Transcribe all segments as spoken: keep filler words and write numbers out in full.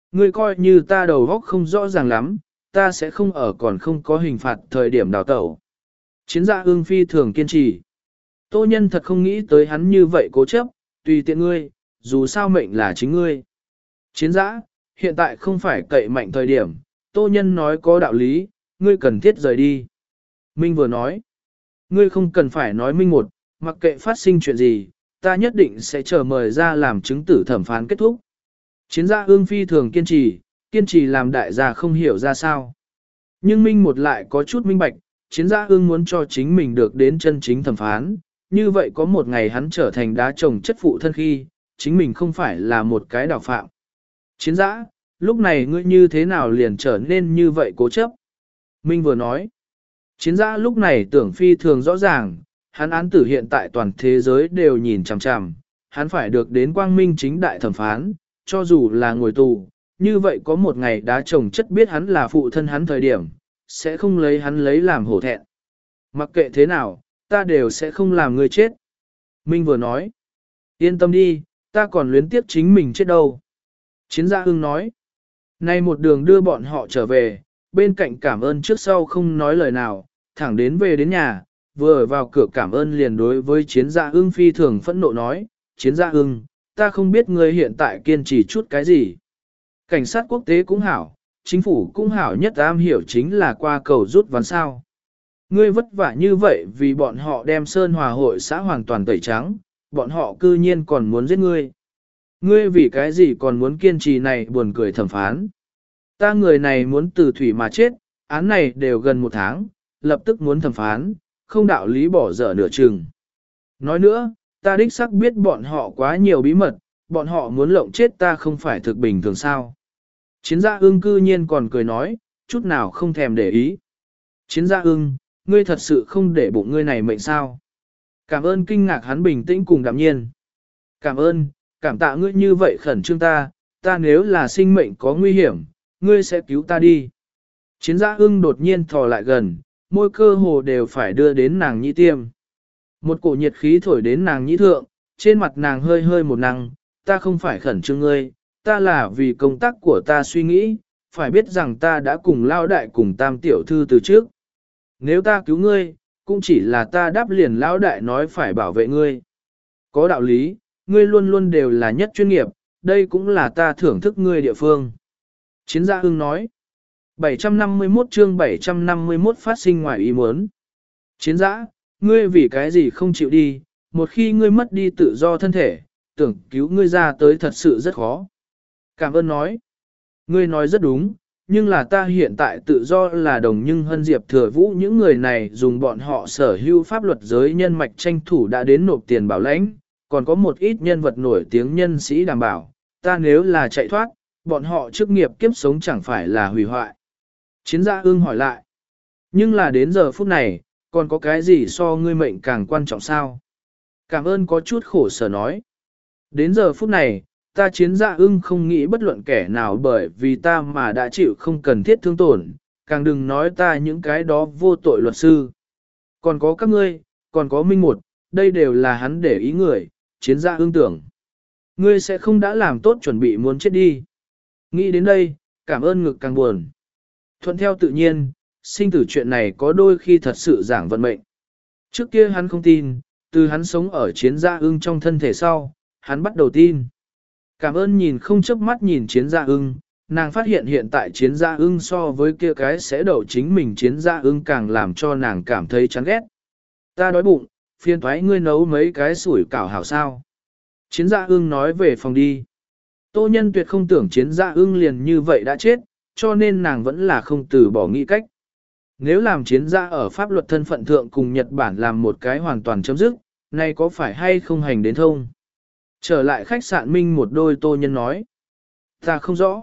Ngươi coi như ta đầu óc không rõ ràng lắm, ta sẽ không ở còn không có hình phạt thời điểm đào tẩu. Chiến Dạ Ưng phi thường kiên trì. Tô Nhân thật không nghĩ tới hắn như vậy cố chấp, tùy tiện ngươi, dù sao mệnh là chính ngươi. Chiến Dã, hiện tại không phải cậy mạnh thời điểm, Tô Nhân nói có đạo lý, ngươi cần thiết rời đi. Minh vừa nói, ngươi không cần phải nói Minh một, mặc kệ phát sinh chuyện gì, ta nhất định sẽ chờ mời ra làm chứng tử thẩm phán kết thúc. Chiến Gia Ương phi thường kiên trì, kiên trì làm đại gia không hiểu ra sao. Nhưng Minh một lại có chút minh bạch, Chiến Gia Ương muốn cho chính mình được đến chân chính thẩm phán, như vậy có một ngày hắn trở thành đá trồng chất phụ thân khi, chính mình không phải là một cái đào phạm. Chiến Giã, lúc này ngươi như thế nào liền trở nên như vậy cố chấp? Minh vừa nói, Chiến Giã lúc này tưởng phi thường rõ ràng, hắn án tử hiện tại toàn thế giới đều nhìn chằm chằm, hắn phải được đến quang minh chính đại thẩm phán, cho dù là ngồi tù, như vậy có một ngày đá trồng chất biết hắn là phụ thân hắn thời điểm, sẽ không lấy hắn lấy làm hổ thẹn. Mặc kệ thế nào, ta đều sẽ không làm ngươi chết. Minh vừa nói, yên tâm đi, ta còn luyến tiếp chính mình chết đâu. Chiến Gia Hưng nói, nay một đường đưa bọn họ trở về, bên cạnh cảm ơn trước sau không nói lời nào, thẳng đến về đến nhà, vừa vào cửa cảm ơn liền đối với Chiến Gia Hưng phi thường phẫn nộ nói, Chiến Gia Hưng, ta không biết ngươi hiện tại kiên trì chút cái gì. Cảnh sát quốc tế cũng hảo, chính phủ cũng hảo nhất am hiểu chính là qua cầu rút ván sao. Ngươi vất vả như vậy vì bọn họ đem Sơn Hòa hội xã hoàn toàn tẩy trắng, bọn họ cư nhiên còn muốn giết ngươi. Ngươi vì cái gì còn muốn kiên trì này buồn cười thẩm phán. Ta người này muốn từ thủy mà chết, án này đều gần một tháng, lập tức muốn thẩm phán, không đạo lý bỏ dở nửa chừng. Nói nữa, ta đích xác biết bọn họ quá nhiều bí mật, bọn họ muốn lộng chết ta không phải thực bình thường sao. Chiến Gia Ưng cư nhiên còn cười nói, chút nào không thèm để ý. Chiến Gia Ưng, ngươi thật sự không để bụng ngươi này mệnh sao. Cảm ơn kinh ngạc hắn bình tĩnh cùng đạm nhiên. Cảm ơn, cảm tạ ngươi như vậy khẩn trương ta, ta nếu là sinh mệnh có nguy hiểm, ngươi sẽ cứu ta đi. Chiến Gia Ưng đột nhiên thò lại gần, môi cơ hồ đều phải đưa đến nàng nhĩ tiêm. Một cổ nhiệt khí thổi đến nàng nhĩ thượng, trên mặt nàng hơi hơi một năng, ta không phải khẩn trương ngươi, ta là vì công tác của ta suy nghĩ, phải biết rằng ta đã cùng lao đại cùng tam tiểu thư từ trước. Nếu ta cứu ngươi, cũng chỉ là ta đáp liền lão đại nói phải bảo vệ ngươi. Có đạo lý, ngươi luôn luôn đều là nhất chuyên nghiệp, đây cũng là ta thưởng thức ngươi địa phương. Chiến Gia Hưng nói, bảy trăm năm mươi mốt chương bảy trăm năm mươi mốt phát sinh ngoài ý muốn. Chiến Giã, ngươi vì cái gì không chịu đi, một khi ngươi mất đi tự do thân thể, tưởng cứu ngươi ra tới thật sự rất khó. Cảm ơn nói, ngươi nói rất đúng, nhưng là ta hiện tại tự do là đồng nhưng hân diệp thừa vũ những người này dùng bọn họ sở hữu pháp luật giới nhân mạch tranh thủ đã đến nộp tiền bảo lãnh, còn có một ít nhân vật nổi tiếng nhân sĩ đảm bảo, ta nếu là chạy thoát, bọn họ chức nghiệp kiếp sống chẳng phải là hủy hoại. Chiến Gia Ưng hỏi lại, nhưng là đến giờ phút này, còn có cái gì so ngươi mệnh càng quan trọng sao? Cảm ơn có chút khổ sở nói. Đến giờ phút này, ta Chiến Gia Ưng không nghĩ bất luận kẻ nào bởi vì ta mà đã chịu không cần thiết thương tổn, càng đừng nói ta những cái đó vô tội luật sư. Còn có các ngươi, còn có Minh Một, đây đều là hắn để ý người, Chiến Gia Ưng tưởng. Ngươi sẽ không đã làm tốt chuẩn bị muốn chết đi. Nghĩ đến đây, cảm ơn ngực càng buồn. Thuận theo tự nhiên, sinh tử chuyện này có đôi khi thật sự giảng vận mệnh. Trước kia hắn không tin, từ hắn sống ở Chiến Gia Ưng trong thân thể sau, hắn bắt đầu tin. Cảm ơn nhìn không chớp mắt nhìn Chiến Gia Ưng, nàng phát hiện hiện tại Chiến Gia Ưng so với kia cái sẽ đậu chính mình Chiến Gia Ưng càng làm cho nàng cảm thấy chán ghét. Ta đói bụng, phiền thoái ngươi nấu mấy cái sủi cảo hảo sao. Chiến Gia Ưng nói về phòng đi. Tô Nhân tuyệt không tưởng Chiến Gia Ưng liền như vậy đã chết, cho nên nàng vẫn là không từ bỏ nghĩ cách. Nếu làm Chiến Gia ở pháp luật thân phận thượng cùng Nhật Bản làm một cái hoàn toàn chấm dứt, này có phải hay không hành đến thông? Trở lại khách sạn Minh một đôi Tô Nhân nói. Ta không rõ.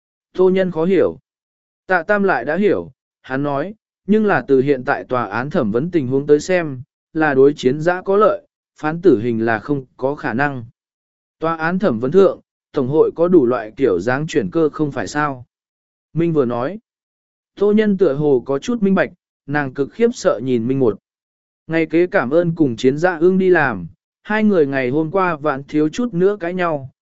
Tô Nhân khó hiểu. Tạ Tam lại đã hiểu, hắn nói, nhưng là từ hiện tại tòa án thẩm vấn tình huống tới xem, là đối Chiến Gia có lợi, phán tử hình là không có khả năng. Tòa án thẩm vấn thượng, Tổng hội có đủ loại kiểu dáng chuyển cơ không phải sao. Minh vừa nói. Tô Nhân tựa hồ có chút minh bạch, nàng cực khiếp sợ nhìn Minh một. Ngày kế cảm ơn cùng Chiến Gia Ưng đi làm, hai người ngày hôm qua vạn thiếu chút nữa cãi nhau,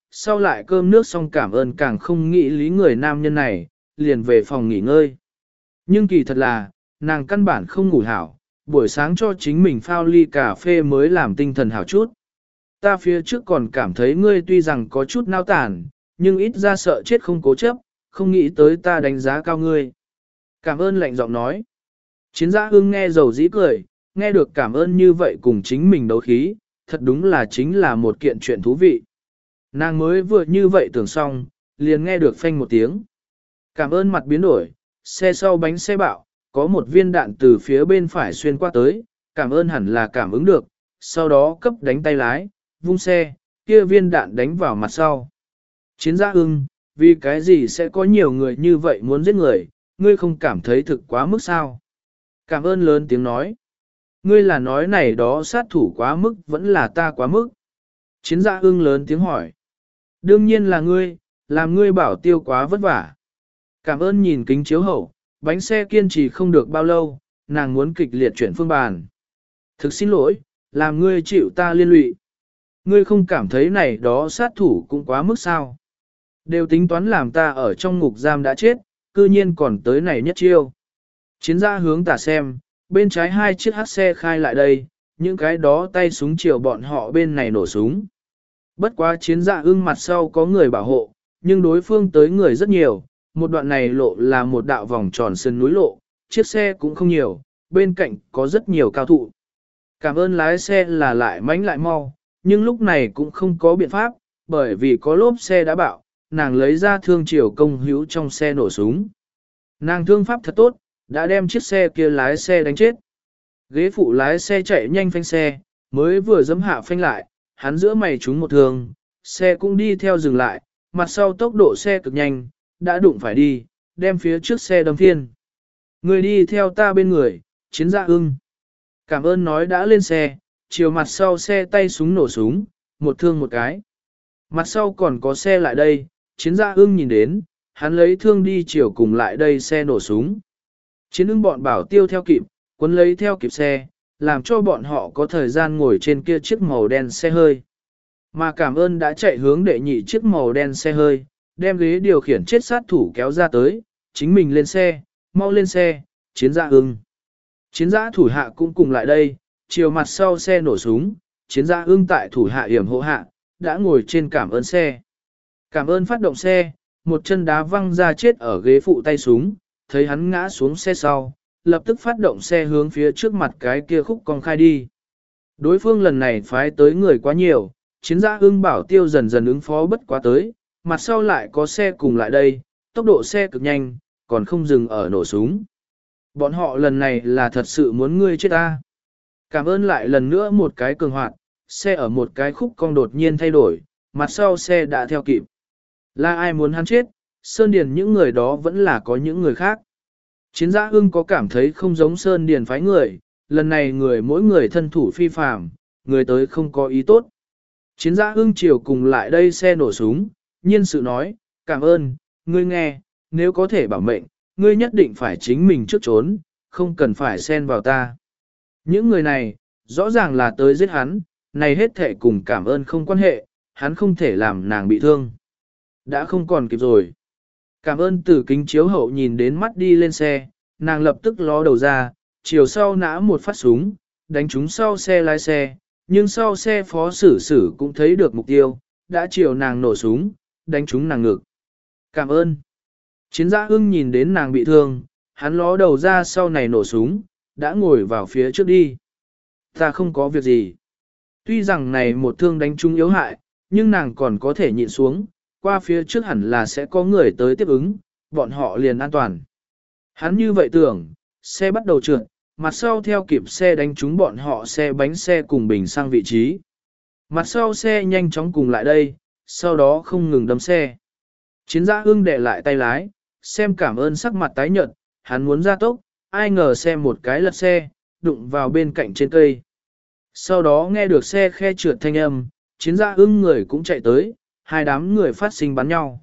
sau lại cơm nước xong cảm ơn càng không nghĩ lý người nam nhân này, liền về phòng nghỉ ngơi. Nhưng kỳ thật là, nàng căn bản không ngủ hảo, buổi sáng cho chính mình phao ly cà phê mới làm tinh thần hảo chút. Ta phía trước còn cảm thấy ngươi tuy rằng có chút nao tản, nhưng ít ra sợ chết không cố chấp, không nghĩ tới ta đánh giá cao ngươi. Cảm ơn lạnh giọng nói. Chiến giã hưng nghe dầu dĩ cười, nghe được cảm ơn như vậy cùng chính mình đấu khí, thật đúng là chính là một kiện chuyện thú vị. Nàng mới vừa như vậy tưởng xong, liền nghe được phanh một tiếng. Cảm ơn mặt biến đổi, xe sau bánh xe bạo, có một viên đạn từ phía bên phải xuyên qua tới, cảm ơn hẳn là cảm ứng được, sau đó cấp đánh tay lái, vung xe, kia viên đạn đánh vào mặt sau. Chiến giã hưng, vì cái gì sẽ có nhiều người như vậy muốn giết người, ngươi không cảm thấy thực quá mức sao? Cảm ơn lớn tiếng nói. Ngươi là nói này đó sát thủ quá mức vẫn là ta quá mức. Chiến giã hưng lớn tiếng hỏi. Đương nhiên là ngươi, làm ngươi bảo tiêu quá vất vả. Cảm ơn nhìn kính chiếu hậu, bánh xe kiên trì không được bao lâu, nàng muốn kịch liệt chuyển phương bàn. Thực xin lỗi, làm ngươi chịu ta liên lụy. Ngươi không cảm thấy này đó sát thủ cũng quá mức sao. Đều tính toán làm ta ở trong ngục giam đã chết, cư nhiên còn tới này nhất chiêu. Chiến gia hướng tả xem, bên trái hai chiếc hát xe khai lại đây, những cái đó tay súng chiều bọn họ bên này nổ súng. Bất quá chiến dạ ưng mặt sau có người bảo hộ, nhưng đối phương tới người rất nhiều, một đoạn này lộ là một đạo vòng tròn sân núi lộ, chiếc xe cũng không nhiều, bên cạnh có rất nhiều cao thụ. Cảm ơn lái xe là lại mánh lại mau, nhưng lúc này cũng không có biện pháp, bởi vì có lốp xe đã bạo, nàng lấy ra thương chiều công hữu trong xe nổ súng. Nàng thương pháp thật tốt, đã đem chiếc xe kia lái xe đánh chết. Ghế phụ lái xe chạy nhanh phanh xe, mới vừa giẫm hạ phanh lại, hắn giữa mày trúng một thương, xe cũng đi theo dừng lại, mặt sau tốc độ xe cực nhanh, đã đụng phải đi, đem phía trước xe đâm phiên. Người đi theo ta bên người, chiến dạ ưng. Cảm ơn nói đã lên xe, chiều mặt sau xe tay súng nổ súng, một thương một cái. Mặt sau còn có xe lại đây, chiến dạ ưng nhìn đến, hắn lấy thương đi chiều cùng lại đây xe nổ súng. Chiến ưng bọn bảo tiêu theo kịp, quấn lấy theo kịp xe, làm cho bọn họ có thời gian ngồi trên kia chiếc màu đen xe hơi. Mà cảm ơn đã chạy hướng đệ nhị chiếc màu đen xe hơi, đem ghế điều khiển chết sát thủ kéo ra tới, chính mình lên xe, mau lên xe, chiến dạ ưng. Chiến giã thủ hạ cũng cùng lại đây, chiều mặt sau xe nổ súng, chiến giã ưng tại thủ hạ hiểm hộ hạ, đã ngồi trên cảm ơn xe. Cảm ơn phát động xe, một chân đá văng ra chết ở ghế phụ tay súng, thấy hắn ngã xuống xe sau, lập tức phát động xe hướng phía trước mặt cái kia khúc cong khai đi. Đối phương lần này phái tới người quá nhiều, chiến giã ưng bảo tiêu dần dần ứng phó bất quá tới, mặt sau lại có xe cùng lại đây, tốc độ xe cực nhanh, còn không dừng ở nổ súng. Bọn họ lần này là thật sự muốn ngươi chết ta. Cảm ơn lại lần nữa một cái cường hoạt, xe ở một cái khúc cong đột nhiên thay đổi, mặt sau xe đã theo kịp. Là ai muốn hắn chết, Sơn Điền những người đó vẫn là có những người khác. Chiến giã ưng có cảm thấy không giống Sơn Điền phái người, lần này người mỗi người thân thủ phi phàm, người tới không có ý tốt. Chiến giã ưng chiều cùng lại đây xe nổ súng, nhiên sự nói, cảm ơn, ngươi nghe, nếu có thể bảo mệnh, ngươi nhất định phải chính mình trước trốn, không cần phải xen vào ta. Những người này, rõ ràng là tới giết hắn, này hết thể cùng cảm ơn không quan hệ, hắn không thể làm nàng bị thương. Đã không còn kịp rồi. Cảm ơn từ kính chiếu hậu nhìn đến mắt đi lên xe, nàng lập tức ló đầu ra, chiều sau nã một phát súng, đánh trúng sau xe lái xe, nhưng sau xe phó sử sử cũng thấy được mục tiêu, đã chiều nàng nổ súng, đánh trúng nàng ngực. Cảm ơn. Chiến giã ưng nhìn đến nàng bị thương, hắn ló đầu ra sau này nổ súng, đã ngồi vào phía trước đi. Ta không có việc gì. Tuy rằng này một thương đánh trúng yếu hại, nhưng nàng còn có thể nhịn xuống, qua phía trước hẳn là sẽ có người tới tiếp ứng, bọn họ liền an toàn. Hắn như vậy tưởng, xe bắt đầu trượt, mặt sau theo kịp xe đánh trúng bọn họ xe bánh xe cùng bình sang vị trí. Mặt sau xe nhanh chóng cùng lại đây, sau đó không ngừng đâm xe. Chiến giã ưng để lại tay lái, xem cảm ơn sắc mặt tái nhợt, hắn muốn ra tốc, ai ngờ xe một cái lật xe, đụng vào bên cạnh trên cây. Sau đó nghe được xe khe trượt thanh âm, chiến giã ưng người cũng chạy tới, hai đám người phát sinh bắn nhau.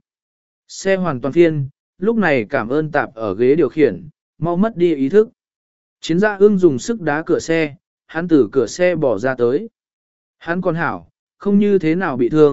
Xe hoàn toàn phiên, lúc này cảm ơn tạp ở ghế điều khiển, mau mất đi ý thức. Chiến giã ưng dùng sức đá cửa xe, hắn từ cửa xe bỏ ra tới. Hắn còn hảo, không như thế nào bị thương,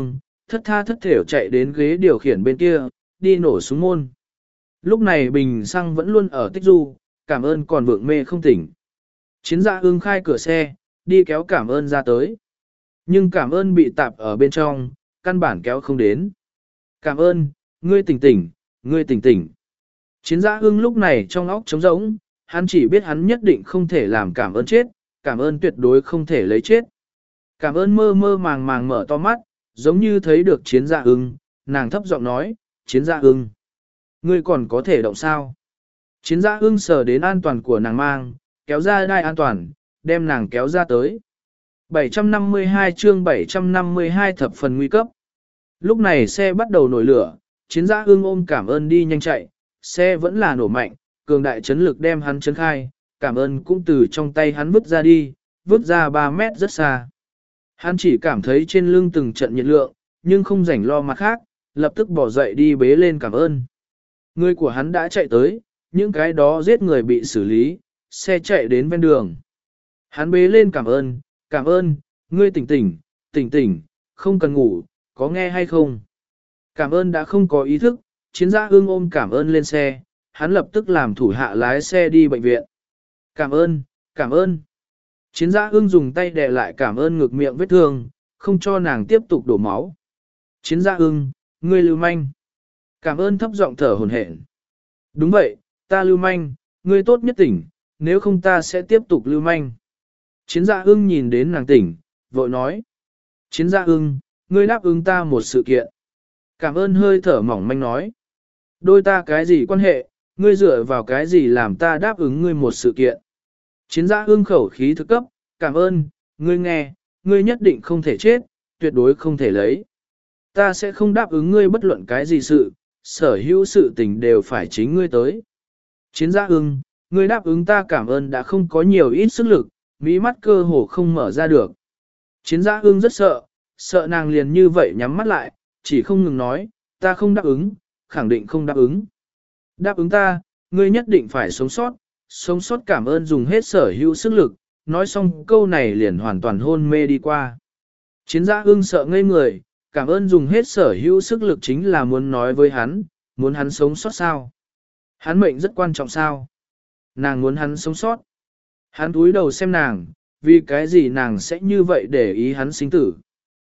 thất tha thất thểu chạy đến ghế điều khiển bên kia, đi nổ súng môn. Lúc này bình xăng vẫn luôn ở tích du, cảm ơn còn vượng mê không tỉnh. Chiến dạ ưng khai cửa xe, đi kéo cảm ơn ra tới. Nhưng cảm ơn bị tạp ở bên trong, căn bản kéo không đến. Cảm ơn, ngươi tỉnh tỉnh, ngươi tỉnh tỉnh. Chiến dạ ưng lúc này trong óc trống rỗng, hắn chỉ biết hắn nhất định không thể làm cảm ơn chết, cảm ơn tuyệt đối không thể lấy chết. Cảm ơn mơ mơ màng màng mở to mắt, giống như thấy được chiến dạ ưng, nàng thấp giọng nói, chiến dạ ưng. Ngươi còn có thể động sao? Chiến dạ ưng sờ đến an toàn của nàng mang, kéo ra đai an toàn, đem nàng kéo ra tới. bảy trăm năm mươi hai chương bảy trăm năm mươi hai thập phần nguy cấp. Lúc này xe bắt đầu nổi lửa, chiến dạ ưng ôm cảm ơn đi nhanh chạy, xe vẫn là nổ mạnh, cường đại chấn lực đem hắn chấn khai, cảm ơn cũng từ trong tay hắn vứt ra đi, vứt ra ba mét rất xa. Hắn chỉ cảm thấy trên lưng từng trận nhiệt lượng, nhưng không rảnh lo mặt khác, lập tức bỏ dậy đi bế lên cảm ơn. Người của hắn đã chạy tới, những cái đó giết người bị xử lý, xe chạy đến ven đường. Hắn bế lên cảm ơn, cảm ơn, ngươi tỉnh tỉnh, tỉnh tỉnh, không cần ngủ, có nghe hay không? Cảm ơn đã không có ý thức, chiến gia ương ôm cảm ơn lên xe, hắn lập tức làm thủ hạ lái xe đi bệnh viện. Cảm ơn, cảm ơn. Chiến gia ương dùng tay đè lại cảm ơn ngực miệng vết thương, không cho nàng tiếp tục đổ máu. Chiến gia ương, ngươi lưu manh. Cảm ơn thấp giọng thở hổn hển. Đúng vậy, ta lưu manh, ngươi tốt nhất tỉnh, nếu không ta sẽ tiếp tục lưu manh. Chiến gia ương nhìn đến nàng tỉnh, vội nói. Chiến gia ương, ngươi đáp ứng ta một sự kiện. Cảm ơn hơi thở mỏng manh nói. Đôi ta cái gì quan hệ, ngươi dựa vào cái gì làm ta đáp ứng ngươi một sự kiện. Chiến gia ương khẩu khí thực cấp, cảm ơn, ngươi nghe, ngươi nhất định không thể chết, tuyệt đối không thể lấy. Ta sẽ không đáp ứng ngươi bất luận cái gì sự, sở hữu sự tình đều phải chính ngươi tới. Chiến gia ương, ngươi đáp ứng ta cảm ơn đã không có nhiều ít sức lực, mí mắt cơ hồ không mở ra được. Chiến gia ương rất sợ, sợ nàng liền như vậy nhắm mắt lại, chỉ không ngừng nói, ta không đáp ứng, khẳng định không đáp ứng. Đáp ứng ta, ngươi nhất định phải sống sót, sống sót cảm ơn dùng hết sở hữu sức lực, nói xong câu này liền hoàn toàn hôn mê đi qua. Chiến gia ương sợ ngây người, cảm ơn dùng hết sở hữu sức lực chính là muốn nói với hắn, muốn hắn sống sót sao. Hắn mệnh rất quan trọng sao. Nàng muốn hắn sống sót. Hắn cúi đầu xem nàng, vì cái gì nàng sẽ như vậy để ý hắn sinh tử.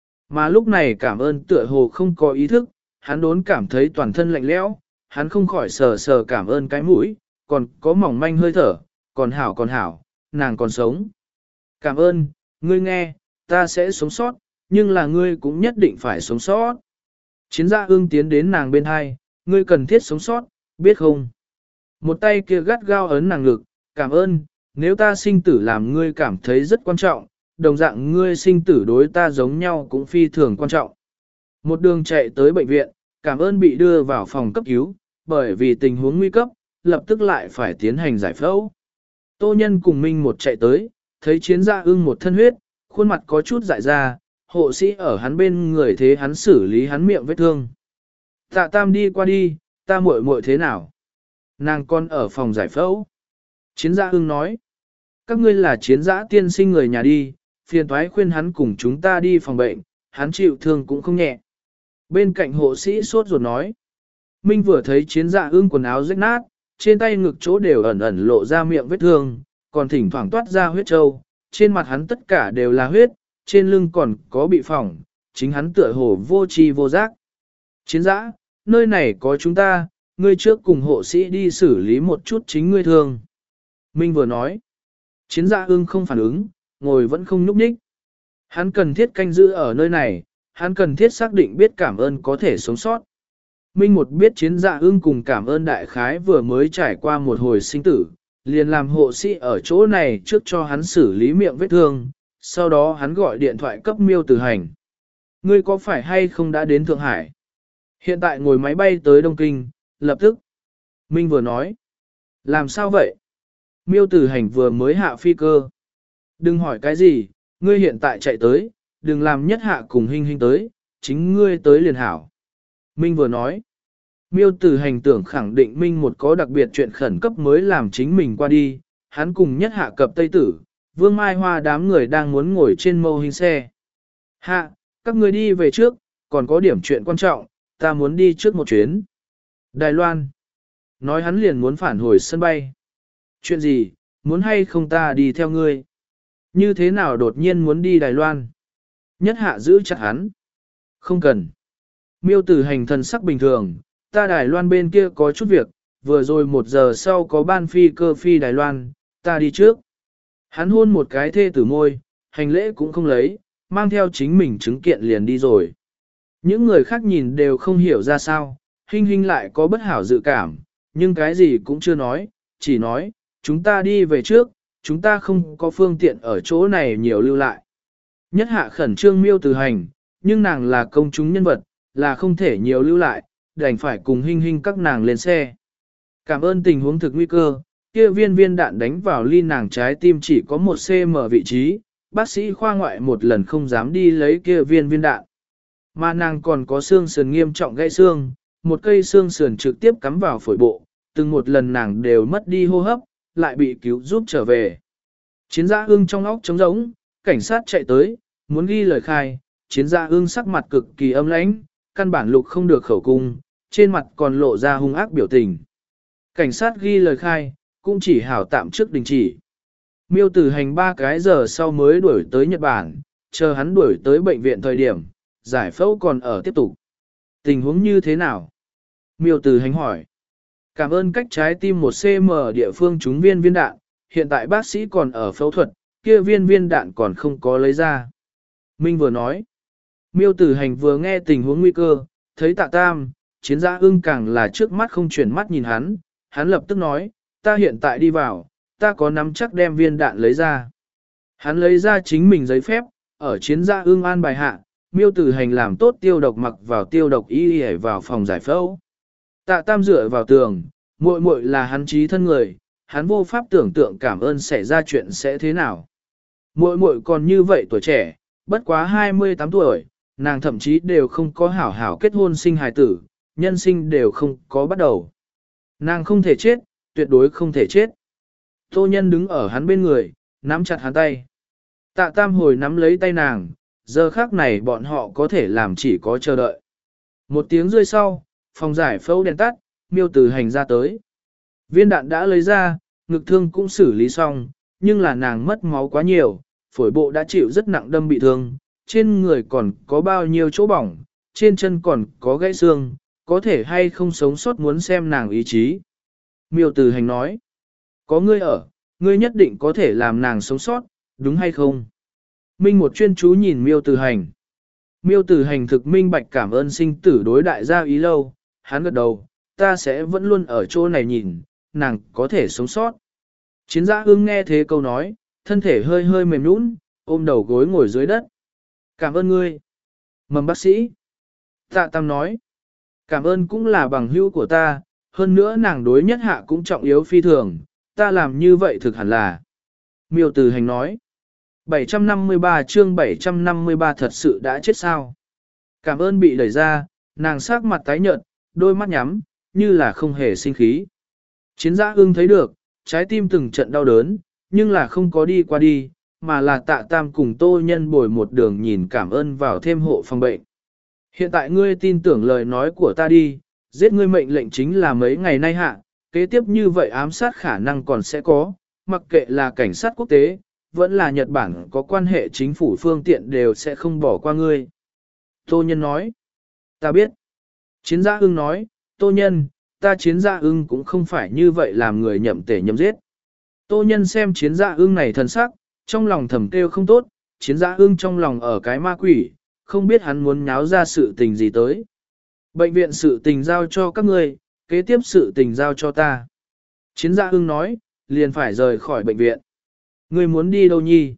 Mà lúc này cảm ơn tựa hồ không có ý thức, hắn đốn cảm thấy toàn thân lạnh lẽo, hắn không khỏi sờ sờ cảm ơn cái mũi, còn có mỏng manh hơi thở, còn hảo còn hảo, nàng còn sống. Cảm ơn, ngươi nghe, ta sẽ sống sót, nhưng là ngươi cũng nhất định phải sống sót. Chiến gia ương tiến đến nàng bên hai, ngươi cần thiết sống sót, biết không? Một tay kia gắt gao ấn nàng ngực, cảm ơn, nếu ta sinh tử làm ngươi cảm thấy rất quan trọng, đồng dạng ngươi sinh tử đối ta giống nhau cũng phi thường quan trọng. Một đường chạy tới bệnh viện, cảm ơn bị đưa vào phòng cấp cứu, bởi vì tình huống nguy cấp, lập tức lại phải tiến hành giải phẫu. Tô Nhân cùng Minh một chạy tới, thấy chiến gia ưng một thân huyết, khuôn mặt có chút dại ra, hộ sĩ ở hắn bên người thế hắn xử lý hắn miệng vết thương. Tạ Tam đi qua đi, ta muội muội thế nào? Nàng con ở phòng giải phẫu. Chiến gia ưng nói, các ngươi là chiến giã tiên sinh người nhà đi, phiền thoái khuyên hắn cùng chúng ta đi phòng bệnh, hắn chịu thương cũng không nhẹ. Bên cạnh hộ sĩ sốt ruột nói, Minh vừa thấy chiến dạ ưng quần áo rách nát, trên tay ngực chỗ đều ẩn ẩn lộ ra miệng vết thương, còn thỉnh thoảng toát ra huyết trâu, trên mặt hắn tất cả đều là huyết, trên lưng còn có bị phỏng, chính hắn tựa hồ vô tri vô giác. Chiến dã, nơi này có chúng ta, ngươi trước cùng hộ sĩ đi xử lý một chút chính ngươi thương. Minh vừa nói, chiến dạ ưng không phản ứng, ngồi vẫn không nhúc nhích. Hắn cần thiết canh giữ ở nơi này, hắn cần thiết xác định biết cảm ơn có thể sống sót. Minh một biết chiến dạ ưng cùng cảm ơn đại khái vừa mới trải qua một hồi sinh tử, liền làm hộ sĩ ở chỗ này trước cho hắn xử lý miệng vết thương, sau đó hắn gọi điện thoại cấp Miêu Tử Hành. Ngươi có phải hay không đã đến Thượng Hải? Hiện tại ngồi máy bay tới Đông Kinh, lập tức. Minh vừa nói. Làm sao vậy? Miêu Tử Hành vừa mới hạ phi cơ. Đừng hỏi cái gì, ngươi hiện tại chạy tới, đừng làm nhất hạ cùng Hinh Hinh tới, chính ngươi tới liền hảo. Minh vừa nói. Miêu Tử Hành tưởng khẳng định Minh một có đặc biệt chuyện khẩn cấp mới làm chính mình qua đi, hắn cùng nhất hạ cập Tây Tử, Vương Mai Hoa đám người đang muốn ngồi trên mâu hình xe. Hạ, các ngươi đi về trước, còn có điểm chuyện quan trọng, ta muốn đi trước một chuyến. Đài Loan. Nói hắn liền muốn phản hồi sân bay. Chuyện gì, muốn hay không ta đi theo ngươi? Như thế nào đột nhiên muốn đi Đài Loan? Nhất hạ giữ chặt hắn. Không cần. Miêu tử hành thần sắc bình thường, ta Đài Loan bên kia có chút việc, vừa rồi một giờ sau có ban phi cơ phi Đài Loan, ta đi trước. Hắn hôn một cái thê tử môi, hành lễ cũng không lấy, mang theo chính mình chứng kiện liền đi rồi. Những người khác nhìn đều không hiểu ra sao, Hinh Hinh lại có bất hảo dự cảm, nhưng cái gì cũng chưa nói, chỉ nói, chúng ta đi về trước, chúng ta không có phương tiện ở chỗ này nhiều lưu lại. Nhất hạ khẩn trương Miêu tử hành, nhưng nàng là công chúng nhân vật, là không thể nhiều lưu lại, đành phải cùng Hinh Hinh các nàng lên xe. Cảm ơn tình huống thực nguy cơ, kia viên viên đạn đánh vào ly nàng trái tim chỉ có một xăng ti mét vị trí, bác sĩ khoa ngoại một lần không dám đi lấy kia viên viên đạn. Mà nàng còn có xương sườn nghiêm trọng gãy xương, một cây xương sườn trực tiếp cắm vào phổi bộ, từng một lần nàng đều mất đi hô hấp, lại bị cứu giúp trở về. Chiến gia ương trong óc trống rỗng, cảnh sát chạy tới, muốn ghi lời khai, chiến gia ương sắc mặt cực kỳ âm lãnh, căn bản lục không được khẩu cung, trên mặt còn lộ ra hung ác biểu tình. Cảnh sát ghi lời khai, cũng chỉ hảo tạm trước đình chỉ. Miêu tử hành ba cái giờ sau mới đuổi tới Nhật Bản, chờ hắn đuổi tới bệnh viện thời điểm, giải phẫu còn ở tiếp tục. Tình huống như thế nào? Miêu tử hành hỏi. Cảm ơn cách trái tim một xăng ti mét địa phương trúng viên viên đạn, hiện tại bác sĩ còn ở phẫu thuật, kia viên viên đạn còn không có lấy ra. Minh vừa nói. Miêu tử hành vừa nghe tình huống nguy cơ, thấy Tạ Tam, chiến gia ưng càng là trước mắt không chuyển mắt nhìn hắn, hắn lập tức nói, ta hiện tại đi vào, ta có nắm chắc đem viên đạn lấy ra. Hắn lấy ra chính mình giấy phép, ở chiến gia ưng an bài hạ, Miêu tử hành làm tốt tiêu độc mặc vào tiêu độc y y vào phòng giải phẫu. Tạ Tam dựa vào tường, muội muội là hắn trí thân người, hắn vô pháp tưởng tượng cảm ơn xảy ra chuyện sẽ thế nào. Muội muội còn như vậy tuổi trẻ, bất quá hai mươi tám tuổi, nàng thậm chí đều không có hảo hảo kết hôn sinh hài tử, nhân sinh đều không có bắt đầu. Nàng không thể chết, tuyệt đối không thể chết. Tô Nhân đứng ở hắn bên người, nắm chặt hắn tay. Tạ Tam hồi nắm lấy tay nàng, giờ khác này bọn họ có thể làm chỉ có chờ đợi. Một tiếng rơi sau, phòng giải phẫu đèn tắt, Miêu tử hành ra tới. Viên đạn đã lấy ra, ngực thương cũng xử lý xong, nhưng là nàng mất máu quá nhiều, phổi bộ đã chịu rất nặng đâm bị thương, trên người còn có bao nhiêu chỗ bỏng, trên chân còn có gãy xương, có thể hay không sống sót muốn xem nàng ý chí. Miêu tử hành nói, có ngươi ở, ngươi nhất định có thể làm nàng sống sót, đúng hay không? Minh một chuyên chú nhìn Miêu tử hành. Miêu tử hành thực minh bạch cảm ơn sinh tử đối đại gia ý lâu, hắn gật đầu, ta sẽ vẫn luôn ở chỗ này nhìn, nàng có thể sống sót. Chiến gia ưng nghe thế câu nói, thân thể hơi hơi mềm nũng, ôm đầu gối ngồi dưới đất. Cảm ơn ngươi. Mầm bác sĩ. Tạ Tam nói. Cảm ơn cũng là bằng hữu của ta, hơn nữa nàng đối nhất hạ cũng trọng yếu phi thường, ta làm như vậy thực hẳn là. Miêu tử hành nói. bảy trăm năm mươi ba chương bảy trăm năm mươi ba thật sự đã chết sao. Cảm ơn bị đẩy ra, nàng sắc mặt tái nhợt, đôi mắt nhắm, như là không hề sinh khí. Chiến gia ưng thấy được, trái tim từng trận đau đớn, nhưng là không có đi qua đi, mà là Tạ Tam cùng Tô Nhân bồi một đường nhìn cảm ơn vào thêm hộ phòng bệnh. Hiện tại ngươi tin tưởng lời nói của ta đi, giết ngươi mệnh lệnh chính là mấy ngày nay hạ, kế tiếp như vậy ám sát khả năng còn sẽ có, mặc kệ là cảnh sát quốc tế, vẫn là Nhật Bản có quan hệ chính phủ phương tiện đều sẽ không bỏ qua ngươi. Tô Nhân nói, ta biết. Chiến gia ưng nói, Tô Nhân, ta chiến gia ưng cũng không phải như vậy làm người nhậm tể nhậm giết. Tô Nhân xem chiến gia ưng này thần sắc, trong lòng thầm kêu không tốt, chiến gia ưng trong lòng ở cái ma quỷ, không biết hắn muốn nháo ra sự tình gì tới. Bệnh viện sự tình giao cho các ngươi, kế tiếp sự tình giao cho ta. Chiến gia ưng nói, liền phải rời khỏi bệnh viện. Ngươi muốn đi đâu nhi?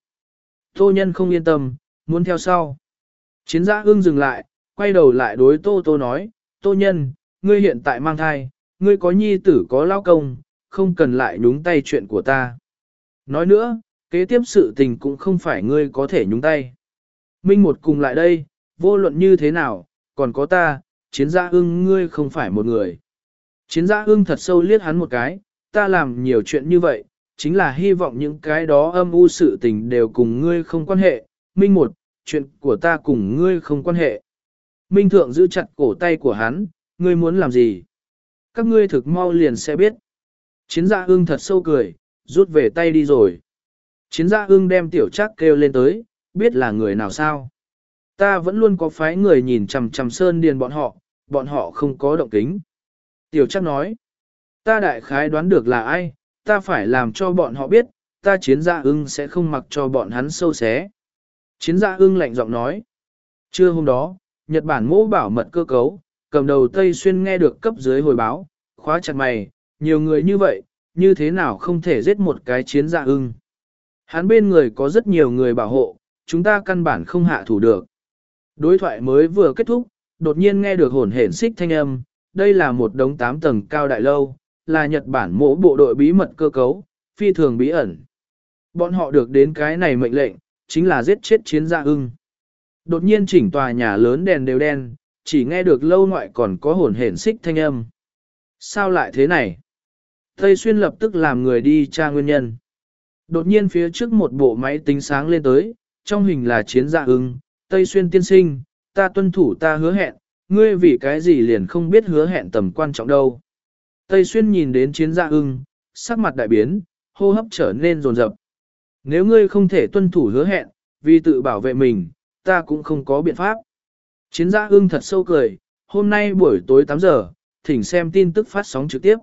Tô Nhân không yên tâm, muốn theo sau. Chiến gia ưng dừng lại, quay đầu lại đối Tô Tô nói, Tô Nhân, ngươi hiện tại mang thai, ngươi có nhi tử có lao công, không cần lại nhúng tay chuyện của ta. Nói nữa, kế tiếp sự tình cũng không phải ngươi có thể nhúng tay. Minh một cùng lại đây, vô luận như thế nào, còn có ta, chiến gia ưng ngươi không phải một người. Chiến gia ưng thật sâu liếc hắn một cái, ta làm nhiều chuyện như vậy, chính là hy vọng những cái đó âm u sự tình đều cùng ngươi không quan hệ. Minh một, chuyện của ta cùng ngươi không quan hệ. Minh Thượng giữ chặt cổ tay của hắn, ngươi muốn làm gì? Các ngươi thực mau liền sẽ biết. Chiến Dạ Ưng thật sâu cười, rút về tay đi rồi. Chiến Dạ Ưng đem Tiểu Trác kêu lên tới, biết là người nào sao? Ta vẫn luôn có phái người nhìn chằm chằm Sơn Điền bọn họ, bọn họ không có động kính. Tiểu Trác nói, ta đại khái đoán được là ai, ta phải làm cho bọn họ biết, ta Chiến Dạ Ưng sẽ không mặc cho bọn hắn sâu xé. Chiến Dạ Ưng lạnh giọng nói, trưa hôm đó, Nhật Bản mỗ bảo mật cơ cấu, cầm đầu Tây Xuyên nghe được cấp dưới hồi báo, khóa chặt mày, nhiều người như vậy, như thế nào không thể giết một cái Chiến Dạ Ưng. Hắn bên người có rất nhiều người bảo hộ, chúng ta căn bản không hạ thủ được. Đối thoại mới vừa kết thúc, đột nhiên nghe được hồn hển xích thanh âm, đây là một đống tám tầng cao đại lâu, là Nhật Bản mỗ bộ đội bí mật cơ cấu, phi thường bí ẩn. Bọn họ được đến cái này mệnh lệnh, chính là giết chết Chiến Dạ Ưng. Đột nhiên chỉnh tòa nhà lớn đèn đều đen, chỉ nghe được lâu ngoại còn có hồn hển xích thanh âm. Sao lại thế này? Tây Xuyên lập tức làm người đi tra nguyên nhân. Đột nhiên phía trước một bộ máy tính sáng lên tới, trong hình là Chiến Dạ Ưng, Tây Xuyên tiên sinh, ta tuân thủ ta hứa hẹn, ngươi vì cái gì liền không biết hứa hẹn tầm quan trọng đâu. Tây Xuyên nhìn đến Chiến Dạ Ưng, sắc mặt đại biến, hô hấp trở nên rồn rập. Nếu ngươi không thể tuân thủ hứa hẹn, vì tự bảo vệ mình, ta cũng không có biện pháp. Chiến Dạ Ưng thật sâu cười, hôm nay buổi tối tám giờ, thỉnh xem tin tức phát sóng trực tiếp.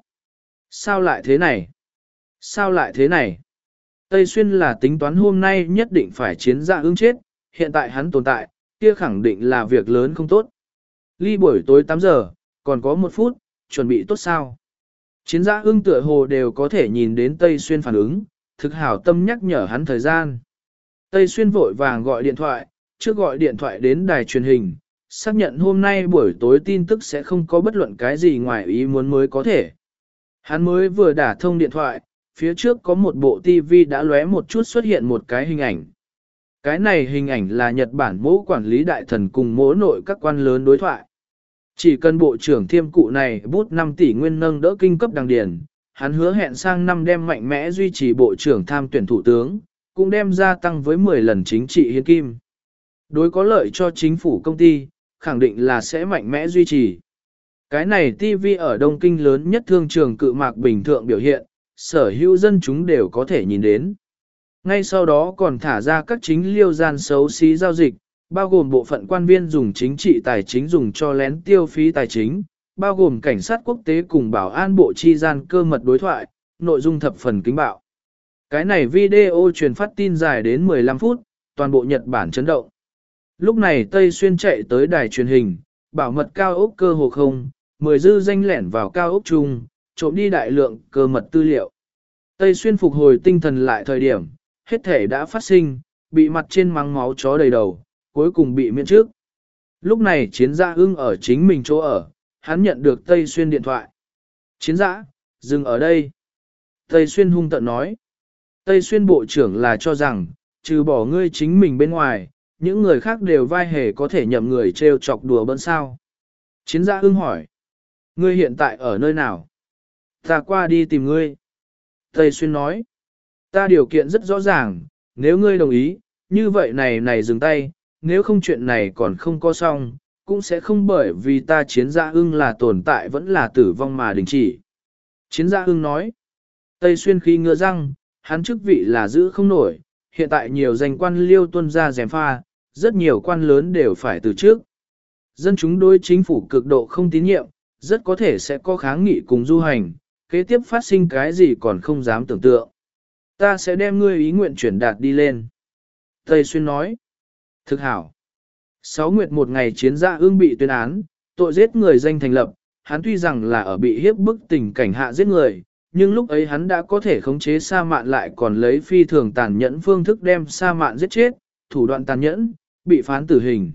Sao lại thế này? Sao lại thế này? Tây Xuyên là tính toán hôm nay nhất định phải Chiến Dạ Ưng chết, hiện tại hắn tồn tại, kia khẳng định là việc lớn không tốt. Ly buổi tối tám giờ, còn có một phút, chuẩn bị tốt sao? Chiến Dạ Ưng tựa hồ đều có thể nhìn đến Tây Xuyên phản ứng, thực hảo tâm nhắc nhở hắn thời gian. Tây Xuyên vội vàng gọi điện thoại, trước gọi điện thoại đến đài truyền hình, xác nhận hôm nay buổi tối tin tức sẽ không có bất luận cái gì ngoài ý muốn mới có thể. Hắn mới vừa đả thông điện thoại, phía trước có một bộ ti vi đã lóe một chút xuất hiện một cái hình ảnh. Cái này hình ảnh là Nhật Bản mỗ quản lý đại thần cùng mỗ nội các quan lớn đối thoại. Chỉ cần bộ trưởng thiêm cụ này bút năm tỷ nguyên nâng đỡ kinh cấp đằng điền, hắn hứa hẹn sang năm đem mạnh mẽ duy trì bộ trưởng tham tuyển thủ tướng, cũng đem gia tăng với mười lần chính trị hiến kim. Đối có lợi cho chính phủ công ty, khẳng định là sẽ mạnh mẽ duy trì. Cái này ti vi ở Đông Kinh lớn nhất thương trường cự mạc bình thường biểu hiện, sở hữu dân chúng đều có thể nhìn đến. Ngay sau đó còn thả ra các chính liêu gian xấu xí giao dịch, bao gồm bộ phận quan viên dùng chính trị tài chính dùng cho lén tiêu phí tài chính, bao gồm cảnh sát quốc tế cùng bảo an bộ chi gian cơ mật đối thoại, nội dung thập phần kính bạo. Cái này video truyền phát tin dài đến mười lăm phút, toàn bộ Nhật Bản chấn động. Lúc này Tây Xuyên chạy tới đài truyền hình, bảo mật cao ốc cơ hồ không, mười dư danh lẻn vào cao ốc chung, trộm đi đại lượng cơ mật tư liệu. Tây Xuyên phục hồi tinh thần lại thời điểm, hết thể đã phát sinh, bị mặt trên mắng máu chó đầy đầu, cuối cùng bị miễn trước. Lúc này Chiến Dạ Ưng ở chính mình chỗ ở, hắn nhận được Tây Xuyên điện thoại. Chiến Dạ, dừng ở đây. Tây Xuyên hung tợn nói. Tây Xuyên bộ trưởng là cho rằng, trừ bỏ ngươi chính mình bên ngoài, những người khác đều vai hề có thể nhậm người trêu chọc đùa bỡn sao. Chiến Dạ Ưng hỏi. Ngươi hiện tại ở nơi nào? Ta qua đi tìm ngươi. Tây Xuyên nói. Ta điều kiện rất rõ ràng, nếu ngươi đồng ý, như vậy này này dừng tay, nếu không chuyện này còn không có xong, cũng sẽ không bởi vì ta Chiến Dạ Ưng là tồn tại vẫn là tử vong mà đình chỉ. Chiến Dạ Ưng nói. Tây Xuyên khi ngựa răng, hắn chức vị là giữ không nổi, hiện tại nhiều danh quan liêu tuân ra gièm pha, rất nhiều quan lớn đều phải từ trước. Dân chúng đối chính phủ cực độ không tín nhiệm, rất có thể sẽ có kháng nghị cùng du hành, kế tiếp phát sinh cái gì còn không dám tưởng tượng. Ta sẽ đem ngươi ý nguyện chuyển đạt đi lên. Tây Xuyên nói. Thực hảo. Sáu nguyệt một ngày Chiến Dạ Ưng bị tuyên án, tội giết người danh thành lập, hắn tuy rằng là ở bị hiếp bức tình cảnh hạ giết người, nhưng lúc ấy hắn đã có thể khống chế Sa Mạn lại còn lấy phi thường tàn nhẫn phương thức đem Sa Mạn giết chết, thủ đoạn tàn nhẫn, bị phán tử hình.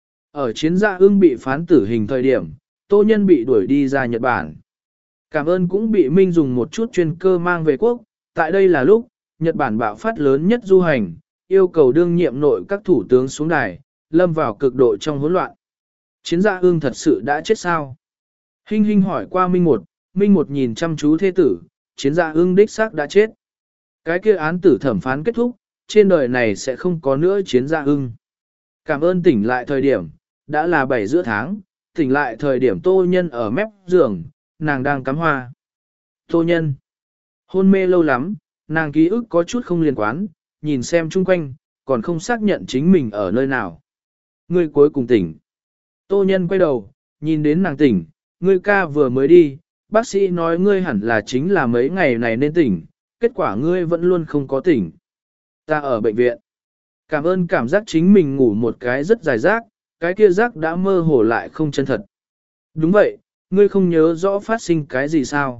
Ở Chiến Dạ Ưng bị phán tử hình thời điểm, Tô Nhân bị đuổi đi ra Nhật Bản. Cảm ơn cũng bị Minh dùng một chút chuyên cơ mang về quốc, tại đây là lúc, Nhật Bản bạo phát lớn nhất du hành, yêu cầu đương nhiệm nội các thủ tướng xuống đài, lâm vào cực độ trong hỗn loạn. Chiến Dạ Ưng thật sự đã chết sao? Hinh Hinh hỏi qua Minh một, Minh một nhìn chăm chú thế tử, Chiến Dạ Ưng đích xác đã chết. Cái kia án tử thẩm phán kết thúc, trên đời này sẽ không có nữa Chiến Dạ Ưng. Cảm ơn tỉnh lại thời điểm, đã là bảy giữa tháng, tỉnh lại thời điểm Tô Nhân ở mép giường, nàng đang cắm hoa. Tô Nhân, hôn mê lâu lắm, nàng ký ức có chút không liên quan, nhìn xem chung quanh, còn không xác nhận chính mình ở nơi nào. Ngươi cuối cùng tỉnh. Tô Nhân quay đầu, nhìn đến nàng tỉnh, ngươi ca vừa mới đi, bác sĩ nói ngươi hẳn là chính là mấy ngày này nên tỉnh, kết quả ngươi vẫn luôn không có tỉnh. Ta ở bệnh viện. Cảm ơn cảm giác chính mình ngủ một cái rất dài giác, cái kia giác đã mơ hồ lại không chân thật. Đúng vậy, ngươi không nhớ rõ phát sinh cái gì sao?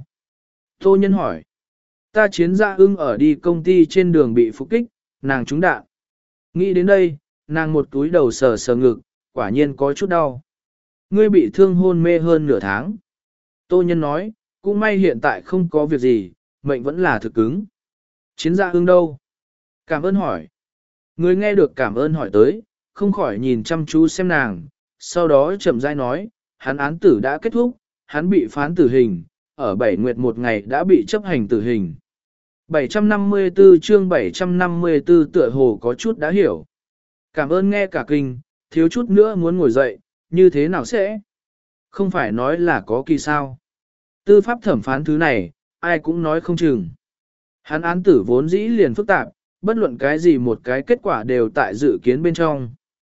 Tô Nhân hỏi. Ta chiến gia ưng ở đi công ty trên đường bị phục kích, nàng trúng đạn. Nghĩ đến đây, nàng một túi đầu sờ sờ ngực, quả nhiên có chút đau. Ngươi bị thương hôn mê hơn nửa tháng. Tô Nhân nói, cũng may hiện tại không có việc gì, mệnh vẫn là thực cứng. Chiến gia ưng đâu? Cảm ơn hỏi. Người nghe được cảm ơn hỏi tới, không khỏi nhìn chăm chú xem nàng, sau đó chậm rãi nói, hắn án tử đã kết thúc, hắn bị phán tử hình, ở bảy nguyệt một ngày đã bị chấp hành tử hình. bảy trăm năm mươi tư chương bảy trăm năm mươi tư tựa hồ có chút đã hiểu. Cảm ơn nghe cả kinh, thiếu chút nữa muốn ngồi dậy, như thế nào sẽ? Không phải nói là có kỳ sao. Tư pháp thẩm phán thứ này, ai cũng nói không chừng. Hắn án tử vốn dĩ liền phức tạp, bất luận cái gì một cái kết quả đều tại dự kiến bên trong.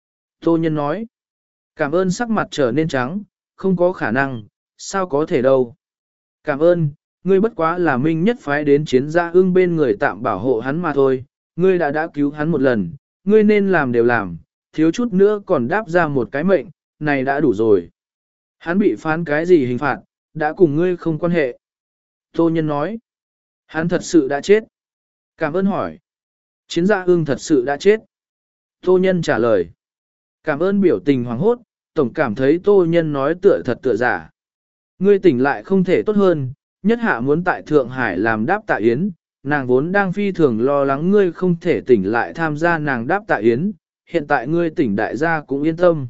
Tô Nhân nói, cảm ơn sắc mặt trở nên trắng, không có khả năng, sao có thể đâu. Cảm ơn, ngươi bất quá là minh nhất phái đến chiến gia ưng bên người tạm bảo hộ hắn mà thôi, ngươi đã đã cứu hắn một lần, ngươi nên làm đều làm, thiếu chút nữa còn đáp ra một cái mệnh, này đã đủ rồi. Hắn bị phán cái gì hình phạt, đã cùng ngươi không quan hệ. Tô Nhân nói, hắn thật sự đã chết. Cảm ơn hỏi, chiến gia ưng thật sự đã chết. Tô Nhân trả lời, cảm ơn biểu tình hoàng hốt, tổng cảm thấy Tô Nhân nói tựa thật tựa giả. Ngươi tỉnh lại không thể tốt hơn, nhất hạ muốn tại Thượng Hải làm đáp tạ yến, nàng vốn đang phi thường lo lắng ngươi không thể tỉnh lại tham gia nàng đáp tạ yến, hiện tại ngươi tỉnh đại gia cũng yên tâm.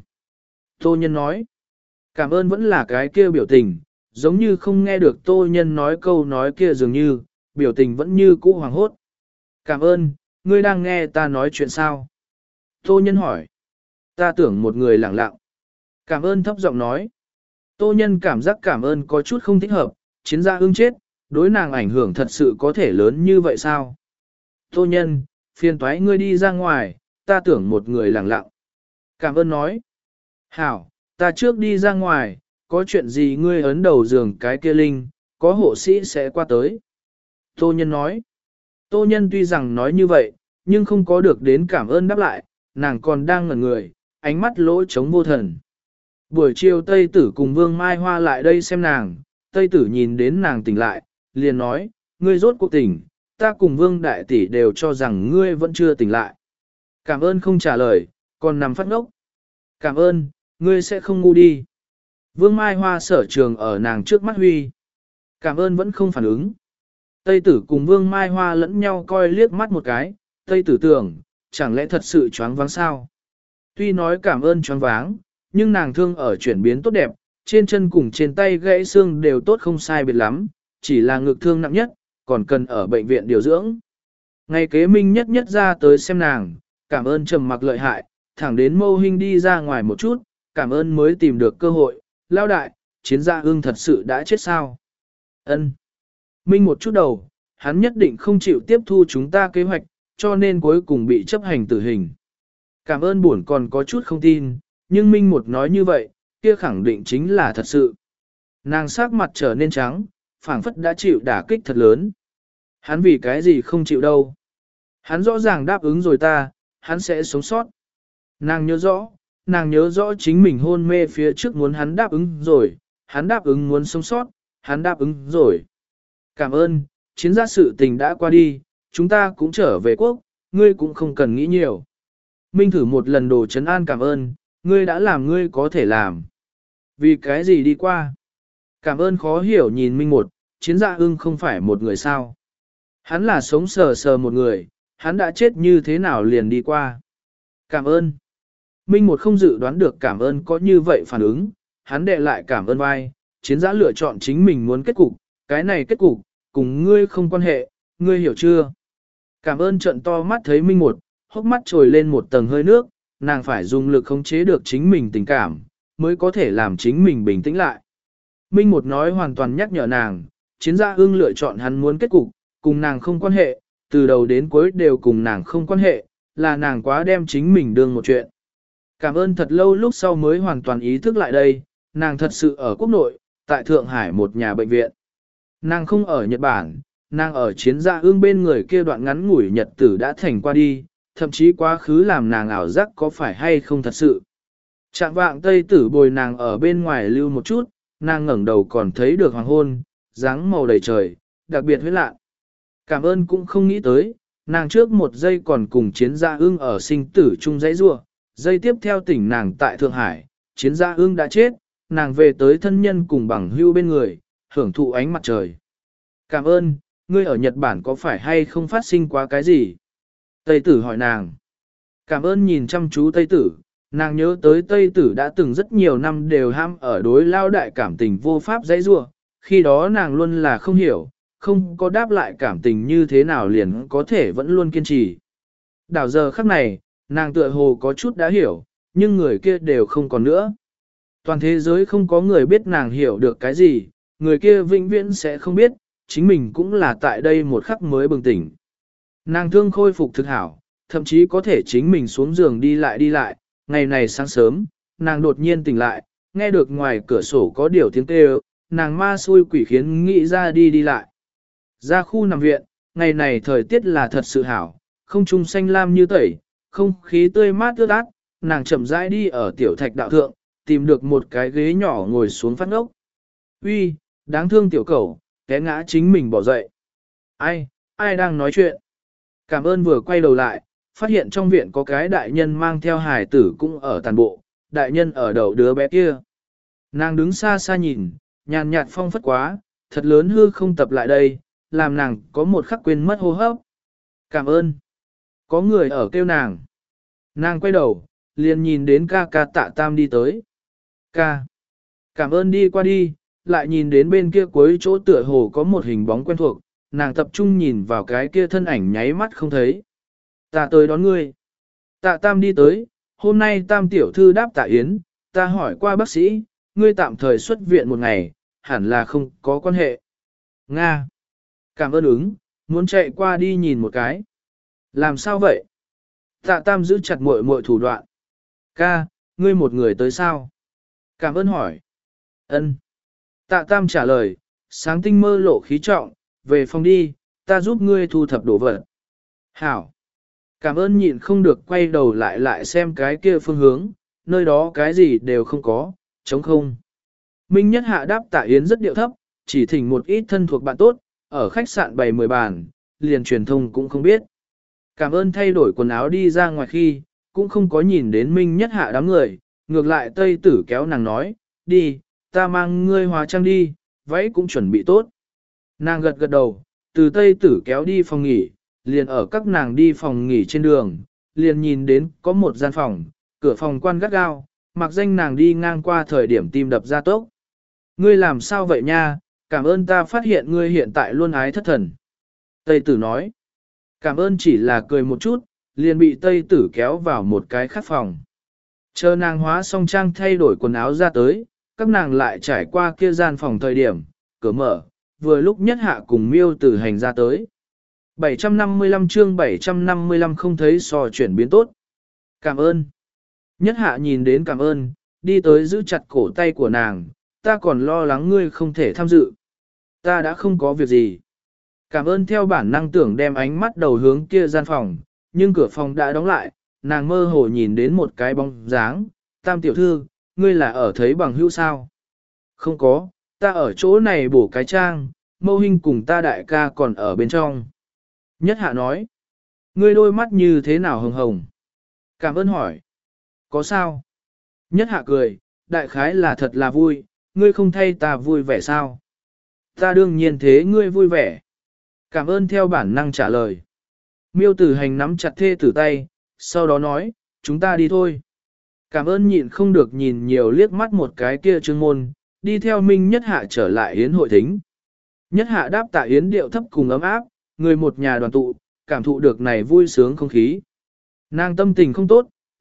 Tô Nhân nói, cảm ơn vẫn là cái kia biểu tình, giống như không nghe được Tô Nhân nói câu nói kia dường như, biểu tình vẫn như cũ hoàng hốt. Cảm ơn, ngươi đang nghe ta nói chuyện sao? Tô Nhân hỏi, ta tưởng một người lặng lặng. Cảm ơn thấp giọng nói. Tô Nhân cảm giác cảm ơn có chút không thích hợp, chiến gia ưng chết, đối nàng ảnh hưởng thật sự có thể lớn như vậy sao? Tô Nhân, phiền toái ngươi đi ra ngoài, ta tưởng một người lặng lặng. Cảm ơn nói. Hảo, ta trước đi ra ngoài, có chuyện gì ngươi ấn đầu giường cái kia linh, có hộ sĩ sẽ qua tới. Tô Nhân nói. Tô Nhân tuy rằng nói như vậy, nhưng không có được đến cảm ơn đáp lại, nàng còn đang ngẩn người, ánh mắt lỗ trống vô thần. Buổi chiều Tây Tử cùng Vương Mai Hoa lại đây xem nàng, Tây Tử nhìn đến nàng tỉnh lại, liền nói, ngươi rốt cuộc tỉnh, ta cùng Vương Đại Tỷ đều cho rằng ngươi vẫn chưa tỉnh lại. Cảm ơn không trả lời, còn nằm phát ngốc. Cảm ơn, ngươi sẽ không ngu đi. Vương Mai Hoa sở trường ở nàng trước mắt huy. Cảm ơn vẫn không phản ứng. Tây Tử cùng Vương Mai Hoa lẫn nhau coi liếc mắt một cái, Tây Tử tưởng, chẳng lẽ thật sự choáng váng sao? Tuy nói cảm ơn choáng váng, nhưng nàng thương ở chuyển biến tốt đẹp, trên chân cùng trên tay gãy xương đều tốt không sai biệt lắm, chỉ là ngực thương nặng nhất, còn cần ở bệnh viện điều dưỡng. Ngày kế Minh nhất nhất ra tới xem nàng, cảm ơn trầm mặc lợi hại, thẳng đến Mâu Hinh đi ra ngoài một chút, cảm ơn mới tìm được cơ hội, lao đại, chiến gia ương thật sự đã chết sao? Ân. Minh một chút đầu, hắn nhất định không chịu tiếp thu chúng ta kế hoạch, cho nên cuối cùng bị chấp hành tử hình. Cảm ơn buồn còn có chút không tin, nhưng Minh một nói như vậy, kia khẳng định chính là thật sự. Nàng sắc mặt trở nên trắng, phảng phất đã chịu đả kích thật lớn. Hắn vì cái gì không chịu đâu. Hắn rõ ràng đáp ứng rồi ta, hắn sẽ sống sót. Nàng nhớ rõ, nàng nhớ rõ chính mình hôn mê phía trước muốn hắn đáp ứng rồi, hắn đáp ứng muốn sống sót, hắn đáp ứng rồi. Cảm ơn, chiến gia sự tình đã qua đi, chúng ta cũng trở về quốc, ngươi cũng không cần nghĩ nhiều. Minh thử một lần đồ trấn an cảm ơn, ngươi đã làm ngươi có thể làm. Vì cái gì đi qua? Cảm ơn khó hiểu nhìn Minh một, chiến gia ưng không phải một người sao. Hắn là sống sờ sờ một người, hắn đã chết như thế nào liền đi qua. Cảm ơn. Minh một không dự đoán được cảm ơn có như vậy phản ứng, hắn đệ lại cảm ơn vai, chiến giã lựa chọn chính mình muốn kết cục, cái này kết cục, cùng ngươi không quan hệ, ngươi hiểu chưa? Cảm ơn trận to mắt thấy Minh một, hốc mắt trồi lên một tầng hơi nước, nàng phải dùng lực khống chế được chính mình tình cảm, mới có thể làm chính mình bình tĩnh lại. Minh một nói hoàn toàn nhắc nhở nàng, chiến gia ưng lựa chọn hắn muốn kết cục, cùng nàng không quan hệ, từ đầu đến cuối đều cùng nàng không quan hệ, là nàng quá đem chính mình đương một chuyện. Cảm ơn thật lâu lúc sau mới hoàn toàn ý thức lại đây, nàng thật sự ở quốc nội, tại Thượng Hải một nhà bệnh viện. Nàng không ở Nhật Bản, nàng ở chiến gia ương bên người kia đoạn ngắn ngủi nhật tử đã thành qua đi, thậm chí quá khứ làm nàng ảo giác có phải hay không thật sự. Trạng vạng tây tử bồi nàng ở bên ngoài lưu một chút, nàng ngẩng đầu còn thấy được hoàng hôn, dáng màu đầy trời, đặc biệt huyết lạ. Cảm ơn cũng không nghĩ tới, nàng trước một giây còn cùng chiến gia ương ở sinh tử chung dãy rua, giây tiếp theo tỉnh nàng tại Thượng Hải, chiến gia ương đã chết, nàng về tới thân nhân cùng bằng hưu bên người, hưởng thụ ánh mặt trời. Cảm ơn, ngươi ở Nhật Bản có phải hay không phát sinh quá cái gì? Tây tử hỏi nàng. Cảm ơn nhìn chăm chú Tây tử, nàng nhớ tới Tây tử đã từng rất nhiều năm đều ham ở đối lao đại cảm tình vô pháp dãy rua, khi đó nàng luôn là không hiểu, không có đáp lại cảm tình như thế nào liền có thể vẫn luôn kiên trì. Đảo giờ khắc này, nàng tựa hồ có chút đã hiểu, nhưng người kia đều không còn nữa. Toàn thế giới không có người biết nàng hiểu được cái gì, người kia vĩnh viễn sẽ không biết, chính mình cũng là tại đây một khắc mới bừng tỉnh. Nàng thương khôi phục thực hảo, thậm chí có thể chính mình xuống giường đi lại đi lại, ngày này sáng sớm, nàng đột nhiên tỉnh lại, nghe được ngoài cửa sổ có điều tiếng kêu, nàng ma xui quỷ khiến nghĩ ra đi đi lại. Ra khu nằm viện, ngày này thời tiết là thật sự hảo, không trung xanh lam như tẩy, không khí tươi mát ướt át, nàng chậm rãi đi ở tiểu thạch đạo thượng, tìm được một cái ghế nhỏ ngồi xuống phát ngốc. Uy, đáng thương tiểu cẩu, té ngã chính mình bỏ dậy. Ai, ai đang nói chuyện? Cảm ơn vừa quay đầu lại, phát hiện trong viện có cái đại nhân mang theo hài tử cũng ở tàn bộ, đại nhân ở đầu đứa bé kia. Nàng đứng xa xa nhìn, nhàn nhạt phong phất quá, thật lớn hư không tập lại đây, làm nàng có một khắc quên mất hô hấp. Cảm ơn. Có người ở kêu nàng. Nàng quay đầu, liền nhìn đến ca ca Tạ Tam đi tới. Ca. Cảm ơn đi qua đi, lại nhìn đến bên kia cuối chỗ tựa hồ có một hình bóng quen thuộc, nàng tập trung nhìn vào cái kia thân ảnh nháy mắt không thấy. Ta tới đón ngươi. Tạ Tam đi tới, hôm nay Tam tiểu thư đáp Tạ Yến, ta hỏi qua bác sĩ, ngươi tạm thời xuất viện một ngày, hẳn là không có quan hệ. Nga. Cảm ơn ứng, muốn chạy qua đi nhìn một cái. Làm sao vậy? Tạ Tam giữ chặt muội muội thủ đoạn. Ca, ngươi một người tới sao? Cảm ơn hỏi. Ân. Tạ Tam trả lời, sáng tinh mơ lộ khí trọng, về phòng đi, ta giúp ngươi thu thập đồ vật. Hảo. Cảm ơn nhịn không được quay đầu lại lại xem cái kia phương hướng, nơi đó cái gì đều không có, trống không. Minh Nhất Hạ đáp Tạ Yến rất điệu thấp, chỉ thỉnh một ít thân thuộc bạn tốt, ở khách sạn bày mười bàn, liền truyền thông cũng không biết. Cảm ơn thay đổi quần áo đi ra ngoài khi, cũng không có nhìn đến Minh Nhất Hạ đám người, ngược lại Tây Tử kéo nàng nói, đi, ta mang ngươi hóa trang đi, váy cũng chuẩn bị tốt. Nàng gật gật đầu, từ Tây Tử kéo đi phòng nghỉ, liền ở các nàng đi phòng nghỉ trên đường, liền nhìn đến có một gian phòng, cửa phòng quan gắt gao, mặc danh nàng đi ngang qua thời điểm tim đập ra tốc. Ngươi làm sao vậy nha, cảm ơn ta phát hiện ngươi hiện tại luôn ái thất thần. Tây Tử nói, cảm ơn chỉ là cười một chút, liền bị Tây Tử kéo vào một cái khác phòng. Chờ nàng hóa xong trang thay đổi quần áo ra tới, các nàng lại trải qua kia gian phòng thời điểm, cửa mở, vừa lúc Nhất Hạ cùng Miêu Tử Hành ra tới. bảy trăm năm mươi lăm chương bảy trăm năm mươi lăm không thấy so chuyển biến tốt. Cảm ơn. Nhất Hạ nhìn đến cảm ơn, đi tới giữ chặt cổ tay của nàng, ta còn lo lắng ngươi không thể tham dự. Ta đã không có việc gì. Cảm ơn theo bản năng tưởng đem ánh mắt đầu hướng kia gian phòng, nhưng cửa phòng đã đóng lại, nàng mơ hồ nhìn đến một cái bóng dáng, Tam tiểu thư, ngươi là ở thấy bằng hữu sao? Không có, ta ở chỗ này bổ cái trang, Mâu Hinh cùng ta đại ca còn ở bên trong. Nhất Hạ nói, ngươi đôi mắt như thế nào hồng hồng? Cảm ơn hỏi, có sao? Nhất Hạ cười, đại khái là thật là vui, ngươi không thay ta vui vẻ sao? Ta đương nhiên thế ngươi vui vẻ. Cảm ơn theo bản năng trả lời. Miêu Tử Hành nắm chặt thê tử tay, sau đó nói, chúng ta đi thôi. Cảm ơn nhịn không được nhìn nhiều liếc mắt một cái kia trương môn, đi theo Minh Nhất Hạ trở lại yến hội thính. Nhất Hạ đáp Tạ Yến điệu thấp cùng ấm áp, người một nhà đoàn tụ, cảm thụ được này vui sướng không khí. Nàng tâm tình không tốt,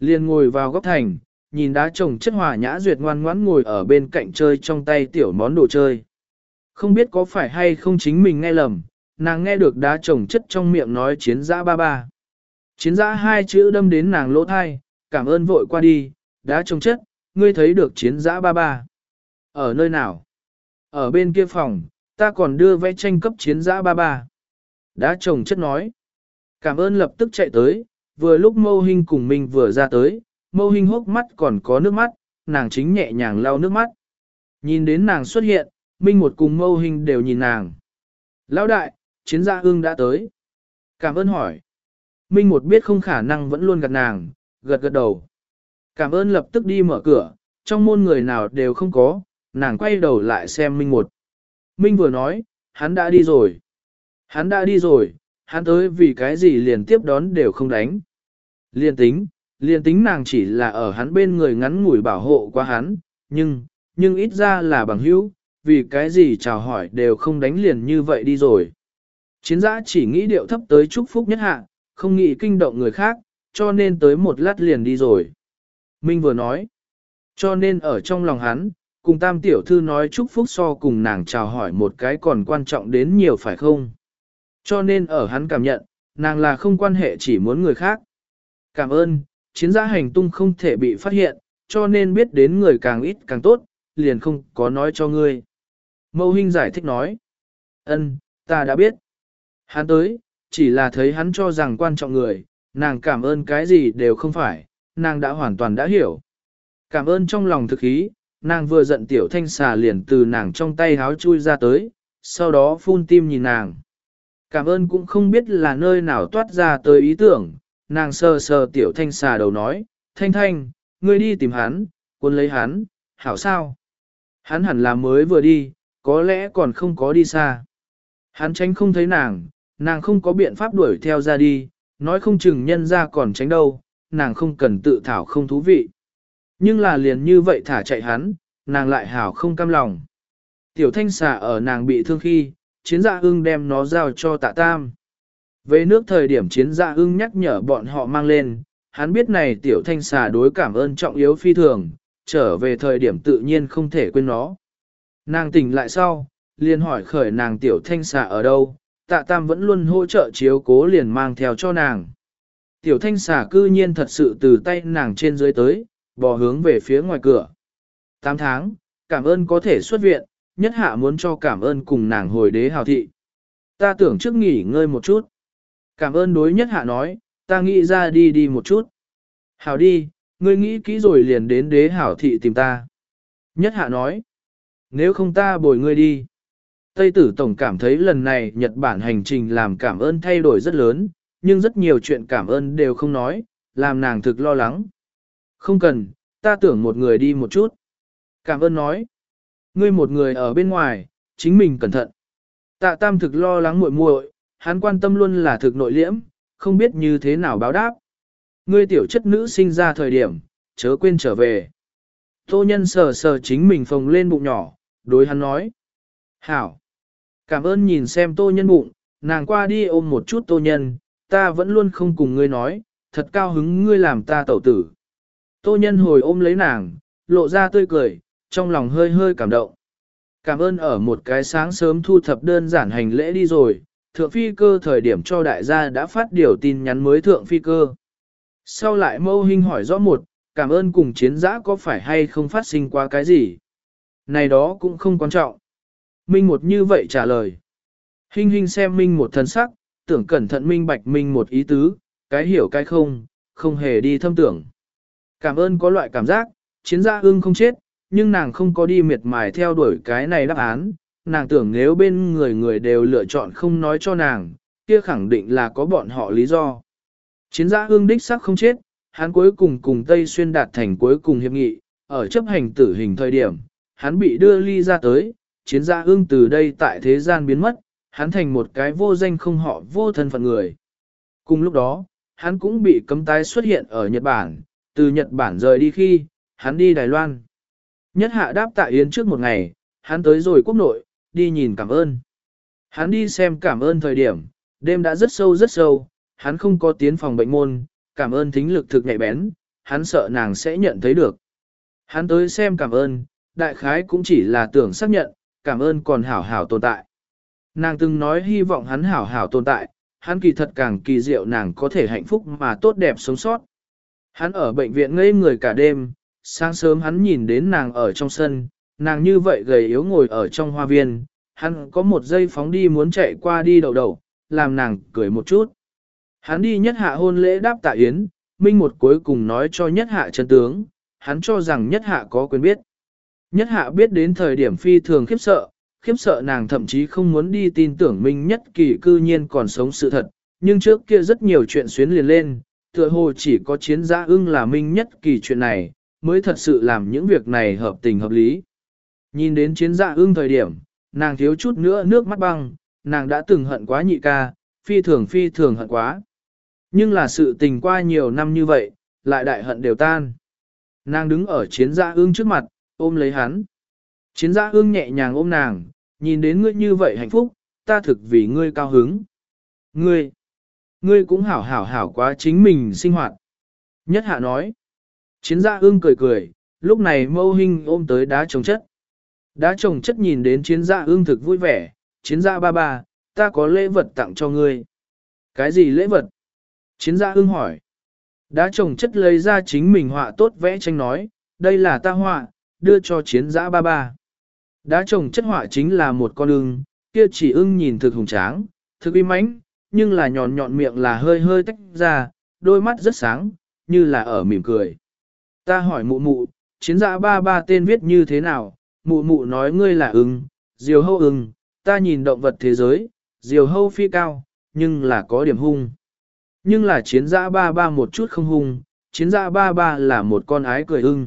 liền ngồi vào góc thành, nhìn đá chồng chất hòa nhã duyệt ngoan ngoãn ngồi ở bên cạnh chơi trong tay tiểu món đồ chơi. Không biết có phải hay không chính mình nghe lầm, nàng nghe được đá chồng chất trong miệng nói chiến giã ba ba. Chiến giã hai chữ đâm đến nàng lỗ thai, cảm ơn vội qua đi, đá chồng chất, ngươi thấy được chiến giã ba ba. Ở nơi nào? Ở bên kia phòng, ta còn đưa vẽ tranh cấp chiến giã ba ba. Đá chồng chất nói. Cảm ơn lập tức chạy tới, vừa lúc Mâu Hinh cùng mình vừa ra tới, Mâu Hinh hốc mắt còn có nước mắt, nàng chính nhẹ nhàng lau nước mắt. Nhìn đến nàng xuất hiện, Minh một cùng Mâu Hinh đều nhìn nàng. Lão đại, chiến gia ương đã tới. Cảm ơn hỏi. Minh một biết không khả năng vẫn luôn gật nàng, gật gật đầu. Cảm ơn lập tức đi mở cửa, trong môn người nào đều không có, nàng quay đầu lại xem Minh một. Minh vừa nói, hắn đã đi rồi. Hắn đã đi rồi, hắn tới vì cái gì liền tiếp đón đều không đánh. Liên tính, liên tính nàng chỉ là ở hắn bên người ngắn ngủi bảo hộ qua hắn, nhưng, nhưng ít ra là bằng hữu, vì cái gì chào hỏi đều không đánh liền như vậy đi rồi. Chiến giã chỉ nghĩ điệu thấp tới chúc phúc nhất hạ, không nghĩ kinh động người khác, cho nên tới một lát liền đi rồi. Minh vừa nói, cho nên ở trong lòng hắn, cùng tam tiểu thư nói chúc phúc so cùng nàng chào hỏi một cái còn quan trọng đến nhiều phải không? Cho nên ở hắn cảm nhận, nàng là không quan hệ chỉ muốn người khác. Cảm ơn, chiến giã hành tung không thể bị phát hiện, cho nên biết đến người càng ít càng tốt, liền không có nói cho ngươi. Mâu Hinh giải thích nói, ân, ta đã biết. Hắn tới, chỉ là thấy hắn cho rằng quan trọng người, nàng cảm ơn cái gì đều không phải, nàng đã hoàn toàn đã hiểu. Cảm ơn trong lòng thực khí, nàng vừa giận tiểu thanh xà liền từ nàng trong tay háo chui ra tới, sau đó phun tim nhìn nàng. Cảm ơn cũng không biết là nơi nào toát ra tới ý tưởng, nàng sờ sờ tiểu thanh xà đầu nói, thanh thanh, ngươi đi tìm hắn, cuốn lấy hắn, hảo sao? Hắn hẳn là mới vừa đi, có lẽ còn không có đi xa. Hắn tránh không thấy nàng, nàng không có biện pháp đuổi theo ra đi, nói không chừng nhân ra còn tránh đâu, nàng không cần tự thảo không thú vị. Nhưng là liền như vậy thả chạy hắn, nàng lại hảo không cam lòng. Tiểu thanh xà ở nàng bị thương khi, chiến dạ ưng đem nó giao cho tạ tam. Về nước thời điểm chiến dạ ưng nhắc nhở bọn họ mang lên, hắn biết này tiểu thanh xà đối cảm ơn trọng yếu phi thường, trở về thời điểm tự nhiên không thể quên nó. Nàng tỉnh lại sau, liền hỏi khởi nàng tiểu thanh xà ở đâu, tạ tam vẫn luôn hỗ trợ chiếu cố liền mang theo cho nàng. Tiểu thanh xà cư nhiên thật sự từ tay nàng trên dưới tới, bò hướng về phía ngoài cửa. tám tháng, cảm ơn có thể xuất viện, nhất hạ muốn cho cảm ơn cùng nàng hồi đế hào thị. Ta tưởng trước nghỉ ngơi một chút. Cảm ơn đối nhất hạ nói, ta nghĩ ra đi đi một chút. Hảo đi, ngươi nghĩ kỹ rồi liền đến đế hảo thị tìm ta. Nhất hạ nói, nếu không ta bồi ngươi đi. Tây tử tổng cảm thấy lần này Nhật Bản hành trình làm cảm ơn thay đổi rất lớn, nhưng rất nhiều chuyện cảm ơn đều không nói, làm nàng thực lo lắng. Không cần, ta tưởng một người đi một chút. Cảm ơn nói, ngươi một người ở bên ngoài, chính mình cẩn thận. Tạ tam thực lo lắng muội muội, hắn quan tâm luôn là thực nội liễm, không biết như thế nào báo đáp. Ngươi tiểu chất nữ sinh ra thời điểm, chớ quên trở về. Tô nhân sờ sờ chính mình phồng lên bụng nhỏ, đối hắn nói. Hảo. Cảm ơn nhìn xem tô nhân bụng, nàng qua đi ôm một chút tô nhân, ta vẫn luôn không cùng ngươi nói, thật cao hứng ngươi làm ta tẩu tử. Tô nhân hồi ôm lấy nàng, lộ ra tươi cười, trong lòng hơi hơi cảm động. Cảm ơn ở một cái sáng sớm thu thập đơn giản hành lễ đi rồi, thượng phi cơ thời điểm cho đại gia đã phát điều tin nhắn mới thượng phi cơ. Sau lại Mâu Hinh hỏi rõ một, cảm ơn cùng chiến giã có phải hay không phát sinh qua cái gì. Này đó cũng không quan trọng. Minh một như vậy trả lời. Hinh Hinh xem Minh một thân sắc, tưởng cẩn thận minh bạch Minh một ý tứ, cái hiểu cái không, không hề đi thâm tưởng. Cảm ơn có loại cảm giác, chiến giã ưng không chết, nhưng nàng không có đi miệt mài theo đuổi cái này đáp án, nàng tưởng nếu bên người người đều lựa chọn không nói cho nàng, kia khẳng định là có bọn họ lý do. Chiến giã ưng đích sắc không chết, hắn cuối cùng cùng Tây Xuyên đạt thành cuối cùng hiệp nghị, ở chấp hành tử hình thời điểm, hắn bị đưa ly ra tới, chiến giã ưng từ đây tại thế gian biến mất, hắn thành một cái vô danh không họ vô thân phận người. Cùng lúc đó, hắn cũng bị cấm tái xuất hiện ở Nhật Bản, từ Nhật Bản rời đi khi, hắn đi Đài Loan. Nhất hạ đáp tạ yến trước một ngày, hắn tới rồi quốc nội, đi nhìn cảm ơn. Hắn đi xem cảm ơn thời điểm, đêm đã rất sâu rất sâu, hắn không có tiến phòng bệnh môn, cảm ơn thính lực thực nhạy bén, hắn sợ nàng sẽ nhận thấy được. Hắn tới xem cảm ơn, đại khái cũng chỉ là tưởng xác nhận, cảm ơn còn hảo hảo tồn tại. Nàng từng nói hy vọng hắn hảo hảo tồn tại, hắn kỳ thật càng kỳ diệu nàng có thể hạnh phúc mà tốt đẹp sống sót. Hắn ở bệnh viện ngây người cả đêm, sáng sớm hắn nhìn đến nàng ở trong sân, nàng như vậy gầy yếu ngồi ở trong hoa viên, hắn có một giây phóng đi muốn chạy qua đi đầu đầu, làm nàng cười một chút. Hắn đi nhất hạ hôn lễ đáp tạ yến, Minh một cuối cùng nói cho nhất hạ chân tướng, hắn cho rằng nhất hạ có quyền biết. Nhất hạ biết đến thời điểm phi thường khiếp sợ, khiếp sợ nàng thậm chí không muốn đi tin tưởng Minh Nhất Kỳ cư nhiên còn sống sự thật, nhưng trước kia rất nhiều chuyện xuyến liền lên, tựa hồ chỉ có chiến giã ưng là Minh Nhất Kỳ chuyện này, mới thật sự làm những việc này hợp tình hợp lý. Nhìn đến chiến giã ưng thời điểm, nàng thiếu chút nữa nước mắt băng, nàng đã từng hận quá nhị ca, phi thường phi thường hận quá. Nhưng là sự tình qua nhiều năm như vậy, lại đại hận đều tan. Nàng đứng ở chiến giã ưng trước mặt, ôm lấy hắn. Chiến giã ưng nhẹ nhàng ôm nàng, nhìn đến ngươi như vậy hạnh phúc, ta thực vì ngươi cao hứng. Ngươi, ngươi cũng hảo hảo hảo quá chính mình sinh hoạt. Nhất hạ nói. Chiến giã ưng cười cười, lúc này mâu hình ôm tới đá trồng chất. Đá trồng chất nhìn đến chiến giã ưng thực vui vẻ, chiến giã ba ba, ta có lễ vật tặng cho ngươi. Cái gì lễ vật? Chiến giã ưng hỏi. Đá trồng chất lấy ra chính mình họa tốt vẽ tranh nói, đây là ta họa, đưa cho chiến giã ba ba. Đá trồng chất họa chính là một con ưng, kia chỉ ưng nhìn thực hùng tráng, thực uy mãnh, nhưng là nhọn nhọn miệng là hơi hơi tách ra, đôi mắt rất sáng, như là ở mỉm cười. Ta hỏi mụ mụ, chiến giã ba ba tên viết như thế nào, mụ mụ nói ngươi là ưng, diều hâu ưng, ta nhìn động vật thế giới, diều hâu phi cao, nhưng là có điểm hung. Nhưng là chiến giã ba ba một chút không hung, chiến giã ba ba là một con ái cười ưng.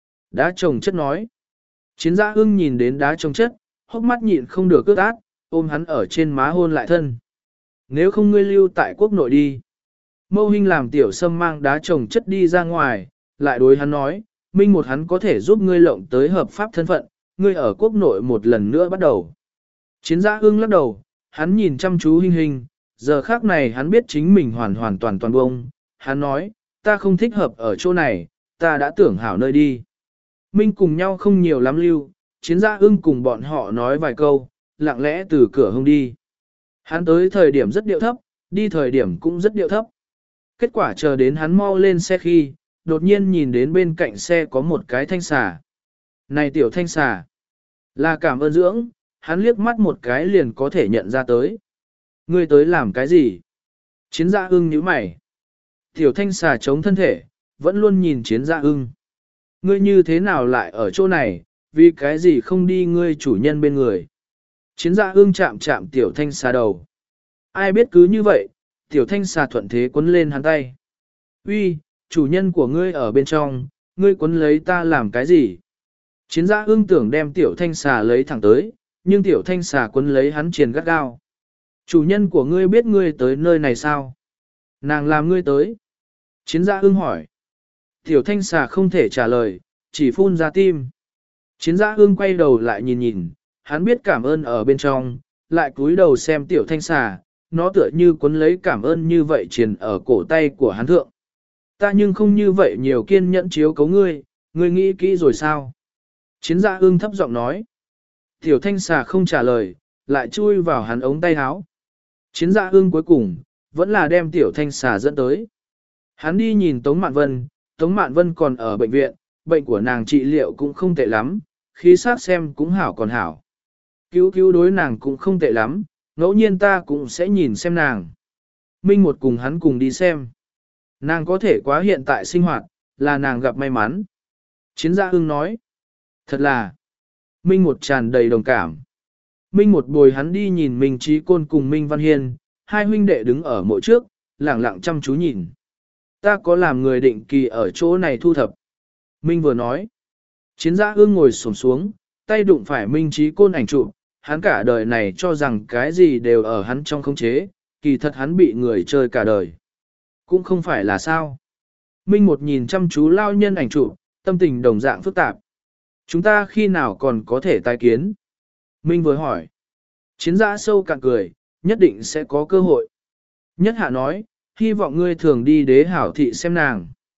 Đá trồng chất nói. Chiến giã ưng nhìn đến đá trồng chất, hốc mắt nhịn không được ướt át, ôm hắn ở trên má hôn lại thân. Nếu không ngươi lưu tại quốc nội đi. Mâu Hinh làm tiểu sâm mang đá trồng chất đi ra ngoài, lại đối hắn nói, Minh một hắn có thể giúp ngươi lộng tới hợp pháp thân phận, ngươi ở quốc nội một lần nữa bắt đầu. Chiến giã ưng lắc đầu, hắn nhìn chăm chú Hinh Hinh, giờ khác này hắn biết chính mình hoàn hoàn toàn toàn bông, hắn nói, ta không thích hợp ở chỗ này, ta đã tưởng hảo nơi đi. Minh cùng nhau không nhiều lắm lưu, chiến giã ưng cùng bọn họ nói vài câu, lặng lẽ từ cửa hông đi. Hắn tới thời điểm rất điệu thấp, đi thời điểm cũng rất điệu thấp. Kết quả chờ đến hắn mau lên xe khi, đột nhiên nhìn đến bên cạnh xe có một cái thanh xà. Này tiểu thanh xà, là cảm ơn dưỡng, hắn liếc mắt một cái liền có thể nhận ra tới. Ngươi tới làm cái gì? Chiến giã ưng nhíu mày. Tiểu thanh xà chống thân thể, vẫn luôn nhìn chiến giã ưng. Ngươi như thế nào lại ở chỗ này, vì cái gì không đi ngươi chủ nhân bên người? Chiến giã ưng chạm chạm tiểu thanh xà đầu. Ai biết cứ như vậy, tiểu thanh xà thuận thế quấn lên hắn tay. Uy, chủ nhân của ngươi ở bên trong, ngươi quấn lấy ta làm cái gì? Chiến giã ưng tưởng đem tiểu thanh xà lấy thẳng tới, nhưng tiểu thanh xà quấn lấy hắn triền gắt gao. Chủ nhân của ngươi biết ngươi tới nơi này sao? Nàng làm ngươi tới. Chiến giã ưng hỏi. Tiểu thanh xà không thể trả lời, chỉ phun ra tim. Chiến giã ưng quay đầu lại nhìn nhìn, hắn biết cảm ơn ở bên trong, lại cúi đầu xem tiểu thanh xà, nó tựa như cuốn lấy cảm ơn như vậy triền ở cổ tay của hắn thượng. Ta nhưng không như vậy nhiều kiên nhẫn chiếu cấu ngươi, ngươi nghĩ kỹ rồi sao? Chiến giã ưng thấp giọng nói. Tiểu thanh xà không trả lời, lại chui vào hắn ống tay áo. Chiến giã ưng cuối cùng, vẫn là đem tiểu thanh xà dẫn tới. Hắn đi nhìn Tống Mạn Vân, Tống Mạn Vân còn ở bệnh viện, bệnh của nàng trị liệu cũng không tệ lắm, khí sắc xem cũng hảo còn hảo. Cứu cứu đối nàng cũng không tệ lắm, ngẫu nhiên ta cũng sẽ nhìn xem nàng. Minh một cùng hắn cùng đi xem. Nàng có thể quá hiện tại sinh hoạt, là nàng gặp may mắn. Chiến giã ưng nói. Thật là. Minh một tràn đầy đồng cảm. Minh một bồi hắn đi nhìn Minh Trí Côn cùng Minh Văn Hiên, hai huynh đệ đứng ở mộ trước, lẳng lặng chăm chú nhìn. Ta có làm người định kỳ ở chỗ này thu thập. Minh vừa nói. Chiến giã ương ngồi xổm xuống, tay đụng phải Minh Trí Côn ảnh chụp, hắn cả đời này cho rằng cái gì đều ở hắn trong khống chế, kỳ thật hắn bị người chơi cả đời. Cũng không phải là sao. Minh một nhìn chăm chú lao nhân ảnh chụp, tâm tình đồng dạng phức tạp. Chúng ta khi nào còn có thể tái kiến? Minh vừa hỏi. Chiến giã sâu cạn cười, nhất định sẽ có cơ hội. Nhất hạ nói, hy vọng ngươi thường đi đế hảo thị xem nàng.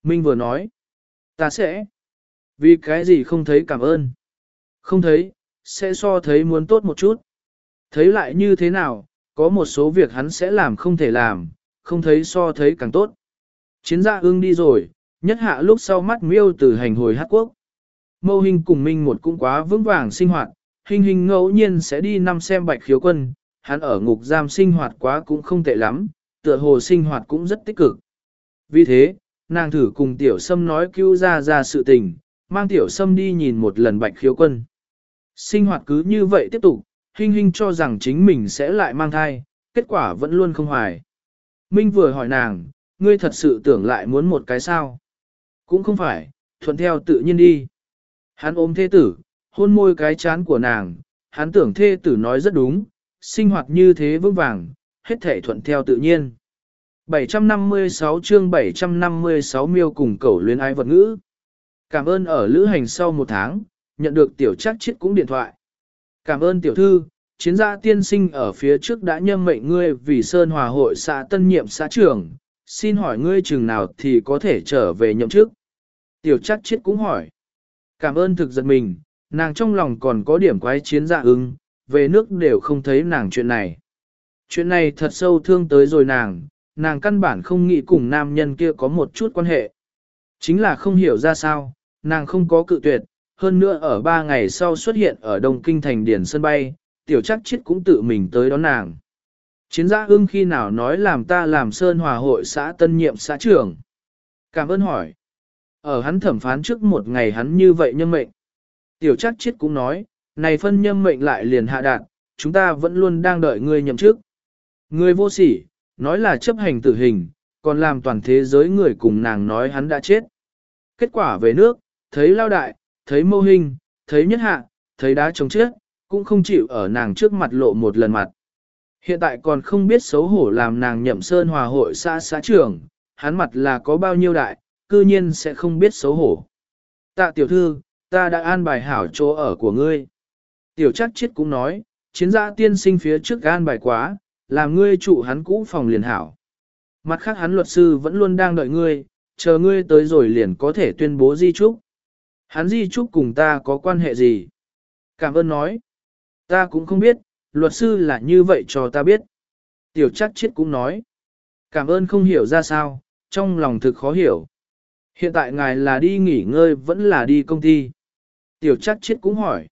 Minh vừa nói. Ta sẽ. Vì cái gì không thấy cảm ơn? Không thấy, sẽ so thấy muốn tốt một chút. Thấy lại như thế nào, có một số việc hắn sẽ làm không thể làm, không thấy so thấy càng tốt. Chiến gia ưng đi rồi, nhất hạ lúc sau mắt miêu từ hành hồi hát quốc. Mâu Hình cùng Minh một cũng quá vững vàng sinh hoạt, Hình Hình ngẫu nhiên sẽ đi năm xem Bạch Khiếu Quân, hắn ở ngục giam sinh hoạt quá cũng không tệ lắm, tựa hồ sinh hoạt cũng rất tích cực. Vì thế, nàng thử cùng Tiểu Sâm nói cứu ra ra sự tình, mang Tiểu Sâm đi nhìn một lần Bạch Khiếu Quân. Sinh hoạt cứ như vậy tiếp tục, Hình Hình cho rằng chính mình sẽ lại mang thai, kết quả vẫn luôn không hoài. Minh vừa hỏi nàng, ngươi thật sự tưởng lại muốn một cái sao? Cũng không phải, thuận theo tự nhiên đi. Hắn ôm thê tử, hôn môi cái chán của nàng, hắn tưởng thê tử nói rất đúng, sinh hoạt như thế vững vàng, hết thể thuận theo tự nhiên. bảy trăm năm mươi sáu chương bảy trăm năm mươi sáu miêu cùng cẩu luyến ái vật ngữ. Cảm ơn ở lữ hành sau một tháng, nhận được tiểu chắc chết cũng điện thoại. Cảm ơn tiểu thư, chiến gia tiên sinh ở phía trước đã nhâm mệnh ngươi vì Sơn Hòa hội xã tân nhiệm xã trưởng, xin hỏi ngươi chừng nào thì có thể trở về nhậm chức. Tiểu chắc chết cũng hỏi. Cảm ơn thực giật mình, nàng trong lòng còn có điểm quái chiến dạ ứng, về nước đều không thấy nàng chuyện này. Chuyện này thật sâu thương tới rồi nàng, nàng căn bản không nghĩ cùng nam nhân kia có một chút quan hệ. Chính là không hiểu ra sao, nàng không có cự tuyệt, hơn nữa ở ba ngày sau xuất hiện ở Đông Kinh thành điển sân bay, tiểu chắc chết cũng tự mình tới đón nàng. Chiến gia ưng khi nào nói làm ta làm Sơn Hòa hội xã tân nhiệm xã trưởng. Cảm ơn hỏi. Ở hắn thẩm phán trước một ngày hắn như vậy nhâm mệnh. Tiểu chắc chết cũng nói, này phân nhâm mệnh lại liền hạ đạt, chúng ta vẫn luôn đang đợi ngươi nhậm chức. Ngươi vô sỉ, nói là chấp hành tử hình, còn làm toàn thế giới người cùng nàng nói hắn đã chết. Kết quả về nước, thấy lao đại, thấy mâu hình, thấy nhất hạ, thấy đá trống chết, cũng không chịu ở nàng trước mặt lộ một lần mặt. Hiện tại còn không biết xấu hổ làm nàng nhậm Sơn Hòa hội xã xã trưởng, hắn mặt là có bao nhiêu đại, cư nhiên sẽ không biết xấu hổ. Tạ tiểu thư, ta đã an bài hảo chỗ ở của ngươi. Tiểu chắc chết cũng nói, chiến gia tiên sinh phía trước an bài quá, làm ngươi trụ hắn cũ phòng liền hảo. Mặt khác hắn luật sư vẫn luôn đang đợi ngươi, chờ ngươi tới rồi liền có thể tuyên bố di trúc. Hắn di trúc cùng ta có quan hệ gì? Cảm ơn nói. Ta cũng không biết, luật sư là như vậy cho ta biết. Tiểu chắc chết cũng nói. Cảm ơn không hiểu ra sao, trong lòng thực khó hiểu. Hiện tại ngài là đi nghỉ ngơi vẫn là đi công ty. Tiểu chắc chết cũng hỏi.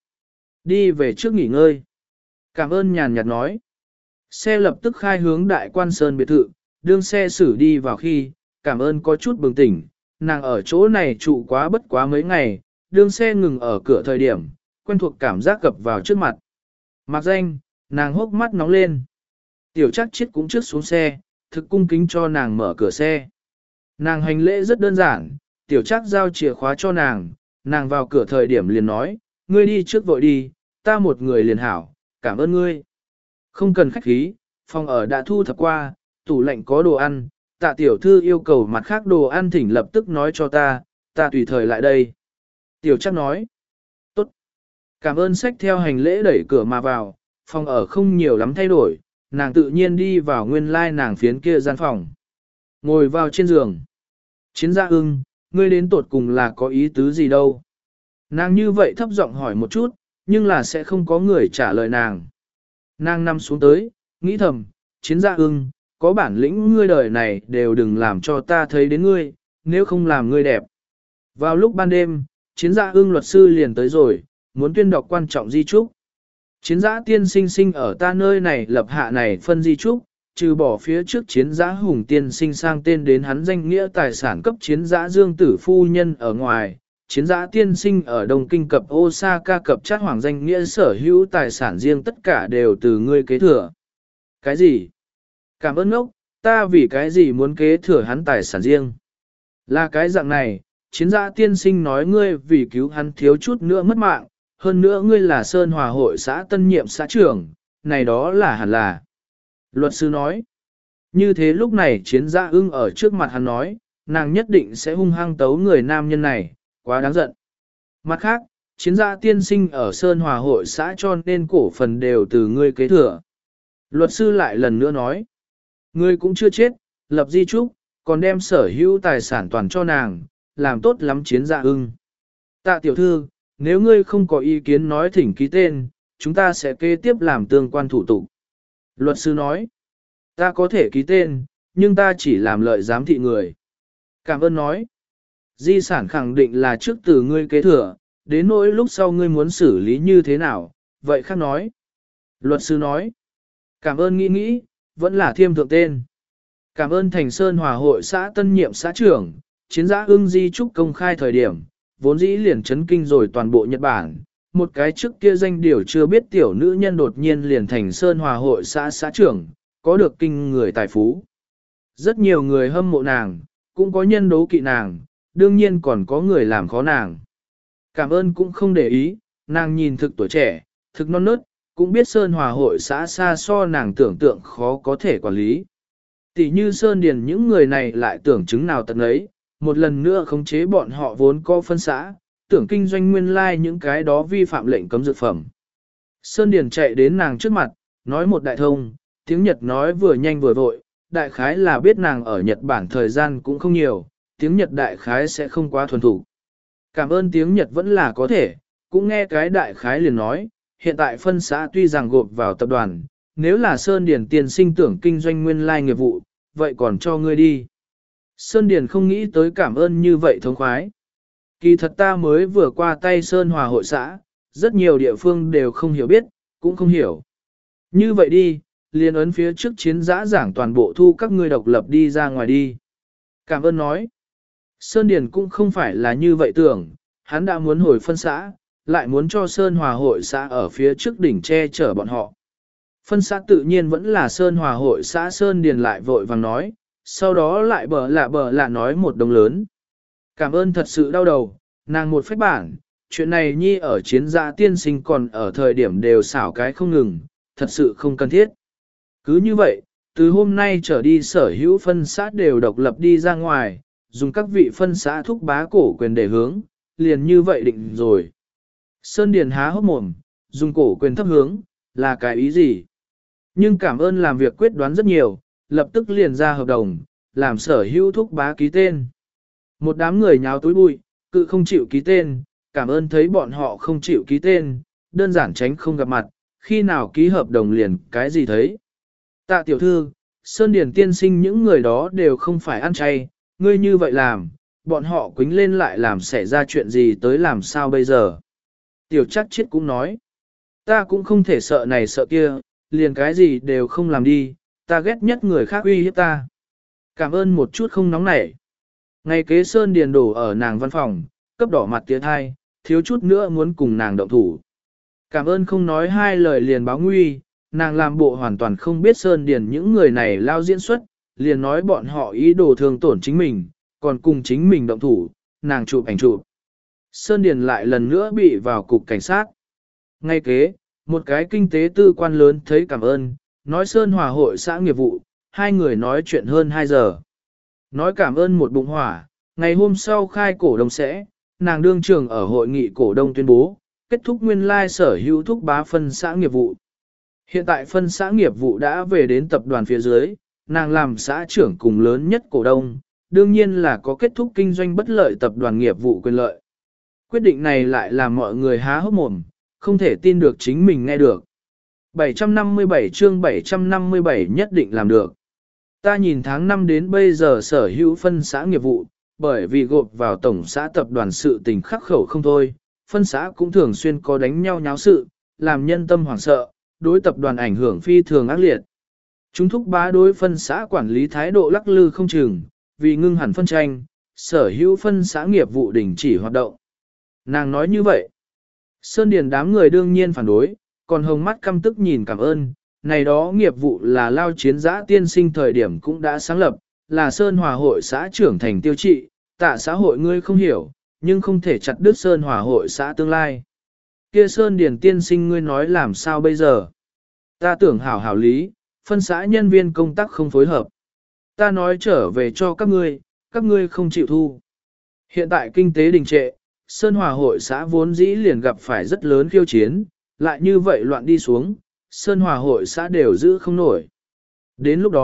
Đi về trước nghỉ ngơi. Cảm ơn nhàn nhạt nói. Xe lập tức khai hướng đại quan sơn biệt thự, đương xe xử đi vào khi, cảm ơn có chút bừng tỉnh, nàng ở chỗ này trụ quá bất quá mấy ngày, đương xe ngừng ở cửa thời điểm, quen thuộc cảm giác cập vào trước mặt. Mặc danh, nàng hốc mắt nóng lên. Tiểu chắc chết cũng trước xuống xe, thực cung kính cho nàng mở cửa xe. Nàng hành lễ rất đơn giản, tiểu chắc giao chìa khóa cho nàng, nàng vào cửa thời điểm liền nói, ngươi đi trước vội đi, ta một người liền hảo, cảm ơn ngươi. Không cần khách khí, phòng ở đã thu thập qua, tủ lạnh có đồ ăn, tạ tiểu thư yêu cầu mặt khác đồ ăn thỉnh lập tức nói cho ta, ta tùy thời lại đây. Tiểu chắc nói, tốt. Cảm ơn sách theo hành lễ đẩy cửa mà vào, phòng ở không nhiều lắm thay đổi, nàng tự nhiên đi vào nguyên lai nàng phiến kia gian phòng. Ngồi vào trên giường. Chiến gia ưng, ngươi đến tột cùng là có ý tứ gì đâu. Nàng như vậy thấp giọng hỏi một chút, nhưng là sẽ không có người trả lời nàng. Nàng nằm xuống tới, nghĩ thầm, chiến gia ưng, có bản lĩnh ngươi đời này đều đừng làm cho ta thấy đến ngươi, nếu không làm ngươi đẹp. Vào lúc ban đêm, chiến gia ưng luật sư liền tới rồi, muốn tuyên đọc quan trọng di trúc. Chiến giã tiên sinh sinh ở ta nơi này lập hạ này phân di trúc, trừ bỏ phía trước chiến giã hùng tiên sinh sang tên đến hắn danh nghĩa tài sản cấp chiến giã dương tử phu nhân ở ngoài, chiến giã tiên sinh ở Đông Kinh cập Osaka cập chát hoàng danh nghĩa sở hữu tài sản riêng tất cả đều từ ngươi kế thừa. Cái gì? Cảm ơn ngốc, ta vì cái gì muốn kế thừa hắn tài sản riêng? Là cái dạng này, chiến giã tiên sinh nói ngươi vì cứu hắn thiếu chút nữa mất mạng, hơn nữa ngươi là Sơn Hòa hội xã tân nhiệm xã trưởng, này đó là hẳn là. Luật sư nói, như thế lúc này chiến gia ưng ở trước mặt hắn nói, nàng nhất định sẽ hung hăng tấu người nam nhân này, quá đáng giận. Mặt khác, chiến gia tiên sinh ở Sơn Hòa hội xã cho nên cổ phần đều từ ngươi kế thừa. Luật sư lại lần nữa nói, ngươi cũng chưa chết, lập di trúc, còn đem sở hữu tài sản toàn cho nàng, làm tốt lắm chiến dạ ưng. Tạ tiểu thư, nếu ngươi không có ý kiến nói thỉnh ký tên, chúng ta sẽ kế tiếp làm tương quan thủ tục. Luật sư nói, ta có thể ký tên, nhưng ta chỉ làm lợi giám thị người. Cảm ơn nói, di sản khẳng định là trước từ ngươi kế thừa, đến nỗi lúc sau ngươi muốn xử lý như thế nào, vậy khác nói. Luật sư nói, cảm ơn nghĩ nghĩ, vẫn là thiêm thượng tên. Cảm ơn Thành Sơn Hòa hội xã tân nhiệm xã trưởng, chiến giã ưng di trúc công khai thời điểm, vốn dĩ liền chấn kinh rồi toàn bộ Nhật Bản. Một cái trước kia danh điều chưa biết tiểu nữ nhân đột nhiên liền Thành Sơn Hòa hội xã xã trưởng, có được kinh người tài phú. Rất nhiều người hâm mộ nàng, cũng có nhân đố kỵ nàng, đương nhiên còn có người làm khó nàng. Cảm ơn cũng không để ý, nàng nhìn thực tuổi trẻ, thực non nớt, cũng biết Sơn Hòa hội xã xa so nàng tưởng tượng khó có thể quản lý. Tỷ như Sơn Điền những người này lại tưởng chứng nào tận ấy, một lần nữa khống chế bọn họ vốn có phân xã, tưởng kinh doanh nguyên lai like những cái đó vi phạm lệnh cấm dược phẩm. Sơn Điền chạy đến nàng trước mặt, nói một đại thông, tiếng Nhật nói vừa nhanh vừa vội, đại khái là biết nàng ở Nhật Bản thời gian cũng không nhiều, tiếng Nhật đại khái sẽ không quá thuần thủ. Cảm ơn tiếng Nhật vẫn là có thể, cũng nghe cái đại khái liền nói, hiện tại phân xã tuy rằng gộp vào tập đoàn, nếu là Sơn Điền tiền sinh tưởng kinh doanh nguyên lai nghiệp vụ, vậy còn cho ngươi đi. Sơn Điền không nghĩ tới cảm ơn như vậy thống khoái. Kỳ thật ta mới vừa qua tay Sơn Hòa hội xã, rất nhiều địa phương đều không hiểu biết, cũng không hiểu. Như vậy đi, liền ấn phía trước chiến giã giảng toàn bộ thu các ngươi độc lập đi ra ngoài đi. Cảm ơn nói. Sơn Điền cũng không phải là như vậy tưởng, hắn đã muốn hồi phân xã, lại muốn cho Sơn Hòa hội xã ở phía trước đỉnh che chở bọn họ. Phân xã tự nhiên vẫn là Sơn Hòa hội xã Sơn Điền lại vội vàng nói, sau đó lại bờ lạ bờ lạ nói một đồng lớn. Cảm ơn thật sự đau đầu, nàng một phách bản, chuyện này nhi ở chiến gia tiên sinh còn ở thời điểm đều xảo cái không ngừng, thật sự không cần thiết. Cứ như vậy, từ hôm nay trở đi sở hữu phân xã đều độc lập đi ra ngoài, dùng các vị phân xã thúc bá cổ quyền để hướng, liền như vậy định rồi. Sơn Điền há hốc mồm, dùng cổ quyền thấp hướng, là cái ý gì? Nhưng cảm ơn làm việc quyết đoán rất nhiều, lập tức liền ra hợp đồng, làm sở hữu thúc bá ký tên. Một đám người nháo túi bụi, cự không chịu ký tên, cảm ơn thấy bọn họ không chịu ký tên, đơn giản tránh không gặp mặt, khi nào ký hợp đồng liền cái gì thấy. Tạ tiểu thư, Sơn Điền tiên sinh những người đó đều không phải ăn chay, ngươi như vậy làm, bọn họ quính lên lại làm xảy ra chuyện gì tới làm sao bây giờ. Tiểu chắc chết cũng nói, ta cũng không thể sợ này sợ kia, liền cái gì đều không làm đi, ta ghét nhất người khác uy hiếp ta. Cảm ơn một chút không nóng nảy. Ngày kế Sơn Điền đổ ở nàng văn phòng, cấp đỏ mặt tiến hai, thiếu chút nữa muốn cùng nàng động thủ. Cảm ơn không nói hai lời liền báo nguy, nàng làm bộ hoàn toàn không biết Sơn Điền những người này lao diễn xuất, liền nói bọn họ ý đồ thương tổn chính mình, còn cùng chính mình động thủ, nàng chụp ảnh chụp. Sơn Điền lại lần nữa bị vào cục cảnh sát. Ngay kế, một cái kinh tế tư quan lớn thấy cảm ơn, nói Sơn Hòa hội xã nghiệp vụ, hai người nói chuyện hơn hai giờ. Nói cảm ơn một bụng hỏa, ngày hôm sau khai cổ đông sẽ, nàng đương trường ở hội nghị cổ đông tuyên bố, kết thúc nguyên lai sở hữu thúc bá phân xã nghiệp vụ. Hiện tại phân xã nghiệp vụ đã về đến tập đoàn phía dưới, nàng làm xã trưởng cùng lớn nhất cổ đông, đương nhiên là có kết thúc kinh doanh bất lợi tập đoàn nghiệp vụ quyền lợi. Quyết định này lại làm mọi người há hốc mồm, không thể tin được chính mình nghe được. bảy trăm năm mươi bảy chương bảy trăm năm mươi bảy nhất định làm được. Ta nhìn tháng năm đến bây giờ sở hữu phân xã nghiệp vụ, bởi vì gộp vào tổng xã tập đoàn sự tình khắc khẩu không thôi, phân xã cũng thường xuyên có đánh nhau nháo sự, làm nhân tâm hoảng sợ, đối tập đoàn ảnh hưởng phi thường ác liệt. Chúng thúc bá đối phân xã quản lý thái độ lắc lư không chừng, vì ngưng hẳn phân tranh, sở hữu phân xã nghiệp vụ đình chỉ hoạt động. Nàng nói như vậy, Sơn Điền đám người đương nhiên phản đối, còn hồng mắt căm tức nhìn cảm ơn, này đó nghiệp vụ là lao chiến giã tiên sinh thời điểm cũng đã sáng lập, là Sơn Hòa hội xã trưởng thành tiêu trị, tạ xã hội ngươi không hiểu, nhưng không thể chặt đứt Sơn Hòa hội xã tương lai. Kia Sơn Điền tiên sinh ngươi nói làm sao bây giờ? Ta tưởng hảo hảo lý, phân xã nhân viên công tác không phối hợp. Ta nói trở về cho các ngươi, các ngươi không chịu thu. Hiện tại kinh tế đình trệ, Sơn Hòa hội xã vốn dĩ liền gặp phải rất lớn khiêu chiến, lại như vậy loạn đi xuống, Sơn Hòa hội xã đều giữ không nổi. Đến lúc đó,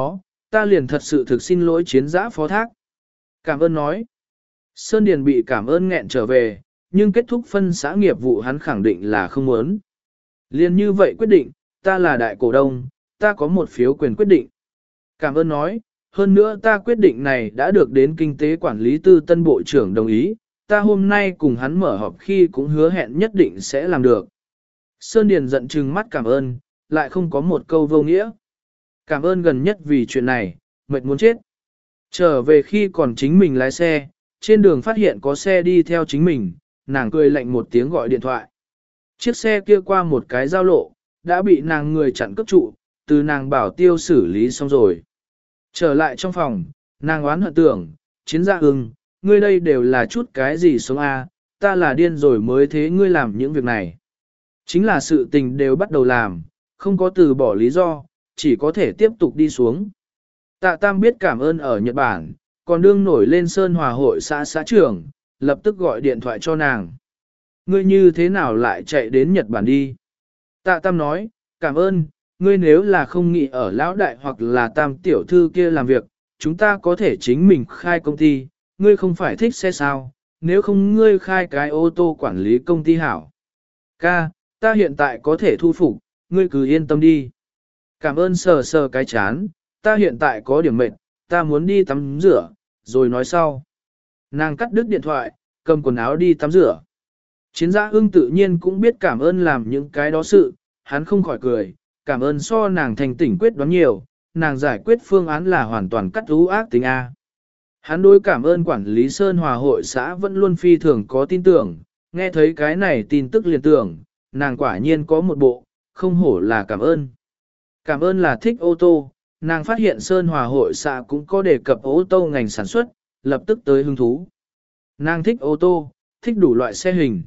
ta liền thật sự thực xin lỗi chiến giã phó thác. Cảm ơn nói. Sơn Điền bị cảm ơn nghẹn trở về, nhưng kết thúc phân xã nghiệp vụ hắn khẳng định là không muốn. Liên như vậy quyết định, ta là đại cổ đông, ta có một phiếu quyền quyết định. Cảm ơn nói, hơn nữa ta quyết định này đã được đến kinh tế quản lý tư tân bộ trưởng đồng ý, ta hôm nay cùng hắn mở họp khi cũng hứa hẹn nhất định sẽ làm được. Sơn Điền giận trừng mắt cảm ơn, lại không có một câu vô nghĩa. Cảm ơn gần nhất vì chuyện này, mệt muốn chết. Trở về khi còn chính mình lái xe, trên đường phát hiện có xe đi theo chính mình, nàng cười lạnh một tiếng gọi điện thoại. Chiếc xe kia qua một cái giao lộ, đã bị nàng người chặn cấp trụ, từ nàng bảo tiêu xử lý xong rồi. Trở lại trong phòng, nàng oán hận tưởng, chiến gia ưng, ngươi đây đều là chút cái gì sống a? Ta là điên rồi mới thế ngươi làm những việc này. Chính là sự tình đều bắt đầu làm, không có từ bỏ lý do, chỉ có thể tiếp tục đi xuống. Tạ Tam biết cảm ơn ở Nhật Bản, còn đương nổi lên Sơn Hòa hội xã xã trưởng, lập tức gọi điện thoại cho nàng. Ngươi như thế nào lại chạy đến Nhật Bản đi? Tạ Tam nói, cảm ơn, ngươi nếu là không nghĩ ở lão đại hoặc là Tam tiểu thư kia làm việc, chúng ta có thể chính mình khai công ty, ngươi không phải thích xe sao, nếu không ngươi khai cái ô tô quản lý công ty hảo. Ca, ta hiện tại có thể thu phục, ngươi cứ yên tâm đi. Cảm ơn sờ sờ cái chán, ta hiện tại có điểm mệt, ta muốn đi tắm rửa, rồi nói sau. Nàng cắt đứt điện thoại, cầm quần áo đi tắm rửa. Chiến gia ưng tự nhiên cũng biết cảm ơn làm những cái đó sự, hắn không khỏi cười, cảm ơn so nàng thành tỉnh quyết đoán nhiều, nàng giải quyết phương án là hoàn toàn cắt ú ác tính A. Hắn đối cảm ơn quản lý Sơn Hòa hội xã vẫn luôn phi thường có tin tưởng, nghe thấy cái này tin tức liền tưởng, nàng quả nhiên có một bộ, không hổ là cảm ơn. Cảm ơn là thích ô tô, nàng phát hiện Sơn Hòa hội xã cũng có đề cập ô tô ngành sản xuất, lập tức tới hứng thú. Nàng thích ô tô, thích đủ loại xe hình.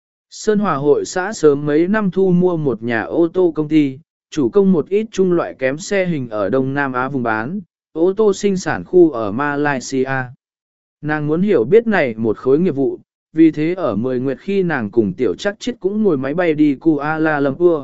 Sơn Hòa hội xã sớm mấy năm thu mua một nhà ô tô công ty, chủ công một ít trung loại kém xe hình ở Đông Nam Á vùng bán, ô tô sinh sản khu ở Malaysia. Nàng muốn hiểu biết này một khối nghiệp vụ, vì thế ở mười nguyệt khi nàng cùng tiểu chắc chết cũng ngồi máy bay đi Kuala Lumpur.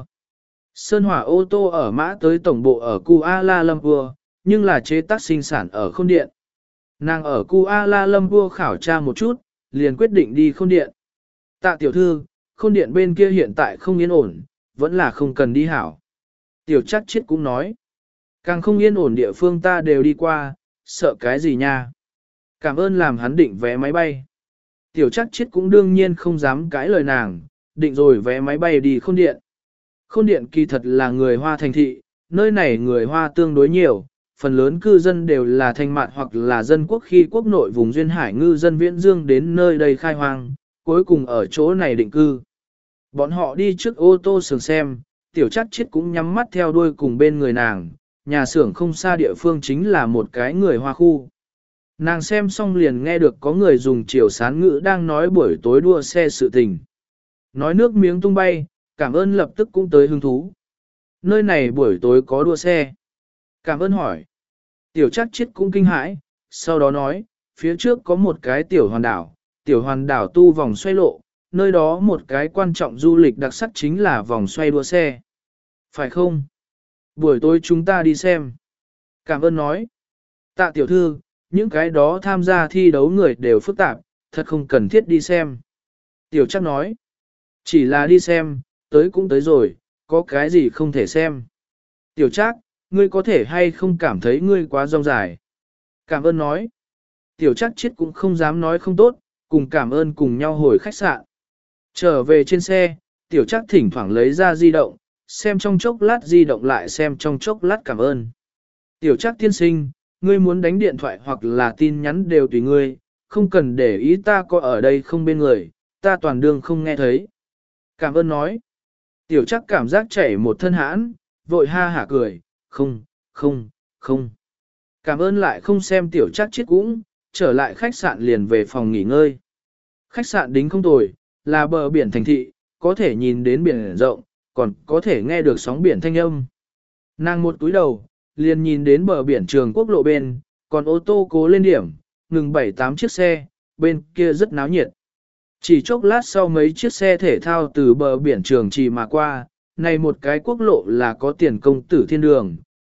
Sơn Hòa ô tô ở mã tới tổng bộ ở Kuala Lumpur, nhưng là chế tác sinh sản ở Khôn Điện. Nàng ở Kuala Lumpur khảo tra một chút, liền quyết định đi Khôn Điện. Tạ tiểu thư, Khôn Điện bên kia hiện tại không yên ổn, vẫn là không cần đi hảo. Tiểu chắc chết cũng nói, càng không yên ổn địa phương ta đều đi qua, sợ cái gì nha. Cảm ơn làm hắn định vé máy bay. Tiểu chắc chết cũng đương nhiên không dám cãi lời nàng, định rồi vé máy bay đi Khôn Điện. Khôn Điện kỳ thật là người Hoa thành thị, nơi này người Hoa tương đối nhiều, phần lớn cư dân đều là thanh mạn hoặc là dân quốc khi quốc nội vùng duyên hải ngư dân viễn dương đến nơi đây khai hoang, cuối cùng ở chỗ này định cư. Bọn họ đi trước ô tô sường xem, tiểu chắc chết cũng nhắm mắt theo đuôi cùng bên người nàng, nhà xưởng không xa địa phương chính là một cái người Hoa khu. Nàng xem xong liền nghe được có người dùng chiều sán ngữ đang nói buổi tối đua xe sự tình. Nói nước miếng tung bay, cảm ơn lập tức cũng tới hứng thú. Nơi này buổi tối có đua xe. Cảm ơn hỏi. Tiểu chắc chết cũng kinh hãi, sau đó nói, phía trước có một cái tiểu hoàn đảo, tiểu hoàn đảo tu vòng xoay lộ, nơi đó một cái quan trọng du lịch đặc sắc chính là vòng xoay đua xe. Phải không? Buổi tối chúng ta đi xem. Cảm ơn nói. Tạ tiểu thư, những cái đó tham gia thi đấu người đều phức tạp, thật không cần thiết đi xem. Tiểu chắc nói. Chỉ là đi xem, tới cũng tới rồi, có cái gì không thể xem. Tiểu chắc, ngươi có thể hay không cảm thấy ngươi quá rong dài. Cảm ơn nói. Tiểu chắc chết cũng không dám nói không tốt, cùng cảm ơn cùng nhau hồi khách sạn. Trở về trên xe, tiểu chắc thỉnh thoảng lấy ra di động, xem trong chốc lát di động lại xem trong chốc lát cảm ơn. Tiểu chắc tiên sinh, ngươi muốn đánh điện thoại hoặc là tin nhắn đều tùy ngươi, không cần để ý ta có ở đây không bên người, ta toàn đương không nghe thấy. Cảm ơn nói. Tiểu chắc cảm giác chảy một thân hãn, vội ha hả cười, không, không, không. Cảm ơn lại không xem tiểu chắc chết cũng, trở lại khách sạn liền về phòng nghỉ ngơi. Khách sạn đính không tồi, là bờ biển thành thị, có thể nhìn đến biển rộng, còn có thể nghe được sóng biển thanh âm. Nàng một túi đầu, liền nhìn đến bờ biển trường quốc lộ bên, còn ô tô cố lên điểm, ngừng bảy tám chiếc xe, bên kia rất náo nhiệt. Chỉ chốc lát sau mấy chiếc xe thể thao từ bờ biển trường trì mà qua, này một cái quốc lộ là có tiền công tử thiên đường,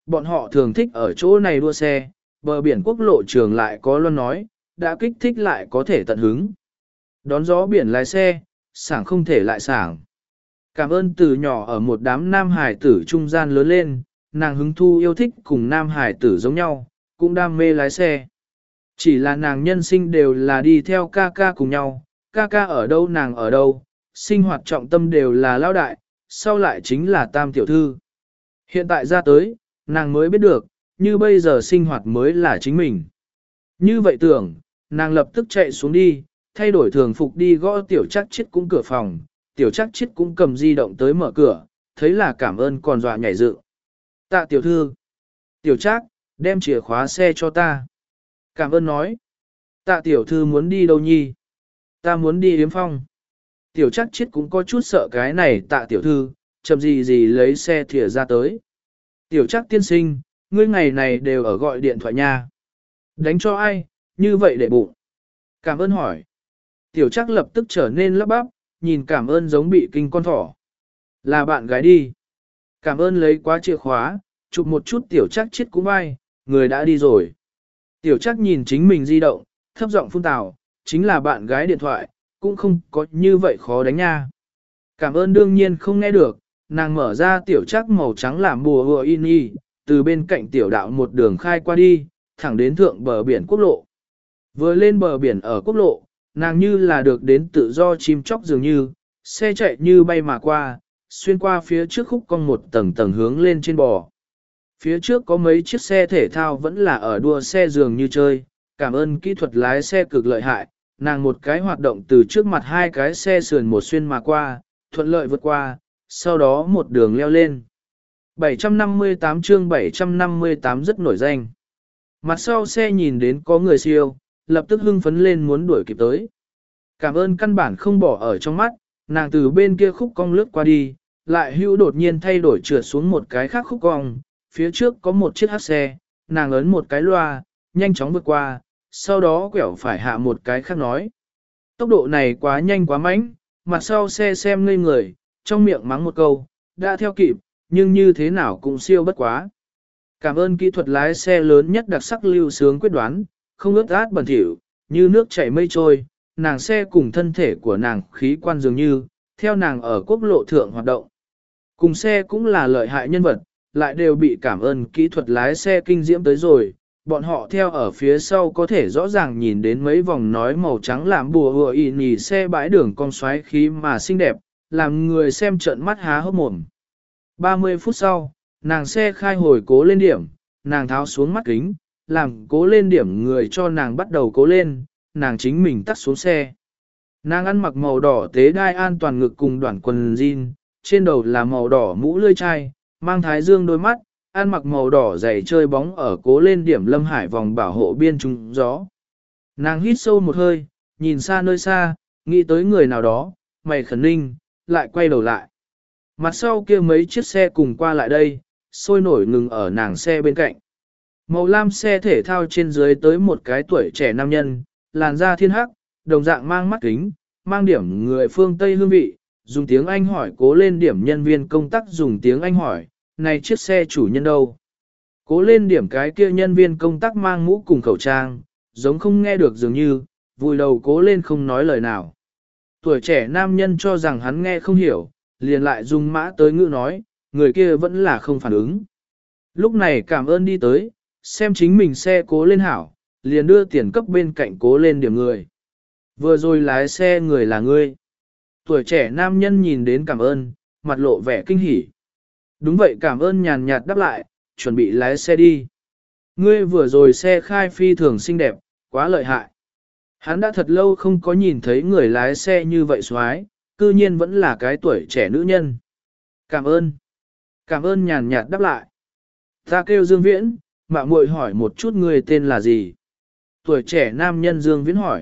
bọn họ thường thích ở chỗ này đua xe, bờ biển quốc lộ trường lại có luôn nói, đã kích thích lại có thể tận hứng. Đón gió biển lái xe, sảng không thể lại sảng. Cảm ơn từ nhỏ ở một đám nam hải tử trung gian lớn lên, nàng hứng thu yêu thích cùng nam hải tử giống nhau, cũng đam mê lái xe. Chỉ là nàng nhân sinh đều là đi theo ca ca cùng nhau, ca ca ở đâu nàng ở đâu, sinh hoạt trọng tâm đều là lao đại, sau lại chính là tam tiểu thư. Hiện tại ra tới, nàng mới biết được, như bây giờ sinh hoạt mới là chính mình. Như vậy tưởng, nàng lập tức chạy xuống đi, thay đổi thường phục đi gõ tiểu chắc chết cũng cửa phòng, tiểu chắc chết cũng cầm di động tới mở cửa, thấy là cảm ơn còn dọa nhảy dựng. Tạ tiểu thư, tiểu chắc, đem chìa khóa xe cho ta. Cảm ơn nói, tạ tiểu thư muốn đi đâu nhi? Ta muốn đi Yếm Phong. Tiểu chắc chết cũng có chút sợ cái này tạ tiểu thư, chậm gì gì lấy xe thìa ra tới. Tiểu chắc tiên sinh, ngươi ngày này đều ở gọi điện thoại nha. Đánh cho ai, như vậy để bụng. Cảm ơn hỏi. Tiểu chắc lập tức trở nên lắp bắp, nhìn cảm ơn giống bị kinh con thỏ. Là bạn gái đi. Cảm ơn lấy quá chìa khóa, chụp một chút tiểu chắc chết cũng vai, người đã đi rồi. Tiểu chắc nhìn chính mình di động, thấp giọng phun tào, chính là bạn gái điện thoại, cũng không có như vậy khó đánh nha. Cảm ơn đương nhiên không nghe được, nàng mở ra tiểu chắc màu trắng làm bùa hùa in y, từ bên cạnh tiểu đạo một đường khai qua đi, thẳng đến thượng bờ biển quốc lộ. Vừa lên bờ biển ở quốc lộ, nàng như là được đến tự do chim chóc dường như, xe chạy như bay mà qua, xuyên qua phía trước khúc cong một tầng tầng hướng lên trên bò. Phía trước có mấy chiếc xe thể thao vẫn là ở đua xe dường như chơi, cảm ơn kỹ thuật lái xe cực lợi hại, nàng một cái hoạt động từ trước mặt hai cái xe sườn một xuyên mà qua, thuận lợi vượt qua, sau đó một đường leo lên. bảy trăm năm mươi tám chương bảy trăm năm mươi tám rất nổi danh. Mặt sau xe nhìn đến có người siêu, lập tức hưng phấn lên muốn đuổi kịp tới. Cảm ơn căn bản không bỏ ở trong mắt, nàng từ bên kia khúc cong lướt qua đi, lại hữu đột nhiên thay đổi trượt xuống một cái khác khúc cong, phía trước có một chiếc hát xe, nàng ấn một cái loa, nhanh chóng vượt qua, sau đó quẹo phải hạ một cái khác nói. Tốc độ này quá nhanh quá mạnh, mặt sau xe xem ngây người, trong miệng mắng một câu, đã theo kịp, nhưng như thế nào cũng siêu bất quá. Cảm ơn kỹ thuật lái xe lớn nhất đặc sắc lưu sướng quyết đoán, không ướt át bẩn thỉu, như nước chảy mây trôi, nàng xe cùng thân thể của nàng khí quan dường như, theo nàng ở quốc lộ thượng hoạt động. Cùng xe cũng là lợi hại nhân vật, lại đều bị cảm ơn kỹ thuật lái xe kinh diễm tới rồi, bọn họ theo ở phía sau có thể rõ ràng nhìn đến mấy vòng nói màu trắng làm bùa hùa ị nhì xe bãi đường con xoáy khí mà xinh đẹp, làm người xem trợn mắt há hốc mồm. ba mươi phút sau, nàng xe khai hồi cố lên điểm, nàng tháo xuống mắt kính, làm cố lên điểm người cho nàng bắt đầu cố lên, nàng chính mình tắt xuống xe. Nàng ăn mặc màu đỏ tế đai an toàn ngực cùng đoạn quần jean, trên đầu là màu đỏ mũ lươi chai, mang thái dương đôi mắt, ăn mặc màu đỏ giày chơi bóng ở cố lên điểm Lâm Hải vòng bảo hộ biên trung gió. Nàng hít sâu một hơi, nhìn xa nơi xa, nghĩ tới người nào đó, mày khẩn ninh, lại quay đầu lại. Mặt sau kia mấy chiếc xe cùng qua lại đây, sôi nổi ngừng ở nàng xe bên cạnh. Màu lam xe thể thao trên dưới tới một cái tuổi trẻ nam nhân, làn da thiên hắc, đồng dạng mang mắt kính, mang điểm người phương Tây hương vị, dùng tiếng Anh hỏi cố lên điểm nhân viên công tác dùng tiếng Anh hỏi, này chiếc xe chủ nhân đâu? Cố lên điểm cái kia nhân viên công tác mang mũ cùng khẩu trang, giống không nghe được dường như, vùi đầu cố lên không nói lời nào. Tuổi trẻ nam nhân cho rằng hắn nghe không hiểu, liền lại dùng mã tới ngữ nói, người kia vẫn là không phản ứng. Lúc này cảm ơn đi tới, xem chính mình xe cố lên hảo, liền đưa tiền cấp bên cạnh cố lên điểm người. Vừa rồi lái xe người là ngươi. Tuổi trẻ nam nhân nhìn đến cảm ơn, mặt lộ vẻ kinh hỉ. Đúng vậy cảm ơn nhàn nhạt đáp lại, chuẩn bị lái xe đi. Ngươi vừa rồi xe khai phi thường xinh đẹp, quá lợi hại. Hắn đã thật lâu không có nhìn thấy người lái xe như vậy xoái, cư nhiên vẫn là cái tuổi trẻ nữ nhân. Cảm ơn. Cảm ơn nhàn nhạt đáp lại. Ta kêu Dương Viễn, mạo muội hỏi một chút người tên là gì? Tuổi trẻ nam nhân Dương Viễn hỏi.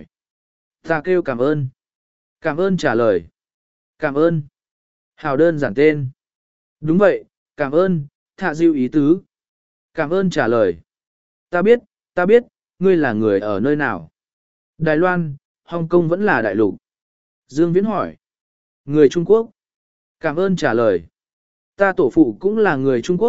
Ta kêu cảm ơn. Cảm ơn trả lời. Cảm ơn. Hào đơn giản tên. Đúng vậy, cảm ơn, thạ diệu ý tứ. Cảm ơn trả lời. Ta biết, ta biết, ngươi là người ở nơi nào? Đài Loan, Hồng Kông vẫn là đại lục. Dương Viễn hỏi. Người Trung Quốc. Cảm ơn trả lời. Ta tổ phụ cũng là người Trung Quốc,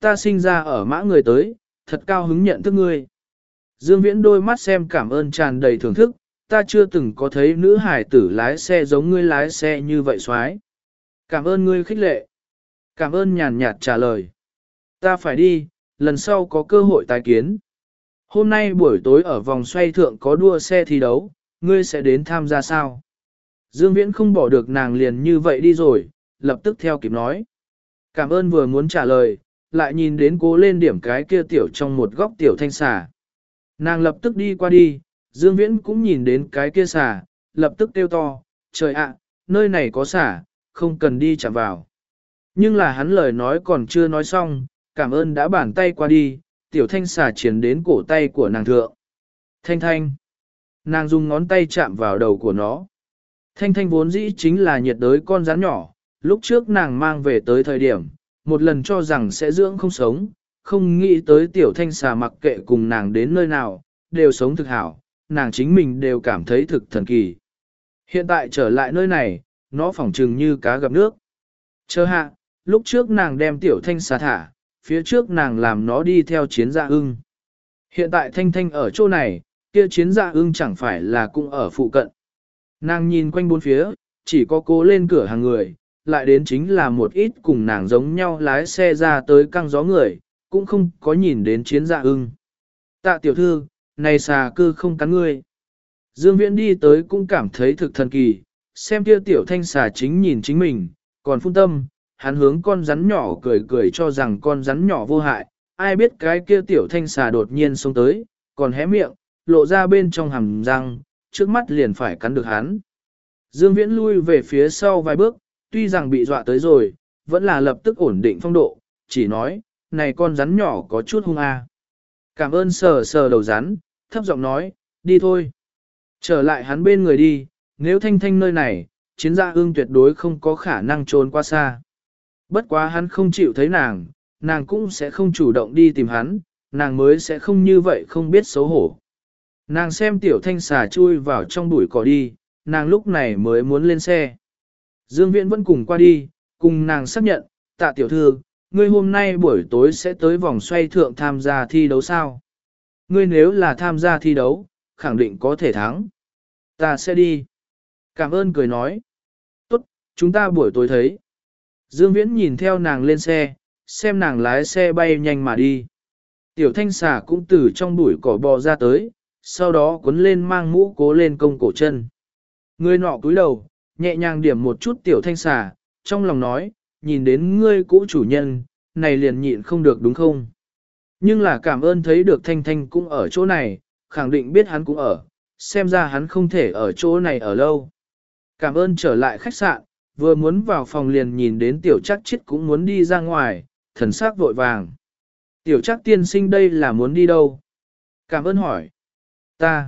ta sinh ra ở mã người tới, thật cao hứng nhận thức ngươi. Dương Viễn đôi mắt xem cảm ơn tràn đầy thưởng thức, ta chưa từng có thấy nữ hải tử lái xe giống ngươi lái xe như vậy xoái. Cảm ơn ngươi khích lệ. Cảm ơn nhàn nhạt trả lời. Ta phải đi, lần sau có cơ hội tái kiến. Hôm nay buổi tối ở vòng xoay thượng có đua xe thi đấu, ngươi sẽ đến tham gia sao? Dương Viễn không bỏ được nàng liền như vậy đi rồi, lập tức theo kịp nói. Cảm ơn vừa muốn trả lời, lại nhìn đến cố lên điểm cái kia tiểu trong một góc tiểu thanh xà. Nàng lập tức đi qua đi, Dương Viễn cũng nhìn đến cái kia xà, lập tức kêu to, trời ạ, nơi này có xà, không cần đi chạm vào. Nhưng là hắn lời nói còn chưa nói xong, cảm ơn đã bàn tay qua đi, tiểu thanh xà triển đến cổ tay của nàng thượng. Thanh thanh. Nàng dùng ngón tay chạm vào đầu của nó. Thanh thanh vốn dĩ chính là nhiệt đới con rắn nhỏ, lúc trước nàng mang về tới thời điểm, một lần cho rằng sẽ dưỡng không sống, không nghĩ tới tiểu thanh xà mặc kệ cùng nàng đến nơi nào, đều sống thực hảo, nàng chính mình đều cảm thấy thực thần kỳ. Hiện tại trở lại nơi này, nó phỏng trừng như cá gặp nước. Chờ hạ, lúc trước nàng đem tiểu thanh xà thả, phía trước nàng làm nó đi theo chiến dạ ưng. Hiện tại thanh thanh ở chỗ này, kia chiến dạ ưng chẳng phải là cũng ở phụ cận. Nàng nhìn quanh bốn phía, chỉ có cố lên cửa hàng người, lại đến chính là một ít cùng nàng giống nhau lái xe ra tới căng gió người, cũng không có nhìn đến chiến dạ ưng. Tạ tiểu thư, này xà cư không cắn ngươi. Dương Viễn đi tới cũng cảm thấy thực thần kỳ, xem kia tiểu thanh xà chính nhìn chính mình, còn phun tâm, hắn hướng con rắn nhỏ cười cười cho rằng con rắn nhỏ vô hại, ai biết cái kia tiểu thanh xà đột nhiên xông tới, còn hé miệng, lộ ra bên trong hàm răng, trước mắt liền phải cắn được hắn. Dương Viễn lui về phía sau vài bước, tuy rằng bị dọa tới rồi, vẫn là lập tức ổn định phong độ, chỉ nói, này con rắn nhỏ có chút hung à. Cảm ơn sờ sờ đầu rắn, thấp giọng nói, đi thôi. Trở lại hắn bên người đi, nếu thanh thanh nơi này, chiến gia ương tuyệt đối không có khả năng trốn qua xa. Bất quá hắn không chịu thấy nàng, nàng cũng sẽ không chủ động đi tìm hắn, nàng mới sẽ không như vậy không biết xấu hổ. Nàng xem tiểu thanh xà chui vào trong bụi cỏ đi, nàng lúc này mới muốn lên xe. Dương Viễn vẫn cùng qua đi, cùng nàng xác nhận, tạ tiểu thư, ngươi hôm nay buổi tối sẽ tới vòng xoay thượng tham gia thi đấu sao? Ngươi nếu là tham gia thi đấu, khẳng định có thể thắng. Ta sẽ đi. Cảm ơn cười nói. Tốt, chúng ta buổi tối thấy. Dương Viễn nhìn theo nàng lên xe, xem nàng lái xe bay nhanh mà đi. Tiểu thanh xà cũng từ trong bụi cỏ bò ra tới, sau đó cuốn lên mang mũ cố lên công cổ chân. Người nọ cúi đầu, nhẹ nhàng điểm một chút tiểu thanh xà, trong lòng nói, nhìn đến ngươi cũ chủ nhân, này liền nhịn không được đúng không? Nhưng là cảm ơn thấy được thanh thanh cũng ở chỗ này, khẳng định biết hắn cũng ở, xem ra hắn không thể ở chỗ này ở lâu. Cảm ơn trở lại khách sạn, vừa muốn vào phòng liền nhìn đến tiểu chắc chết cũng muốn đi ra ngoài, thần sắc vội vàng. Tiểu chắc tiên sinh đây là muốn đi đâu? Cảm ơn hỏi. Ta.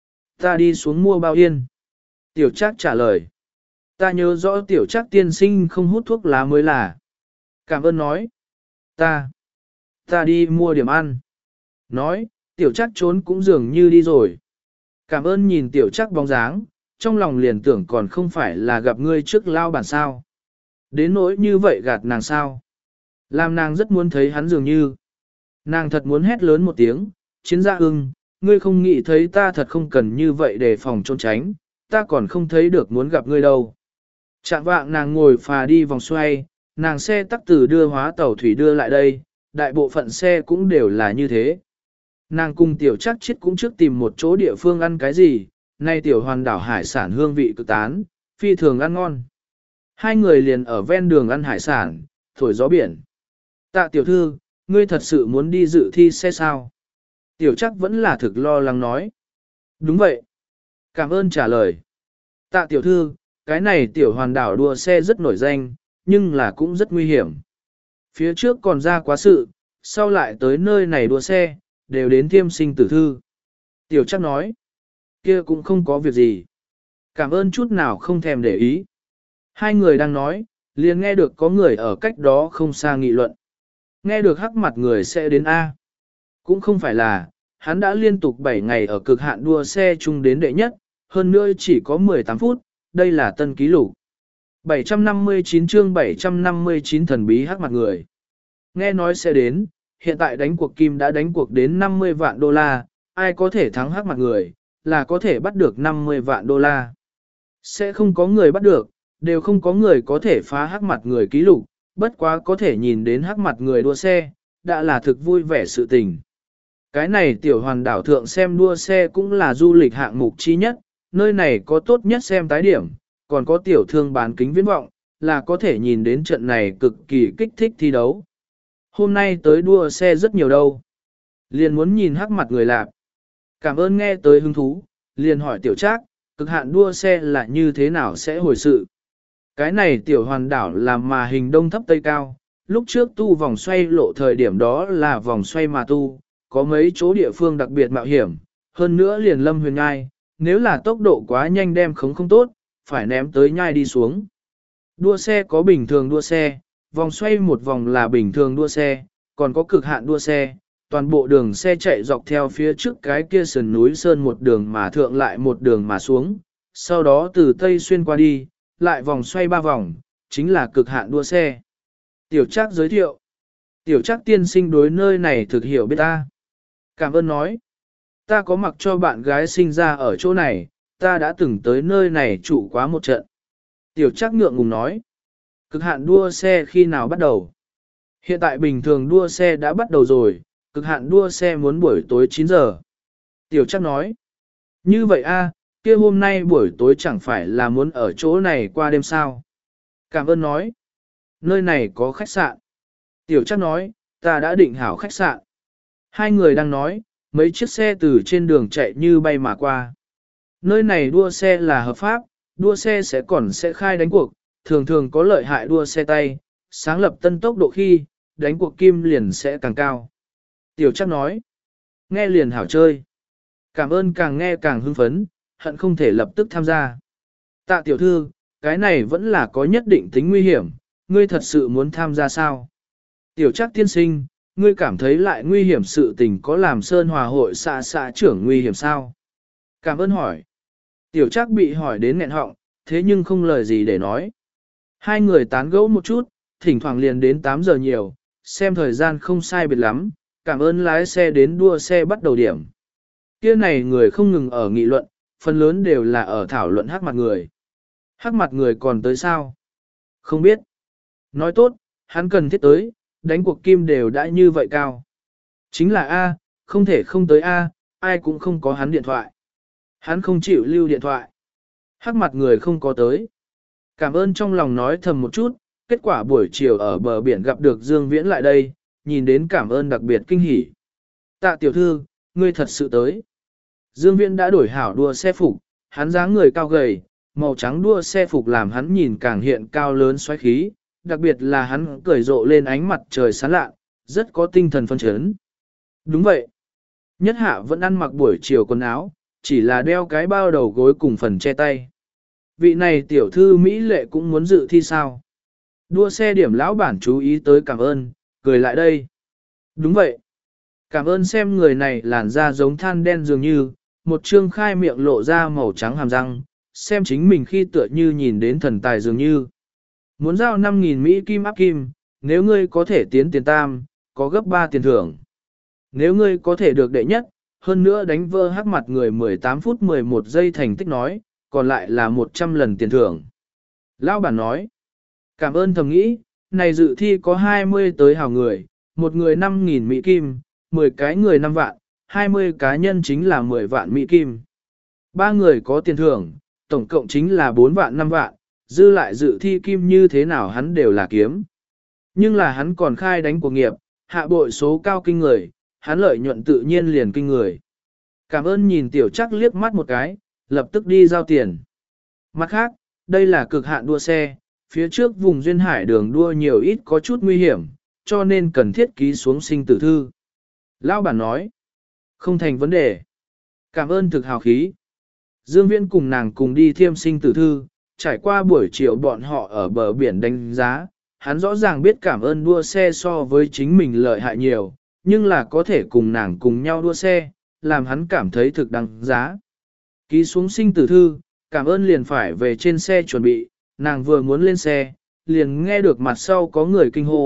Ta đi xuống mua bao yên. Tiểu chắc trả lời. Ta nhớ rõ tiểu chắc tiên sinh không hút thuốc lá mới là. Cảm ơn nói. Ta. Ta đi mua điểm ăn. Nói, tiểu chắc trốn cũng dường như đi rồi. Cảm ơn nhìn tiểu chắc bóng dáng, trong lòng liền tưởng còn không phải là gặp ngươi trước lao bản sao. Đến nỗi như vậy gạt nàng sao. Làm nàng rất muốn thấy hắn dường như. Nàng thật muốn hét lớn một tiếng, chiến gia ưng, ngươi không nghĩ thấy ta thật không cần như vậy để phòng trốn tránh, ta còn không thấy được muốn gặp ngươi đâu. Chạm vạng nàng ngồi phà đi vòng xoay, nàng xe tắc từ đưa hóa tàu thủy đưa lại đây, đại bộ phận xe cũng đều là như thế. Nàng cùng tiểu chắc chết cũng trước tìm một chỗ địa phương ăn cái gì, nay tiểu hoàn đảo hải sản hương vị cực tán, phi thường ăn ngon. Hai người liền ở ven đường ăn hải sản, thổi gió biển. Tạ tiểu thư, ngươi thật sự muốn đi dự thi xe sao? Tiểu chắc vẫn là thực lo lắng nói. Đúng vậy. Cảm ơn trả lời. Tạ tiểu thư, cái này tiểu hoàn đảo đua xe rất nổi danh, nhưng là cũng rất nguy hiểm. Phía trước còn ra quá sự, sau lại tới nơi này đua xe, đều đến thiêm sinh tử thư. Tiểu chắc nói, kia cũng không có việc gì. Cảm ơn chút nào không thèm để ý. Hai người đang nói, liền nghe được có người ở cách đó không xa nghị luận. Nghe được hắc mặt người sẽ đến A. Cũng không phải là, hắn đã liên tục bảy ngày ở cực hạn đua xe chung đến đệ nhất, hơn nữa chỉ có mười tám phút, đây là tân ký lục. bảy trăm năm mươi chín chương bảy trăm năm mươi chín thần bí hắc mặt người. Nghe nói sẽ đến, hiện tại đánh cuộc kim đã đánh cuộc đến năm mươi vạn đô la, ai có thể thắng hắc mặt người, là có thể bắt được năm mươi vạn đô la. Sẽ không có người bắt được, đều không có người có thể phá hắc mặt người ký lục, bất quá có thể nhìn đến hắc mặt người đua xe, đã là thực vui vẻ sự tình. Cái này tiểu hoàn đảo thượng xem đua xe cũng là du lịch hạng mục chi nhất, nơi này có tốt nhất xem tái điểm, còn có tiểu thương bán kính viễn vọng, là có thể nhìn đến trận này cực kỳ kích thích thi đấu. Hôm nay tới đua xe rất nhiều đâu. Liền muốn nhìn hắc mặt người lạp. Cảm ơn nghe tới hứng thú, liền hỏi tiểu trác, cực hạn đua xe là như thế nào sẽ hồi sự. Cái này tiểu hoàn đảo là mà hình đông thấp tây cao, lúc trước tu vòng xoay lộ thời điểm đó là vòng xoay mà tu, có mấy chỗ địa phương đặc biệt mạo hiểm, hơn nữa liền lâm huyền ngai, nếu là tốc độ quá nhanh đem khống không tốt, phải ném tới nhai đi xuống. Đua xe có bình thường đua xe, vòng xoay một vòng là bình thường đua xe, còn có cực hạn đua xe, toàn bộ đường xe chạy dọc theo phía trước cái kia sườn núi sơn một đường mà thượng lại một đường mà xuống, sau đó từ tây xuyên qua đi, lại vòng xoay ba vòng, chính là cực hạn đua xe. Tiểu Trác giới thiệu. Tiểu Trác tiên sinh đối nơi này thực hiểu biết ta. Cảm ơn nói. Ta có mặc cho bạn gái sinh ra ở chỗ này, ta đã từng tới nơi này trụ quá một trận. Tiểu Trác ngượng ngùng nói. Cực hạn đua xe khi nào bắt đầu? Hiện tại bình thường đua xe đã bắt đầu rồi, cực hạn đua xe muốn buổi tối chín giờ. Tiểu Trác nói. Như vậy a, kia hôm nay buổi tối chẳng phải là muốn ở chỗ này qua đêm sao? Cảm ơn nói. Nơi này có khách sạn. Tiểu Trác nói, ta đã định hảo khách sạn. Hai người đang nói, mấy chiếc xe từ trên đường chạy như bay mà qua. Nơi này đua xe là hợp pháp, đua xe sẽ còn sẽ khai đánh cuộc, thường thường có lợi hại đua xe tay, sáng lập tân tốc độ khi, đánh cuộc kim liền sẽ càng cao. Tiểu Trác nói, nghe liền hảo chơi. Cảm ơn càng nghe càng hưng phấn, hận không thể lập tức tham gia. Tạ tiểu thư, cái này vẫn là có nhất định tính nguy hiểm, ngươi thật sự muốn tham gia sao? Tiểu Trác tiên sinh, ngươi cảm thấy lại nguy hiểm sự tình có làm Sơn Hòa hội xã xã trưởng nguy hiểm sao? Cảm ơn hỏi. Tiểu Trác bị hỏi đến nghẹn họng, thế nhưng không lời gì để nói. Hai người tán gẫu một chút, thỉnh thoảng liền đến tám giờ nhiều, xem thời gian không sai biệt lắm, cảm ơn lái xe đến đua xe bắt đầu điểm. Kia này người không ngừng ở nghị luận, phần lớn đều là ở thảo luận hắc mặt người. Hắc mặt người còn tới sao? Không biết. Nói tốt, hắn cần thiết tới, đánh cuộc kim đều đã như vậy cao. Chính là A, không thể không tới A, ai cũng không có hắn điện thoại. Hắn không chịu lưu điện thoại. Hắc mặt người không có tới. Cảm ơn trong lòng nói thầm một chút, kết quả buổi chiều ở bờ biển gặp được Dương Viễn lại đây, nhìn đến cảm ơn đặc biệt kinh hỉ. Tạ tiểu thư, ngươi thật sự tới. Dương Viễn đã đổi hảo đua xe phục, hắn dáng người cao gầy, màu trắng đua xe phục làm hắn nhìn càng hiện cao lớn xoáy khí, đặc biệt là hắn cười rộ lên ánh mặt trời sáng lạ, rất có tinh thần phân chấn. Đúng vậy. Nhất hạ vẫn ăn mặc buổi chiều quần áo, chỉ là đeo cái bao đầu gối cùng phần che tay. Vị này tiểu thư Mỹ lệ cũng muốn dự thi sao? Đua xe điểm lão bản chú ý tới cảm ơn, cười lại đây. Đúng vậy. Cảm ơn xem người này làn da giống than đen dường như, một trương khai miệng lộ ra màu trắng hàm răng, xem chính mình khi tựa như nhìn đến thần tài dường như. Muốn giao năm nghìn Mỹ kim áp kim, nếu ngươi có thể tiến tiền tam, có gấp ba tiền thưởng. Nếu ngươi có thể được đệ nhất, hơn nữa đánh vỡ hắc mặt người mười tám phút mười một giây thành tích nói, còn lại là một trăm lần tiền thưởng. Lão bản nói, cảm ơn thầm nghĩ, này dự thi có hai mươi tới hào người, một người năm nghìn Mỹ kim, mười cái người năm vạn, hai mươi cá nhân chính là mười vạn Mỹ kim. ba người có tiền thưởng, tổng cộng chính là bốn vạn năm vạn, dư lại dự thi kim như thế nào hắn đều là kiếm. Nhưng là hắn còn khai đánh cuộc nghiệp, hạ bội số cao kinh người, hắn lợi nhuận tự nhiên liền kinh người. Cảm ơn nhìn tiểu Trác liếc mắt một cái, lập tức đi giao tiền. Mặt khác, đây là cực hạn đua xe, phía trước vùng duyên hải đường đua nhiều ít có chút nguy hiểm, cho nên cần thiết ký xuống sinh tử thư. Lão bản nói, không thành vấn đề. Cảm ơn thực hào khí. Dương Viễn cùng nàng cùng đi thiêm sinh tử thư, trải qua buổi chiều bọn họ ở bờ biển đánh giá, hắn rõ ràng biết cảm ơn đua xe so với chính mình lợi hại nhiều, nhưng là có thể cùng nàng cùng nhau đua xe, làm hắn cảm thấy thực đáng giá. Ký xuống sinh tử thư, cảm ơn liền phải về trên xe chuẩn bị, nàng vừa muốn lên xe, liền nghe được mặt sau có người kinh hô,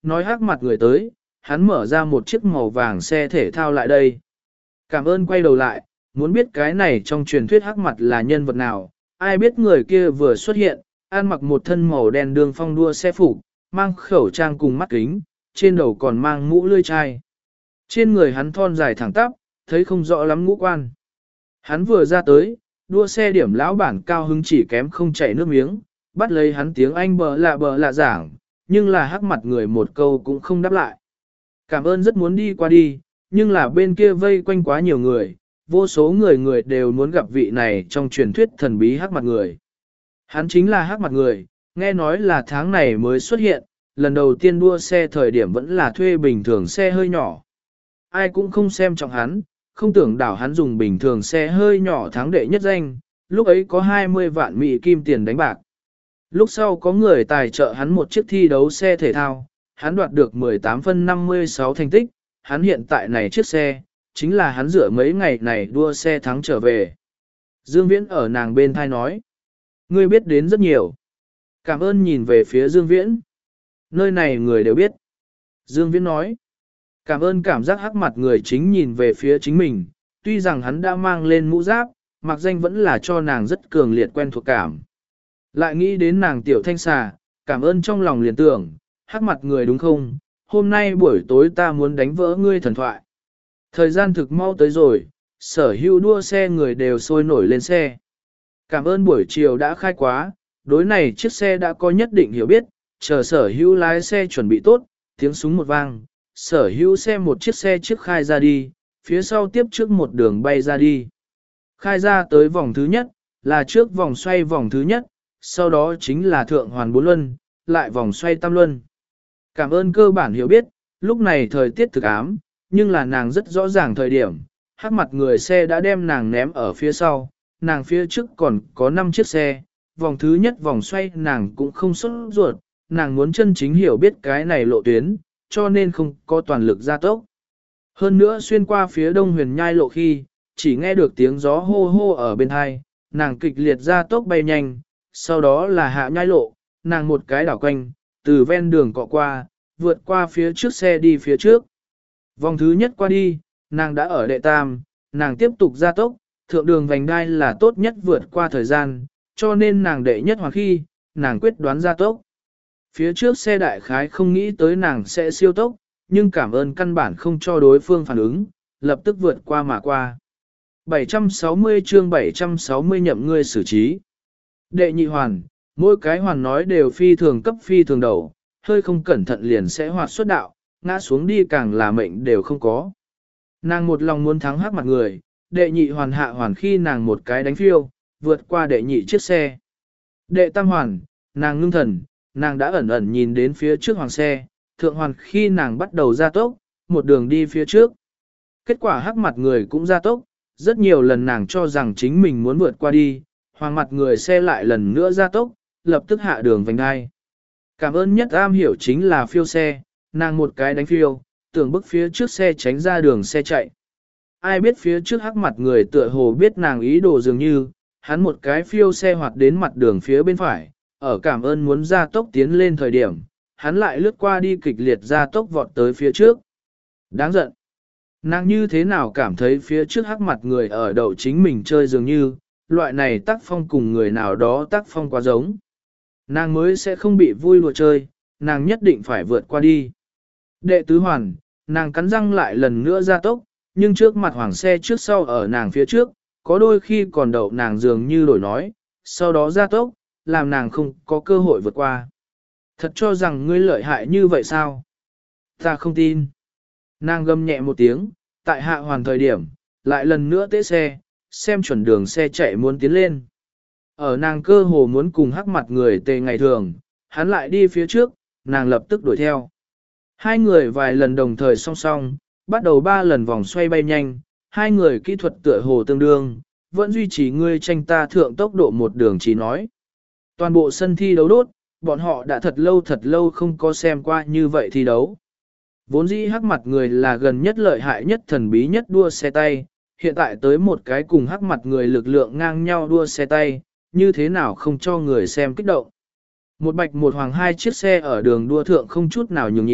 nói hắc mặt người tới, hắn mở ra một chiếc màu vàng xe thể thao lại đây. Cảm ơn quay đầu lại, muốn biết cái này trong truyền thuyết hắc mặt là nhân vật nào, ai biết người kia vừa xuất hiện, ăn mặc một thân màu đen đường phong đua xe phục, mang khẩu trang cùng mắt kính, trên đầu còn mang mũ lươi chai. Trên người hắn thon dài thẳng tắp, thấy không rõ lắm ngũ quan. Hắn vừa ra tới, đua xe điểm lão bản cao hứng chỉ kém không chảy nước miếng, bắt lấy hắn tiếng Anh bờ lạ bờ lạ giảng, nhưng là hắc mặt người một câu cũng không đáp lại. Cảm ơn rất muốn đi qua đi, nhưng là bên kia vây quanh quá nhiều người, vô số người người đều muốn gặp vị này trong truyền thuyết thần bí hắc mặt người. Hắn chính là hắc mặt người, nghe nói là tháng này mới xuất hiện, lần đầu tiên đua xe thời điểm vẫn là thuê bình thường xe hơi nhỏ. Ai cũng không xem trọng hắn, không tưởng đảo hắn dùng bình thường xe hơi nhỏ thắng đệ nhất danh, lúc ấy có hai mươi vạn Mỹ kim tiền đánh bạc. Lúc sau có người tài trợ hắn một chiếc thi đấu xe thể thao, hắn đoạt được mười tám phân năm mươi sáu thành tích, hắn hiện tại này chiếc xe, chính là hắn dựa mấy ngày này đua xe thắng trở về. Dương Viễn ở nàng bên thai nói, ngươi biết đến rất nhiều. Cảm ơn nhìn về phía Dương Viễn. Nơi này người đều biết. Dương Viễn nói, cảm ơn cảm giác hắc mặt người chính nhìn về phía chính mình, tuy rằng hắn đã mang lên mũ giáp, mặc danh vẫn là cho nàng rất cường liệt quen thuộc cảm. Lại nghĩ đến nàng tiểu thanh xà, cảm ơn trong lòng liền tưởng, hắc mặt người đúng không, hôm nay buổi tối ta muốn đánh vỡ ngươi thần thoại. Thời gian thực mau tới rồi, sở hữu đua xe người đều sôi nổi lên xe. Cảm ơn buổi chiều đã khai quá, đối này chiếc xe đã có nhất định hiểu biết, chờ sở hữu lái xe chuẩn bị tốt, tiếng súng một vang, sở hữu xe một chiếc xe trước khai ra đi, phía sau tiếp trước một đường bay ra đi. Khai ra tới vòng thứ nhất, là trước vòng xoay vòng thứ nhất, sau đó chính là thượng hoàn bốn luân, lại vòng xoay tam luân. Cảm ơn cơ bản hiểu biết, lúc này thời tiết thực ám, nhưng là nàng rất rõ ràng thời điểm, hắc mặt người xe đã đem nàng ném ở phía sau, nàng phía trước còn có năm chiếc xe, vòng thứ nhất vòng xoay nàng cũng không sốt ruột, nàng muốn chân chính hiểu biết cái này lộ tuyến, cho nên không có toàn lực gia tốc. Hơn nữa xuyên qua phía đông huyền nhai lộ khi, chỉ nghe được tiếng gió hô hô ở bên hai, nàng kịch liệt gia tốc bay nhanh, sau đó là hạ nhai lộ, nàng một cái đảo quanh, từ ven đường cọ qua, vượt qua phía trước xe đi phía trước. Vòng thứ nhất qua đi, nàng đã ở đệ tam, nàng tiếp tục gia tốc, thượng đường vành đai là tốt nhất vượt qua thời gian, cho nên nàng đệ nhất hoặc khi, nàng quyết đoán gia tốc. Phía trước xe đại khái không nghĩ tới nàng sẽ siêu tốc, nhưng cảm ơn căn bản không cho đối phương phản ứng, lập tức vượt qua mà qua. bảy trăm sáu mươi chương bảy trăm sáu mươi nhậm ngươi xử trí. Đệ nhị hoàn, mỗi cái hoàn nói đều phi thường cấp phi thường đầu, hơi không cẩn thận liền sẽ hoạt xuất đạo, ngã xuống đi càng là mệnh đều không có. Nàng một lòng muốn thắng hắc mặt người, đệ nhị hoàn hạ hoàn khi nàng một cái đánh phiêu, vượt qua đệ nhị chiếc xe. Đệ tam hoàn, nàng ngưng thần, nàng đã ẩn ẩn nhìn đến phía trước hoàng xe, thượng hoàn khi nàng bắt đầu gia tốc, một đường đi phía trước. Kết quả hắc mặt người cũng gia tốc, rất nhiều lần nàng cho rằng chính mình muốn vượt qua đi, hoàng mặt người xe lại lần nữa gia tốc, lập tức hạ đường vành đai. Cảm ơn nhất am hiểu chính là phiêu xe, nàng một cái đánh phiêu, tưởng bức phía trước xe tránh ra đường xe chạy. Ai biết phía trước hắc mặt người tựa hồ biết nàng ý đồ dường như, hắn một cái phiêu xe hoạt đến mặt đường phía bên phải, ở cảm ơn muốn gia tốc tiến lên thời điểm, hắn lại lướt qua đi kịch liệt gia tốc vọt tới phía trước. Đáng giận. Nàng như thế nào cảm thấy phía trước hắc mặt người ở đầu chính mình chơi dường như, loại này tác phong cùng người nào đó tác phong quá giống. Nàng mới sẽ không bị vui lùa chơi, nàng nhất định phải vượt qua đi. Đệ tứ hoàn, nàng cắn răng lại lần nữa gia tốc, nhưng trước mặt hoàng xe trước sau ở nàng phía trước, có đôi khi còn đậu nàng dường như đổi nói, sau đó gia tốc, làm nàng không có cơ hội vượt qua. Thật cho rằng ngươi lợi hại như vậy sao? Ta không tin. Nàng gầm nhẹ một tiếng, tại hạ hoàn thời điểm, lại lần nữa tế xe, xem chuẩn đường xe chạy muốn tiến lên. Ở nàng cơ hồ muốn cùng hắc mặt người tề ngày thường, hắn lại đi phía trước, nàng lập tức đuổi theo. Hai người vài lần đồng thời song song, bắt đầu ba lần vòng xoay bay nhanh, hai người kỹ thuật tựa hồ tương đương, vẫn duy trì ngươi tranh ta thượng tốc độ một đường chỉ nói. Toàn bộ sân thi đấu đốt, bọn họ đã thật lâu thật lâu không có xem qua như vậy thi đấu. Vốn dĩ hắc mặt người là gần nhất lợi hại nhất thần bí nhất đua xe tay, hiện tại tới một cái cùng hắc mặt người lực lượng ngang nhau đua xe tay, như thế nào không cho người xem kích động. Một bạch một hoàng hai chiếc xe ở đường đua thượng không chút nào nhường nhịn,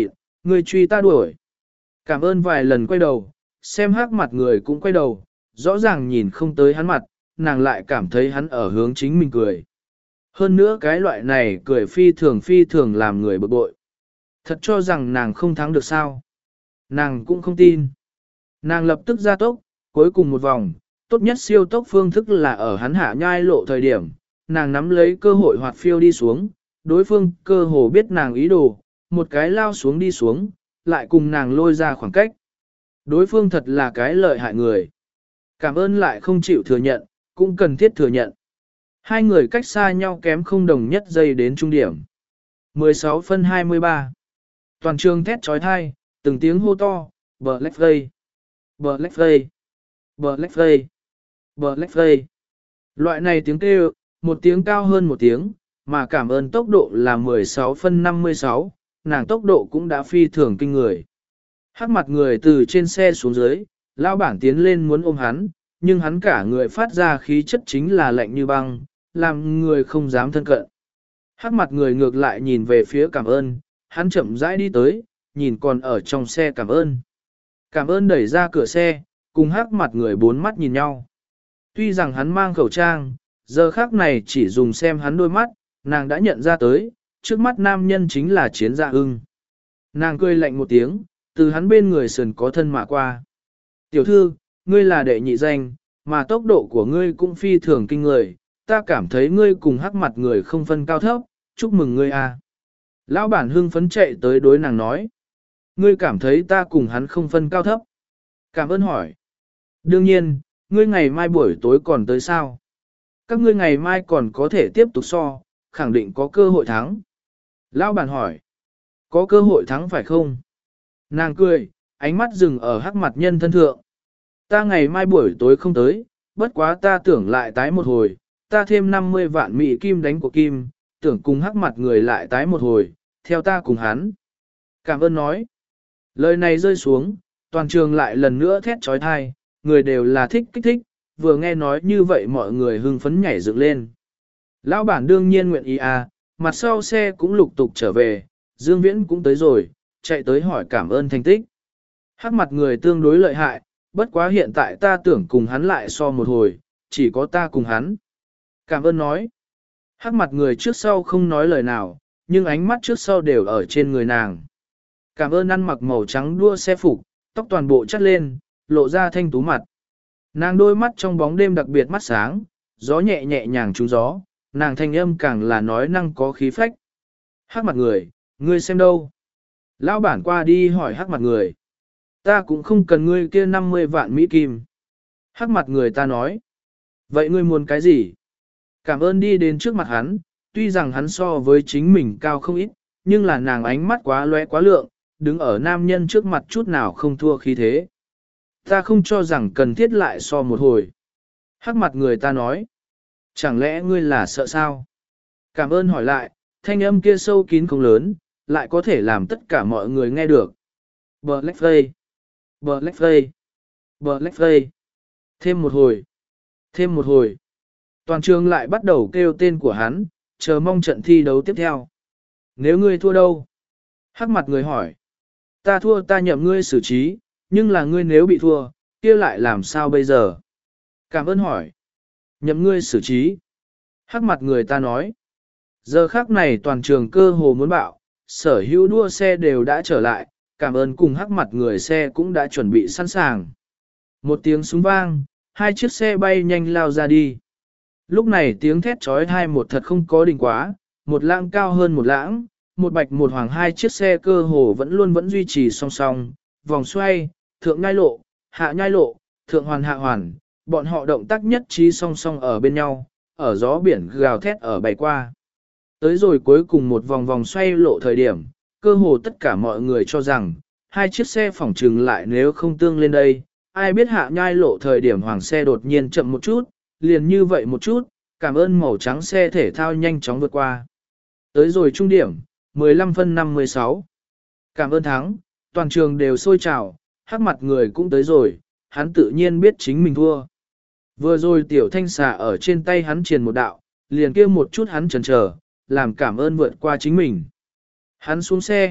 Người truy ta đuổi. Cảm ơn vài lần quay đầu, xem hắc mặt người cũng quay đầu, rõ ràng nhìn không tới hắn mặt, nàng lại cảm thấy hắn ở hướng chính mình cười. Hơn nữa cái loại này cười phi thường phi thường làm người bực bội. Thật cho rằng nàng không thắng được sao. Nàng cũng không tin. Nàng lập tức ra tốc, cuối cùng một vòng, tốt nhất siêu tốc phương thức là ở hắn hạ nhai lộ thời điểm, nàng nắm lấy cơ hội hoạt phiêu đi xuống, đối phương cơ hồ biết nàng ý đồ, một cái lao xuống đi xuống, lại cùng nàng lôi ra khoảng cách. Đối phương thật là cái lợi hại người. Cảm ơn lại không chịu thừa nhận, cũng cần thiết thừa nhận. Hai người cách xa nhau kém không đồng nhất giây đến trung điểm. mười sáu phân hai mươi ba. Toàn trường thét trói thai, từng tiếng hô to, Black Ray, Black Ray, Black Ray, Black Ray. Loại này tiếng kêu, một tiếng cao hơn một tiếng, mà cảm ơn tốc độ là mười sáu phân năm mươi sáu, nàng tốc độ cũng đã phi thường kinh người. Hắc mặt người từ trên xe xuống dưới, lao bản tiến lên muốn ôm hắn, nhưng hắn cả người phát ra khí chất chính là lạnh như băng, làm người không dám thân cận. Hắc mặt người ngược lại nhìn về phía cảm ơn, hắn chậm rãi đi tới, nhìn còn ở trong xe cảm ơn. Cảm ơn đẩy ra cửa xe, cùng hắc mặt người bốn mắt nhìn nhau. Tuy rằng hắn mang khẩu trang, giờ khác này chỉ dùng xem hắn đôi mắt, nàng đã nhận ra tới, trước mắt nam nhân chính là Chiến Dạ Hưng. Nàng cười lạnh một tiếng, từ hắn bên người sườn có thân mà qua. Tiểu thư, ngươi là đệ nhị danh, mà tốc độ của ngươi cũng phi thường kinh người, ta cảm thấy ngươi cùng hắc mặt người không phân cao thấp, chúc mừng ngươi a. Lão bản hưng phấn chạy tới đối nàng nói. Ngươi cảm thấy ta cùng hắn không phân cao thấp. Cảm ơn hỏi. Đương nhiên, ngươi ngày mai buổi tối còn tới sao? Các ngươi ngày mai còn có thể tiếp tục so, khẳng định có cơ hội thắng. Lão bản hỏi. Có cơ hội thắng phải không? Nàng cười, ánh mắt dừng ở hắc mặt nhân thân thượng. Ta ngày mai buổi tối không tới, bất quá ta tưởng lại tái một hồi, ta thêm năm mươi vạn mỹ kim đánh của kim, tưởng cùng hắc mặt người lại tái một hồi, theo ta cùng hắn. Cảm ơn nói. Lời này rơi xuống, toàn trường lại lần nữa thét trói thai, người đều là thích kích thích, vừa nghe nói như vậy mọi người hưng phấn nhảy dựng lên. Lão bản đương nhiên nguyện ý à, mặt sau xe cũng lục tục trở về, Dương Viễn cũng tới rồi, chạy tới hỏi cảm ơn thành tích. Hắc mặt người tương đối lợi hại, bất quá hiện tại ta tưởng cùng hắn lại so một hồi, chỉ có ta cùng hắn. Cảm ơn nói. Hắc mặt người trước sau không nói lời nào, nhưng ánh mắt trước sau đều ở trên người nàng. Cảm ơn ăn mặc màu trắng đua xe phục, tóc toàn bộ chắt lên, lộ ra thanh tú mặt. Nàng đôi mắt trong bóng đêm đặc biệt mắt sáng, gió nhẹ nhẹ nhàng trúng gió, nàng thanh âm càng là nói năng có khí phách. Hắc mặt người, ngươi xem đâu? Lão bản qua đi hỏi hắc mặt người. Ta cũng không cần ngươi kia năm mươi vạn Mỹ Kim. Hắc mặt người ta nói. Vậy ngươi muốn cái gì? Cảm ơn đi đến trước mặt hắn, tuy rằng hắn so với chính mình cao không ít, nhưng là nàng ánh mắt quá lóe quá lượng, đứng ở nam nhân trước mặt chút nào không thua khí thế. Ta không cho rằng cần thiết lại so một hồi. Hắc mặt người ta nói. Chẳng lẽ ngươi là sợ sao? Cảm ơn hỏi lại, thanh âm kia sâu kín không lớn, lại có thể làm tất cả mọi người nghe được. Black Ray, Black Ray, Black Ray. Thêm một hồi, thêm một hồi. Toàn trường lại bắt đầu kêu tên của hắn, chờ mong trận thi đấu tiếp theo. Nếu ngươi thua đâu? Hắc mặt người hỏi. Ta thua ta nhậm ngươi xử trí, nhưng là ngươi nếu bị thua, kia lại làm sao bây giờ? Cảm ơn hỏi. Nhậm ngươi xử trí. Hắc mặt người ta nói. Giờ khắc này toàn trường cơ hồ muốn bạo, sở hữu đua xe đều đã trở lại, cảm ơn cùng hắc mặt người xe cũng đã chuẩn bị sẵn sàng. Một tiếng súng vang, hai chiếc xe bay nhanh lao ra đi. Lúc này tiếng thét trói thai một thật không có đỉnh quá, một lãng cao hơn một lãng, một bạch một hoàng hai chiếc xe cơ hồ vẫn luôn vẫn duy trì song song, vòng xoay, thượng nhai lộ, hạ nhai lộ, thượng hoàn hạ hoàn, bọn họ động tác nhất trí song song ở bên nhau, ở gió biển gào thét ở bày qua. Tới rồi cuối cùng một vòng vòng xoay lộ thời điểm, cơ hồ tất cả mọi người cho rằng, hai chiếc xe phỏng trừng lại nếu không tương lên đây, ai biết hạ nhai lộ thời điểm hoàng xe đột nhiên chậm một chút, liền như vậy một chút, cảm ơn màu trắng xe thể thao nhanh chóng vượt qua. Tới rồi trung điểm, mười lăm phân năm mươi sáu. Cảm ơn thắng, toàn trường đều sôi trào, hắc mặt người cũng tới rồi, hắn tự nhiên biết chính mình thua. Vừa rồi tiểu thanh xà ở trên tay hắn truyền một đạo, liền kêu một chút hắn chần chờ, làm cảm ơn vượt qua chính mình. Hắn xuống xe,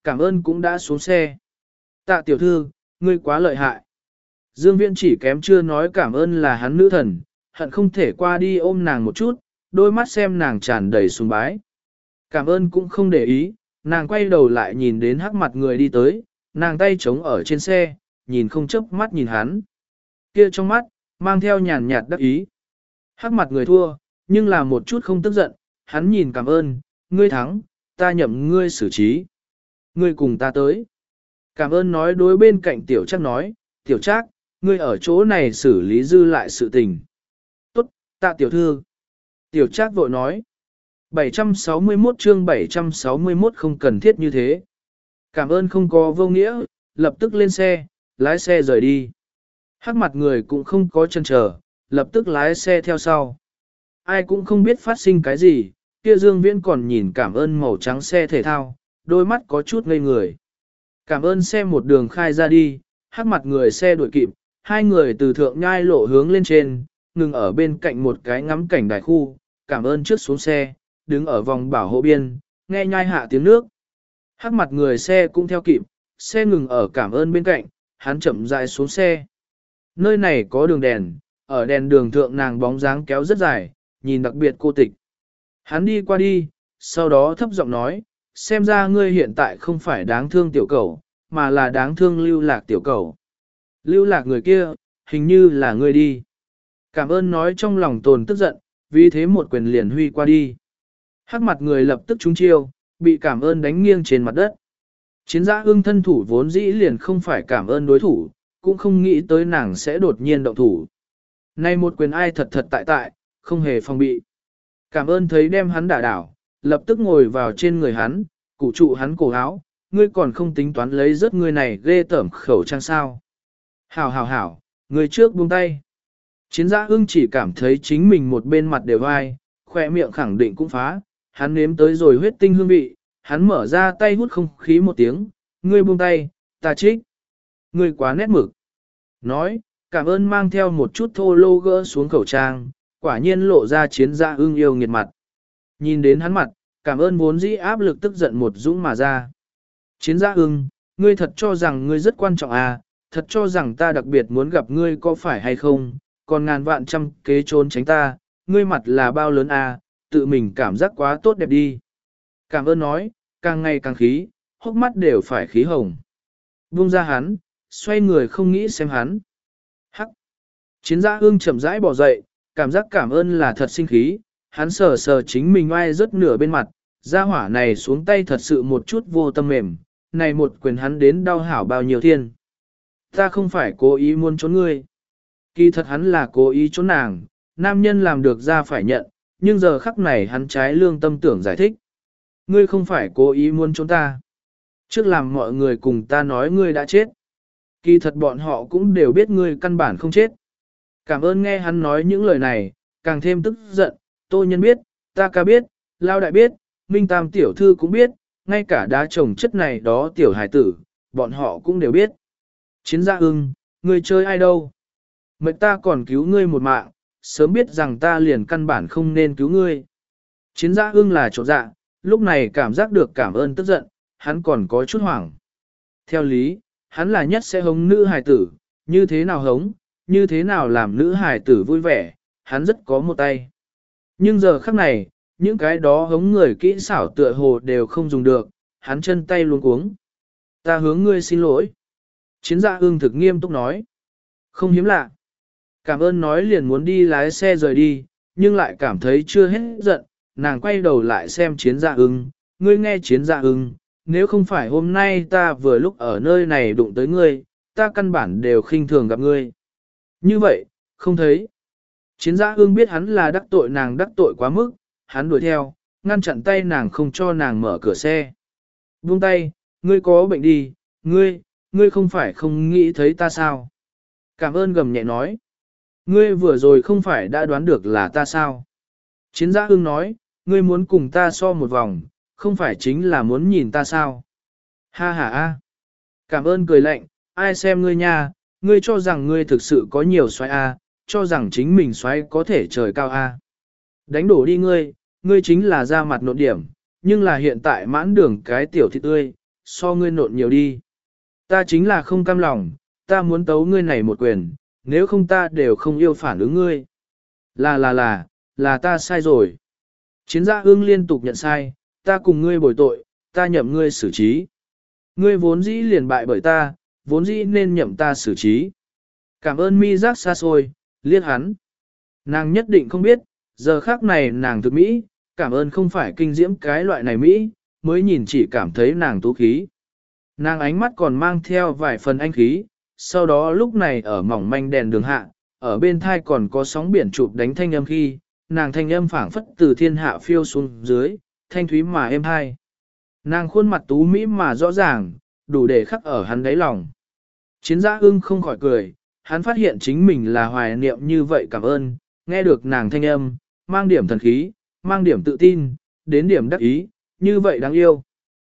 cảm ơn cũng đã xuống xe. Tạ tiểu thư, ngươi quá lợi hại. Dương Viễn chỉ kém chưa nói cảm ơn là hắn nữ thần, hận không thể qua đi ôm nàng một chút, đôi mắt xem nàng tràn đầy sùng bái. Cảm ơn cũng không để ý, nàng quay đầu lại nhìn đến hắc mặt người đi tới, nàng tay trống ở trên xe, nhìn không chớp mắt nhìn hắn. Kia trong mắt, mang theo nhàn nhạt đắc ý. Hắc mặt người thua, nhưng là một chút không tức giận, hắn nhìn cảm ơn, ngươi thắng, ta nhậm ngươi xử trí. Ngươi cùng ta tới. Cảm ơn nói đối bên cạnh tiểu trác nói, tiểu trác, ngươi ở chỗ này xử lý dư lại sự tình. Tốt, tạ tiểu thư. Tiểu trác vội nói. bảy trăm sáu mươi mốt chương bảy trăm sáu mươi mốt không cần thiết như thế. Cảm ơn không có vô nghĩa, lập tức lên xe, lái xe rời đi. Hắc mặt người cũng không có chân chờ, lập tức lái xe theo sau. Ai cũng không biết phát sinh cái gì, kia Dương Viễn còn nhìn cảm ơn màu trắng xe thể thao, đôi mắt có chút ngây người. Cảm ơn xe một đường khai ra đi, hắc mặt người xe đuổi kịp, hai người từ thượng nhai lộ hướng lên trên, ngừng ở bên cạnh một cái ngắm cảnh đại khu, cảm ơn trước xuống xe, đứng ở vòng bảo hộ biên, nghe nhai hạ tiếng nước. Hắc mặt người xe cũng theo kịp, xe ngừng ở cảm ơn bên cạnh, hắn chậm rãi xuống xe. Nơi này có đường đèn, ở đèn đường thượng nàng bóng dáng kéo rất dài, nhìn đặc biệt cô tịch. Hắn đi qua đi, sau đó thấp giọng nói, xem ra ngươi hiện tại không phải đáng thương tiểu cầu, mà là đáng thương lưu lạc tiểu cầu. Lưu lạc người kia, hình như là ngươi đi. Cảm ơn nói trong lòng tồn tức giận, vì thế một quyền liền huy qua đi. Hắc mặt người lập tức trúng chiêu, bị cảm ơn đánh nghiêng trên mặt đất. Chiến giã ương thân thủ vốn dĩ liền không phải cảm ơn đối thủ, cũng không nghĩ tới nàng sẽ đột nhiên động thủ. Nay một quyền ai thật thật tại tại, không hề phòng bị. Cảm ơn thấy đem hắn đả đảo, lập tức ngồi vào trên người hắn, cụ trụ hắn cổ áo, ngươi còn không tính toán lấy rớt ngươi này ghê tởm khẩu trang sao. Hảo hảo hảo, ngươi trước buông tay. Chiến giã ưng chỉ cảm thấy chính mình một bên mặt đều vai, khỏe miệng khẳng định cũng phá, hắn nếm tới rồi huyết tinh hương vị, hắn mở ra tay hút không khí một tiếng, ngươi buông tay, ta trích. Ngươi quá nét mực. Nói, cảm ơn mang theo một chút thô lô gỡ xuống khẩu trang, quả nhiên lộ ra chiến giã ưng yêu nghiệt mặt. Nhìn đến hắn mặt, cảm ơn vốn dĩ áp lực tức giận một dũng mà ra. Chiến giã ưng, ngươi thật cho rằng ngươi rất quan trọng à, thật cho rằng ta đặc biệt muốn gặp ngươi có phải hay không, còn ngàn vạn trăm kế trốn tránh ta, ngươi mặt là bao lớn à, tự mình cảm giác quá tốt đẹp đi. Cảm ơn nói, càng ngày càng khí, hốc mắt đều phải khí hồng. Buông ra hắn, xoay người không nghĩ xem hắn. Hắc. Chiến giã ương chậm rãi bỏ dậy, cảm giác cảm ơn là thật sinh khí, hắn sờ sờ chính mình oai rất nửa bên mặt, gia hỏa này xuống tay thật sự một chút vô tâm mềm, này một quyền hắn đến đau hảo bao nhiêu thiên. Ta không phải cố ý muốn trốn ngươi. Kỳ thật hắn là cố ý trốn nàng, nam nhân làm được ra phải nhận, nhưng giờ khắc này hắn trái lương tâm tưởng giải thích. Ngươi không phải cố ý muốn trốn ta. Trước làm mọi người cùng ta nói ngươi đã chết. Kỳ thật bọn họ cũng đều biết ngươi căn bản không chết. Cảm ơn nghe hắn nói những lời này, càng thêm tức giận, Tô Nhân biết, ta ca biết, Lao Đại biết, Minh Tam tiểu thư cũng biết, ngay cả đá trồng chất này đó tiểu hải tử, bọn họ cũng đều biết. Chiến gia ưng, ngươi chơi ai đâu? Mệnh ta còn cứu ngươi một mạng, sớm biết rằng ta liền căn bản không nên cứu ngươi. Chiến gia ưng là chỗ dạ, lúc này cảm giác được cảm ơn tức giận, hắn còn có chút hoảng. Theo lý, hắn là nhất sẽ hống nữ hài tử, như thế nào hống, như thế nào làm nữ hài tử vui vẻ, hắn rất có một tay. Nhưng giờ khắc này, những cái đó hống người kỹ xảo tựa hồ đều không dùng được, hắn chân tay luống cuống. Ta hướng ngươi xin lỗi. Chiến gia ưng thực nghiêm túc nói. Không hiếm lạ. Cảm ơn nói liền muốn đi lái xe rời đi, nhưng lại cảm thấy chưa hết giận, nàng quay đầu lại xem chiến gia ưng, ngươi nghe chiến gia ưng, nếu không phải hôm nay ta vừa lúc ở nơi này đụng tới ngươi, ta căn bản đều khinh thường gặp ngươi. Như vậy, không thấy. Chiến gia ưng biết hắn là đắc tội nàng đắc tội quá mức, hắn đuổi theo, ngăn chặn tay nàng không cho nàng mở cửa xe. Buông tay, ngươi có bệnh đi, ngươi, ngươi không phải không nghĩ thấy ta sao? Cảm ơn gầm nhẹ nói. Ngươi vừa rồi không phải đã đoán được là ta sao? Chiến gia ưng nói, ngươi muốn cùng ta so một vòng, không phải chính là muốn nhìn ta sao? Ha ha ha. Cảm ơn cười lạnh, ai xem ngươi nha, ngươi cho rằng ngươi thực sự có nhiều xoáy a, cho rằng chính mình xoáy có thể trời cao a. Đánh đổ đi ngươi, ngươi chính là ra mặt nộn điểm, nhưng là hiện tại mãn đường cái tiểu thịt tươi, so ngươi nộn nhiều đi. Ta chính là không cam lòng, ta muốn tấu ngươi này một quyền, nếu không ta đều không yêu phản ứng ngươi. Là là là, là ta sai rồi. Chiến gia ương liên tục nhận sai, ta cùng ngươi bồi tội, ta nhậm ngươi xử trí. Ngươi vốn dĩ liền bại bởi ta, vốn dĩ nên nhậm ta xử trí. Cảm ơn mi giác xa xôi, liếc hắn. Nàng nhất định không biết, giờ khác này nàng thực Mỹ, cảm ơn không phải kinh diễm cái loại này Mỹ, mới nhìn chỉ cảm thấy nàng tú khí. Nàng ánh mắt còn mang theo vài phần anh khí, sau đó lúc này ở mỏng manh đèn đường hạ, ở bên thai còn có sóng biển chụp đánh thanh âm khi, nàng thanh âm phảng phất từ thiên hạ phiêu xuống dưới, thanh thúy mà êm hai. Nàng khuôn mặt tú mỹ mà rõ ràng, đủ để khắc ở hắn đáy lòng. Chiến giã ưng không khỏi cười, hắn phát hiện chính mình là hoài niệm như vậy cảm ơn, nghe được nàng thanh âm, mang điểm thần khí, mang điểm tự tin, đến điểm đắc ý, như vậy đáng yêu.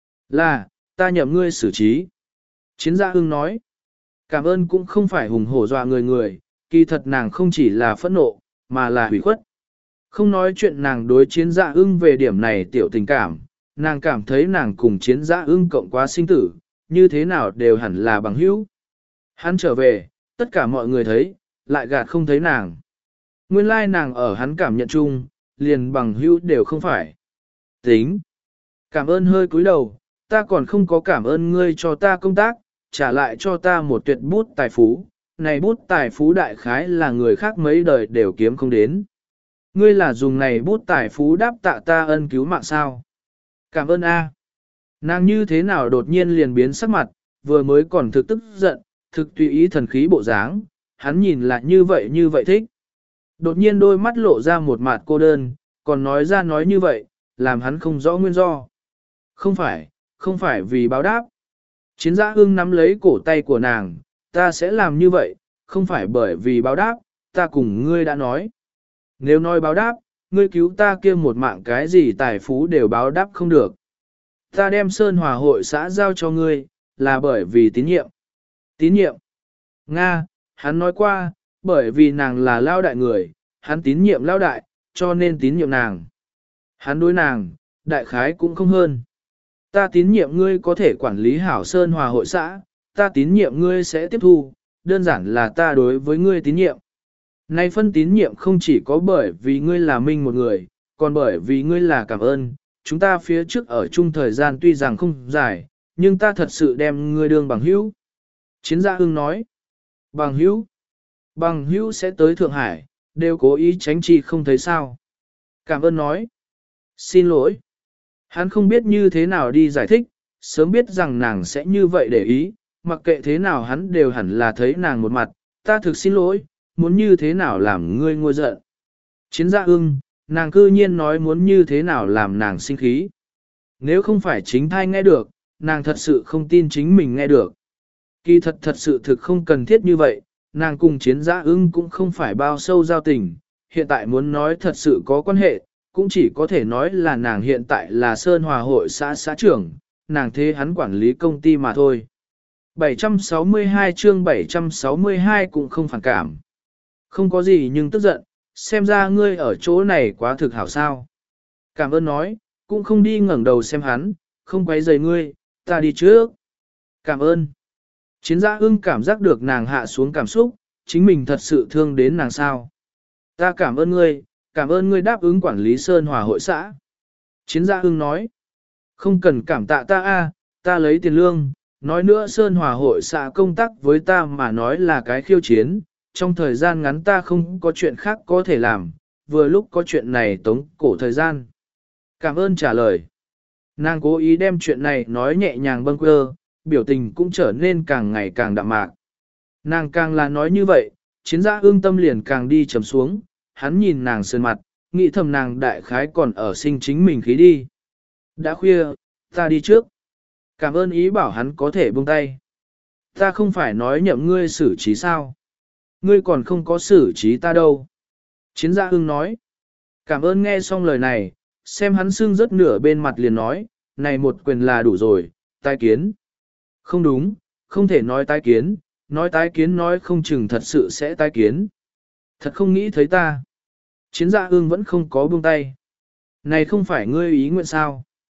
Là, ta nhậm ngươi xử trí. Chiến giã ưng nói, cảm ơn cũng không phải hùng hổ dọa người người, kỳ thật nàng không chỉ là phẫn nộ, mà là hủy khuất. Không nói chuyện nàng đối chiến giã ưng về điểm này tiểu tình cảm, nàng cảm thấy nàng cùng chiến giã ưng cộng quá sinh tử, như thế nào đều hẳn là bằng hữu. Hắn trở về, tất cả mọi người thấy, lại gạt không thấy nàng. Nguyên lai nàng ở hắn cảm nhận chung, liền bằng hữu đều không phải. Tính. Cảm ơn hơi cúi đầu, ta còn không có cảm ơn ngươi cho ta công tác, trả lại cho ta một tuyệt bút tài phú. Này bút tài phú đại khái là người khác mấy đời đều kiếm không đến. Ngươi là dùng này bút tài phú đáp tạ ta ân cứu mạng sao? Cảm ơn a. Nàng như thế nào đột nhiên liền biến sắc mặt, vừa mới còn thực tức giận, thực tùy ý thần khí bộ dáng, hắn nhìn lại như vậy như vậy thích. Đột nhiên đôi mắt lộ ra một mặt cô đơn, còn nói ra nói như vậy, làm hắn không rõ nguyên do. Không phải, không phải vì báo đáp. Chiến giã ưng nắm lấy cổ tay của nàng, ta sẽ làm như vậy, không phải bởi vì báo đáp, ta cùng ngươi đã nói. Nếu nói báo đáp, ngươi cứu ta kia một mạng cái gì tài phú đều báo đáp không được. Ta đem Sơn Hòa hội xã giao cho ngươi, là bởi vì tín nhiệm. Tín nhiệm. Nga, hắn nói qua, bởi vì nàng là lao đại người, hắn tín nhiệm lao đại, cho nên tín nhiệm nàng. Hắn đối nàng, đại khái cũng không hơn. Ta tín nhiệm ngươi có thể quản lý hảo Sơn Hòa hội xã, ta tín nhiệm ngươi sẽ tiếp thu, đơn giản là ta đối với ngươi tín nhiệm. Nay phân tín nhiệm không chỉ có bởi vì ngươi là minh một người, còn bởi vì ngươi là cảm ơn, chúng ta phía trước ở chung thời gian tuy rằng không dài, nhưng ta thật sự đem ngươi đương bằng hữu. Chiến gia Hưng nói, bằng hữu, bằng hữu sẽ tới Thượng Hải, đều cố ý tránh chi không thấy sao. Cảm ơn nói, xin lỗi. Hắn không biết như thế nào đi giải thích, sớm biết rằng nàng sẽ như vậy để ý, mặc kệ thế nào hắn đều hẳn là thấy nàng một mặt, ta thực xin lỗi, muốn như thế nào làm ngươi ngôi giận. Chiến gia ưng, nàng cư nhiên nói muốn như thế nào làm nàng sinh khí. Nếu không phải chính thai nghe được, nàng thật sự không tin chính mình nghe được. Kỳ thật thật sự thực không cần thiết như vậy, nàng cùng chiến gia ưng cũng không phải bao sâu giao tình, hiện tại muốn nói thật sự có quan hệ, cũng chỉ có thể nói là nàng hiện tại là Sơn Hòa hội xã xã trưởng, nàng thế hắn quản lý công ty mà thôi. bảy trăm sáu mươi hai chương bảy trăm sáu mươi hai cũng không phản cảm. Không có gì nhưng tức giận, xem ra ngươi ở chỗ này quá thực hảo sao. Cảm ơn nói, cũng không đi ngẩng đầu xem hắn, không quấy rầy ngươi, ta đi trước. Cảm ơn. Chiến gia ưng cảm giác được nàng hạ xuống cảm xúc, chính mình thật sự thương đến nàng sao. Ta cảm ơn ngươi, cảm ơn ngươi đáp ứng quản lý Sơn Hòa hội xã. Chiến gia ưng nói, không cần cảm tạ ta a, ta lấy tiền lương, nói nữa Sơn Hòa hội xã công tác với ta mà nói là cái khiêu chiến, trong thời gian ngắn ta không có chuyện khác có thể làm, vừa lúc có chuyện này tống cổ thời gian. Cảm ơn trả lời. Nàng cố ý đem chuyện này nói nhẹ nhàng bâng quơ, biểu tình cũng trở nên càng ngày càng đạm mạc. Nàng càng là nói như vậy, chiến gia ương tâm liền càng đi trầm xuống, hắn nhìn nàng sơn mặt, nghĩ thầm nàng đại khái còn ở sinh chính mình khí đi. Đã khuya, ta đi trước. Cảm ơn ý bảo hắn có thể buông tay. Ta không phải nói nhậm ngươi xử trí sao. Ngươi còn không có xử trí ta đâu. Chiến gia ưng nói. Cảm ơn nghe xong lời này, xem hắn sưng rất nửa bên mặt liền nói, này một quyền là đủ rồi, tai kiến. Không đúng, không thể nói tai kiến, nói tái kiến nói không chừng thật sự sẽ tái kiến. Thật không nghĩ thấy ta. Chiến gia ương vẫn không có buông tay. Này không phải ngươi ý nguyện sao.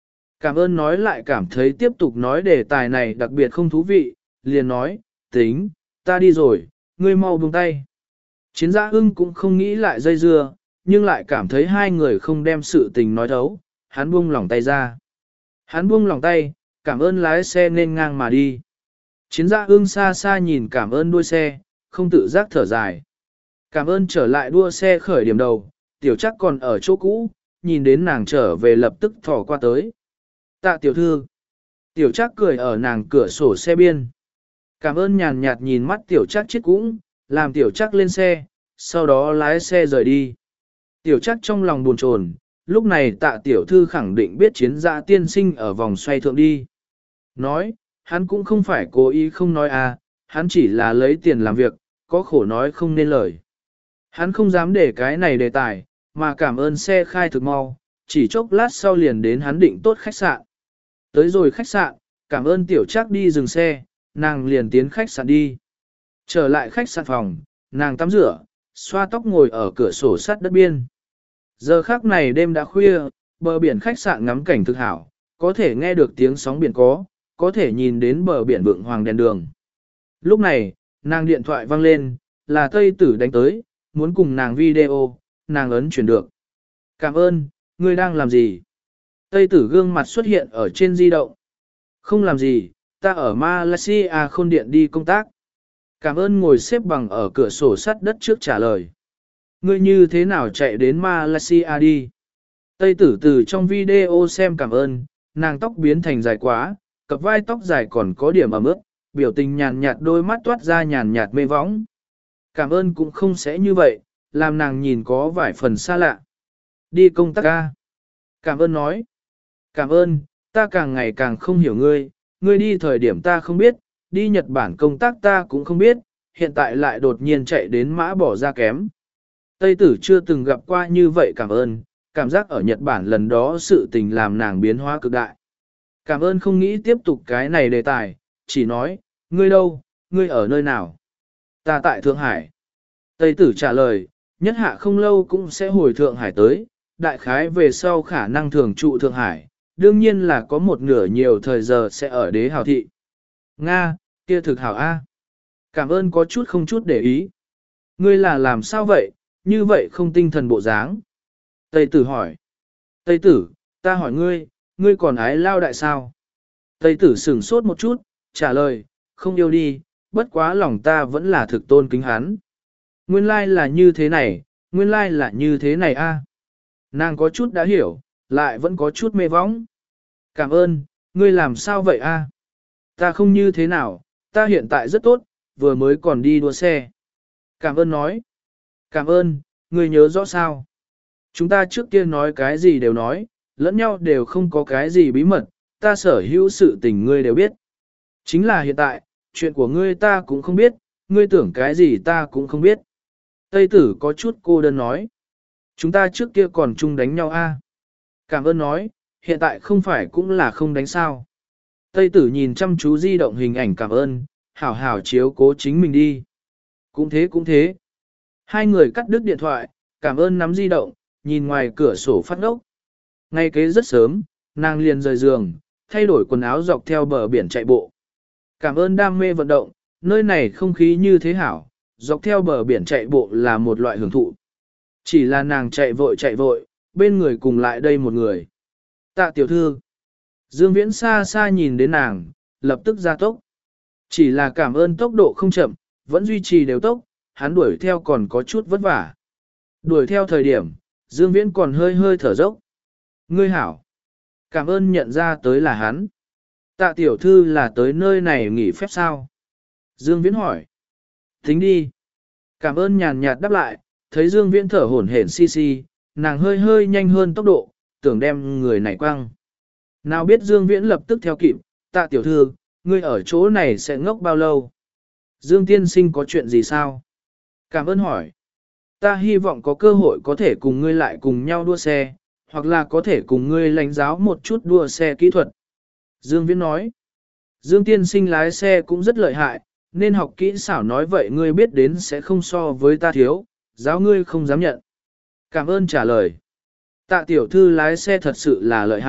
Cảm ơn nói lại cảm thấy tiếp tục nói đề tài này đặc biệt không thú vị, liền nói, tính, ta đi rồi, ngươi mau buông tay. Chiến giã ưng cũng không nghĩ lại dây dưa, nhưng lại cảm thấy hai người không đem sự tình nói thấu, hắn buông lỏng tay ra. Hắn buông lỏng tay, cảm ơn lái xe nên ngang mà đi. Chiến giã ưng xa xa nhìn cảm ơn đuôi xe, không tự giác thở dài. Cảm ơn trở lại đua xe khởi điểm đầu, tiểu chắc còn ở chỗ cũ, nhìn đến nàng trở về lập tức thỏ qua tới. Tạ tiểu thư. Tiểu chắc cười ở nàng cửa sổ xe biên. Cảm ơn nhàn nhạt nhìn mắt tiểu chắc chết cũng, làm tiểu chắc lên xe, sau đó lái xe rời đi. Tiểu chắc trong lòng buồn chồn, lúc này tạ tiểu thư khẳng định biết chiến dạ tiên sinh ở vòng xoay thượng đi. Nói, hắn cũng không phải cố ý không nói à, hắn chỉ là lấy tiền làm việc, có khổ nói không nên lời. Hắn không dám để cái này đề tài, mà cảm ơn xe khai thực mau, chỉ chốc lát sau liền đến hắn định tốt khách sạn. Tới rồi khách sạn, cảm ơn tiểu chắc đi dừng xe, nàng liền tiến khách sạn đi. Trở lại khách sạn phòng, nàng tắm rửa, xoa tóc ngồi ở cửa sổ sắt đất biên. Giờ khác này đêm đã khuya, bờ biển khách sạn ngắm cảnh thực hảo, có thể nghe được tiếng sóng biển có, có thể nhìn đến bờ biển vượng hoàng đèn đường. Lúc này, nàng điện thoại vang lên, là Tây Tử đánh tới, muốn cùng nàng video, nàng ấn chuyển được. Cảm ơn, ngươi đang làm gì? Tây Tử gương mặt xuất hiện ở trên di động. Không làm gì, ta ở Malaysia khôn điện đi công tác. Cảm ơn ngồi xếp bằng ở cửa sổ sắt đất trước trả lời. Ngươi như thế nào chạy đến Malaysia đi? Tây Tử từ trong video xem cảm ơn, nàng tóc biến thành dài quá, cặp vai tóc dài còn có điểm ẩm ướt, biểu tình nhàn nhạt đôi mắt toát ra nhàn nhạt mê võng. Cảm ơn cũng không sẽ như vậy, làm nàng nhìn có vài phần xa lạ. Đi công tác ca. Cảm ơn nói. Cảm ơn, ta càng ngày càng không hiểu ngươi, ngươi đi thời điểm ta không biết, đi Nhật Bản công tác ta cũng không biết, hiện tại lại đột nhiên chạy đến mã bỏ ra kém. Tây Tử chưa từng gặp qua như vậy cảm ơn, cảm giác ở Nhật Bản lần đó sự tình làm nàng biến hóa cực đại. Cảm ơn không nghĩ tiếp tục cái này đề tài, chỉ nói, ngươi đâu, ngươi ở nơi nào? Ta tại Thượng Hải. Tây Tử trả lời, nhất hạ không lâu cũng sẽ hồi Thượng Hải tới, đại khái về sau khả năng thường trụ Thượng Hải, đương nhiên là có một nửa nhiều thời giờ sẽ ở đế hào thị. Nga, kia thực hảo A. Cảm ơn có chút không chút để ý. Ngươi là làm sao vậy, như vậy không tinh thần bộ dáng. Tây Tử hỏi. Tây Tử, ta hỏi ngươi, ngươi còn ái lao đại sao? Tây Tử sửng sốt một chút, trả lời, không yêu đi, bất quá lòng ta vẫn là thực tôn kính hắn. Nguyên lai là như thế này, nguyên lai là như thế này a. Nàng có chút đã hiểu, lại vẫn có chút mê võng. Cảm ơn, ngươi làm sao vậy a? Ta không như thế nào, ta hiện tại rất tốt, vừa mới còn đi đua xe. Cảm ơn nói. Cảm ơn, ngươi nhớ rõ sao? Chúng ta trước kia nói cái gì đều nói, lẫn nhau đều không có cái gì bí mật, ta sở hữu sự tình ngươi đều biết. Chính là hiện tại, chuyện của ngươi ta cũng không biết, ngươi tưởng cái gì ta cũng không biết. Tây Tử có chút cô đơn nói. Chúng ta trước kia còn chung đánh nhau a. Cảm ơn nói, hiện tại không phải cũng là không đánh sao. Tây Tử nhìn chăm chú di động hình ảnh cảm ơn, hảo hảo chiếu cố chính mình đi. Cũng thế cũng thế. Hai người cắt đứt điện thoại, cảm ơn nắm di động, nhìn ngoài cửa sổ phát ngốc. Ngay kế rất sớm, nàng liền rời giường, thay đổi quần áo dọc theo bờ biển chạy bộ. Cảm ơn đam mê vận động, nơi này không khí như thế hảo, dọc theo bờ biển chạy bộ là một loại hưởng thụ. Chỉ là nàng chạy vội chạy vội, bên người cùng lại đây một người. Tạ tiểu thư. Dương Viễn xa xa nhìn đến nàng, lập tức ra tốc. Chỉ là cảm ơn tốc độ không chậm, vẫn duy trì đều tốc, hắn đuổi theo còn có chút vất vả. Đuổi theo thời điểm, Dương Viễn còn hơi hơi thở dốc. Ngươi hảo. Cảm ơn nhận ra tới là hắn. Tạ tiểu thư là tới nơi này nghỉ phép sao? Dương Viễn hỏi. Tính đi. Cảm ơn nhàn nhạt đáp lại, thấy Dương Viễn thở hổn hển xi xi, nàng hơi hơi nhanh hơn tốc độ, tưởng đem người này quăng. Nào biết Dương Viễn lập tức theo kịp, tạ tiểu thư, ngươi ở chỗ này sẽ ngốc bao lâu? Dương tiên sinh có chuyện gì sao? Cảm ơn hỏi. Ta hy vọng có cơ hội có thể cùng ngươi lại cùng nhau đua xe, hoặc là có thể cùng ngươi lãnh giáo một chút đua xe kỹ thuật. Dương Viễn nói. Dương tiên sinh lái xe cũng rất lợi hại, nên học kỹ xảo nói vậy ngươi biết đến sẽ không so với ta thiếu, giáo ngươi không dám nhận. Cảm ơn trả lời. Tạ tiểu thư lái xe thật sự là lợi hại,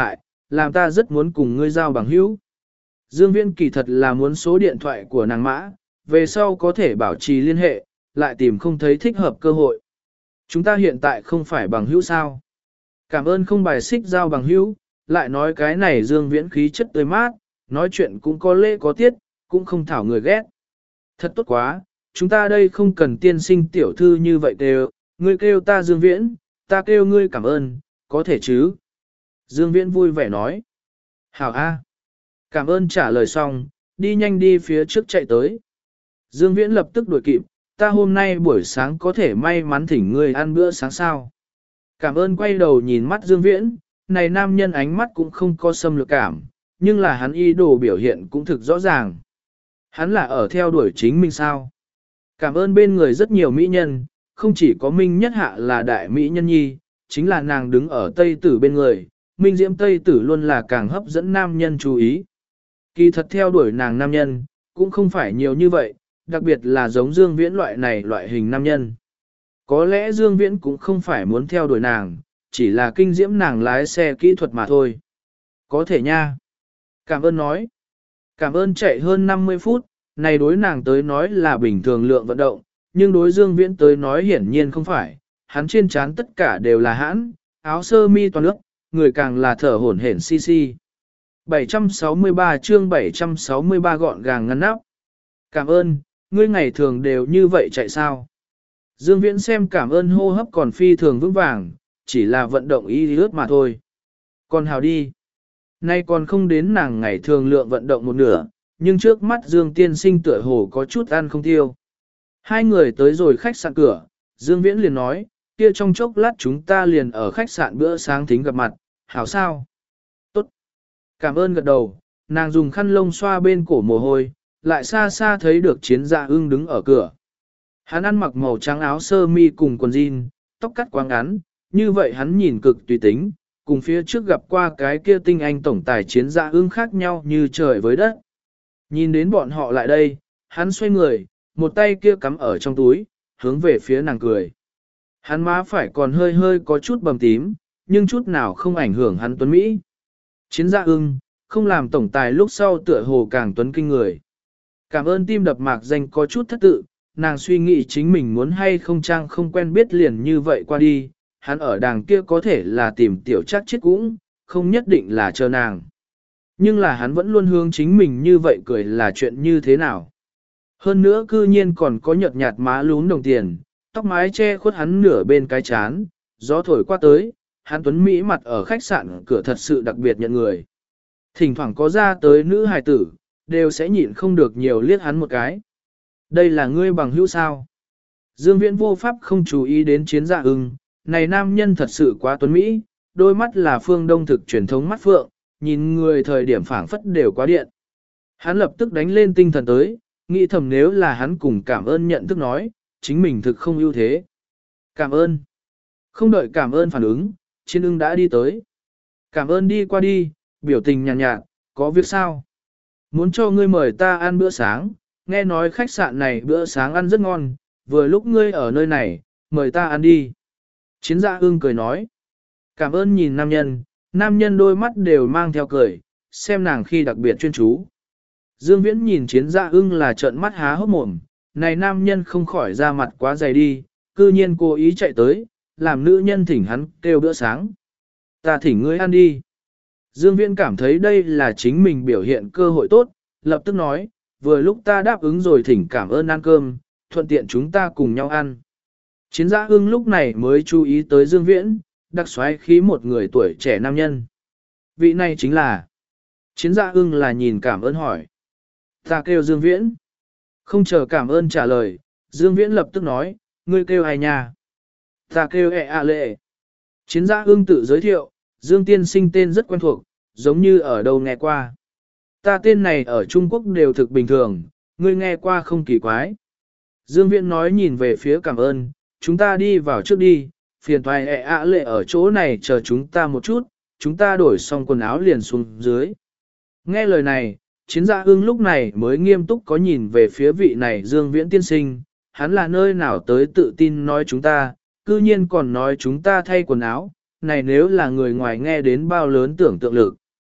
làm ta rất muốn cùng ngươi giao bằng hữu. Dương Viễn kỳ thật là muốn số điện thoại của nàng mã, về sau có thể bảo trì liên hệ, lại tìm không thấy thích hợp cơ hội. Chúng ta hiện tại không phải bằng hữu sao. Cảm ơn không bài xích giao bằng hữu, lại nói cái này Dương Viễn khí chất tươi mát, nói chuyện cũng có lễ có tiết, cũng không thảo người ghét. Thật tốt quá, chúng ta đây không cần tiên sinh tiểu thư như vậy kêu, ngươi kêu ta Dương Viễn, ta kêu ngươi cảm ơn, có thể chứ? Dương Viễn vui vẻ nói. Hảo A. Cảm ơn trả lời xong, đi nhanh đi phía trước chạy tới. Dương Viễn lập tức đuổi kịp, ta hôm nay buổi sáng có thể may mắn thỉnh ngươi ăn bữa sáng sao. Cảm ơn quay đầu nhìn mắt Dương Viễn, này nam nhân ánh mắt cũng không có xâm lược cảm, nhưng là hắn ý đồ biểu hiện cũng thực rõ ràng. Hắn là ở theo đuổi chính mình sao. Cảm ơn bên người rất nhiều mỹ nhân, không chỉ có Minh Nhất Hạ là đại mỹ nhân nhi, chính là nàng đứng ở Tây Tử bên người, Minh Diễm Tây Tử luôn là càng hấp dẫn nam nhân chú ý. Kỳ thật theo đuổi nàng nam nhân, cũng không phải nhiều như vậy, đặc biệt là giống Dương Viễn loại này loại hình nam nhân. Có lẽ Dương Viễn cũng không phải muốn theo đuổi nàng, chỉ là kinh diễm nàng lái xe kỹ thuật mà thôi. Có thể nha. Cảm ơn nói. Cảm ơn chạy hơn năm mươi phút, này đối nàng tới nói là bình thường lượng vận động, nhưng đối Dương Viễn tới nói hiển nhiên không phải, hắn trên trán tất cả đều là hãn, áo sơ mi toàn nước, người càng là thở hổn hển xi xi. bảy trăm sáu mươi ba chương bảy trăm sáu mươi ba gọn gàng ngăn nắp. Cảm ơn, ngươi ngày thường đều như vậy chạy sao? Dương Viễn xem cảm ơn hô hấp còn phi thường vững vàng, chỉ là vận động y lướt mà thôi. Còn hào đi. Nay còn không đến nàng ngày thường lượng vận động một nửa, nhưng trước mắt Dương tiên sinh tựa hồ có chút ăn không tiêu. Hai người tới rồi khách sạn cửa, Dương Viễn liền nói, kia trong chốc lát chúng ta liền ở khách sạn bữa sáng thính gặp mặt, hảo sao? Tốt. Cảm ơn gật đầu, nàng dùng khăn lông xoa bên cổ mồ hôi, lại xa xa thấy được Chiến Dạ Ưng đứng ở cửa. Hắn ăn mặc màu trắng áo sơ mi cùng quần jean, tóc cắt quá ngắn, như vậy hắn nhìn cực tùy tính, cùng phía trước gặp qua cái kia tinh anh tổng tài Chiến Dạ Ưng khác nhau như trời với đất. Nhìn đến bọn họ lại đây, hắn xoay người, một tay kia cắm ở trong túi, hướng về phía nàng cười. Hắn má phải còn hơi hơi có chút bầm tím, nhưng chút nào không ảnh hưởng hắn tuấn Mỹ. Chiến Dạ Ưng, không làm tổng tài lúc sau tựa hồ càng tuấn kinh người. Cảm ơn tim đập mạc danh có chút thất tự, nàng suy nghĩ chính mình muốn hay không trang không quen biết liền như vậy qua đi, hắn ở đàng kia có thể là tìm tiểu chắc chết cũng, không nhất định là chờ nàng. Nhưng là hắn vẫn luôn hướng chính mình như vậy cười là chuyện như thế nào. Hơn nữa cư nhiên còn có nhợt nhạt má lún đồng tiền, tóc mái che khuất hắn nửa bên cái chán, gió thổi qua tới, hắn tuấn Mỹ mặt ở khách sạn cửa thật sự đặc biệt nhận người. Thỉnh thoảng có ra tới nữ hài tử, đều sẽ nhịn không được nhiều liếc hắn một cái. Đây là ngươi bằng hữu sao? Dương Viễn vô pháp không chú ý đến Chiến Dạ Ưng, này nam nhân thật sự quá tuấn Mỹ, đôi mắt là phương đông thực truyền thống mắt phượng, nhìn người thời điểm phảng phất đều quá điện. Hắn lập tức đánh lên tinh thần tới, nghĩ thầm nếu là hắn cùng cảm ơn nhận thức nói, chính mình thực không ưu thế. Cảm ơn. Không đợi cảm ơn phản ứng, Chiến Ưng đã đi tới. Cảm ơn đi qua đi, biểu tình nhàn nhạt, nhạt, có việc sao? Muốn cho ngươi mời ta ăn bữa sáng, nghe nói khách sạn này bữa sáng ăn rất ngon, vừa lúc ngươi ở nơi này, mời ta ăn đi. Chiến Dạ Ưng cười nói. Cảm ơn nhìn nam nhân, nam nhân đôi mắt đều mang theo cười, xem nàng khi đặc biệt chuyên chú. Dương Viễn nhìn Chiến Dạ Ưng là trợn mắt há hốc mồm, này nam nhân không khỏi ra mặt quá dày đi, cư nhiên cố ý chạy tới, làm nữ nhân thỉnh hắn kêu bữa sáng. Ta thỉnh ngươi ăn đi. Dương Viễn cảm thấy đây là chính mình biểu hiện cơ hội tốt, lập tức nói, vừa lúc ta đáp ứng rồi thỉnh cảm ơn ăn cơm, thuận tiện chúng ta cùng nhau ăn. Chiến Dạ Ưng lúc này mới chú ý tới Dương Viễn, đặc xoáy khí một người tuổi trẻ nam nhân. Vị này chính là... Chiến Dạ Ưng là nhìn cảm ơn hỏi. Ta kêu Dương Viễn. Không chờ cảm ơn trả lời, Dương Viễn lập tức nói, ngươi kêu ai nha? Ta kêu ẹ ạ lệ. Chiến Dạ Ưng tự giới thiệu, Dương tiên sinh tên rất quen thuộc, giống như ở đâu nghe qua. Ta tên này ở Trung Quốc đều thực bình thường, ngươi nghe qua không kỳ quái. Dương Viễn nói nhìn về phía cảm ơn, chúng ta đi vào trước đi, phiền toái ẹ ạ lệ ở chỗ này chờ chúng ta một chút, chúng ta đổi xong quần áo liền xuống dưới. Nghe lời này, Chiến Dạ Ưng lúc này mới nghiêm túc có nhìn về phía vị này Dương Viễn tiên sinh, hắn là nơi nào tới tự tin nói chúng ta, cư nhiên còn nói chúng ta thay quần áo, này nếu là người ngoài nghe đến bao lớn tưởng tượng lực.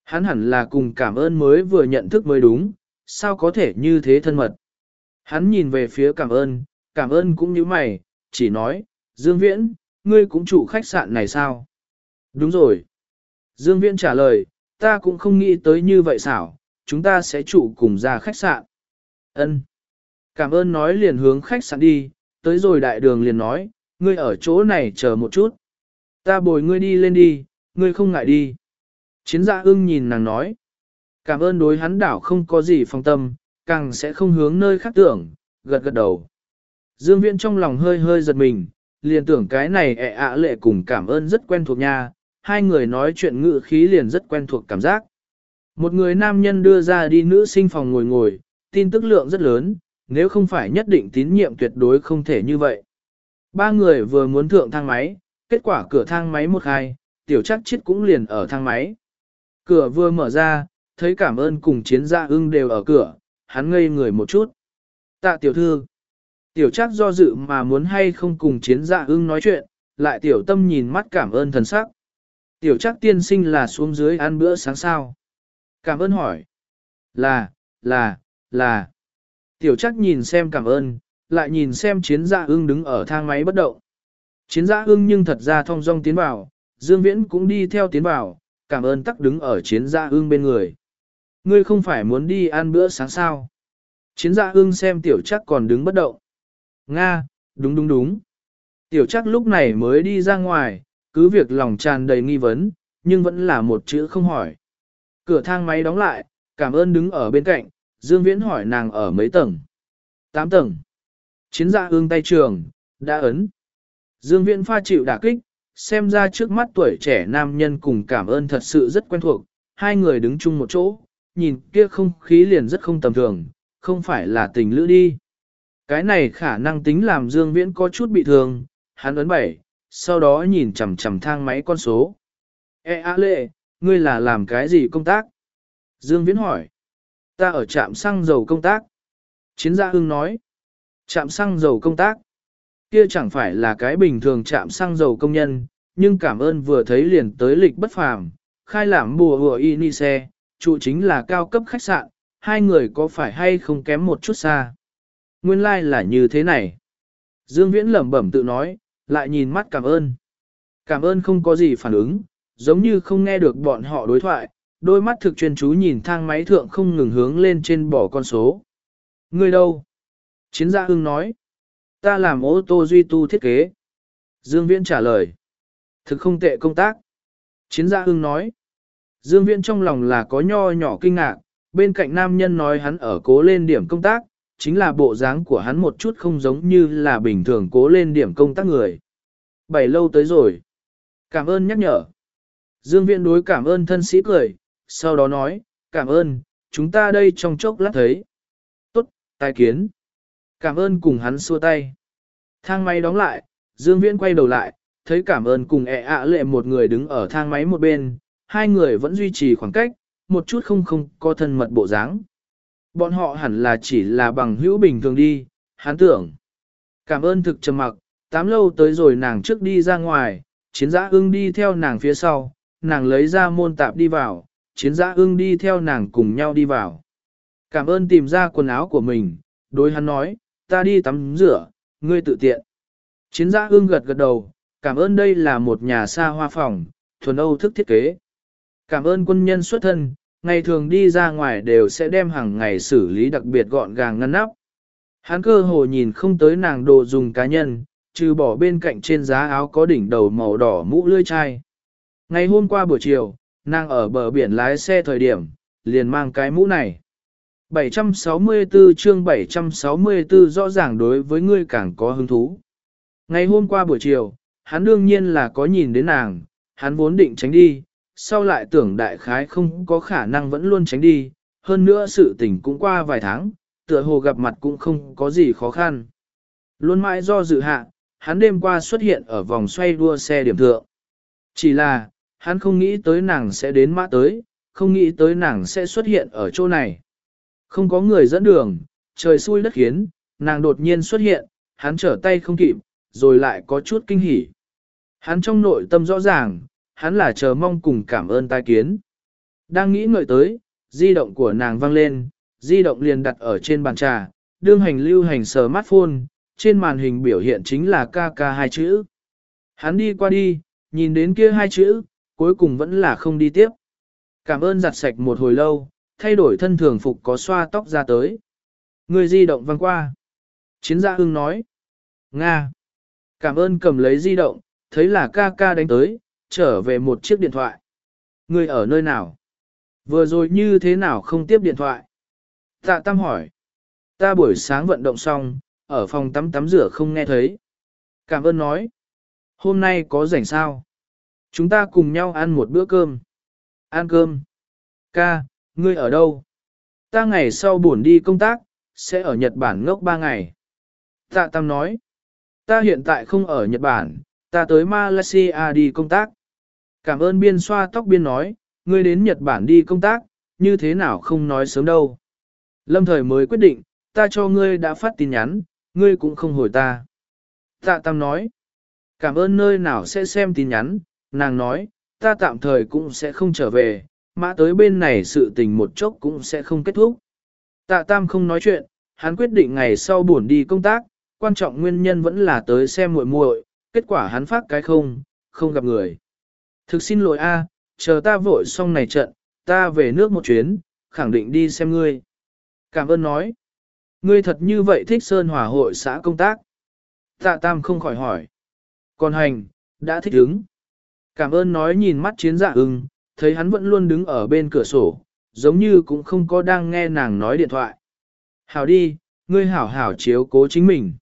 Hắn hẳn là cùng cảm ơn mới vừa nhận thức mới đúng, sao có thể như thế thân mật. Hắn nhìn về phía cảm ơn, cảm ơn cũng như mày, chỉ nói, Dương Viễn, ngươi cũng trụ khách sạn này sao? Đúng rồi. Dương Viễn trả lời, ta cũng không nghĩ tới như vậy xảo, chúng ta sẽ trụ cùng ra khách sạn. Ân. Cảm ơn nói liền hướng khách sạn đi, tới rồi đại đường liền nói, ngươi ở chỗ này chờ một chút. Ta bồi ngươi đi lên đi, ngươi không ngại đi. Chiến dạ ưng nhìn nàng nói. Cảm ơn đối hắn đảo không có gì phong tâm, càng sẽ không hướng nơi khác tưởng, gật gật đầu. Dương Viễn trong lòng hơi hơi giật mình, liền tưởng cái này ẹ ạ lệ cùng cảm ơn rất quen thuộc nha, hai người nói chuyện ngữ khí liền rất quen thuộc cảm giác. Một người nam nhân đưa ra đi nữ sinh phòng ngồi ngồi, tin tức lượng rất lớn, nếu không phải nhất định tín nhiệm tuyệt đối không thể như vậy. Ba người vừa muốn thượng thang máy, kết quả cửa thang máy một khai, tiểu chắc chết cũng liền ở thang máy. Cửa vừa mở ra, thấy cảm ơn cùng chiến gia ưng đều ở cửa, hắn ngây người một chút. Tạ tiểu thư, tiểu chắc do dự mà muốn hay không cùng chiến gia ưng nói chuyện, lại tiểu tâm nhìn mắt cảm ơn thần sắc. Tiểu chắc tiên sinh là xuống dưới ăn bữa sáng sao. Cảm ơn hỏi. Là, là, là. Tiểu chắc nhìn xem cảm ơn, lại nhìn xem chiến gia ưng đứng ở thang máy bất động. Chiến gia ưng nhưng thật ra thong dong tiến vào, Dương Viễn cũng đi theo tiến vào, cảm ơn tắc đứng ở chiến gia ưng bên người. Ngươi không phải muốn đi ăn bữa sáng sao? Chiến gia ưng xem tiểu chắc còn đứng bất động. Nga, đúng đúng đúng. Tiểu chắc lúc này mới đi ra ngoài, cứ việc lòng tràn đầy nghi vấn, nhưng vẫn là một chữ không hỏi. Cửa thang máy đóng lại, cảm ơn đứng ở bên cạnh, Dương Viễn hỏi nàng ở mấy tầng. Tám tầng. Chiến gia ương tay trường, đã ấn. Dương Viễn pha chịu đả kích, xem ra trước mắt tuổi trẻ nam nhân cùng cảm ơn thật sự rất quen thuộc, hai người đứng chung một chỗ, nhìn kia không khí liền rất không tầm thường, không phải là tình lữ đi. Cái này khả năng tính làm Dương Viễn có chút bị thương, hắn ấn bảy, sau đó nhìn chằm chằm thang máy con số. E A Lệ, ngươi là làm cái gì công tác? Dương Viễn hỏi. Ta ở trạm xăng dầu công tác. Chiến gia hưng nói. Trạm xăng dầu công tác. Kia chẳng phải là cái bình thường trạm xăng dầu công nhân, nhưng cảm ơn vừa thấy liền tới lịch bất phàm, khai lãm bùa hùa y ni xe, trụ chính là cao cấp khách sạn, hai người có phải hay không kém một chút xa. Nguyên lai like là như thế này. Dương Viễn lẩm bẩm tự nói, lại nhìn mắt cảm ơn. Cảm ơn không có gì phản ứng, giống như không nghe được bọn họ đối thoại, đôi mắt thực chuyên chú nhìn thang máy thượng không ngừng hướng lên trên bỏ con số. Ngươi đâu? Chiến gia hưng nói. Ta làm ô tô duy tu thiết kế. Dương Viễn trả lời. Thực không tệ công tác. Chiến gia hưng nói. Dương Viễn trong lòng là có nho nhỏ kinh ngạc, bên cạnh nam nhân nói hắn ở cố lên điểm công tác, chính là bộ dáng của hắn một chút không giống như là bình thường cố lên điểm công tác người. Bảy lâu tới rồi. Cảm ơn nhắc nhở. Dương Viễn đối cảm ơn thân sĩ cười, sau đó nói, cảm ơn, chúng ta đây trong chốc lát thấy. Tốt, tài kiến. Cảm ơn cùng hắn xua tay. Thang máy đóng lại, Dương Viễn quay đầu lại, thấy cảm ơn cùng ẹ ạ lệ một người đứng ở thang máy một bên, hai người vẫn duy trì khoảng cách, một chút không không có thân mật bộ dáng. Bọn họ hẳn là chỉ là bằng hữu bình thường đi, hắn tưởng. Cảm ơn thực trầm mặc, tám lâu tới rồi nàng trước đi ra ngoài, chiến giã ưng đi theo nàng phía sau, nàng lấy ra môn tạp đi vào, chiến giã ưng đi theo nàng cùng nhau đi vào. Cảm ơn tìm ra quần áo của mình, đối hắn nói, ta đi tắm rửa, ngươi tự tiện. Chiến giã ưng gật gật đầu, cảm ơn đây là một nhà xa hoa phòng, thuần Âu thức thiết kế. Cảm ơn quân nhân xuất thân, ngày thường đi ra ngoài đều sẽ đem hàng ngày xử lý đặc biệt gọn gàng ngăn nắp. Hắn cơ hồ nhìn không tới nàng đồ dùng cá nhân, trừ bỏ bên cạnh trên giá áo có đỉnh đầu màu đỏ mũ lươi chai. Ngày hôm qua buổi chiều, nàng ở bờ biển lái xe thời điểm, liền mang cái mũ này. bảy trăm sáu mươi tư chương bảy trăm sáu mươi tư rõ ràng đối với ngươi càng có hứng thú. Ngày hôm qua buổi chiều, hắn đương nhiên là có nhìn đến nàng, hắn vốn định tránh đi, sau lại tưởng đại khái không có khả năng vẫn luôn tránh đi, hơn nữa sự tình cũng qua vài tháng, tựa hồ gặp mặt cũng không có gì khó khăn. Luôn mãi do dự hạ, hắn đêm qua xuất hiện ở vòng xoay đua xe điểm thượng. Chỉ là, hắn không nghĩ tới nàng sẽ đến mã tới, không nghĩ tới nàng sẽ xuất hiện ở chỗ này. Không có người dẫn đường, trời xui đất khiến, nàng đột nhiên xuất hiện, hắn trở tay không kịp, rồi lại có chút kinh hỉ. Hắn trong nội tâm rõ ràng, hắn là chờ mong cùng cảm ơn tai kiến. Đang nghĩ ngợi tới, di động của nàng vang lên, di động liền đặt ở trên bàn trà, đương hành lưu hành smartphone, trên màn hình biểu hiện chính là ca ca hai chữ. Hắn đi qua đi, nhìn đến kia hai chữ, cuối cùng vẫn là không đi tiếp. Cảm ơn giặt sạch một hồi lâu, thay đổi thân thường phục có xoa tóc ra tới. Người di động vang qua. Chiến gia hưng nói. Nga. Cảm ơn cầm lấy di động, thấy là ca ca đánh tới, trở về một chiếc điện thoại. Người ở nơi nào? Vừa rồi như thế nào không tiếp điện thoại? Tạ Tam hỏi. Ta buổi sáng vận động xong, ở phòng tắm tắm rửa không nghe thấy. Cảm ơn nói. Hôm nay có rảnh sao? Chúng ta cùng nhau ăn một bữa cơm. Ăn cơm. Ca, ngươi ở đâu? Ta ngày sau buồn đi công tác, sẽ ở Nhật Bản ngốc ba ngày. Tạ Tam nói. Ta hiện tại không ở Nhật Bản, ta tới Malaysia đi công tác. Cảm ơn biên xoa tóc biên nói, ngươi đến Nhật Bản đi công tác, như thế nào không nói sớm đâu. Lâm thời mới quyết định, ta cho ngươi đã phát tin nhắn, ngươi cũng không hồi ta. Tạ Tam nói. Cảm ơn nơi nào sẽ xem tin nhắn, nàng nói, ta tạm thời cũng sẽ không trở về, mã tới bên này sự tình một chốc cũng sẽ không kết thúc. Tạ Tam không nói chuyện, hắn quyết định ngày sau buồn đi công tác, quan trọng nguyên nhân vẫn là tới xem muội muội, kết quả hắn phát cái không, không gặp người. Thực xin lỗi a, chờ ta vội xong này trận, ta về nước một chuyến, khẳng định đi xem ngươi. Cảm ơn nói. Ngươi thật như vậy thích Sơn Hòa hội xã công tác. Tạ Tam không khỏi hỏi. Còn hành, đã thích ứng. Cảm ơn nói nhìn mắt chiến dạ ưng, thấy hắn vẫn luôn đứng ở bên cửa sổ, giống như cũng không có đang nghe nàng nói điện thoại. Hảo đi, ngươi hảo hảo chiếu cố chính mình.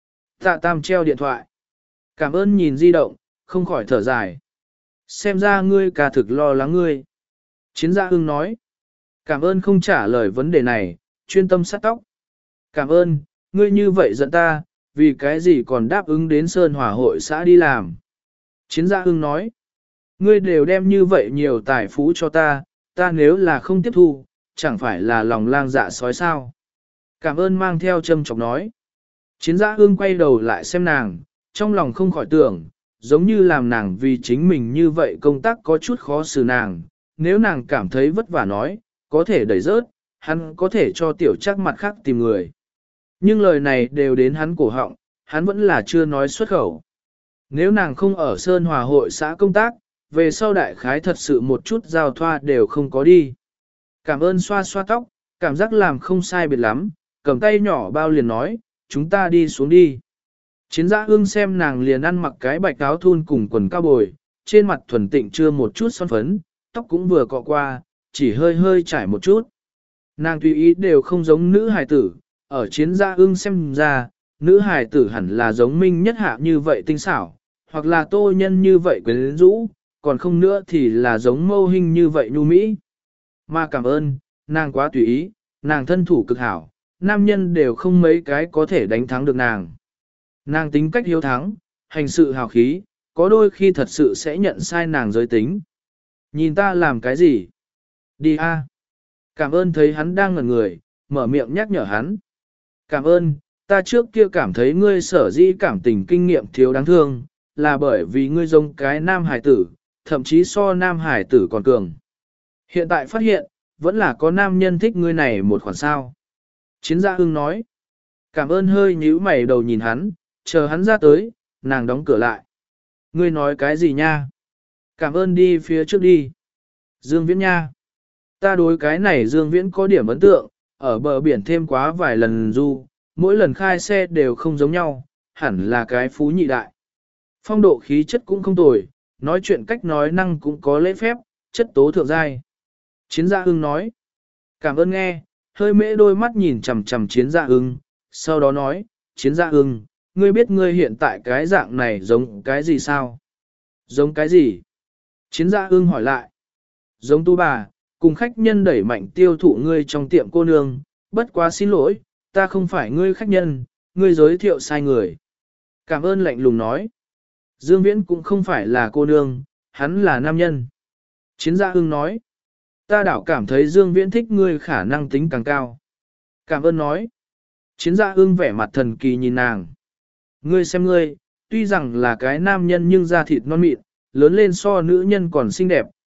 Tạ Tam treo điện thoại. Cảm ơn nhìn di động, không khỏi thở dài. Xem ra ngươi cả thực lo lắng ngươi. Chiến dạ ưng nói. Cảm ơn không trả lời vấn đề này, chuyên tâm sát tóc. Cảm ơn, ngươi như vậy giận ta, vì cái gì còn đáp ứng đến Sơn Hòa hội xã đi làm. Chiến gia hưng nói, ngươi đều đem như vậy nhiều tài phú cho ta, ta nếu là không tiếp thu, chẳng phải là lòng lang dạ sói sao. Cảm ơn mang theo châm chọc nói. Chiến gia hưng quay đầu lại xem nàng, trong lòng không khỏi tưởng, giống như làm nàng vì chính mình như vậy công tác có chút khó xử nàng, nếu nàng cảm thấy vất vả nói, có thể đẩy rớt, hắn có thể cho tiểu chắc mặt khác tìm người. Nhưng lời này đều đến hắn cổ họng, hắn vẫn là chưa nói xuất khẩu. Nếu nàng không ở Sơn Hòa hội xã công tác, về sau đại khái thật sự một chút giao thoa đều không có đi. Cảm ơn xoa xoa tóc, cảm giác làm không sai biệt lắm, cầm tay nhỏ bao liền nói, chúng ta đi xuống đi. Chiến giã ương xem nàng liền ăn mặc cái bạch áo thun cùng quần cao bồi, trên mặt thuần tịnh chưa một chút son phấn, tóc cũng vừa cọ qua, chỉ hơi hơi trải một chút. Nàng tùy ý đều không giống nữ hài tử, ở chiến gia ưng xem ra, nữ hài tử hẳn là giống minh nhất hạ như vậy tinh xảo, hoặc là tô nhân như vậy quyến rũ, còn không nữa thì là giống mâu hình như vậy nhu mỹ. Mà cảm ơn, nàng quá tùy ý, nàng thân thủ cực hảo, nam nhân đều không mấy cái có thể đánh thắng được nàng. Nàng tính cách hiếu thắng, hành sự hào khí, có đôi khi thật sự sẽ nhận sai nàng giới tính. Nhìn ta làm cái gì? Đi a. Cảm ơn thấy hắn đang ngẩn người, mở miệng nhắc nhở hắn. Cảm ơn, ta trước kia cảm thấy ngươi sở dĩ cảm tình kinh nghiệm thiếu đáng thương, là bởi vì ngươi giống cái nam hải tử, thậm chí so nam hải tử còn cường. Hiện tại phát hiện, vẫn là có nam nhân thích ngươi này một khoản sao. Chiến gia hưng nói. Cảm ơn hơi nhíu mày đầu nhìn hắn, chờ hắn ra tới, nàng đóng cửa lại. Ngươi nói cái gì nha? Cảm ơn đi phía trước đi. Dương Viễn nha. Ta đối cái này Dương Viễn có điểm ấn tượng, ở bờ biển thêm quá vài lần du, mỗi lần khai xe đều không giống nhau, hẳn là cái phú nhị đại. Phong độ khí chất cũng không tồi, nói chuyện cách nói năng cũng có lễ phép, chất tố thượng giai. Chiến gia hưng nói. Cảm ơn nghe, hơi mễ đôi mắt nhìn chằm chằm chiến gia hưng, sau đó nói, chiến gia hưng, ngươi biết ngươi hiện tại cái dạng này giống cái gì sao? Giống cái gì? Chiến gia hưng hỏi lại. Giống tu bà, cùng khách nhân đẩy mạnh tiêu thụ ngươi trong tiệm cô nương, bất quá xin lỗi, ta không phải ngươi khách nhân, ngươi giới thiệu sai người. Cảm ơn lạnh lùng nói. Dương Viễn cũng không phải là cô nương, hắn là nam nhân. Chiến gia hưng nói. Ta đảo cảm thấy Dương Viễn thích ngươi khả năng tính càng cao. Cảm ơn nói. Chiến gia hưng vẻ mặt thần kỳ nhìn nàng. Ngươi xem ngươi, tuy rằng là cái nam nhân nhưng da thịt non mịn, lớn lên so nữ nhân còn xinh đẹp,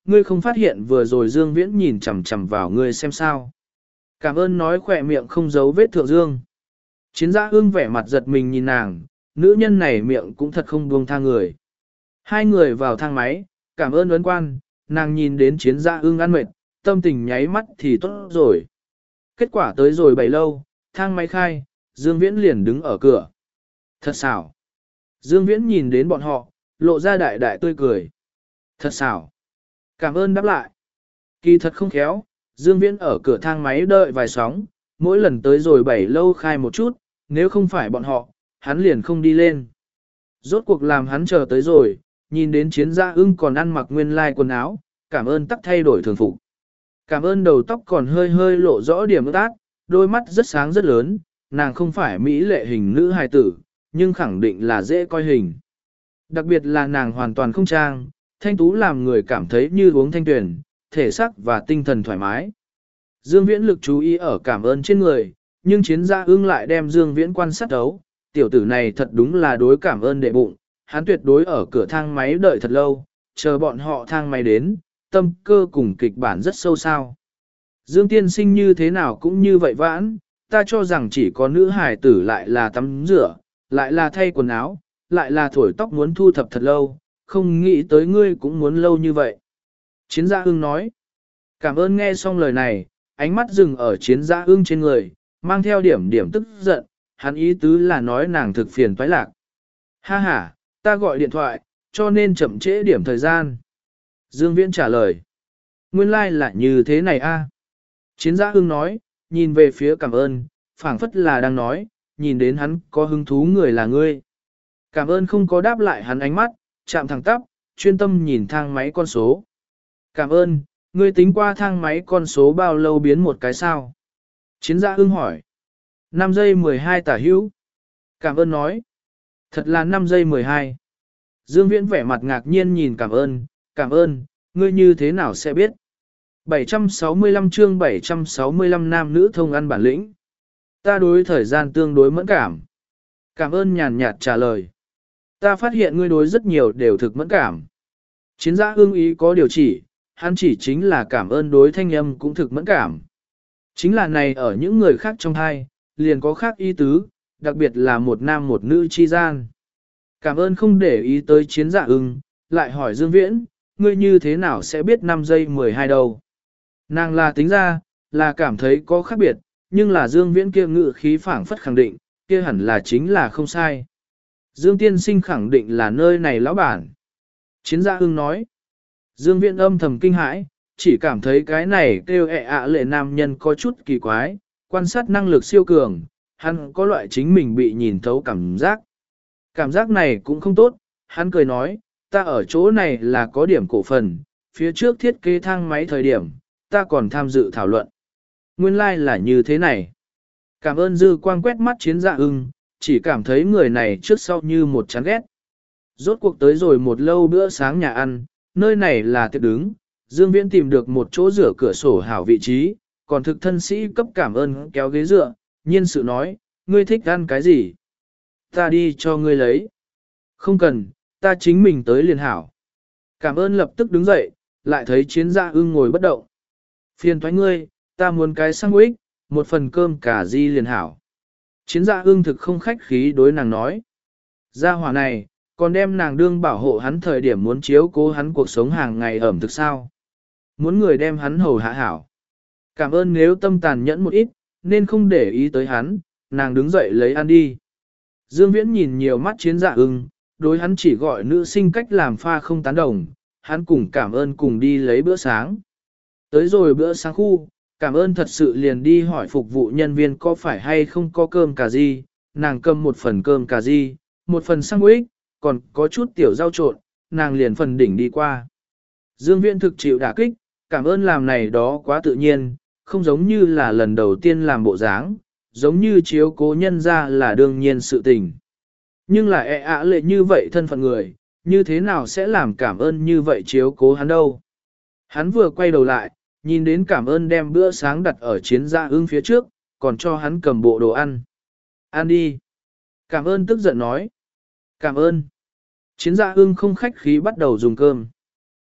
ngươi không phát hiện vừa rồi Dương Viễn nhìn chằm chằm vào ngươi xem sao. Cảm ơn nói khỏe miệng không giấu vết thượng dương. Chiến Dã Ưng vẻ mặt giật mình nhìn nàng, nữ nhân này miệng cũng thật không buông tha người. Hai người vào thang máy, cảm ơn ấn quan, nàng nhìn đến Chiến Dã Ưng ăn mệt, tâm tình nháy mắt thì tốt rồi. Kết quả tới rồi bảy lâu, thang máy khai, Dương Viễn liền đứng ở cửa. Thật xảo. Dương Viễn nhìn đến bọn họ, lộ ra đại đại tươi cười. Thật xảo. Cảm ơn đáp lại. Kỳ thật không khéo, Dương Viễn ở cửa thang máy đợi vài sóng, mỗi lần tới rồi bảy lâu khai một chút, nếu không phải bọn họ, hắn liền không đi lên. Rốt cuộc làm hắn chờ tới rồi, nhìn đến Chiến Dã Ưng còn ăn mặc nguyên lai quần áo, cảm ơn tắc thay đổi thường phục. Cảm ơn đầu tóc còn hơi hơi lộ rõ điểm ướt át, đôi mắt rất sáng rất lớn, nàng không phải mỹ lệ hình nữ hài tử, nhưng khẳng định là dễ coi hình. Đặc biệt là nàng hoàn toàn không trang, thanh tú làm người cảm thấy như uống thanh tuyển, thể xác và tinh thần thoải mái. Dương Viễn lực chú ý ở cảm ơn trên người, nhưng Chiến Dã Ưng lại đem Dương Viễn quan sát đấu, tiểu tử này thật đúng là đối cảm ơn đệ bụng, hắn tuyệt đối ở cửa thang máy đợi thật lâu, chờ bọn họ thang máy đến, tâm cơ cùng kịch bản rất sâu sao. Dương tiên sinh như thế nào cũng như vậy vãn, ta cho rằng chỉ có nữ hài tử lại là tắm rửa, lại là thay quần áo, lại là thổi tóc muốn thu thập thật lâu, không nghĩ tới ngươi cũng muốn lâu như vậy. Chiến Dã Ưng nói, cảm ơn nghe xong lời này, ánh mắt dừng ở Chiến Dã Ưng trên người, mang theo điểm điểm tức giận, hắn ý tứ là nói nàng thực phiền toái lạc. Ha ha, ta gọi điện thoại, cho nên chậm trễ điểm thời gian. Dương Viễn trả lời, nguyên lai like là như thế này a. Chiến Dã Ưng nói, nhìn về phía cảm ơn, phảng phất là đang nói, nhìn đến hắn có hứng thú người là ngươi. Cảm ơn không có đáp lại hắn ánh mắt, chạm thẳng tắp, chuyên tâm nhìn thang máy con số. Cảm ơn, ngươi tính qua thang máy con số bao lâu biến một cái sao? Chiến Dã Ưng hỏi. năm giây mười hai tả hữu. Cảm ơn nói. Thật là năm giây mười hai. Dương Viễn vẻ mặt ngạc nhiên nhìn cảm ơn, cảm ơn, ngươi như thế nào sẽ biết? bảy trăm sáu mươi lăm chương bảy trăm sáu mươi lăm nam nữ thông ăn bản lĩnh. Ta đối thời gian tương đối mẫn cảm. Cảm ơn nhàn nhạt trả lời. Ta phát hiện ngươi đối rất nhiều đều thực mẫn cảm. Chiến Dã Ưng ý có điều chỉ, hắn chỉ chính là cảm ơn đối thanh âm cũng thực mẫn cảm. Chính là này ở những người khác trong hai, liền có khác ý tứ, đặc biệt là một nam một nữ chi gian. Cảm ơn không để ý tới Chiến Dã Ưng, lại hỏi Dương Viễn, ngươi như thế nào sẽ biết năm giây mười hai đâu? Nàng là tính ra, là cảm thấy có khác biệt, nhưng là Dương Viễn kia ngự khí phảng phất khẳng định, kia hẳn là chính là không sai. Dương tiên sinh khẳng định là nơi này lão bản. Chiến Dã Ưng nói. Dương Viễn âm thầm kinh hãi, chỉ cảm thấy cái này kêu ẹ ạ lệ nam nhân có chút kỳ quái, quan sát năng lực siêu cường, hắn có loại chính mình bị nhìn thấu cảm giác. Cảm giác này cũng không tốt, hắn cười nói, ta ở chỗ này là có điểm cổ phần, phía trước thiết kế thang máy thời điểm, ta còn tham dự thảo luận. Nguyên lai like là như thế này. Cảm ơn dư quang quét mắt Chiến Dã Ưng, chỉ cảm thấy người này trước sau như một chán ghét. Rốt cuộc tới rồi một lâu bữa sáng nhà ăn, nơi này là tiệc đứng, Dương Viễn tìm được một chỗ rửa cửa sổ hảo vị trí, còn thực thân sĩ cấp cảm ơn kéo ghế dựa, nhiên sự nói, ngươi thích ăn cái gì? Ta đi cho ngươi lấy. Không cần, ta chính mình tới liền hảo. Cảm ơn lập tức đứng dậy, lại thấy Chiến Dã Ưng ngồi bất động. Phiền thoái ngươi, ta muốn cái sandwich, một phần cơm cà ri liền hảo. Chiến Dã Ưng thực không khách khí đối nàng nói. Gia hỏa này, còn đem nàng đương bảo hộ hắn thời điểm muốn chiếu cố hắn cuộc sống hàng ngày ẩm thực sao. Muốn người đem hắn hầu hạ hảo. Cảm ơn nếu tâm tàn nhẫn một ít, nên không để ý tới hắn, nàng đứng dậy lấy ăn đi. Dương Viễn nhìn nhiều mắt Chiến Dã Ưng, đối hắn chỉ gọi nữ sinh cách làm pha không tán đồng, hắn cùng cảm ơn cùng đi lấy bữa sáng. Tới rồi bữa sáng khu, cảm ơn thật sự liền đi hỏi phục vụ nhân viên có phải hay không có cơm cà ri, nàng cầm một phần cơm cà ri, một phần sandwich, còn có chút tiểu rau trộn, nàng liền phần đỉnh đi qua. Dương Viễn thực chịu đả kích, cảm ơn làm này đó quá tự nhiên, không giống như là lần đầu tiên làm bộ dáng, giống như chiếu cố nhân ra là đương nhiên sự tình. Nhưng là ẹ ạ lệ như vậy thân phận người, như thế nào sẽ làm cảm ơn như vậy chiếu cố hắn đâu. Hắn vừa quay đầu lại, nhìn đến cảm ơn đem bữa sáng đặt ở Chiến Dã Ưng phía trước, còn cho hắn cầm bộ đồ ăn. Ăn đi. Cảm ơn tức giận nói. Cảm ơn. Chiến Dã Ưng không khách khí bắt đầu dùng cơm.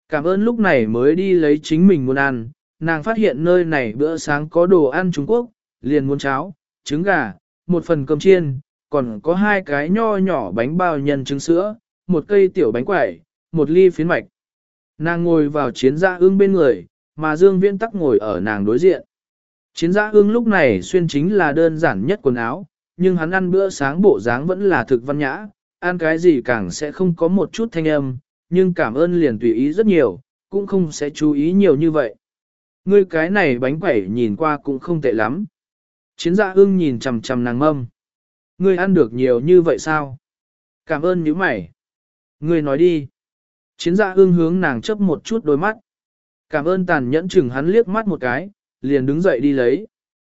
Cảm ơn lúc này mới đi lấy chính mình muốn ăn, nàng phát hiện nơi này bữa sáng có đồ ăn Trung Quốc, liền muốn cháo, trứng gà, một phần cơm chiên, còn có hai cái nho nhỏ bánh bao nhân trứng sữa, một cây tiểu bánh quẩy, một ly phiến mạch. Nàng ngồi vào chiến gia ương bên người, mà Dương Viễn tắc ngồi ở nàng đối diện. Chiến gia ương lúc này xuyên chính là đơn giản nhất quần áo, nhưng hắn ăn bữa sáng bộ dáng vẫn là thực văn nhã, ăn cái gì càng sẽ không có một chút thanh âm, nhưng cảm ơn liền tùy ý rất nhiều, cũng không sẽ chú ý nhiều như vậy. Ngươi cái này bánh quẩy nhìn qua cũng không tệ lắm. Chiến gia ương nhìn chằm chằm nàng mâm. Ngươi ăn được nhiều như vậy sao? Cảm ơn nhíu mày. Ngươi nói đi. Chiến gia ương hướng nàng chớp một chút đôi mắt. Cảm ơn tàn nhẫn chừng hắn liếc mắt một cái, liền đứng dậy đi lấy.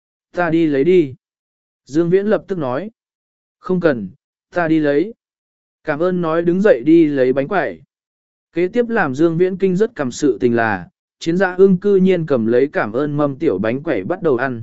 Ta đi lấy đi. Dương Viễn lập tức nói. Không cần, ta đi lấy. Cảm ơn nói đứng dậy đi lấy bánh quẩy. Kế tiếp làm Dương Viễn kinh rất cầm sự tình là, chiến gia ương cư nhiên cầm lấy cảm ơn mâm tiểu bánh quẩy bắt đầu ăn.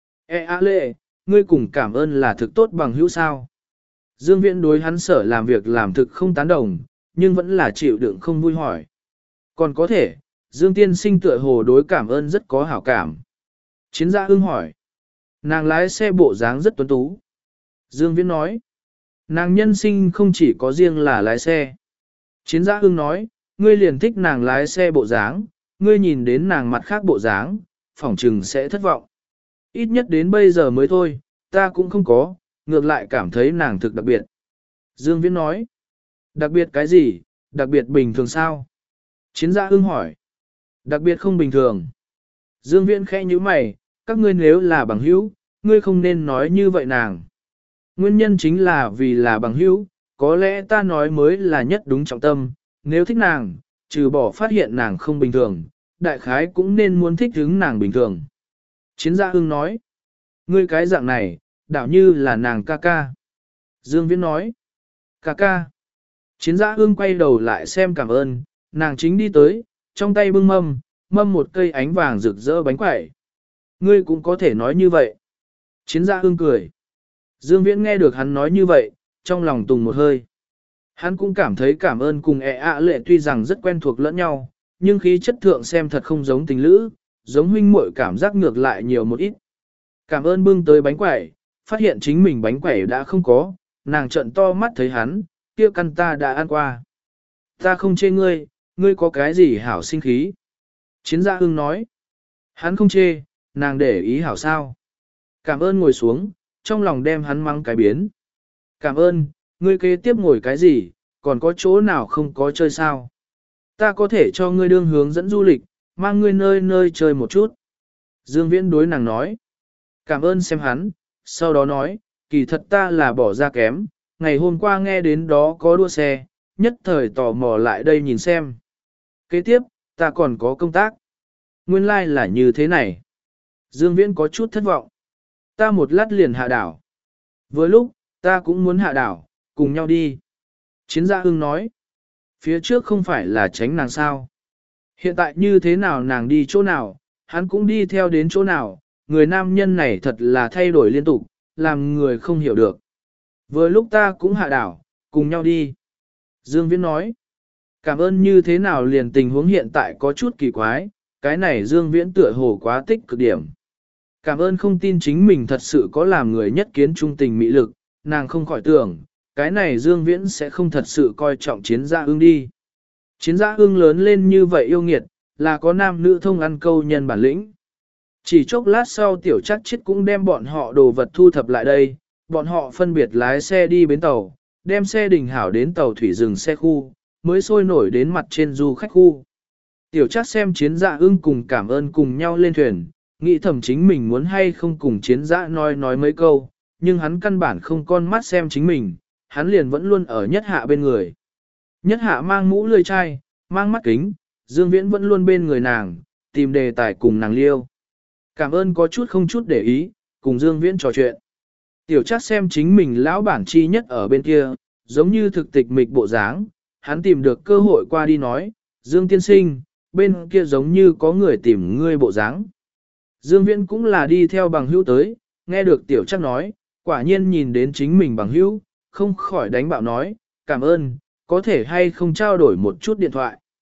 E a lệ, ngươi cùng cảm ơn là thực tốt bằng hữu sao. Dương Viễn đối hắn sở làm việc làm thực không tán đồng, nhưng vẫn là chịu đựng không vui hỏi. Còn có thể, Dương tiên sinh tựa hồ đối cảm ơn rất có hảo cảm. Chiến gia ương hỏi. Nàng lái xe bộ dáng rất tuấn tú. Dương Viễn nói. Nàng nhân sinh không chỉ có riêng là lái xe. Chiến gia ương nói, ngươi liền thích nàng lái xe bộ dáng, ngươi nhìn đến nàng mặt khác bộ dáng, phỏng trừng sẽ thất vọng. Ít nhất đến bây giờ mới thôi, ta cũng không có, ngược lại cảm thấy nàng thực đặc biệt. Dương Viễn nói, đặc biệt cái gì, đặc biệt bình thường sao? Chiến gia ương hỏi, đặc biệt không bình thường. Dương Viễn khẽ nhíu mày, các ngươi nếu là bằng hữu, ngươi không nên nói như vậy nàng. Nguyên nhân chính là vì là bằng hữu, có lẽ ta nói mới là nhất đúng trọng tâm, nếu thích nàng, trừ bỏ phát hiện nàng không bình thường, đại khái cũng nên muốn thích hứng nàng bình thường. Chiến gia ương nói, ngươi cái dạng này, đảo như là nàng ca ca. Dương Viễn nói, ca ca. Chiến gia ương quay đầu lại xem cảm ơn, nàng chính đi tới, trong tay bưng mâm, mâm một cây ánh vàng rực rỡ bánh quẩy. Ngươi cũng có thể nói như vậy. Chiến gia ương cười. Dương Viễn nghe được hắn nói như vậy, trong lòng tùng một hơi. Hắn cũng cảm thấy cảm ơn cùng e ạ lệ tuy rằng rất quen thuộc lẫn nhau, nhưng khí chất thượng xem thật không giống tình lữ, giống huynh muội cảm giác ngược lại nhiều một ít. Cảm ơn bưng tới bánh quẩy, phát hiện chính mình bánh quẩy đã không có, nàng trợn to mắt thấy hắn, kia căn ta đã ăn qua. Ta không chê ngươi, ngươi có cái gì hảo sinh khí. Chiến gia ương nói. Hắn không chê, nàng để ý hảo sao. Cảm ơn ngồi xuống, trong lòng đem hắn mắng cái biến. Cảm ơn, ngươi kế tiếp ngồi cái gì, còn có chỗ nào không có chơi sao? Ta có thể cho ngươi đương hướng dẫn du lịch, mang ngươi nơi nơi chơi một chút. Dương Viễn đối nàng nói. Cảm ơn xem hắn, sau đó nói, kỳ thật ta là bỏ ra kém, ngày hôm qua nghe đến đó có đua xe, nhất thời tò mò lại đây nhìn xem. Kế tiếp, ta còn có công tác. Nguyên lai like là như thế này. Dương Viễn có chút thất vọng. Ta một lát liền hạ đảo. Vừa lúc, ta cũng muốn hạ đảo, cùng nhau đi. Chiến gia ưng nói. Phía trước không phải là tránh nàng sao. Hiện tại như thế nào nàng đi chỗ nào, hắn cũng đi theo đến chỗ nào. Người nam nhân này thật là thay đổi liên tục, làm người không hiểu được. Vừa lúc ta cũng hạ đảo, cùng nhau đi. Dương Viễn nói. Cảm ơn như thế nào liền tình huống hiện tại có chút kỳ quái, cái này Dương Viễn tựa hồ quá tích cực điểm. Cảm ơn không tin chính mình thật sự có làm người nhất kiến trung tình mỹ lực, nàng không khỏi tưởng, cái này Dương Viễn sẽ không thật sự coi trọng chiến gia ương đi. Chiến gia ương lớn lên như vậy yêu nghiệt, là có nam nữ thông ăn câu nhân bản lĩnh. Chỉ chốc lát sau tiểu chắc chết cũng đem bọn họ đồ vật thu thập lại đây, bọn họ phân biệt lái xe đi bến tàu, đem xe đình hảo đến tàu thủy dừng xe khu, mới sôi nổi đến mặt trên du khách khu. Tiểu chắc xem chiến dạ ưng cùng cảm ơn cùng nhau lên thuyền, nghĩ thầm chính mình muốn hay không cùng chiến dạ nói nói mấy câu, nhưng hắn căn bản không con mắt xem chính mình, hắn liền vẫn luôn ở nhất hạ bên người. Nhất hạ mang mũ lươi chai, mang mắt kính, Dương Viễn vẫn luôn bên người nàng, tìm đề tài cùng nàng liêu. Cảm ơn có chút không chút để ý, cùng Dương Viễn trò chuyện. Tiểu chắc xem chính mình lão bản chi nhất ở bên kia, giống như thực tịch mịch bộ dáng, hắn tìm được cơ hội qua đi nói, Dương tiên sinh, bên kia giống như có người tìm ngươi bộ dáng. Dương Viễn cũng là đi theo bằng hữu tới, nghe được tiểu chắc nói, quả nhiên nhìn đến chính mình bằng hữu, không khỏi đánh bạo nói, cảm ơn, có thể hay không trao đổi một chút điện thoại.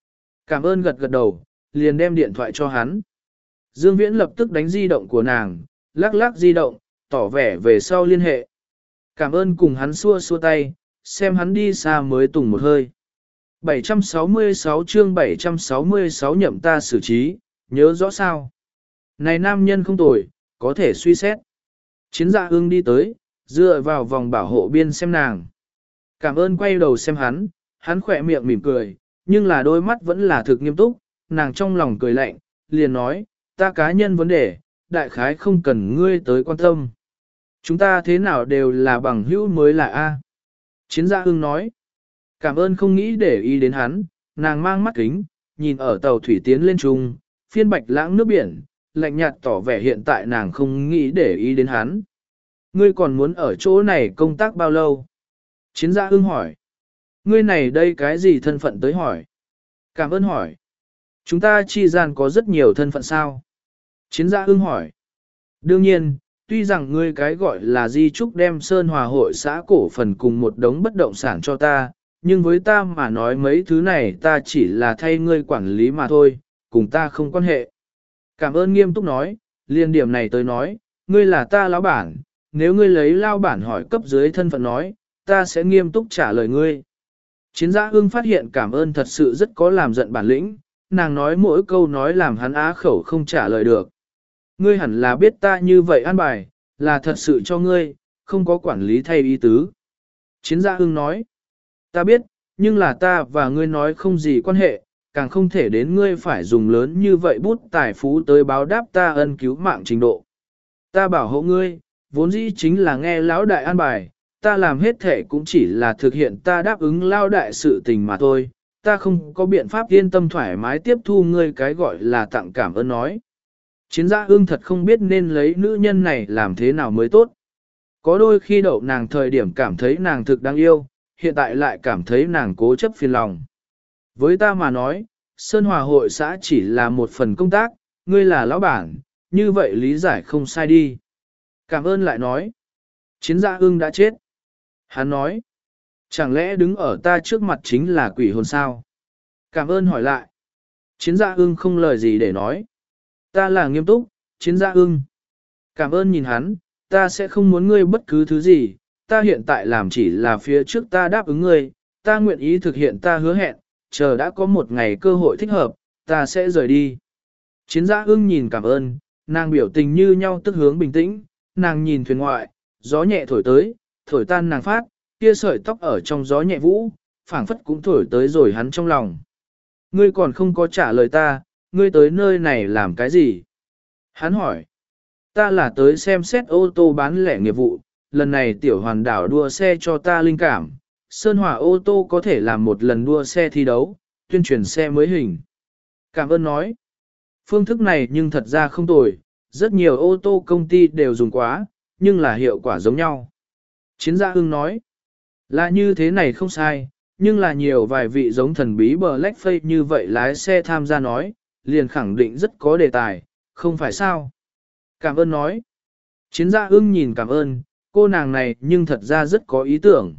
Cảm ơn gật gật đầu, liền đem điện thoại cho hắn. Dương Viễn lập tức đánh di động của nàng, lắc lắc di động, tỏ vẻ về sau liên hệ. Cảm ơn cùng hắn xua xua tay, xem hắn đi xa mới tùng một hơi. bảy trăm sáu mươi sáu chương bảy trăm sáu mươi sáu nhậm ta xử trí, nhớ rõ sao. Này nam nhân không tồi, có thể suy xét. Chiến dạ ương đi tới, dựa vào vòng bảo hộ biên xem nàng. Cảm ơn quay đầu xem hắn, hắn khỏe miệng mỉm cười, nhưng là đôi mắt vẫn là thực nghiêm túc, nàng trong lòng cười lạnh, liền nói, ta cá nhân vấn đề, đại khái không cần ngươi tới quan tâm. Chúng ta thế nào đều là bằng hữu mới là A. Chiến gia ương nói, cảm ơn không nghĩ để ý đến hắn, nàng mang mắt kính, nhìn ở tàu thủy tiến lên trung, phiên bạch lãng nước biển, lạnh nhạt tỏ vẻ hiện tại nàng không nghĩ để ý đến hắn. Ngươi còn muốn ở chỗ này công tác bao lâu? Chiến gia ương hỏi. Ngươi này đây cái gì thân phận tới hỏi? Cảm ơn hỏi. Chúng ta chi gian có rất nhiều thân phận sao? Chiến gia ương hỏi. Đương nhiên, tuy rằng ngươi cái gọi là di trúc đem Sơn Hòa hội xã cổ phần cùng một đống bất động sản cho ta, nhưng với ta mà nói mấy thứ này ta chỉ là thay ngươi quản lý mà thôi, cùng ta không quan hệ. Cảm ơn nghiêm túc nói, liên điểm này tới nói, ngươi là ta lão bản, nếu ngươi lấy lao bản hỏi cấp dưới thân phận nói, ta sẽ nghiêm túc trả lời ngươi. Chiến gia ương phát hiện cảm ơn thật sự rất có làm giận bản lĩnh, nàng nói mỗi câu nói làm hắn á khẩu không trả lời được. Ngươi hẳn là biết ta như vậy an bài, là thật sự cho ngươi, không có quản lý thay ý tứ. Chiến gia ương nói, ta biết, nhưng là ta và ngươi nói không gì quan hệ, càng không thể đến ngươi phải dùng lớn như vậy bút tài phú tới báo đáp ta ân cứu mạng trình độ. Ta bảo hộ ngươi, vốn dĩ chính là nghe lão đại an bài, ta làm hết thể cũng chỉ là thực hiện ta đáp ứng lao đại sự tình mà thôi, ta không có biện pháp yên tâm thoải mái tiếp thu ngươi cái gọi là tặng cảm ơn nói. Chiến gia ương thật không biết nên lấy nữ nhân này làm thế nào mới tốt. Có đôi khi đậu nàng thời điểm cảm thấy nàng thực đáng yêu, hiện tại lại cảm thấy nàng cố chấp phiền lòng. Với ta mà nói, Sơn Hòa hội xã chỉ là một phần công tác, ngươi là lão bản, như vậy lý giải không sai đi. Cảm ơn lại nói. Chiến gia ương đã chết. Hắn nói. Chẳng lẽ đứng ở ta trước mặt chính là quỷ hồn sao? Cảm ơn hỏi lại. Chiến gia ương không lời gì để nói. Ta là nghiêm túc, chiến gia ương. Cảm ơn nhìn hắn, ta sẽ không muốn ngươi bất cứ thứ gì, ta hiện tại làm chỉ là phía trước ta đáp ứng ngươi, ta nguyện ý thực hiện ta hứa hẹn, chờ đã có một ngày cơ hội thích hợp, ta sẽ rời đi. Chiến gia ương nhìn cảm ơn, nàng biểu tình như nhau tức hướng bình tĩnh, nàng nhìn thuyền ngoại, gió nhẹ thổi tới, thổi tan nàng phát, kia sợi tóc ở trong gió nhẹ vũ, phảng phất cũng thổi tới rồi hắn trong lòng. Ngươi còn không có trả lời ta, ngươi tới nơi này làm cái gì? Hắn hỏi. Ta là tới xem xét ô tô bán lẻ nghiệp vụ, lần này tiểu hoàn đảo đua xe cho ta linh cảm, Sơn Hòa ô tô có thể làm một lần đua xe thi đấu, tuyên truyền xe mới hình. Cảm ơn nói. Phương thức này nhưng thật ra không tồi, rất nhiều ô tô công ty đều dùng quá, nhưng là hiệu quả giống nhau. Chiến gia ương nói. Là như thế này không sai, nhưng là nhiều vài vị giống thần bí Blackface như vậy lái xe tham gia nói, liền khẳng định rất có đề tài, không phải sao? Cảm ơn nói. Chiến gia ưng nhìn cảm ơn, cô nàng này nhưng thật ra rất có ý tưởng.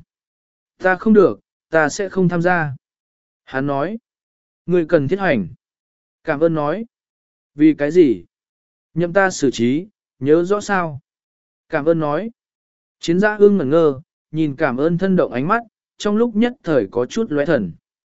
Ta không được, ta sẽ không tham gia. Hắn nói. Người cần thiết hành. Cảm ơn nói. Vì cái gì? Nhậm ta xử trí, nhớ rõ sao? Cảm ơn nói. Chiến gia ưng ngẩn ngơ, nhìn cảm ơn thân động ánh mắt, trong lúc nhất thời có chút lóe thần.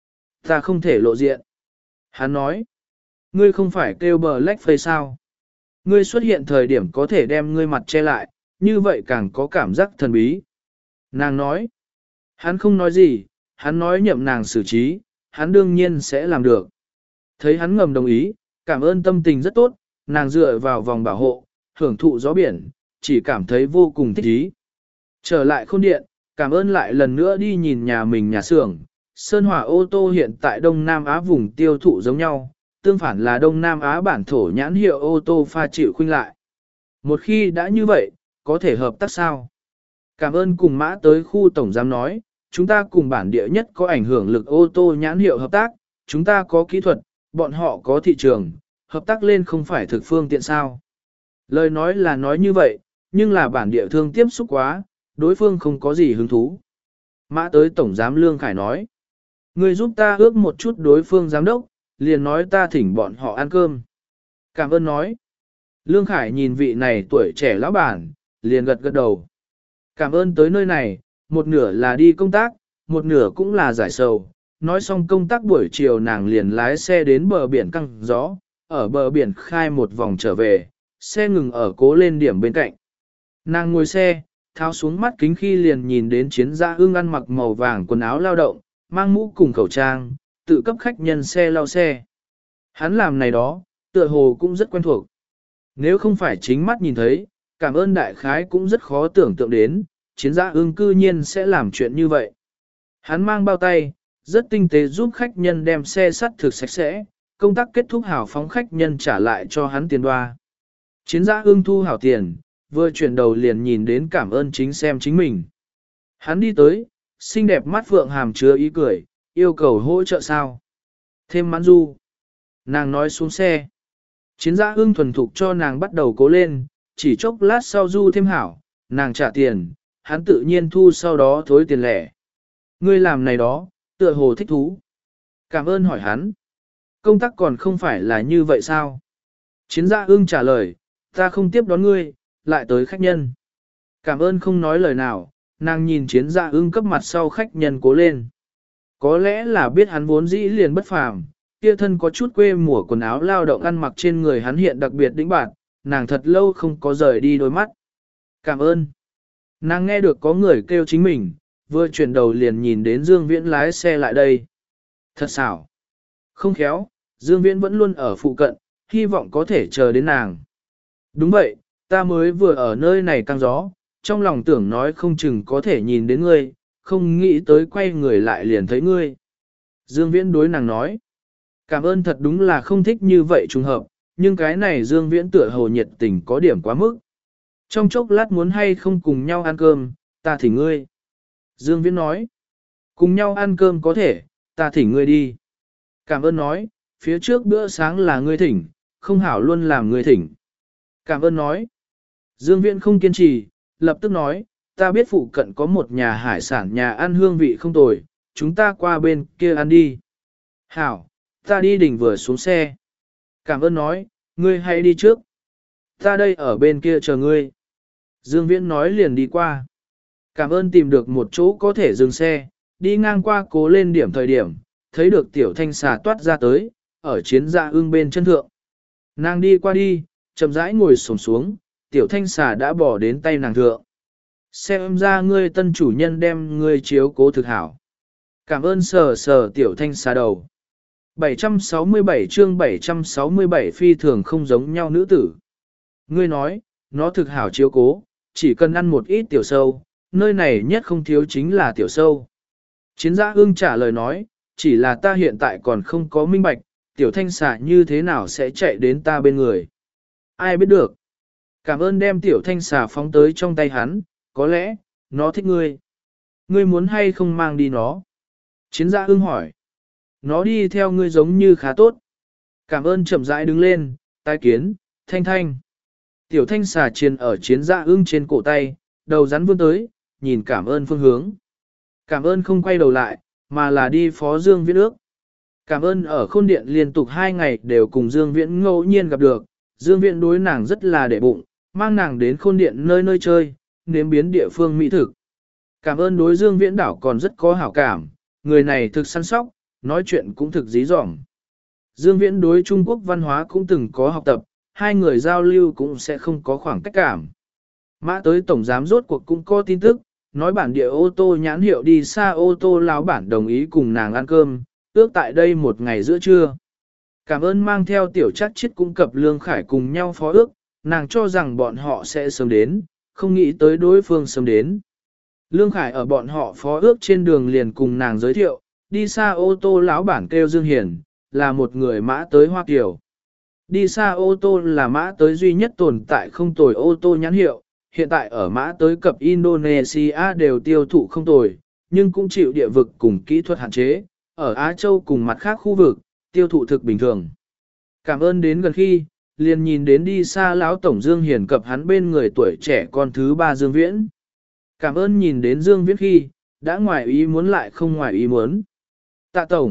Ta không thể lộ diện. Hắn nói. Ngươi không phải kêu Blackface sao? Ngươi xuất hiện thời điểm có thể đem ngươi mặt che lại, như vậy càng có cảm giác thần bí. Nàng nói. Hắn không nói gì, hắn nói nhậm nàng xử trí, hắn đương nhiên sẽ làm được. Thấy hắn ngầm đồng ý, cảm ơn tâm tình rất tốt, nàng dựa vào vòng bảo hộ, hưởng thụ gió biển, chỉ cảm thấy vô cùng thích ý. Trở lại khôn điện, cảm ơn lại lần nữa đi nhìn nhà mình nhà xưởng. Sơn Hòa ô tô hiện tại Đông Nam Á vùng tiêu thụ giống nhau, tương phản là Đông Nam Á bản thổ nhãn hiệu ô tô pha chịu khuynh lại. Một khi đã như vậy, có thể hợp tác sao? Cảm ơn cùng mã tới khu tổng giám nói, chúng ta cùng bản địa nhất có ảnh hưởng lực ô tô nhãn hiệu hợp tác, chúng ta có kỹ thuật, bọn họ có thị trường, hợp tác lên không phải thực phương tiện sao? Lời nói là nói như vậy, nhưng là bản địa thương tiếp xúc quá, đối phương không có gì hứng thú. Mã tới tổng giám Lương Khải nói, người giúp ta ước một chút đối phương giám đốc, liền nói ta thỉnh bọn họ ăn cơm. Cảm ơn nói. Lương Khải nhìn vị này tuổi trẻ lão bản, liền gật gật đầu. Cảm ơn tới nơi này, một nửa là đi công tác, một nửa cũng là giải sầu. Nói xong công tác buổi chiều nàng liền lái xe đến bờ biển căng gió, ở bờ biển khai một vòng trở về, xe ngừng ở cố lên điểm bên cạnh. Nàng ngồi xe, tháo xuống mắt kính khi liền nhìn đến chiến gia ưng ăn mặc màu vàng quần áo lao động, mang mũ cùng khẩu trang, tự cấp khách nhân xe lau xe. Hắn làm này đó, tựa hồ cũng rất quen thuộc. Nếu không phải chính mắt nhìn thấy, cảm ơn đại khái cũng rất khó tưởng tượng đến, chiến gia ưng cư nhiên sẽ làm chuyện như vậy. Hắn mang bao tay, rất tinh tế giúp khách nhân đem xe sắt thực sạch sẽ, công tác kết thúc hảo phóng khách nhân trả lại cho hắn tiền đoa. Chiến gia ưng thu hảo tiền, vừa chuyển đầu liền nhìn đến cảm ơn chính xem chính mình. Hắn đi tới, xinh đẹp mắt phượng hàm chứa ý cười, yêu cầu hỗ trợ sao. Thêm mãn du. Nàng nói xuống xe. Chiến gia ưng thuần thục cho nàng bắt đầu cố lên, chỉ chốc lát sau du thêm hảo, nàng trả tiền, hắn tự nhiên thu sau đó thối tiền lẻ. Ngươi làm này đó, tựa hồ thích thú. Cảm ơn hỏi hắn. Công tác còn không phải là như vậy sao? Chiến gia ưng trả lời, ta không tiếp đón ngươi, lại tới khách nhân. Cảm ơn không nói lời nào, nàng nhìn chiến gia ưng cấp mặt sau khách nhân cố lên. Có lẽ là biết hắn vốn dĩ liền bất phàm, kia thân có chút quê mùa quần áo lao động ăn mặc trên người hắn hiện đặc biệt đĩnh bạn, nàng thật lâu không có rời đi đôi mắt. Cảm ơn. Nàng nghe được có người kêu chính mình, vừa chuyển đầu liền nhìn đến Dương Viễn lái xe lại đây. Thật xảo. Không khéo, Dương Viễn vẫn luôn ở phụ cận, hy vọng có thể chờ đến nàng. Đúng vậy, ta mới vừa ở nơi này căng gió, trong lòng tưởng nói không chừng có thể nhìn đến ngươi, không nghĩ tới quay người lại liền thấy ngươi. Dương Viễn đối nàng nói. Cảm ơn thật đúng là không thích như vậy trùng hợp, nhưng cái này Dương Viễn tựa hồ nhiệt tình có điểm quá mức. Trong chốc lát muốn hay không cùng nhau ăn cơm, ta thỉnh ngươi. Dương Viễn nói. Cùng nhau ăn cơm có thể, ta thỉnh ngươi đi. Cảm ơn nói, phía trước bữa sáng là ngươi thỉnh, không hảo luôn làm ngươi thỉnh. Cảm ơn nói. Dương Viễn không kiên trì, lập tức nói, ta biết phụ cận có một nhà hải sản nhà ăn hương vị không tồi, chúng ta qua bên kia ăn đi. Hảo, ta đi đỉnh vừa xuống xe. Cảm ơn nói, ngươi hãy đi trước. Ta đây ở bên kia chờ ngươi. Dương Viễn nói liền đi qua. Cảm ơn tìm được một chỗ có thể dừng xe, đi ngang qua cố lên điểm thời điểm, thấy được tiểu thanh xà toát ra tới, ở chiến dạ ưng bên chân thượng. Nàng đi qua đi, chậm rãi ngồi xổm xuống, tiểu thanh xà đã bỏ đến tay nàng thượng. Xem ra ngươi tân chủ nhân đem ngươi chiếu cố thực hảo. Cảm ơn sờ sờ tiểu thanh xà đầu. bảy trăm sáu mươi bảy chương bảy trăm sáu mươi bảy phi thường không giống nhau nữ tử. Ngươi nói, nó thực hảo chiếu cố, chỉ cần ăn một ít tiểu sâu, nơi này nhất không thiếu chính là tiểu sâu. Chiến gia ưng trả lời nói, chỉ là ta hiện tại còn không có minh bạch, tiểu thanh xà như thế nào sẽ chạy đến ta bên người. Ai biết được. Cảm ơn đem tiểu thanh xà phóng tới trong tay hắn, có lẽ, nó thích ngươi. Ngươi muốn hay không mang đi nó? Chiến gia ưng hỏi. Nó đi theo ngươi giống như khá tốt. Cảm ơn chậm rãi đứng lên, tai kiến, thanh thanh. Tiểu thanh xà chiền ở chiến gia ưng trên cổ tay, đầu rắn vươn tới, nhìn cảm ơn phương hướng. Cảm ơn không quay đầu lại, mà là đi phó Dương Viễn ước. Cảm ơn ở khôn điện liên tục hai ngày đều cùng Dương Viễn ngẫu nhiên gặp được, Dương Viễn đối nàng rất là để bụng, mang nàng đến khôn điện nơi nơi chơi, nếm biến địa phương mỹ thực. Cảm ơn đối Dương Viễn đảo còn rất có hảo cảm, người này thực săn sóc, nói chuyện cũng thực dí dỏm. Dương Viễn đối Trung Quốc văn hóa cũng từng có học tập, hai người giao lưu cũng sẽ không có khoảng cách cảm. Mã tới tổng giám rốt cuộc cũng có tin tức, nói bản địa ô tô nhãn hiệu đi xa ô tô lão bản đồng ý cùng nàng ăn cơm, ước tại đây một ngày giữa trưa. Cảm ơn mang theo tiểu chắc chết cũng cập Lương Khải cùng nhau phó ước, nàng cho rằng bọn họ sẽ sớm đến, không nghĩ tới đối phương sớm đến. Lương Khải ở bọn họ phó ước trên đường liền cùng nàng giới thiệu, đi xa ô tô lão bản kêu Dương Hiền, là một người mã tới Hoa Kiều. Đi xa ô tô là mã tới duy nhất tồn tại không tồi ô tô nhãn hiệu, hiện tại ở mã tới cập Indonesia đều tiêu thụ không tồi, nhưng cũng chịu địa vực cùng kỹ thuật hạn chế, ở Á Châu cùng mặt khác khu vực, tiêu thụ thực bình thường. Cảm ơn đến gần khi, liền nhìn đến đi xa lão tổng Dương Hiền cập hắn bên người tuổi trẻ con thứ ba Dương Viễn. Cảm ơn nhìn đến Dương Viễn khi, đã ngoài ý muốn lại không ngoài ý muốn. Tạ tổng,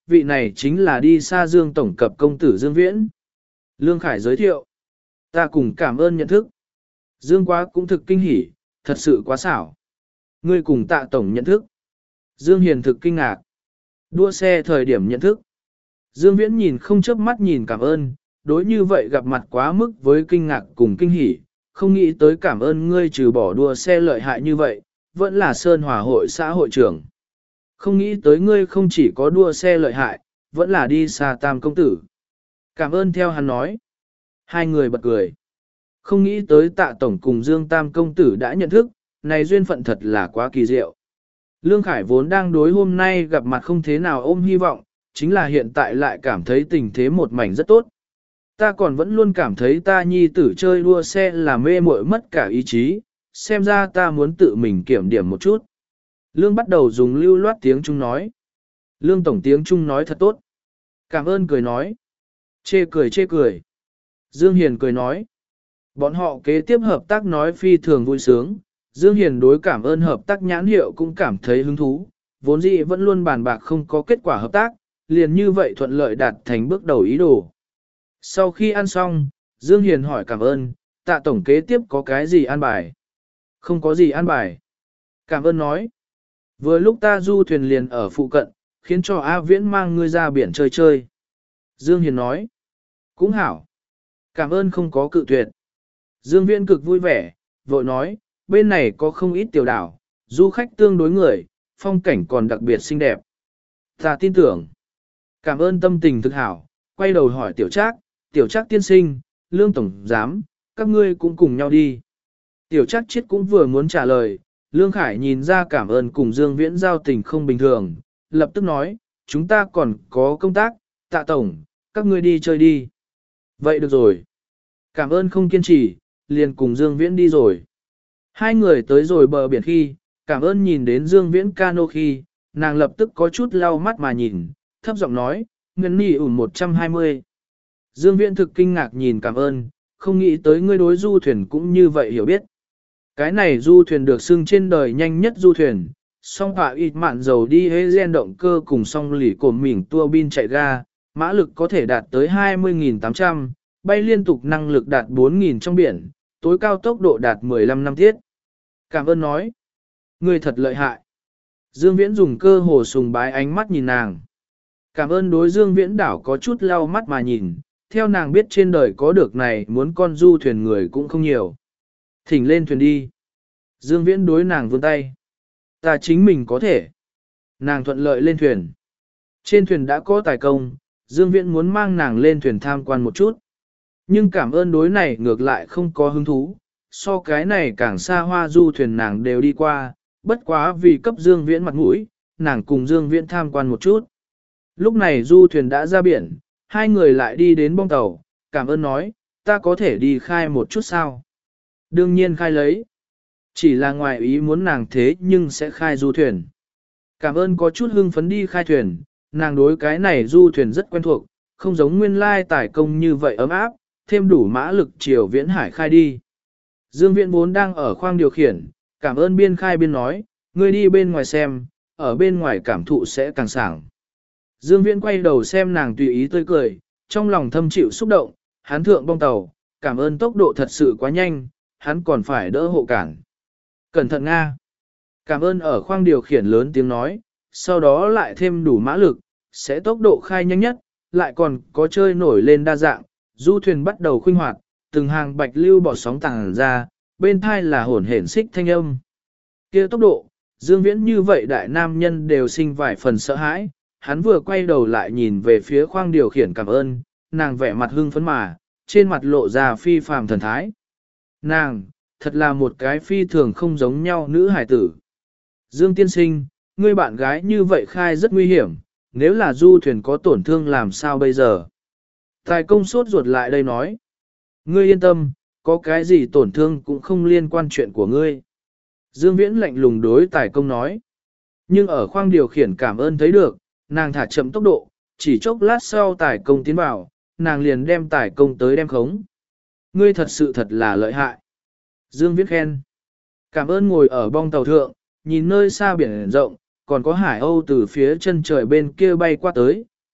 vị này chính là đi xa Dương Tổng cập công tử Dương Viễn. Lương Khải giới thiệu. Ta cùng cảm ơn nhận thức. Dương quá cũng thực kinh hỉ, thật sự quá xảo. Ngươi cùng Tạ Tổng nhận thức. Dương Hiền thực kinh ngạc. Đua xe thời điểm nhận thức. Dương Viễn nhìn không chớp mắt nhìn cảm ơn, đối như vậy gặp mặt quá mức với kinh ngạc cùng kinh hỉ, không nghĩ tới cảm ơn ngươi trừ bỏ đua xe lợi hại như vậy, vẫn là Sơn Hòa hội xã hội trưởng. Không nghĩ tới ngươi không chỉ có đua xe lợi hại, vẫn là đi xa tam công tử. Cảm ơn theo hắn nói. Hai người bật cười. Không nghĩ tới Tạ Tổng cùng Dương Tam công tử đã nhận thức, này duyên phận thật là quá kỳ diệu. Lương Khải vốn đang đối hôm nay gặp mặt không thế nào ôm hy vọng, chính là hiện tại lại cảm thấy tình thế một mảnh rất tốt. Ta còn vẫn luôn cảm thấy ta nhi tử chơi đua xe là mê muội mất cả ý chí, xem ra ta muốn tự mình kiểm điểm một chút. Lương bắt đầu dùng lưu loát tiếng Trung nói. Lương Tổng tiếng Trung nói thật tốt. Cảm ơn cười nói. Chê cười chê cười. Dương Hiền cười nói. Bọn họ kế tiếp hợp tác nói phi thường vui sướng. Dương Hiền đối cảm ơn hợp tác nhãn hiệu cũng cảm thấy hứng thú. Vốn dĩ vẫn luôn bàn bạc không có kết quả hợp tác, liền như vậy thuận lợi đạt thành bước đầu ý đồ. Sau khi ăn xong, Dương Hiền hỏi cảm ơn, Tạ Tổng kế tiếp có cái gì an bài? Không có gì an bài. Cảm ơn nói. Vừa lúc ta du thuyền liền ở phụ cận, khiến cho A Viễn mang ngươi ra biển chơi chơi. Dương Hiền nói. Cũng hảo. Cảm ơn không có cự tuyệt. Dương Viễn cực vui vẻ, vội nói, bên này có không ít tiểu đảo, du khách tương đối người, phong cảnh còn đặc biệt xinh đẹp. Ta tin tưởng. Cảm ơn tâm tình thực hảo, quay đầu hỏi tiểu trác, tiểu trác tiên sinh, Lương Tổng giám, các ngươi cũng cùng nhau đi. Tiểu trác chết cũng vừa muốn trả lời, Lương Khải nhìn ra cảm ơn cùng Dương Viễn giao tình không bình thường, lập tức nói, chúng ta còn có công tác, Tạ Tổng, các ngươi đi chơi đi. Vậy được rồi. Cảm ơn không kiên trì, liền cùng Dương Viễn đi rồi. Hai người tới rồi bờ biển khi, cảm ơn nhìn đến Dương Viễn cano khi, nàng lập tức có chút lau mắt mà nhìn, thấp giọng nói, ngân nỉ ủn một trăm hai mươi. Dương Viễn thực kinh ngạc nhìn cảm ơn, không nghĩ tới ngươi đối du thuyền cũng như vậy hiểu biết. Cái này du thuyền được xưng trên đời nhanh nhất du thuyền, song họa ít mạn dầu đi hế gen động cơ cùng song lỉ cổm mỉn tua bin chạy ga, mã lực có thể đạt tới hai mươi nghìn tám trăm, bay liên tục năng lực đạt bốn nghìn trong biển, tối cao tốc độ đạt mười lăm năm tiết. Cảm ơn nói. Ngươi thật lợi hại. Dương Viễn dùng cơ hồ sùng bái ánh mắt nhìn nàng. Cảm ơn đối Dương Viễn đảo có chút lau mắt mà nhìn, theo nàng biết trên đời có được này muốn con du thuyền người cũng không nhiều. Thỉnh lên thuyền đi. Dương Viễn đối nàng vươn tay. Ta chính mình có thể. Nàng thuận lợi lên thuyền. Trên thuyền đã có tài công, Dương Viễn muốn mang nàng lên thuyền tham quan một chút. Nhưng cảm ơn đối này ngược lại không có hứng thú, so cái này càng xa hoa du thuyền nàng đều đi qua, bất quá vì cấp Dương Viễn mặt mũi, nàng cùng Dương Viễn tham quan một chút. Lúc này du thuyền đã ra biển, hai người lại đi đến bong tàu, cảm ơn nói, ta có thể đi khai một chút sao? Đương nhiên khai lấy. Chỉ là ngoài ý muốn nàng thế nhưng sẽ khai du thuyền. Cảm ơn có chút hưng phấn đi khai thuyền, nàng đối cái này du thuyền rất quen thuộc, không giống nguyên lai tải công như vậy ấm áp, thêm đủ mã lực chiều viễn hải khai đi. Dương Viễn vốn đang ở khoang điều khiển, cảm ơn biên khai biên nói, ngươi đi bên ngoài xem, ở bên ngoài cảm thụ sẽ càng sảng. Dương Viễn quay đầu xem nàng tùy ý tươi cười, trong lòng thâm chịu xúc động, hắn thượng bong tàu, cảm ơn tốc độ thật sự quá nhanh, hắn còn phải đỡ hộ cản. Cẩn thận Nga. Cảm ơn ở khoang điều khiển lớn tiếng nói, sau đó lại thêm đủ mã lực, sẽ tốc độ khai nhanh nhất, lại còn có chơi nổi lên đa dạng, du thuyền bắt đầu khuynh hoạt, từng hàng bạch lưu bỏ sóng tàng ra, bên thai là hồn hển xích thanh âm. Kia tốc độ, Dương Viễn như vậy đại nam nhân đều sinh vài phần sợ hãi, hắn vừa quay đầu lại nhìn về phía khoang điều khiển cảm ơn, nàng vẻ mặt hưng phấn mà, trên mặt lộ ra phi phàm thần thái. Nàng, thật là một cái phi thường không giống nhau nữ hải tử. Dương tiên sinh, ngươi bạn gái như vậy khai rất nguy hiểm, nếu là du thuyền có tổn thương làm sao bây giờ? Tài công sốt ruột lại đây nói. Ngươi yên tâm, có cái gì tổn thương cũng không liên quan chuyện của ngươi. Dương Viễn lạnh lùng đối tài công nói. Nhưng ở khoang điều khiển cảm ơn thấy được, nàng thả chậm tốc độ, chỉ chốc lát sau tài công tiến vào, nàng liền đem tài công tới đem khống. Ngươi thật sự thật là lợi hại. Dương Viễn khen. Cảm ơn ngồi ở bong tàu thượng, nhìn nơi xa biển rộng, còn có hải âu từ phía chân trời bên kia bay qua tới,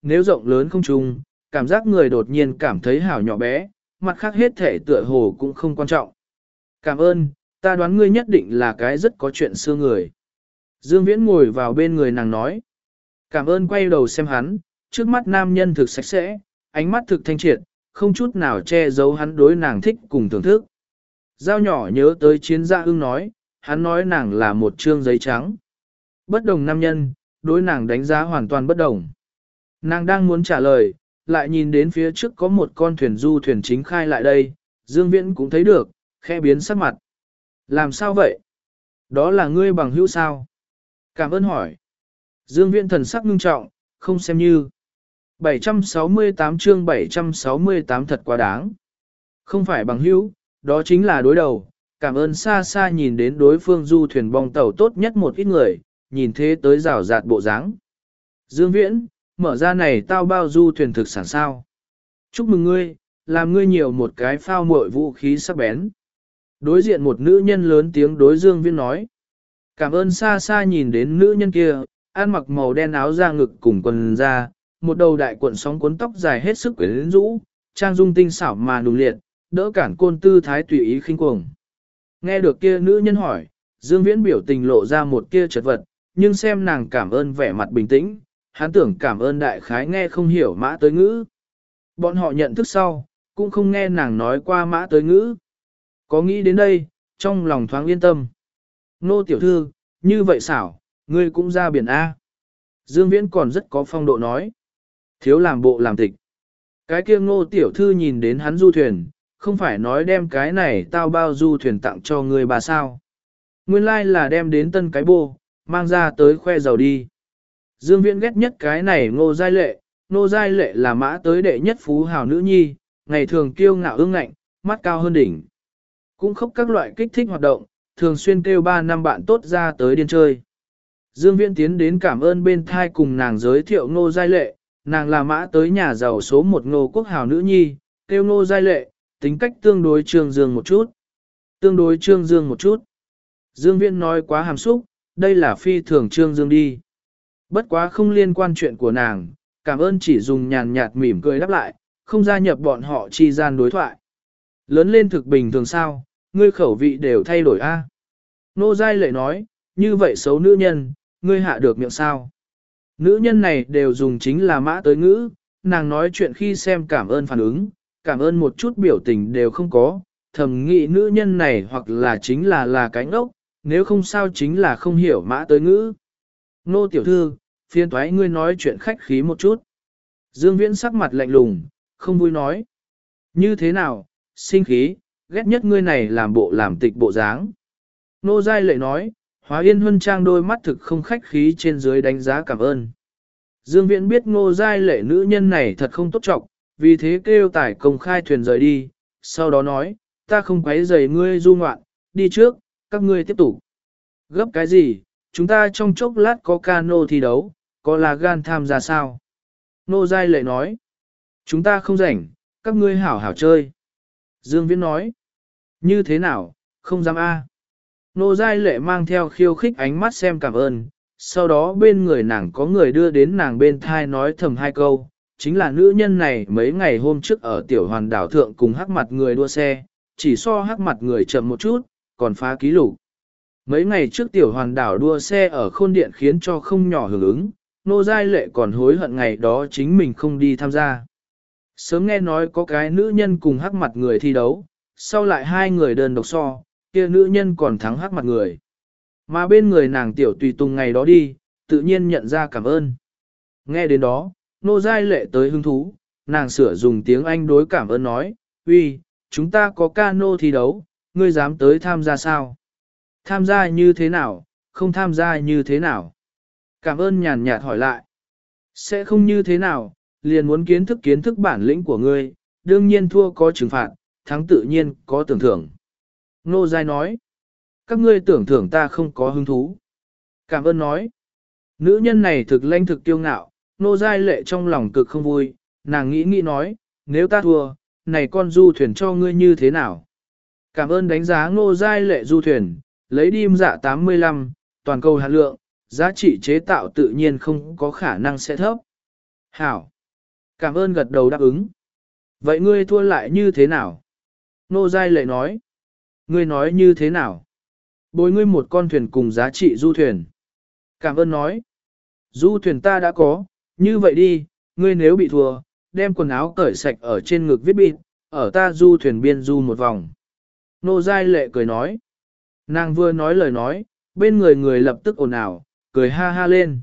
nếu rộng lớn không trùng, cảm giác người đột nhiên cảm thấy hảo nhỏ bé, mặt khác hết thể tựa hồ cũng không quan trọng. Cảm ơn, ta đoán ngươi nhất định là cái rất có chuyện xưa người. Dương Viễn ngồi vào bên người nàng nói. Cảm ơn quay đầu xem hắn, trước mắt nam nhân thực sạch sẽ, ánh mắt thực thanh triệt, không chút nào che giấu hắn đối nàng thích cùng thưởng thức. Giao nhỏ nhớ tới chiến gia ưng nói, hắn nói nàng là một trương giấy trắng. Bất đồng nam nhân, đối nàng đánh giá hoàn toàn bất đồng. Nàng đang muốn trả lời, lại nhìn đến phía trước có một con thuyền du thuyền chính khai lại đây, Dương Viễn cũng thấy được, khẽ biến sắc mặt. Làm sao vậy? Đó là ngươi bằng hữu sao? Cảm ơn hỏi. Dương Viễn thần sắc ngưng trọng, không xem như. bảy trăm sáu mươi tám chương bảy trăm sáu mươi tám thật quá đáng. Không phải bằng hữu, đó chính là đối đầu. Cảm ơn xa xa nhìn đến đối phương du thuyền bong tàu tốt nhất một ít người, nhìn thế tới rào rạt bộ dáng. Dương Viễn, mở ra này tao bao du thuyền thực sản sao. Chúc mừng ngươi, làm ngươi nhiều một cái phao muội vũ khí sắc bén. Đối diện một nữ nhân lớn tiếng đối Dương Viễn nói. Cảm ơn xa xa nhìn đến nữ nhân kia, ăn mặc màu đen áo da ngực cùng quần da, một đầu đại cuộn sóng cuốn tóc dài hết sức quyến rũ, trang dung tinh xảo mà nùng liệt, đỡ cản côn tư thái tùy ý khinh cuồng. Nghe được kia nữ nhân hỏi, Dương Viễn biểu tình lộ ra một kia chật vật, nhưng xem nàng cảm ơn vẻ mặt bình tĩnh, hắn tưởng cảm ơn đại khái nghe không hiểu mã tới ngữ. Bọn họ nhận thức sau, cũng không nghe nàng nói qua mã tới ngữ. Có nghĩ đến đây, trong lòng thoáng yên tâm. Nô tiểu thư, như vậy xảo, ngươi cũng ra biển A. Dương Viễn còn rất có phong độ nói. Thiếu làm bộ làm tịch. Cái kia ngô tiểu thư nhìn đến hắn du thuyền, không phải nói đem cái này tao bao du thuyền tặng cho ngươi bà sao. Nguyên lai like là đem đến tân cái bô, mang ra tới khoe giàu đi. Dương Viễn ghét nhất cái này ngô giai lệ, ngô giai lệ là mã tới đệ nhất phú hào nữ nhi, ngày thường kiêu ngạo ương ngạnh, mắt cao hơn đỉnh. Cũng khóc các loại kích thích hoạt động, thường xuyên kêu ba năm bạn tốt ra tới điên chơi. Dương Viễn tiến đến cảm ơn bên thai cùng nàng giới thiệu ngô giai lệ, nàng là mã tới nhà giàu số một ngô quốc hào nữ nhi, kêu ngô giai lệ, tính cách tương đối trương dương một chút. Tương đối trương dương một chút. Dương Viễn nói quá hàm xúc, đây là phi thường trương dương đi. Bất quá không liên quan chuyện của nàng, cảm ơn chỉ dùng nhàn nhạt mỉm cười đáp lại, không gia nhập bọn họ chi gian đối thoại. Lớn lên thực bình thường sao, ngươi khẩu vị đều thay đổi a. Nô Giai Lệ nói, như vậy xấu nữ nhân, ngươi hạ được miệng sao. Nữ nhân này đều dùng chính là mã tới ngữ, nàng nói chuyện khi xem cảm ơn phản ứng, cảm ơn một chút biểu tình đều không có, thầm nghĩ nữ nhân này hoặc là chính là là cái ngốc, nếu không sao chính là không hiểu mã tới ngữ. Nô tiểu thư, phiên thoái ngươi nói chuyện khách khí một chút. Dương Viễn sắc mặt lạnh lùng, không vui nói. Như thế nào, sinh khí, ghét nhất ngươi này làm bộ làm tịch bộ dáng. Nô Giai Lệ nói, Hóa Yên Huân Trang đôi mắt thực không khách khí trên dưới đánh giá cảm ơn. Dương Viễn biết Ngô Giai Lệ nữ nhân này thật không tốt trọng, vì thế kêu tải công khai thuyền rời đi, sau đó nói, ta không quấy rầy ngươi du ngoạn, đi trước, các ngươi tiếp tục. Gấp cái gì, chúng ta trong chốc lát có cano thi đấu, có là gan tham gia sao? Nô Giai Lệ nói, chúng ta không rảnh, các ngươi hảo hảo chơi. Dương Viễn nói, như thế nào, không dám a. Nô Giai Lệ mang theo khiêu khích ánh mắt xem cảm ơn, sau đó bên người nàng có người đưa đến nàng bên thai nói thầm hai câu, chính là nữ nhân này mấy ngày hôm trước ở tiểu hoàn đảo thượng cùng hắc mặt người đua xe, chỉ so hắc mặt người chậm một chút, còn phá ký lục. Mấy ngày trước tiểu hoàn đảo đua xe ở khôn điện khiến cho không nhỏ hưởng ứng, Nô Giai Lệ còn hối hận ngày đó chính mình không đi tham gia. Sớm nghe nói có cái nữ nhân cùng hắc mặt người thi đấu, sau lại hai người đơn độc so, kia nữ nhân còn thắng hắc mặt người. Mà bên người nàng tiểu tùy tùng ngày đó đi, tự nhiên nhận ra cảm ơn. Nghe đến đó, Nô Giai Lệ tới hứng thú, nàng sửa dùng tiếng Anh đối cảm ơn nói, uy, chúng ta có cano thi đấu, ngươi dám tới tham gia sao? Tham gia như thế nào, không tham gia như thế nào? Cảm ơn nhàn nhạt hỏi lại. Sẽ không như thế nào, liền muốn kiến thức kiến thức bản lĩnh của ngươi, đương nhiên thua có trừng phạt, thắng tự nhiên có tưởng thưởng. Nô Giai nói, các ngươi tưởng thưởng ta không có hứng thú. Cảm ơn nói, nữ nhân này thực lãnh thực kiêu ngạo, Nô Giai Lệ trong lòng cực không vui, nàng nghĩ nghĩ nói, nếu ta thua, này con du thuyền cho ngươi như thế nào? Cảm ơn đánh giá Nô Giai Lệ du thuyền, lấy đi dạ tám mươi lăm, toàn cầu hạt lượng, giá trị chế tạo tự nhiên không có khả năng sẽ thấp. Hảo. Cảm ơn gật đầu đáp ứng. Vậy ngươi thua lại như thế nào? Nô Giai Lệ nói. Ngươi nói như thế nào? Bồi ngươi một con thuyền cùng giá trị du thuyền. Cảm ơn nói. Du thuyền ta đã có, như vậy đi, ngươi nếu bị thua, đem quần áo cởi sạch ở trên ngực viết bịt, ở ta du thuyền biên du một vòng. Nô Giai Lệ cười nói. Nàng vừa nói lời nói, bên người người lập tức ồn ào, cười ha ha lên.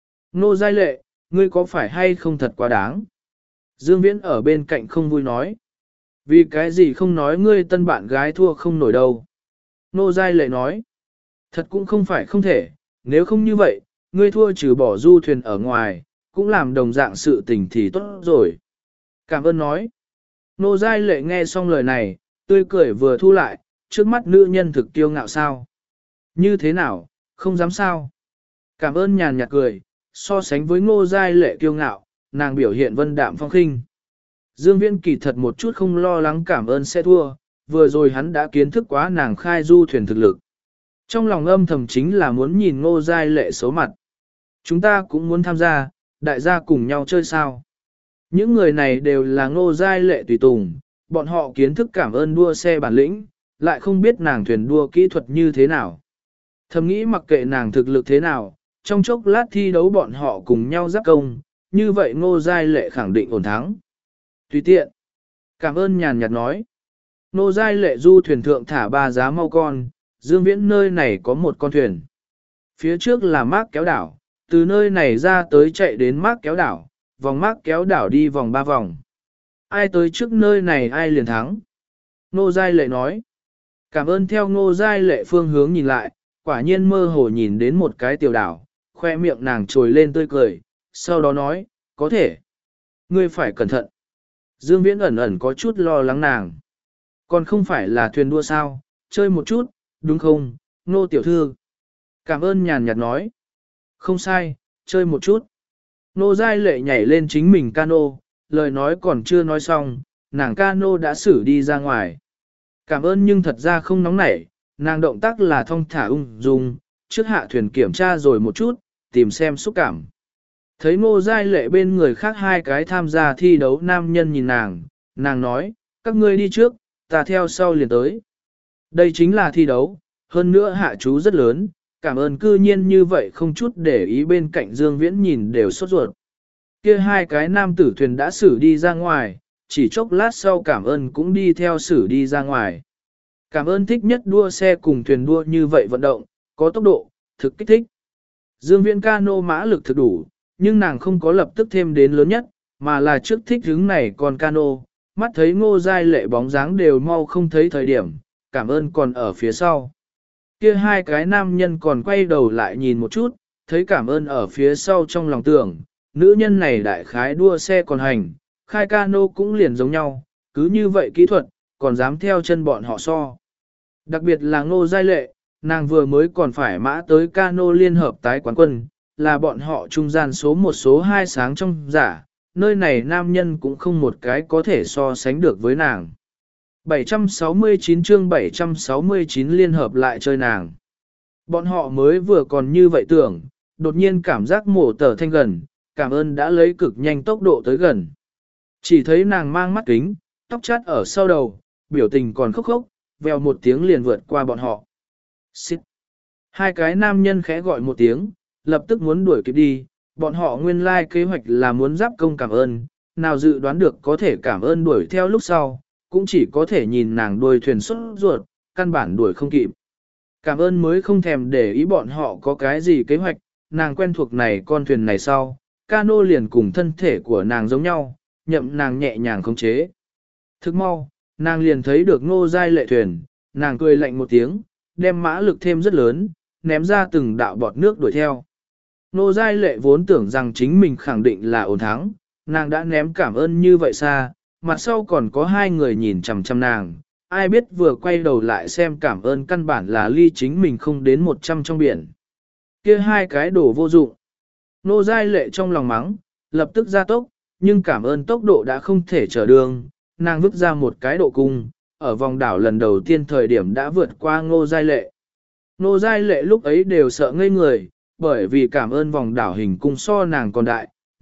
Nô Giai Lệ, ngươi có phải hay không thật quá đáng? Dương Viễn ở bên cạnh không vui nói. Vì cái gì không nói ngươi tân bạn gái thua không nổi đâu. Nô Giai Lệ nói. Thật cũng không phải không thể, nếu không như vậy, ngươi thua trừ bỏ du thuyền ở ngoài, cũng làm đồng dạng sự tình thì tốt rồi. Cảm ơn nói. Nô Giai Lệ nghe xong lời này, tươi cười vừa thu lại, trước mắt nữ nhân thực kiêu ngạo sao. Như thế nào, không dám sao. Cảm ơn nhàn nhạt cười, so sánh với Ngô Giai Lệ kiêu ngạo, nàng biểu hiện vân đạm phong khinh. Dương Viễn kỳ thật một chút không lo lắng cảm ơn sẽ thua, vừa rồi hắn đã kiến thức quá nàng khai du thuyền thực lực. Trong lòng âm thầm chính là muốn nhìn Ngô Giai Lệ xấu mặt. Chúng ta cũng muốn tham gia, đại gia cùng nhau chơi sao. Những người này đều là Ngô Giai Lệ tùy tùng, bọn họ kiến thức cảm ơn đua xe bản lĩnh, lại không biết nàng thuyền đua kỹ thuật như thế nào. Thầm nghĩ mặc kệ nàng thực lực thế nào, trong chốc lát thi đấu bọn họ cùng nhau giáp công, như vậy Ngô Giai Lệ khẳng định ổn thắng. Tùy tiện. Cảm ơn nhàn nhạt nói. Ngô Giai Lệ du thuyền thượng thả ba giá mau con, Dương Viễn nơi này có một con thuyền. Phía trước là mác kéo đảo, từ nơi này ra tới chạy đến mác kéo đảo, vòng mác kéo đảo đi vòng ba vòng. Ai tới trước nơi này ai liền thắng. Ngô Giai Lệ nói. Cảm ơn theo Ngô Giai Lệ phương hướng nhìn lại, quả nhiên mơ hồ nhìn đến một cái tiểu đảo, khoe miệng nàng trồi lên tươi cười, sau đó nói, có thể. Ngươi phải cẩn thận. Dương Viễn ẩn ẩn có chút lo lắng nàng. Còn không phải là thuyền đua sao, chơi một chút, đúng không, Ngô tiểu thư. Cảm ơn nhàn nhạt nói. Không sai, chơi một chút. Ngô Giai Lệ nhảy lên chính mình cano, lời nói còn chưa nói xong, nàng cano đã xử đi ra ngoài. Cảm ơn nhưng thật ra không nóng nảy, nàng động tác là thong thả ung dung, trước hạ thuyền kiểm tra rồi một chút, tìm xem xúc cảm. Thấy Ngô Giai Lệ bên người khác hai cái tham gia thi đấu nam nhân nhìn nàng, nàng nói, các ngươi đi trước, ta theo sau liền tới. Đây chính là thi đấu, hơn nữa hạ chú rất lớn, cảm ơn cư nhiên như vậy không chút để ý bên cạnh Dương Viễn nhìn đều sốt ruột. Kia hai cái nam tử thuyền đã xử đi ra ngoài, chỉ chốc lát sau cảm ơn cũng đi theo xử đi ra ngoài. Cảm ơn thích nhất đua xe cùng thuyền đua như vậy vận động, có tốc độ, thực kích thích. Dương Viễn cano mã lực thực đủ, nhưng nàng không có lập tức thêm đến lớn nhất, mà là trước thích hứng này còn cano, mắt thấy Ngô Giai Lệ bóng dáng đều mau không thấy thời điểm, cảm ơn còn ở phía sau. Kia hai cái nam nhân còn quay đầu lại nhìn một chút, thấy cảm ơn ở phía sau trong lòng tưởng, nữ nhân này đại khái đua xe còn hành, khai cano cũng liền giống nhau, cứ như vậy kỹ thuật, còn dám theo chân bọn họ so. Đặc biệt là Ngô Giai Lệ, nàng vừa mới còn phải mã tới cano liên hợp tái quán quân, là bọn họ trung gian số một số hai sáng trong giả, nơi này nam nhân cũng không một cái có thể so sánh được với nàng. bảy trăm sáu mươi chín chương bảy trăm sáu mươi chín liên hợp lại chơi nàng. Bọn họ mới vừa còn như vậy tưởng, đột nhiên cảm giác mổ tờ thanh gần, cảm ơn đã lấy cực nhanh tốc độ tới gần. Chỉ thấy nàng mang mắt kính, tóc chát ở sau đầu, biểu tình còn khốc khốc, vèo một tiếng liền vượt qua bọn họ. Xít. Hai cái nam nhân khẽ gọi một tiếng, lập tức muốn đuổi kịp đi, bọn họ nguyên lai kế hoạch là muốn giáp công cảm ơn, nào dự đoán được có thể cảm ơn đuổi theo lúc sau, cũng chỉ có thể nhìn nàng đuôi thuyền xuất ruột, căn bản đuổi không kịp. Cảm ơn mới không thèm để ý bọn họ có cái gì kế hoạch, nàng quen thuộc này con thuyền này sau, cano liền cùng thân thể của nàng giống nhau, nhậm nàng nhẹ nhàng khống chế. Thức mau, nàng liền thấy được Ngô Giai Lệ thuyền, nàng cười lạnh một tiếng, đem mã lực thêm rất lớn, ném ra từng đạo bọt nước đuổi theo. Ngô Giai Lệ vốn tưởng rằng chính mình khẳng định là ổn thắng, nàng đã ném cảm ơn như vậy xa, mặt sau còn có hai người nhìn chằm chằm nàng, ai biết vừa quay đầu lại xem cảm ơn căn bản là ly chính mình không đến một trăm trong biển. Kia hai cái đổ vô dụng. Ngô Giai Lệ trong lòng mắng, lập tức ra tốc, nhưng cảm ơn tốc độ đã không thể trở đường, nàng vứt ra một cái độ cung, ở vòng đảo lần đầu tiên thời điểm đã vượt qua Ngô Giai Lệ. Ngô Giai Lệ lúc ấy đều sợ ngây người, bởi vì cảm ơn vòng đảo hình cung so nàng còn đại,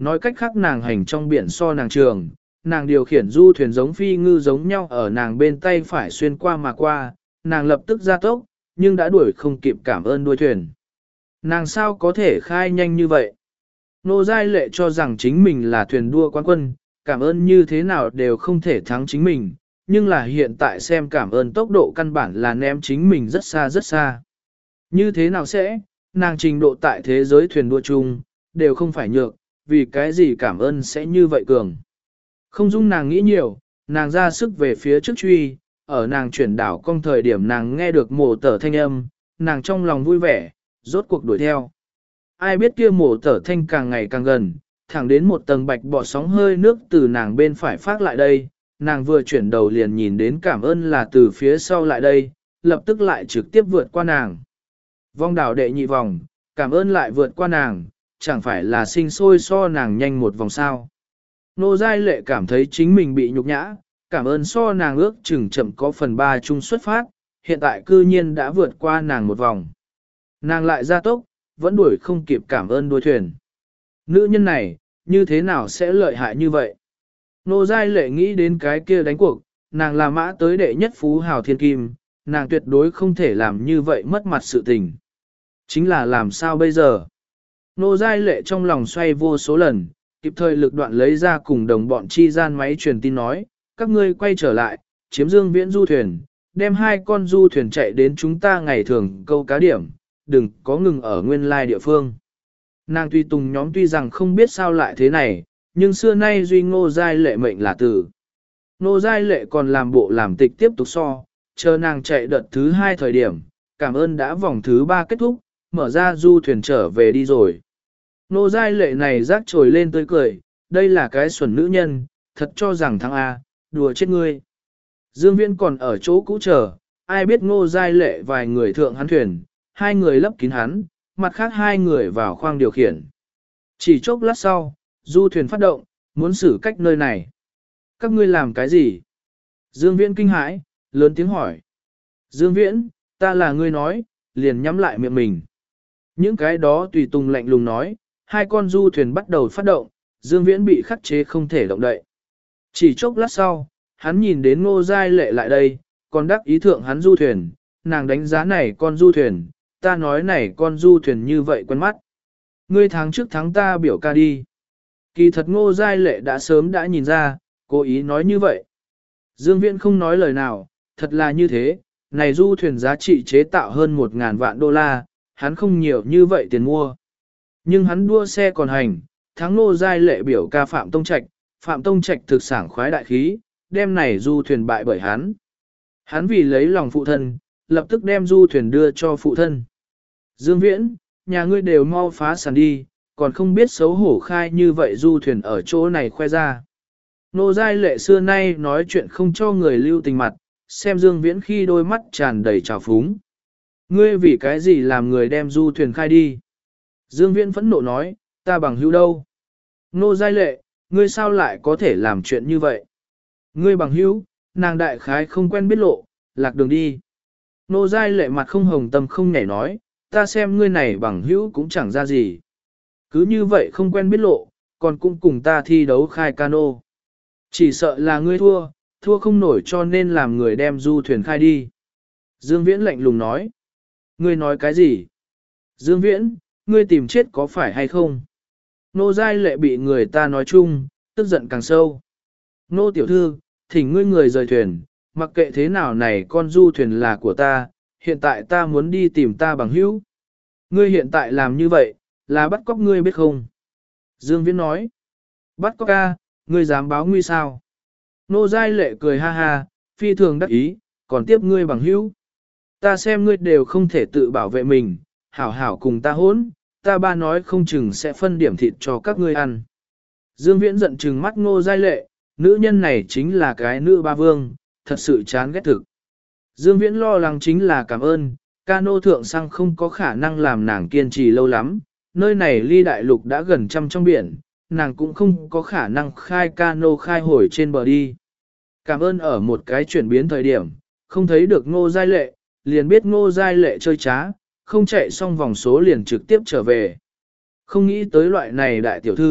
nói cách khác nàng hành trong biển so nàng trường, nàng điều khiển du thuyền giống phi ngư giống nhau ở nàng bên tay phải xuyên qua mà qua, nàng lập tức ra tốc, nhưng đã đuổi không kịp cảm ơn đuôi thuyền. Nàng sao có thể khai nhanh như vậy? Nô Giai Lệ cho rằng chính mình là thuyền đua quán quân, cảm ơn như thế nào đều không thể thắng chính mình, nhưng là hiện tại xem cảm ơn tốc độ căn bản là ném chính mình rất xa rất xa. Như thế nào sẽ, nàng trình độ tại thế giới thuyền đua chung, đều không phải nhược, vì cái gì cảm ơn sẽ như vậy cường. Không dung nàng nghĩ nhiều, nàng ra sức về phía trước truy, ở nàng chuyển đảo cong thời điểm nàng nghe được mổ tở thanh âm, nàng trong lòng vui vẻ, rốt cuộc đuổi theo. Ai biết kia mổ tở thanh càng ngày càng gần, thẳng đến một tầng bạch bọ sóng hơi nước từ nàng bên phải phát lại đây, nàng vừa chuyển đầu liền nhìn đến cảm ơn là từ phía sau lại đây, lập tức lại trực tiếp vượt qua nàng. Vong đảo đệ nhị vòng, cảm ơn lại vượt qua nàng, chẳng phải là sinh sôi so nàng nhanh một vòng sao. Nô Giai Lệ cảm thấy chính mình bị nhục nhã, cảm ơn so nàng ước chừng chậm có phần ba chung xuất phát, hiện tại cư nhiên đã vượt qua nàng một vòng. Nàng lại ra tốc, vẫn đuổi không kịp cảm ơn đuôi thuyền. Nữ nhân này, như thế nào sẽ lợi hại như vậy? Nô Giai Lệ nghĩ đến cái kia đánh cuộc, nàng là mã tới đệ nhất phú hào thiên kim, nàng tuyệt đối không thể làm như vậy mất mặt sự tình. Chính là làm sao bây giờ? Nô Giai Lệ trong lòng xoay vô số lần, kịp thời lực đoạn lấy ra cùng đồng bọn chi gian máy truyền tin nói, các ngươi quay trở lại, chiếm Dương Viễn du thuyền, đem hai con du thuyền chạy đến chúng ta ngày thường câu cá điểm, đừng có ngừng ở nguyên lai địa phương. Nàng tùy tùng nhóm tuy rằng không biết sao lại thế này, nhưng xưa nay duy Ngô Giai Lệ mệnh là tử. Ngô Giai Lệ còn làm bộ làm tịch tiếp tục so, chờ nàng chạy đợt thứ hai thời điểm, cảm ơn đã vòng thứ ba kết thúc, mở ra du thuyền trở về đi rồi. Ngô Giai Lệ này rác trồi lên tươi cười, đây là cái xuẩn nữ nhân, thật cho rằng thắng A, đùa chết ngươi. Dương Viễn còn ở chỗ cũ chờ, ai biết Ngô Giai Lệ vài người thượng hắn thuyền, hai người lấp kín hắn, mặt khác hai người vào khoang điều khiển. Chỉ chốc lát sau, du thuyền phát động, muốn xử cách nơi này. Các ngươi làm cái gì? Dương Viễn kinh hãi, lớn tiếng hỏi. Dương Viễn, ta là ngươi nói, liền nhắm lại miệng mình. Những cái đó tùy tùng lạnh lùng nói, hai con du thuyền bắt đầu phát động, Dương Viễn bị khắc chế không thể động đậy. Chỉ chốc lát sau, hắn nhìn đến Ngô Giai Lệ lại đây, còn đắc ý thượng hắn du thuyền, nàng đánh giá này con du thuyền, ta nói này con du thuyền như vậy quen mắt. Ngươi tháng trước tháng ta biểu ca đi. Kỳ thật Ngô Giai Lệ đã sớm đã nhìn ra, cố ý nói như vậy. Dương Viễn không nói lời nào, thật là như thế, này du thuyền giá trị chế tạo hơn một ngàn vạn đô la, hắn không nhiều như vậy tiền mua. Nhưng hắn đua xe còn hành, thắng Ngô Giai Lệ biểu ca Phạm Tông Trạch, Phạm Tông Trạch thực sảng khoái đại khí, đem này du thuyền bại bởi hắn. Hắn vì lấy lòng phụ thân, lập tức đem du thuyền đưa cho phụ thân. Dương Viễn, nhà ngươi đều mau phá sản đi, còn không biết xấu hổ khai như vậy du thuyền ở chỗ này khoe ra. Ngô Giai Lệ xưa nay nói chuyện không cho người lưu tình mặt, xem Dương Viễn khi đôi mắt tràn đầy trào phúng. Ngươi vì cái gì làm người đem du thuyền khai đi? Dương Viễn phẫn nộ nói, ta bằng hữu đâu? Ngô Giai Lệ, ngươi sao lại có thể làm chuyện như vậy? Ngươi bằng hữu, nàng đại khái không quen biết lộ, lạc đường đi. Ngô Giai Lệ mặt không hồng tâm không nhảy nói, ta xem ngươi này bằng hữu cũng chẳng ra gì. Cứ như vậy không quen biết lộ, còn cũng cùng ta thi đấu khai cano. Chỉ sợ là ngươi thua, thua không nổi cho nên làm người đem du thuyền khai đi. Dương Viễn lạnh lùng nói. Ngươi nói cái gì? Dương Viễn, ngươi tìm chết có phải hay không? Nô Giai Lệ bị người ta nói chung, tức giận càng sâu. Nô tiểu thư, thỉnh ngươi người rời thuyền, mặc kệ thế nào này con du thuyền là của ta, hiện tại ta muốn đi tìm ta bằng hữu. Ngươi hiện tại làm như vậy, là bắt cóc ngươi biết không? Dương Viễn nói. Bắt cóc ca, ngươi dám báo nguy sao? Nô Giai Lệ cười ha ha, phi thường đắc ý, còn tiếp ngươi bằng hữu. Ta xem ngươi đều không thể tự bảo vệ mình, hảo hảo cùng ta hỗn, ta ba nói không chừng sẽ phân điểm thịt cho các ngươi ăn. Dương Viễn giận trừng mắt Ngô Giai Lệ, nữ nhân này chính là cái nữ ba vương, thật sự chán ghét thực. Dương Viễn lo lắng chính là cảm ơn, cano thượng sang không có khả năng làm nàng kiên trì lâu lắm, nơi này ly đại lục đã gần trăm trong biển, nàng cũng không có khả năng khai cano khai hồi trên bờ đi. Cảm ơn ở một cái chuyển biến thời điểm, không thấy được Ngô Giai Lệ, liền biết Ngô Giai Lệ chơi trá, không chạy xong vòng số liền trực tiếp trở về. Không nghĩ tới loại này đại tiểu thư,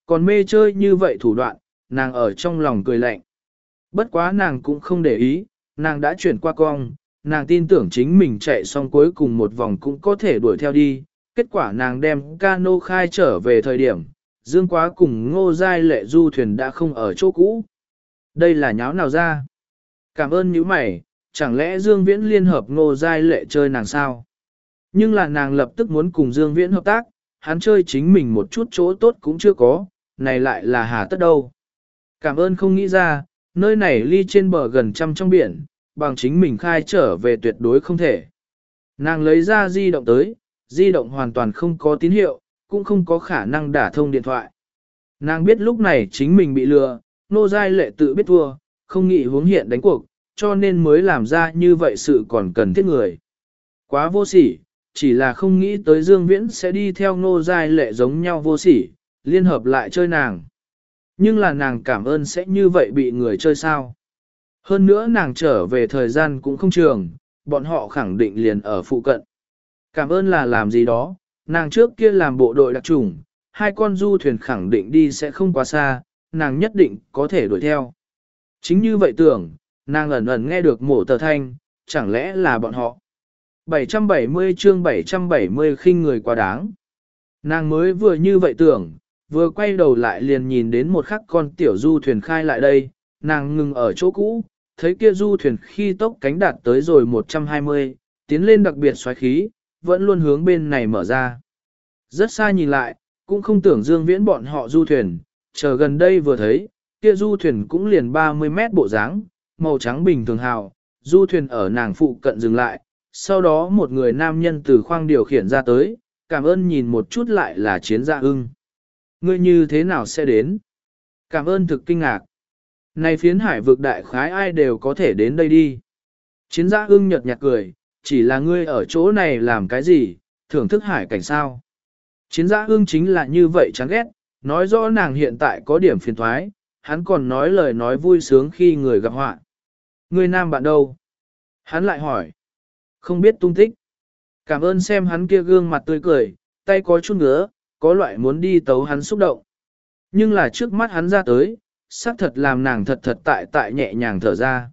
còn mê chơi như vậy thủ đoạn, nàng ở trong lòng cười lạnh. Bất quá nàng cũng không để ý, nàng đã chuyển qua cong, nàng tin tưởng chính mình chạy xong cuối cùng một vòng cũng có thể đuổi theo đi. Kết quả nàng đem cano khai trở về thời điểm, Dương Quá cùng Ngô Giai Lệ du thuyền đã không ở chỗ cũ. Đây là nháo nào ra? Cảm ơn những mày, chẳng lẽ Dương Viễn liên hợp Ngô Giai Lệ chơi nàng sao? Nhưng là nàng lập tức muốn cùng Dương Viễn hợp tác, hắn chơi chính mình một chút chỗ tốt cũng chưa có, này lại là hà tất đâu. Cảm ơn không nghĩ ra, nơi này ly trên bờ gần trăm trong biển, bằng chính mình khai trở về tuyệt đối không thể. Nàng lấy ra di động tới, di động hoàn toàn không có tín hiệu, cũng không có khả năng đả thông điện thoại. Nàng biết lúc này chính mình bị lừa, Nô Giai Lệ tự biết thua, không nghĩ hướng hiện đánh cuộc, cho nên mới làm ra như vậy sự còn cần thiết người. Quá vô sỉ, chỉ là không nghĩ tới Dương Viễn sẽ đi theo Nô Giai Lệ giống nhau vô sỉ, liên hợp lại chơi nàng. Nhưng là nàng cảm ơn sẽ như vậy bị người chơi sao. Hơn nữa nàng trở về thời gian cũng không trường, bọn họ khẳng định liền ở phụ cận. Cảm ơn là làm gì đó, nàng trước kia làm bộ đội đặc trùng, hai con du thuyền khẳng định đi sẽ không quá xa, nàng nhất định có thể đuổi theo. Chính như vậy tưởng, nàng ẩn ẩn nghe được mổ tờ thanh, chẳng lẽ là bọn họ. bảy trăm bảy mươi chương bảy trăm bảy mươi khinh người quá đáng. Nàng mới vừa như vậy tưởng, vừa quay đầu lại liền nhìn đến một khắc con tiểu du thuyền khai lại đây, nàng ngừng ở chỗ cũ, thấy kia du thuyền khi tốc cánh đạt tới rồi một trăm hai mươi, tiến lên đặc biệt xoáy khí, vẫn luôn hướng bên này mở ra. Rất xa nhìn lại, cũng không tưởng Dương Viễn bọn họ du thuyền, chờ gần đây vừa thấy, kia du thuyền cũng liền ba mươi mét bộ dáng, màu trắng bình thường hào, du thuyền ở nàng phụ cận dừng lại, sau đó một người nam nhân từ khoang điều khiển ra tới, cảm ơn nhìn một chút lại là Chiến Dạ Ưng. Ngươi như thế nào sẽ đến? Cảm ơn thực kinh ngạc. Này phiến hải vực đại khái ai đều có thể đến đây đi. Chiến Dạ Ưng nhợt nhạt cười, chỉ là ngươi ở chỗ này làm cái gì, thưởng thức hải cảnh sao. Chiến Dạ Ưng chính là như vậy chán ghét, nói rõ nàng hiện tại có điểm phiền thoái, hắn còn nói lời nói vui sướng khi người gặp họa. Ngươi nam bạn đâu? Hắn lại hỏi. Không biết tung tích. Cảm ơn xem hắn kia gương mặt tươi cười, tay có chút ngứa, có loại muốn đi tấu hắn xúc động. Nhưng là trước mắt hắn ra tới, xác thật làm nàng thật thật tại tại nhẹ nhàng thở ra.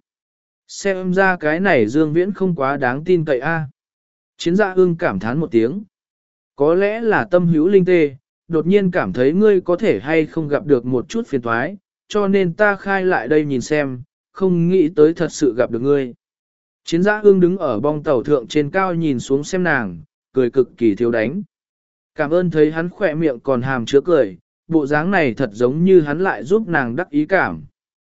Xem ra cái này Dương Viễn không quá đáng tin cậy a. Chiến Dạ Ưng cảm thán một tiếng. Có lẽ là tâm hữu linh tê, đột nhiên cảm thấy ngươi có thể hay không gặp được một chút phiền toái, cho nên ta khai lại đây nhìn xem, không nghĩ tới thật sự gặp được ngươi. Chiến Dạ Ưng đứng ở bong tàu thượng trên cao nhìn xuống xem nàng, cười cực kỳ thiếu đánh. Cảm ơn thấy hắn khỏe miệng còn hàm chứa cười, bộ dáng này thật giống như hắn lại giúp nàng đắc ý cảm.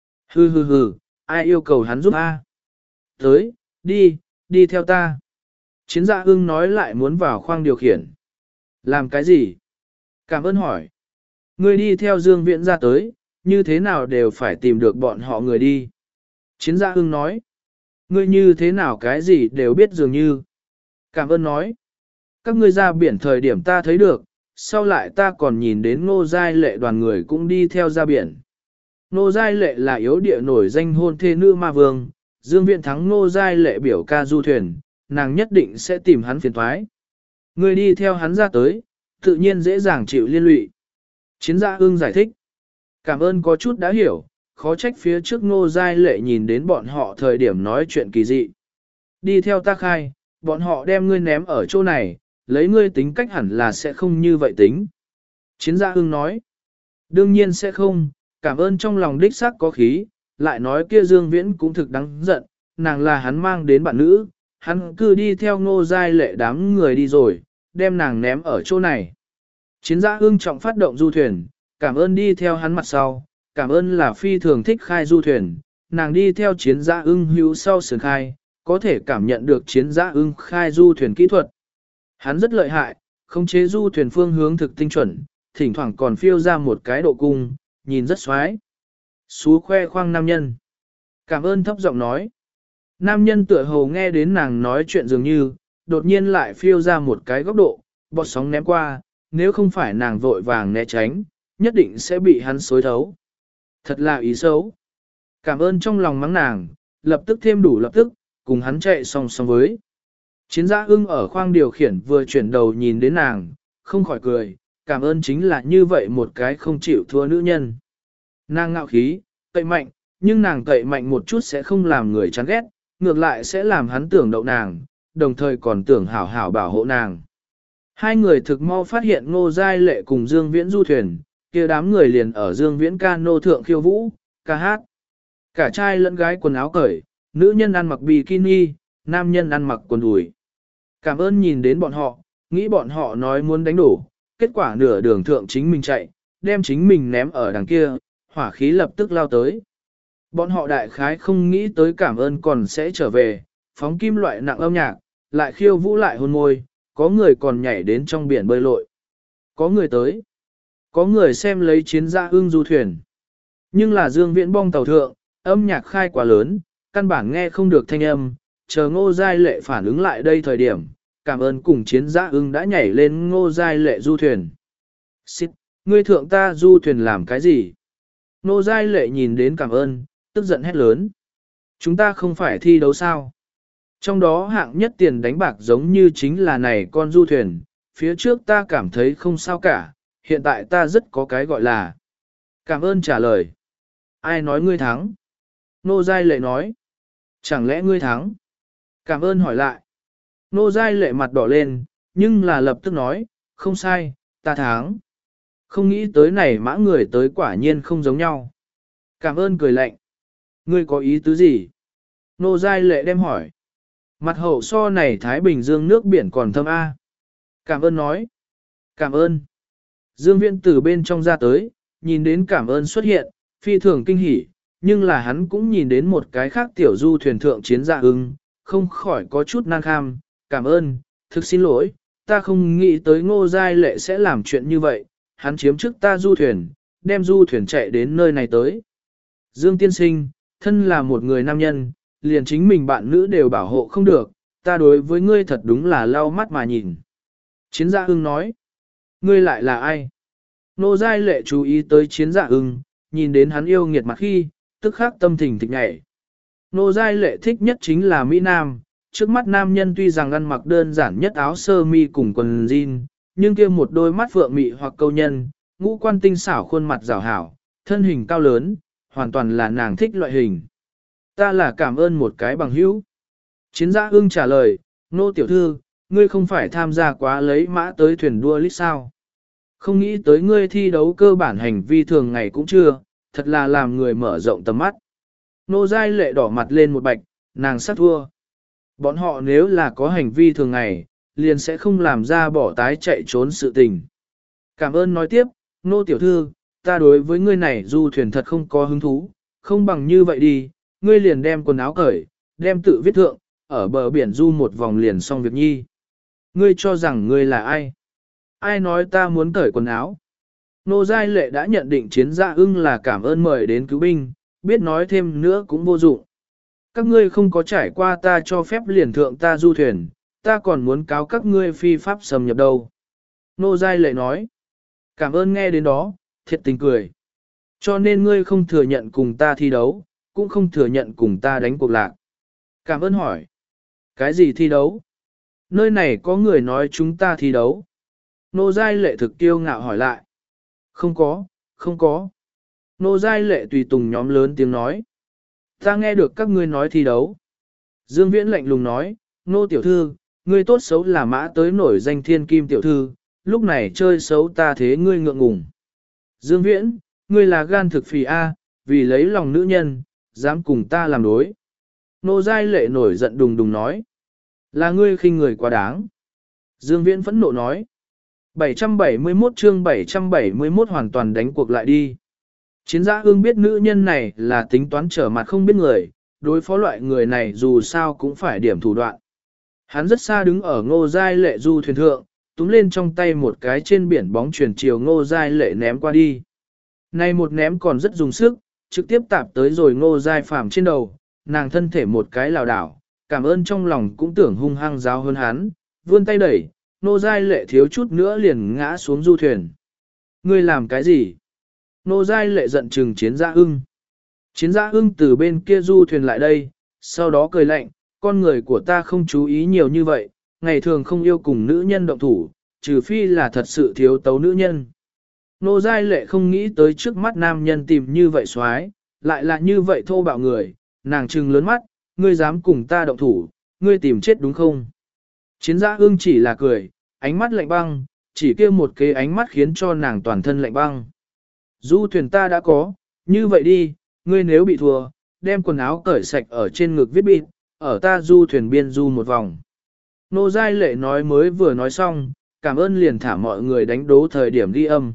Hừ hừ hừ, ai yêu cầu hắn giúp a? Tới, đi, đi theo ta. Chiến Dạ Ưng nói lại muốn vào khoang điều khiển. Làm cái gì? Cảm ơn hỏi. Ngươi đi theo Dương Viễn ra tới, như thế nào đều phải tìm được bọn họ người đi. Chiến Dạ Ưng nói. Ngươi như thế nào cái gì đều biết dường như. Cảm ơn nói. Các ngươi ra biển thời điểm ta thấy được, sau lại ta còn nhìn đến Ngô Giai Lệ đoàn người cũng đi theo ra biển. Ngô Giai Lệ là yếu địa nổi danh hôn thê nữ ma vương, Dương Viễn thắng Ngô Giai Lệ biểu ca du thuyền, nàng nhất định sẽ tìm hắn phiền toái. Ngươi đi theo hắn ra tới, tự nhiên dễ dàng chịu liên lụy. Chiến Dạ Ưng giải thích. Cảm ơn có chút đã hiểu, khó trách phía trước Ngô Giai Lệ nhìn đến bọn họ thời điểm nói chuyện kỳ dị. Đi theo ta khai, bọn họ đem ngươi ném ở chỗ này, lấy ngươi tính cách hẳn là sẽ không như vậy tính. Chiến Dạ Ưng nói. Đương nhiên sẽ không, cảm ơn trong lòng đích xác có khí, lại nói kia Dương Viễn cũng thực đáng giận, nàng là hắn mang đến bạn nữ, hắn cứ đi theo Ngô Giai Lệ đám người đi rồi, đem nàng ném ở chỗ này. Chiến Dạ Ưng trọng phát động du thuyền, cảm ơn đi theo hắn mặt sau, cảm ơn là phi thường thích khai du thuyền, nàng đi theo Chiến Dạ Ưng hữu sau sườn khai, có thể cảm nhận được Chiến Dạ Ưng khai du thuyền kỹ thuật. Hắn rất lợi hại, khống chế du thuyền phương hướng thực tinh chuẩn, thỉnh thoảng còn phiêu ra một cái độ cung, nhìn rất xoái. Xú khoe khoang nam nhân. Cảm ơn thấp giọng nói. Nam nhân tựa hồ nghe đến nàng nói chuyện dường như, đột nhiên lại phiêu ra một cái góc độ, bọt sóng ném qua, nếu không phải nàng vội vàng né tránh, nhất định sẽ bị hắn xối thấu. Thật là ý xấu. Cảm ơn trong lòng mắng nàng, lập tức thêm đủ lập tức, cùng hắn chạy song song với. Chiến Dạ Ưng ở khoang điều khiển vừa chuyển đầu nhìn đến nàng, không khỏi cười, cảm ơn chính là như vậy một cái không chịu thua nữ nhân. Nàng ngạo khí, cậy mạnh, nhưng nàng cậy mạnh một chút sẽ không làm người chán ghét, ngược lại sẽ làm hắn tưởng đậu nàng, đồng thời còn tưởng hảo hảo bảo hộ nàng. Hai người thực mau phát hiện Ngô Giai Lệ cùng Dương Viễn du thuyền, kia đám người liền ở Dương Viễn cano thượng khiêu vũ, ca hát. Cả trai lẫn gái quần áo cởi, nữ nhân ăn mặc bikini, nam nhân ăn mặc quần đùi. Cảm ơn nhìn đến bọn họ, nghĩ bọn họ nói muốn đánh đổ, kết quả nửa đường thượng chính mình chạy, đem chính mình ném ở đằng kia, hỏa khí lập tức lao tới. Bọn họ đại khái không nghĩ tới cảm ơn còn sẽ trở về, phóng kim loại nặng âm nhạc, lại khiêu vũ lại hôn môi, có người còn nhảy đến trong biển bơi lội. Có người tới. Có người xem lấy chiến gia ưng du thuyền. Nhưng là Dương Viễn bong tàu thượng, âm nhạc khai quá lớn, căn bản nghe không được thanh âm, chờ Ngô Giai Lệ phản ứng lại đây thời điểm, cảm ơn cùng chiến gia ưng đã nhảy lên Ngô Giai Lệ du thuyền. Xích, ngươi thượng ta du thuyền làm cái gì? Ngô Giai Lệ nhìn đến cảm ơn, tức giận hét lớn. Chúng ta không phải thi đấu sao? Trong đó hạng nhất tiền đánh bạc giống như chính là này con du thuyền, phía trước ta cảm thấy không sao cả, hiện tại ta rất có cái gọi là. Cảm ơn trả lời. Ai nói ngươi thắng? Nô Giai Lệ nói. Chẳng lẽ ngươi thắng? Cảm ơn hỏi lại. Nô Giai Lệ mặt đỏ lên, nhưng là lập tức nói, không sai, ta thắng. Không nghĩ tới này mã người tới quả nhiên không giống nhau. Cảm ơn cười lạnh. Ngươi có ý tứ gì? Nô Giai Lệ đem hỏi. Mặt hậu so này Thái Bình Dương nước biển còn thâm A. Cảm ơn nói. Cảm ơn. Dương Viễn từ bên trong ra tới, nhìn đến cảm ơn xuất hiện, phi thường kinh hỉ, nhưng là hắn cũng nhìn đến một cái khác tiểu du thuyền thượng chiến dạ ưng, không khỏi có chút nan kham. Cảm ơn, thực xin lỗi, ta không nghĩ tới Ngô Giai Lệ sẽ làm chuyện như vậy, hắn chiếm trước ta du thuyền, đem du thuyền chạy đến nơi này tới. Dương tiên sinh, thân là một người nam nhân, liền chính mình bạn nữ đều bảo hộ không được, ta đối với ngươi thật đúng là lau mắt mà nhìn. Chiến dạ ưng nói, ngươi lại là ai? Nô Giai Lệ chú ý tới chiến dạ ưng, nhìn đến hắn yêu nghiệt mặt khi, tức khắc tâm thình thịch nhảy. Nô Giai Lệ thích nhất chính là Mỹ Nam, trước mắt nam nhân tuy rằng ăn mặc đơn giản nhất áo sơ mi cùng quần jean, nhưng kia một đôi mắt phượng mị hoặc câu nhân, ngũ quan tinh xảo khuôn mặt rào hảo, thân hình cao lớn, hoàn toàn là nàng thích loại hình. Ta là cảm ơn một cái bằng hữu. Chiến gia ưng trả lời, nô tiểu thư, ngươi không phải tham gia quá lấy mã tới thuyền đua lít sao. Không nghĩ tới ngươi thi đấu cơ bản hành vi thường ngày cũng chưa, thật là làm người mở rộng tầm mắt. Nô Giai Lệ đỏ mặt lên một bạch, nàng sát thua. Bọn họ nếu là có hành vi thường ngày, liền sẽ không làm ra bỏ tái chạy trốn sự tình. Cảm ơn nói tiếp, nô tiểu thư, ta đối với ngươi này du thuyền thật không có hứng thú, không bằng như vậy đi, ngươi liền đem quần áo cởi, đem tự viết thượng, ở bờ biển du một vòng liền xong việc nhi. Ngươi cho rằng ngươi là ai? Ai nói ta muốn cởi quần áo? Nô Giai Lệ đã nhận định chiến dạ ưng là cảm ơn mời đến cứu binh, biết nói thêm nữa cũng vô dụng. Các ngươi không có trải qua ta cho phép liền thượng ta du thuyền, ta còn muốn cáo các ngươi phi pháp xâm nhập đâu. Nô Giai Lệ nói. Cảm ơn nghe đến đó, thiệt tình cười. Cho nên ngươi không thừa nhận cùng ta thi đấu, cũng không thừa nhận cùng ta đánh cuộc lạc. Cảm ơn hỏi. Cái gì thi đấu? Nơi này có người nói chúng ta thi đấu. Nô Giai Lệ thực kiêu ngạo hỏi lại. Không có, không có. Nô Giai Lệ tùy tùng nhóm lớn tiếng nói. Ta nghe được các ngươi nói thi đấu. Dương Viễn lạnh lùng nói, nô tiểu thư, ngươi tốt xấu là mã tới nổi danh thiên kim tiểu thư, lúc này chơi xấu ta thế ngươi ngượng ngùng. Dương Viễn, ngươi là gan thực phì A, vì lấy lòng nữ nhân, dám cùng ta làm đối. Nô Giai Lệ nổi giận đùng đùng nói. Là ngươi khinh người quá đáng. Dương Viễn phẫn nộ nói. bảy trăm bảy mươi mốt chương bảy trăm bảy mươi mốt hoàn toàn đánh cuộc lại đi. Chiến gia ương biết nữ nhân này là tính toán trở mặt không biết người, đối phó loại người này dù sao cũng phải điểm thủ đoạn. Hắn rất xa đứng ở Ngô Giai Lệ du thuyền thượng, túm lên trong tay một cái trên biển bóng chuyển chiều Ngô Giai Lệ ném qua đi. Này một ném còn rất dùng sức, trực tiếp tạp tới rồi Ngô Giai Phàm trên đầu, nàng thân thể một cái lảo đảo, cảm ơn trong lòng cũng tưởng hung hăng giáo hơn hắn, vươn tay đẩy, Ngô Giai Lệ thiếu chút nữa liền ngã xuống du thuyền. Ngươi làm cái gì? Ngô Giai Lệ giận trừng chiến gia ưng. Chiến gia ưng từ bên kia du thuyền lại đây, sau đó cười lạnh, con người của ta không chú ý nhiều như vậy, ngày thường không yêu cùng nữ nhân động thủ, trừ phi là thật sự thiếu tấu nữ nhân. Nô Giai Lệ không nghĩ tới trước mắt nam nhân tìm như vậy xoái, lại là như vậy thô bạo người, nàng trừng lớn mắt, ngươi dám cùng ta động thủ, ngươi tìm chết đúng không? Chiến giã ương chỉ là cười, ánh mắt lạnh băng, chỉ kia một cái ánh mắt khiến cho nàng toàn thân lạnh băng. Du thuyền ta đã có, như vậy đi, ngươi nếu bị thua, đem quần áo cởi sạch ở trên ngực viết bịt, ở ta du thuyền biên du một vòng. Nô Giai Lệ nói mới vừa nói xong, cảm ơn liền thả mọi người đánh đố thời điểm ghi âm.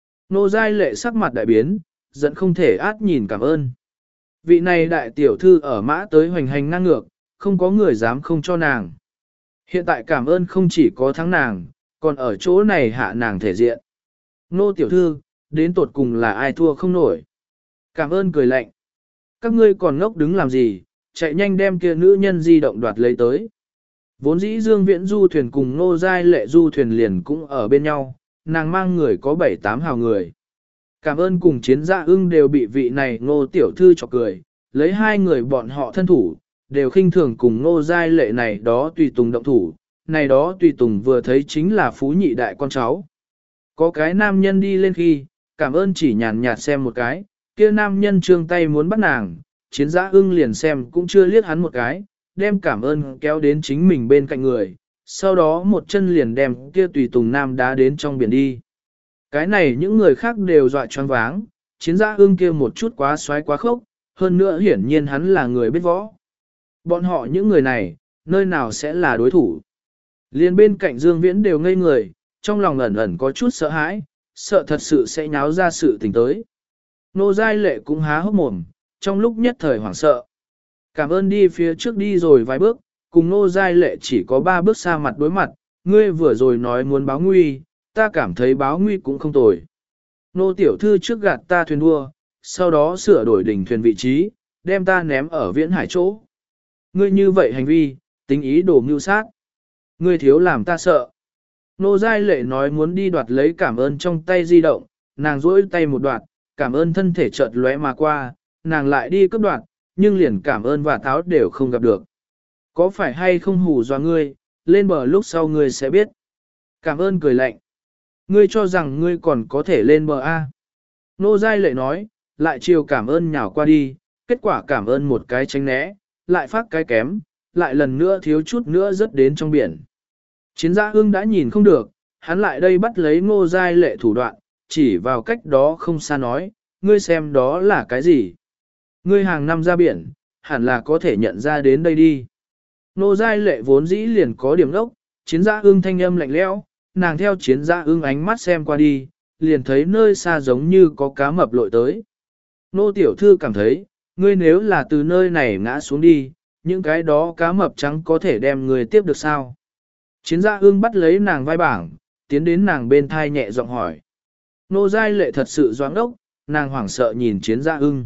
Nô Giai Lệ sắc mặt đại biến, giận không thể át nhìn cảm ơn. Vị này đại tiểu thư ở mã tới hoành hành ngang ngược, không có người dám không cho nàng. Hiện tại cảm ơn không chỉ có thắng nàng, còn ở chỗ này hạ nàng thể diện. Nô tiểu thư, đến tột cùng là ai thua không nổi. Cảm ơn cười lạnh. Các ngươi còn ngốc đứng làm gì, chạy nhanh đem kia nữ nhân di động đoạt lấy tới. Vốn dĩ Dương Viễn du thuyền cùng Nô Giai Lệ du thuyền liền cũng ở bên nhau, nàng mang người có bảy tám hào người. Cảm ơn cùng chiến dạ ưng đều bị vị này Ngô tiểu thư chọc cười, lấy hai người bọn họ thân thủ, đều khinh thường cùng Ngô Giai Lệ này đó tùy tùng động thủ, này đó tùy tùng vừa thấy chính là phú nhị đại con cháu. Có cái nam nhân đi lên khi, cảm ơn chỉ nhàn nhạt xem một cái, kia nam nhân trương tay muốn bắt nàng, chiến giã ưng liền xem cũng chưa liếc hắn một cái, đem cảm ơn kéo đến chính mình bên cạnh người, sau đó một chân liền đem kia tùy tùng nam đá đến trong biển đi. Cái này những người khác đều dọa choáng váng, chiến giã ưng kia một chút quá xoáy quá khốc, hơn nữa hiển nhiên hắn là người biết võ. Bọn họ những người này, nơi nào sẽ là đối thủ. Liên bên cạnh Dương Viễn đều ngây người, trong lòng ẩn ẩn có chút sợ hãi, sợ thật sự sẽ nháo ra sự tình tới. Nô Giai Lệ cũng há hốc mồm, trong lúc nhất thời hoảng sợ. Cảm ơn đi phía trước đi rồi vài bước, cùng Nô Giai Lệ chỉ có ba bước xa mặt đối mặt, ngươi vừa rồi nói muốn báo nguy, ta cảm thấy báo nguy cũng không tồi. Nô tiểu thư trước gạt ta thuyền đua, sau đó sửa đổi đỉnh thuyền vị trí, đem ta ném ở viễn hải chỗ. Ngươi như vậy hành vi, tính ý đồ mưu sát. Ngươi thiếu làm ta sợ. Nô Giai Lệ nói muốn đi đoạt lấy cảm ơn trong tay di động, nàng duỗi tay một đoạt, cảm ơn thân thể chợt lóe mà qua, nàng lại đi cấp đoạt, nhưng liền cảm ơn và táo đều không gặp được. Có phải hay không hù dọa ngươi, lên bờ lúc sau ngươi sẽ biết. Cảm ơn cười lạnh. Ngươi cho rằng ngươi còn có thể lên bờ A. Nô Giai Lệ nói, lại chiều cảm ơn nhào qua đi, kết quả cảm ơn một cái tránh né, lại phát cái kém, lại lần nữa thiếu chút nữa rớt đến trong biển. Chiến giã ưng đã nhìn không được, hắn lại đây bắt lấy Ngô Giai Lệ thủ đoạn, chỉ vào cách đó không xa nói, ngươi xem đó là cái gì. Ngươi hàng năm ra biển, hẳn là có thể nhận ra đến đây đi. Ngô Giai Lệ vốn dĩ liền có điểm đốc, chiến giã ưng thanh âm lạnh lẽo, nàng theo chiến giã ưng ánh mắt xem qua đi, liền thấy nơi xa giống như có cá mập lội tới. Nô tiểu thư cảm thấy, ngươi nếu là từ nơi này ngã xuống đi, những cái đó cá mập trắng có thể đem người tiếp được sao? Chiến gia ương bắt lấy nàng vai bảng, tiến đến nàng bên thai nhẹ giọng hỏi. Nô Giai Lệ thật sự doáng đốc, nàng hoảng sợ nhìn chiến gia ưng.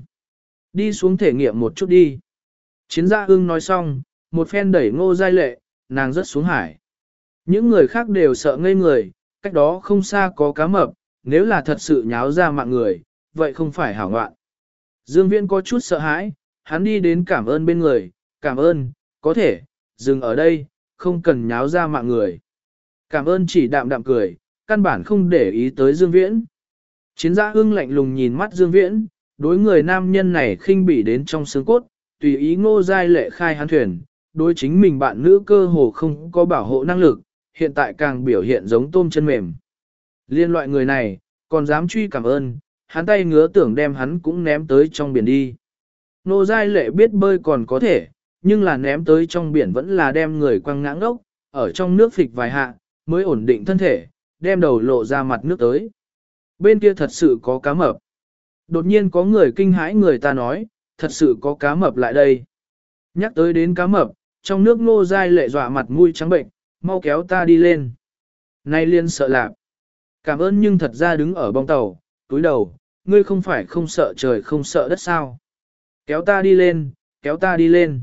Đi xuống thể nghiệm một chút đi. Chiến gia ưng nói xong, một phen đẩy Ngô Giai Lệ, nàng rớt xuống hải. Những người khác đều sợ ngây người, cách đó không xa có cá mập, nếu là thật sự nháo ra mạng người, vậy không phải hảo ngoạn. Dương Viễn có chút sợ hãi, hắn đi đến cảm ơn bên người, cảm ơn, có thể, dừng ở đây, không cần nháo ra mạng người. Cảm ơn chỉ đạm đạm cười, căn bản không để ý tới Dương Viễn. Chiến gia ưng lạnh lùng nhìn mắt Dương Viễn, đối người nam nhân này khinh bỉ đến trong xương cốt, tùy ý Ngô Giai Lệ khai hắn thuyền, đối chính mình bạn nữ cơ hồ không có bảo hộ năng lực, hiện tại càng biểu hiện giống tôm chân mềm. Liên loại người này, còn dám truy cảm ơn, hắn tay ngứa tưởng đem hắn cũng ném tới trong biển đi. Nô Giai Lệ biết bơi còn có thể, nhưng là ném tới trong biển vẫn là đem người quăng ngã ngốc, ở trong nước phịch vài hạ, mới ổn định thân thể, đem đầu lộ ra mặt nước tới. Bên kia thật sự có cá mập. Đột nhiên có người kinh hãi người ta nói, thật sự có cá mập lại đây. Nhắc tới đến cá mập, trong nước Nô Giai Lệ dọa mặt mũi trắng bệnh, mau kéo ta đi lên. Nay liên sợ lạc. Cảm ơn nhưng thật ra đứng ở bong tàu, túi đầu, ngươi không phải không sợ trời không sợ đất sao. Kéo ta đi lên, kéo ta đi lên.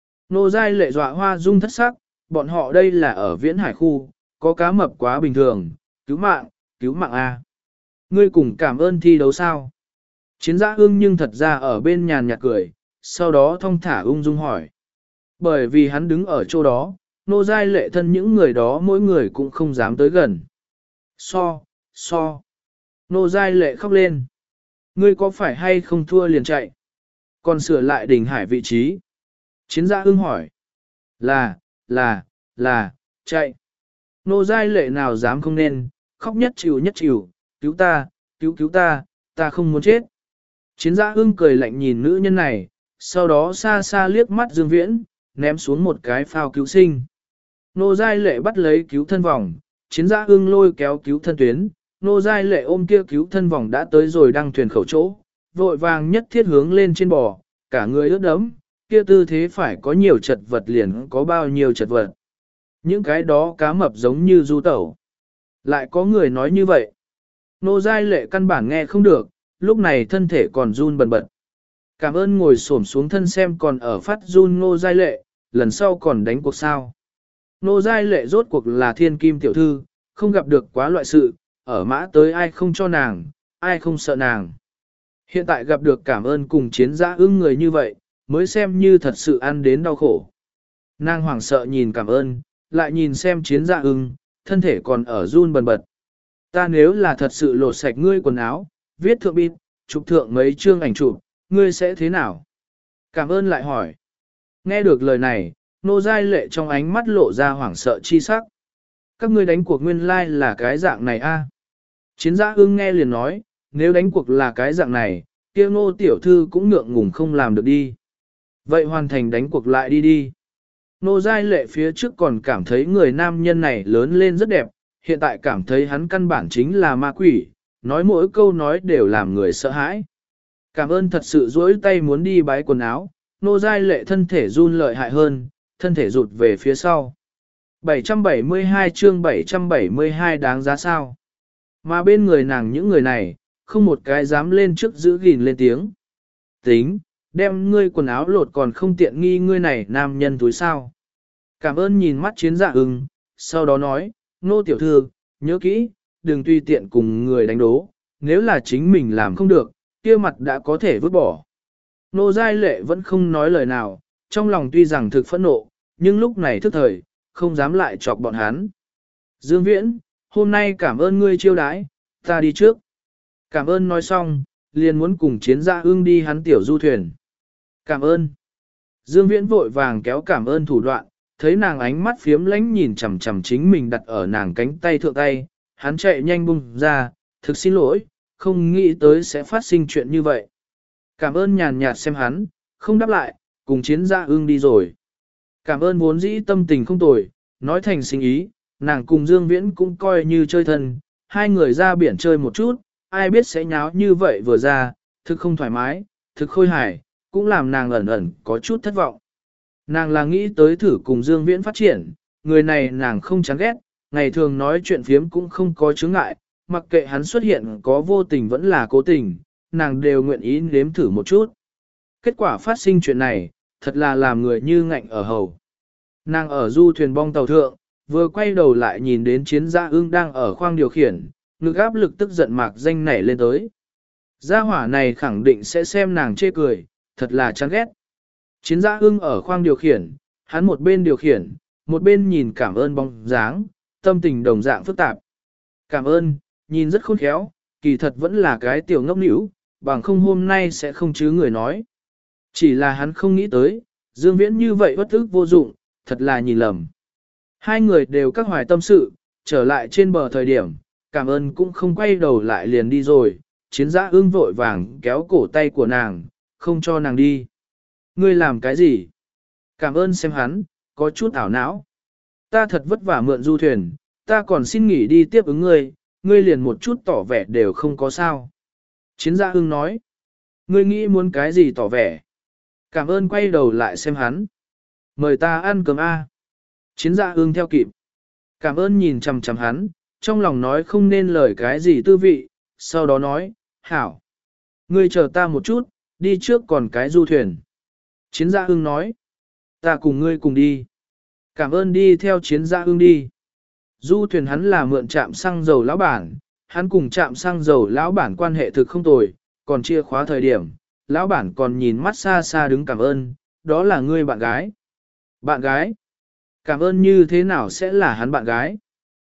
Nô Giai Lệ dọa hoa dung thất sắc, bọn họ đây là ở viễn hải khu, có cá mập quá bình thường, cứu mạng, cứu mạng A. Ngươi cùng cảm ơn thi đấu sao? Chiến giã ương nhưng thật ra ở bên nhàn nhạt cười, sau đó thong thả ung dung hỏi. Bởi vì hắn đứng ở chỗ đó, Nô Giai Lệ thân những người đó mỗi người cũng không dám tới gần. So, so. Nô Giai Lệ khóc lên. Ngươi có phải hay không thua liền chạy? Còn sửa lại đỉnh hải vị trí. Chiến Dạ Ưng hỏi. Là, là, là, chạy. Nô Giai Lệ nào dám không nên, khóc nhất chịu nhất chịu, cứu ta, cứu cứu ta, ta không muốn chết. Chiến Dạ Ưng cười lạnh nhìn nữ nhân này, sau đó xa xa liếc mắt Dương Viễn, ném xuống một cái phao cứu sinh. Nô Giai Lệ bắt lấy cứu thân vòng, Chiến Dạ Ưng lôi kéo cứu thân tuyến, Nô Giai Lệ ôm kia cứu thân vòng đã tới rồi đăng thuyền khẩu chỗ, vội vàng nhất thiết hướng lên trên bò, cả người ướt đẫm, kia tư thế phải có nhiều chật vật liền có bao nhiêu chật vật. Những cái đó cá mập giống như du tẩu. Lại có người nói như vậy. Nô Giai Lệ căn bản nghe không được, lúc này thân thể còn run bần bật. Cảm ơn ngồi xổm xuống thân xem còn ở phát run Nô Giai Lệ, lần sau còn đánh cuộc sao. Nô Giai Lệ rốt cuộc là thiên kim tiểu thư, không gặp được quá loại sự, ở mã tới ai không cho nàng, ai không sợ nàng. Hiện tại gặp được cảm ơn cùng Chiến Dạ Ưng người như vậy, mới xem như thật sự ăn đến đau khổ. Nàng hoảng sợ nhìn cảm ơn, lại nhìn xem Chiến Dạ Ưng, thân thể còn ở run bần bật. Ta nếu là thật sự lột sạch ngươi quần áo, viết thượng bít, chụp thượng mấy chương ảnh chụp, ngươi sẽ thế nào? Cảm ơn lại hỏi. Nghe được lời này, Nô Giai Lệ trong ánh mắt lộ ra hoảng sợ chi sắc. Các ngươi đánh cuộc nguyên lai like là cái dạng này a? Chiến Dạ Ưng nghe liền nói, nếu đánh cuộc là cái dạng này, kia Nô tiểu thư cũng ngượng ngùng không làm được đi. Vậy hoàn thành đánh cuộc lại đi đi. Nô Giai Lệ phía trước còn cảm thấy người nam nhân này lớn lên rất đẹp, hiện tại cảm thấy hắn căn bản chính là ma quỷ, nói mỗi câu nói đều làm người sợ hãi. Cảm ơn thật sự dỗi tay muốn đi bái quần áo, Nô Giai Lệ thân thể run lợi hại hơn, thân thể rụt về phía sau. bảy trăm bảy mươi hai chương bảy trăm bảy mươi hai đáng giá sao. Mà bên người nàng những người này, không một cái dám lên trước giữ gìn lên tiếng. Tính, đem ngươi quần áo lột còn không tiện nghi ngươi này nam nhân túi sao. Cảm ơn nhìn mắt Chiến Dạ Ưng, sau đó nói, Nô tiểu thư, nhớ kỹ, đừng tùy tiện cùng người đánh đố, nếu là chính mình làm không được, kia mặt đã có thể vứt bỏ. Nô Giai Lệ vẫn không nói lời nào, trong lòng tuy rằng thực phẫn nộ, nhưng lúc này thức thời, không dám lại chọc bọn hắn. Dương Viễn, hôm nay cảm ơn ngươi chiêu đãi, ta đi trước. Cảm ơn nói xong, liền muốn cùng Chiến Dạ Ưng đi hắn tiểu du thuyền. Cảm ơn. Dương Viễn vội vàng kéo cảm ơn thủ đoạn, thấy nàng ánh mắt phiếm lánh nhìn chằm chằm chính mình đặt ở nàng cánh tay thượng tay, hắn chạy nhanh bung ra, thực xin lỗi, không nghĩ tới sẽ phát sinh chuyện như vậy. Cảm ơn nhàn nhạt xem hắn, không đáp lại, cùng Chiến Dạ Ưng đi rồi. Cảm ơn vốn dĩ tâm tình không tồi, nói thành sinh ý, nàng cùng Dương Viễn cũng coi như chơi thân, hai người ra biển chơi một chút, ai biết sẽ nháo như vậy vừa ra, thực không thoải mái, thực khôi hài, cũng làm nàng ẩn ẩn có chút thất vọng. Nàng là nghĩ tới thử cùng Dương Viễn phát triển, người này nàng không chán ghét, ngày thường nói chuyện phiếm cũng không có chướng ngại, mặc kệ hắn xuất hiện có vô tình vẫn là cố tình, nàng đều nguyện ý nếm thử một chút. Kết quả phát sinh chuyện này, thật là làm người như ngạnh ở hầu. Nàng ở du thuyền bong tàu thượng, vừa quay đầu lại nhìn đến Chiến Dạ Ưng đang ở khoang điều khiển, ngực áp lực tức giận mạc danh nảy lên tới. Gia hỏa này khẳng định sẽ xem nàng chê cười, thật là chán ghét. Chiến Dạ Ưng ở khoang điều khiển, hắn một bên điều khiển, một bên nhìn cảm ơn bóng dáng, tâm tình đồng dạng phức tạp. Cảm ơn, nhìn rất khôn khéo, kỳ thật vẫn là cái tiểu ngốc nĩu, bằng không hôm nay sẽ không chứ người nói. Chỉ là hắn không nghĩ tới, Dương Viễn như vậy bất ức vô dụng, thật là nhìn lầm. Hai người đều các hoài tâm sự, trở lại trên bờ thời điểm, cảm ơn cũng không quay đầu lại liền đi rồi, Chiến Dạ Ưng vội vàng kéo cổ tay của nàng, không cho nàng đi. Ngươi làm cái gì? Cảm ơn xem hắn, có chút ảo não. Ta thật vất vả mượn du thuyền, ta còn xin nghỉ đi tiếp ứng ngươi, ngươi liền một chút tỏ vẻ đều không có sao. Chiến Dạ Ưng nói, ngươi nghĩ muốn cái gì tỏ vẻ? Cảm ơn quay đầu lại xem hắn. Mời ta ăn cơm A. Chiến Dạ Ưng theo kịp. Cảm ơn nhìn chằm chằm hắn, trong lòng nói không nên lời cái gì tư vị, sau đó nói, hảo. Ngươi chờ ta một chút, đi trước còn cái du thuyền. Chiến Dạ Ưng nói, ta cùng ngươi cùng đi. Cảm ơn đi theo Chiến Dạ Ưng đi. Du thuyền hắn là mượn trạm xăng dầu lão bản, hắn cùng trạm xăng dầu lão bản quan hệ thực không tồi, còn chia khóa thời điểm, lão bản còn nhìn mắt xa xa đứng cảm ơn, đó là ngươi bạn gái. Bạn gái? Cảm ơn như thế nào sẽ là hắn bạn gái?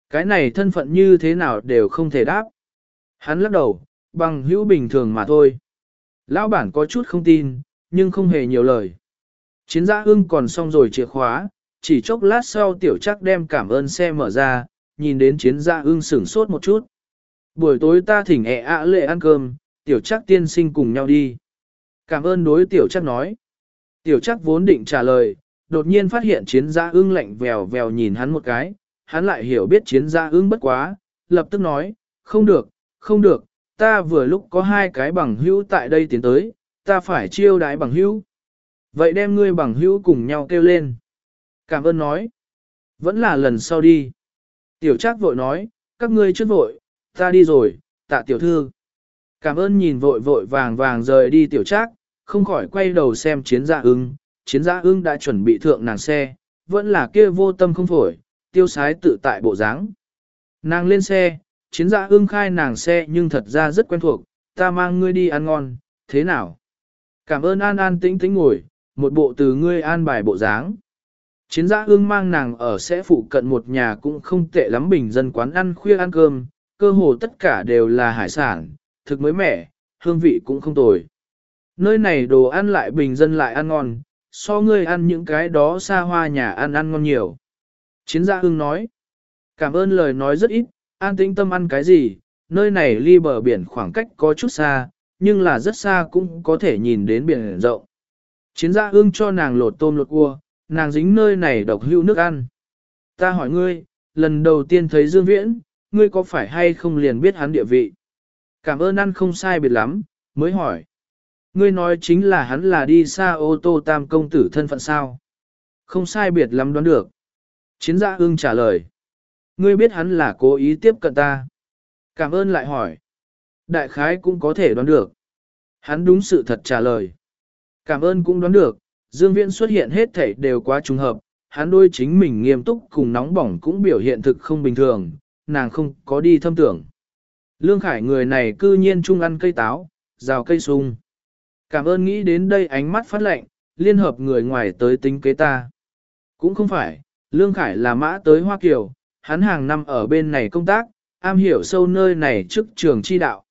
Cái này thân phận như thế nào đều không thể đáp. Hắn lắc đầu, bằng hữu bình thường mà thôi. Lão bản có chút không tin, nhưng không hề nhiều lời. Chiến giã ưng còn xong rồi chìa khóa, chỉ chốc lát sau tiểu chắc đem cảm ơn xe mở ra, nhìn đến chiến giã ưng sửng sốt một chút. Buổi tối ta thỉnh ẹ ạ lệ ăn cơm, tiểu chắc tiên sinh cùng nhau đi. Cảm ơn đối tiểu chắc nói. Tiểu chắc vốn định trả lời, đột nhiên phát hiện chiến giã ưng lạnh vèo vèo nhìn hắn một cái, hắn lại hiểu biết chiến giã ưng bất quá, lập tức nói, không được, không được, ta vừa lúc có hai cái bằng hữu tại đây tiến tới, ta phải chiêu đái bằng hữu. Vậy đem ngươi bằng hữu cùng nhau kêu lên. Cảm ơn nói. Vẫn là lần sau đi. Tiểu Trác vội nói, các ngươi trước vội, ta đi rồi, tạ tiểu thư. Cảm ơn nhìn vội vội vàng vàng rời đi tiểu Trác, không khỏi quay đầu xem chiến dạ ưng. Chiến dạ ưng đã chuẩn bị thượng nàng xe, vẫn là kia vô tâm không phổi, tiêu sái tự tại bộ dáng. Nàng lên xe, chiến dạ ưng khai nàng xe nhưng thật ra rất quen thuộc, ta mang ngươi đi ăn ngon, thế nào? Cảm ơn an an tĩnh tĩnh ngồi, một bộ từ ngươi an bài bộ dáng. Chiến giã ương mang nàng ở sẽ phụ cận một nhà cũng không tệ lắm bình dân quán ăn khuya ăn cơm, cơ hồ tất cả đều là hải sản, thực mới mẻ, hương vị cũng không tồi. Nơi này đồ ăn lại bình dân lại ăn ngon, so ngươi ăn những cái đó xa hoa nhà ăn ăn ngon nhiều. Chiến giã ương nói, cảm ơn lời nói rất ít, an tĩnh tâm ăn cái gì, nơi này ly bờ biển khoảng cách có chút xa, nhưng là rất xa cũng có thể nhìn đến biển rộng. Chiến giã ương cho nàng lột tôm lột cua, nàng dính nơi này độc hữu nước ăn. Ta hỏi ngươi, lần đầu tiên thấy Dương Viễn, ngươi có phải hay không liền biết hắn địa vị? Cảm ơn ăn không sai biệt lắm, mới hỏi. Ngươi nói chính là hắn là đi xa ô tô tam công tử thân phận sao? Không sai biệt lắm đoán được. Chiến giã ương trả lời. Ngươi biết hắn là cố ý tiếp cận ta. Cảm ơn lại hỏi. Đại khái cũng có thể đoán được. Hắn đúng sự thật trả lời. Cảm ơn cũng đoán được, Dương Viễn xuất hiện hết thảy đều quá trùng hợp, hắn đôi chính mình nghiêm túc cùng nóng bỏng cũng biểu hiện thực không bình thường, nàng không có đi thâm tưởng. Lương Khải người này cư nhiên chung ăn cây táo, rào cây sung. Cảm ơn nghĩ đến đây ánh mắt phát lệnh, liên hợp người ngoài tới tính kế ta. Cũng không phải, Lương Khải là mã tới Hoa Kiều, hắn hàng năm ở bên này công tác, am hiểu sâu nơi này trước trường chi đạo.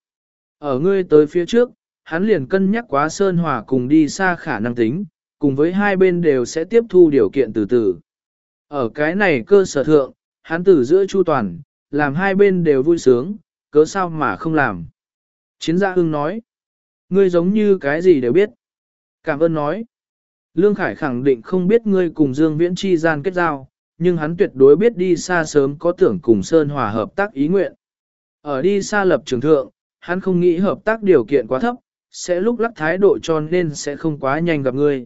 Ở ngươi tới phía trước, hắn liền cân nhắc quá Sơn Hòa cùng đi xa khả năng tính, cùng với hai bên đều sẽ tiếp thu điều kiện từ từ. Ở cái này cơ sở thượng, hắn từ giữa chu toàn, làm hai bên đều vui sướng, cớ sao mà không làm. Chiến gia hưng nói, ngươi giống như cái gì đều biết. Cảm ơn nói, Lương Khải khẳng định không biết ngươi cùng Dương Viễn chi gian kết giao, nhưng hắn tuyệt đối biết đi xa sớm có tưởng cùng Sơn Hòa hợp tác ý nguyện. Ở đi xa lập trường thượng, hắn không nghĩ hợp tác điều kiện quá thấp, sẽ lúc lắc thái độ cho nên sẽ không quá nhanh gặp ngươi.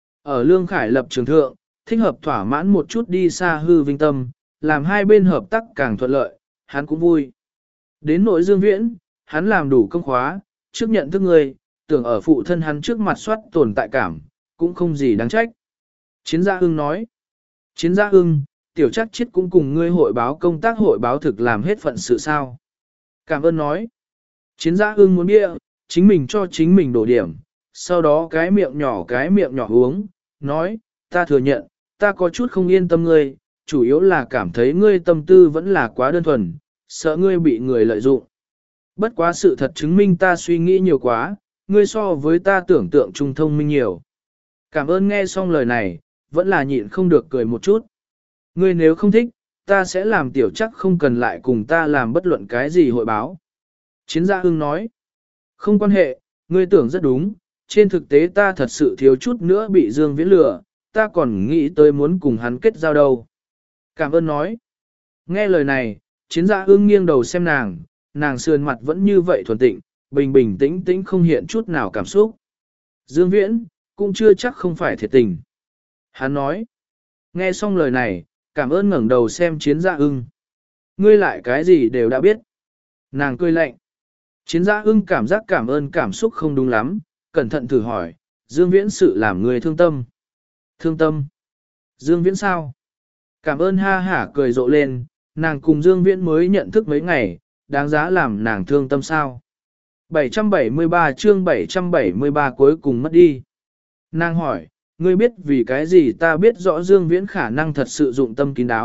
Ở Lương Khải lập trường thượng, thích hợp thỏa mãn một chút đi xa hư vinh tâm, làm hai bên hợp tác càng thuận lợi, hắn cũng vui. Đến nội Dương Viễn, hắn làm đủ công khóa, trước nhận thức ngươi, tưởng ở phụ thân hắn trước mặt soát tồn tại cảm, cũng không gì đáng trách. Chiến gia Hưng nói, Chiến gia Hưng, tiểu chắc chết cũng cùng ngươi hội báo công tác hội báo thực làm hết phận sự sao. Cảm ơn nói, Chiến gia Hưng muốn bia, chính mình cho chính mình đổ điểm, sau đó cái miệng nhỏ cái miệng nhỏ uống, nói, ta thừa nhận, ta có chút không yên tâm ngươi, chủ yếu là cảm thấy ngươi tâm tư vẫn là quá đơn thuần, sợ ngươi bị người lợi dụng. Bất quá sự thật chứng minh ta suy nghĩ nhiều quá, ngươi so với ta tưởng tượng trung thông minh nhiều. Cảm ơn nghe xong lời này, vẫn là nhịn không được cười một chút. Ngươi nếu không thích, ta sẽ làm tiểu chắc không cần lại cùng ta làm bất luận cái gì hội báo. Chiến gia Hưng nói, không quan hệ, ngươi tưởng rất đúng, trên thực tế ta thật sự thiếu chút nữa bị Dương Viễn lừa, ta còn nghĩ tới muốn cùng hắn kết giao đâu. Cảm ơn nói. Nghe lời này, Chiến gia Hưng nghiêng đầu xem nàng, nàng sườn mặt vẫn như vậy thuần tịnh, bình bình tĩnh tĩnh không hiện chút nào cảm xúc. Dương Viễn, cũng chưa chắc không phải thiệt tình. Hắn nói. Nghe xong lời này, cảm ơn ngẩng đầu xem Chiến gia Hưng. Ngươi lại cái gì đều đã biết. Nàng cười lạnh. Chiến gia Hưng cảm giác cảm ơn cảm xúc không đúng lắm, cẩn thận thử hỏi, Dương Viễn sự làm người thương tâm. Thương tâm? Dương Viễn sao? Cảm ơn ha hả cười rộ lên, nàng cùng Dương Viễn mới nhận thức mấy ngày, đáng giá làm nàng thương tâm sao? bảy trăm bảy mươi ba chương bảy trăm bảy mươi ba cuối cùng mất đi. Nàng hỏi, ngươi biết vì cái gì ta biết rõ Dương Viễn khả năng thật sự dụng tâm kín đáo,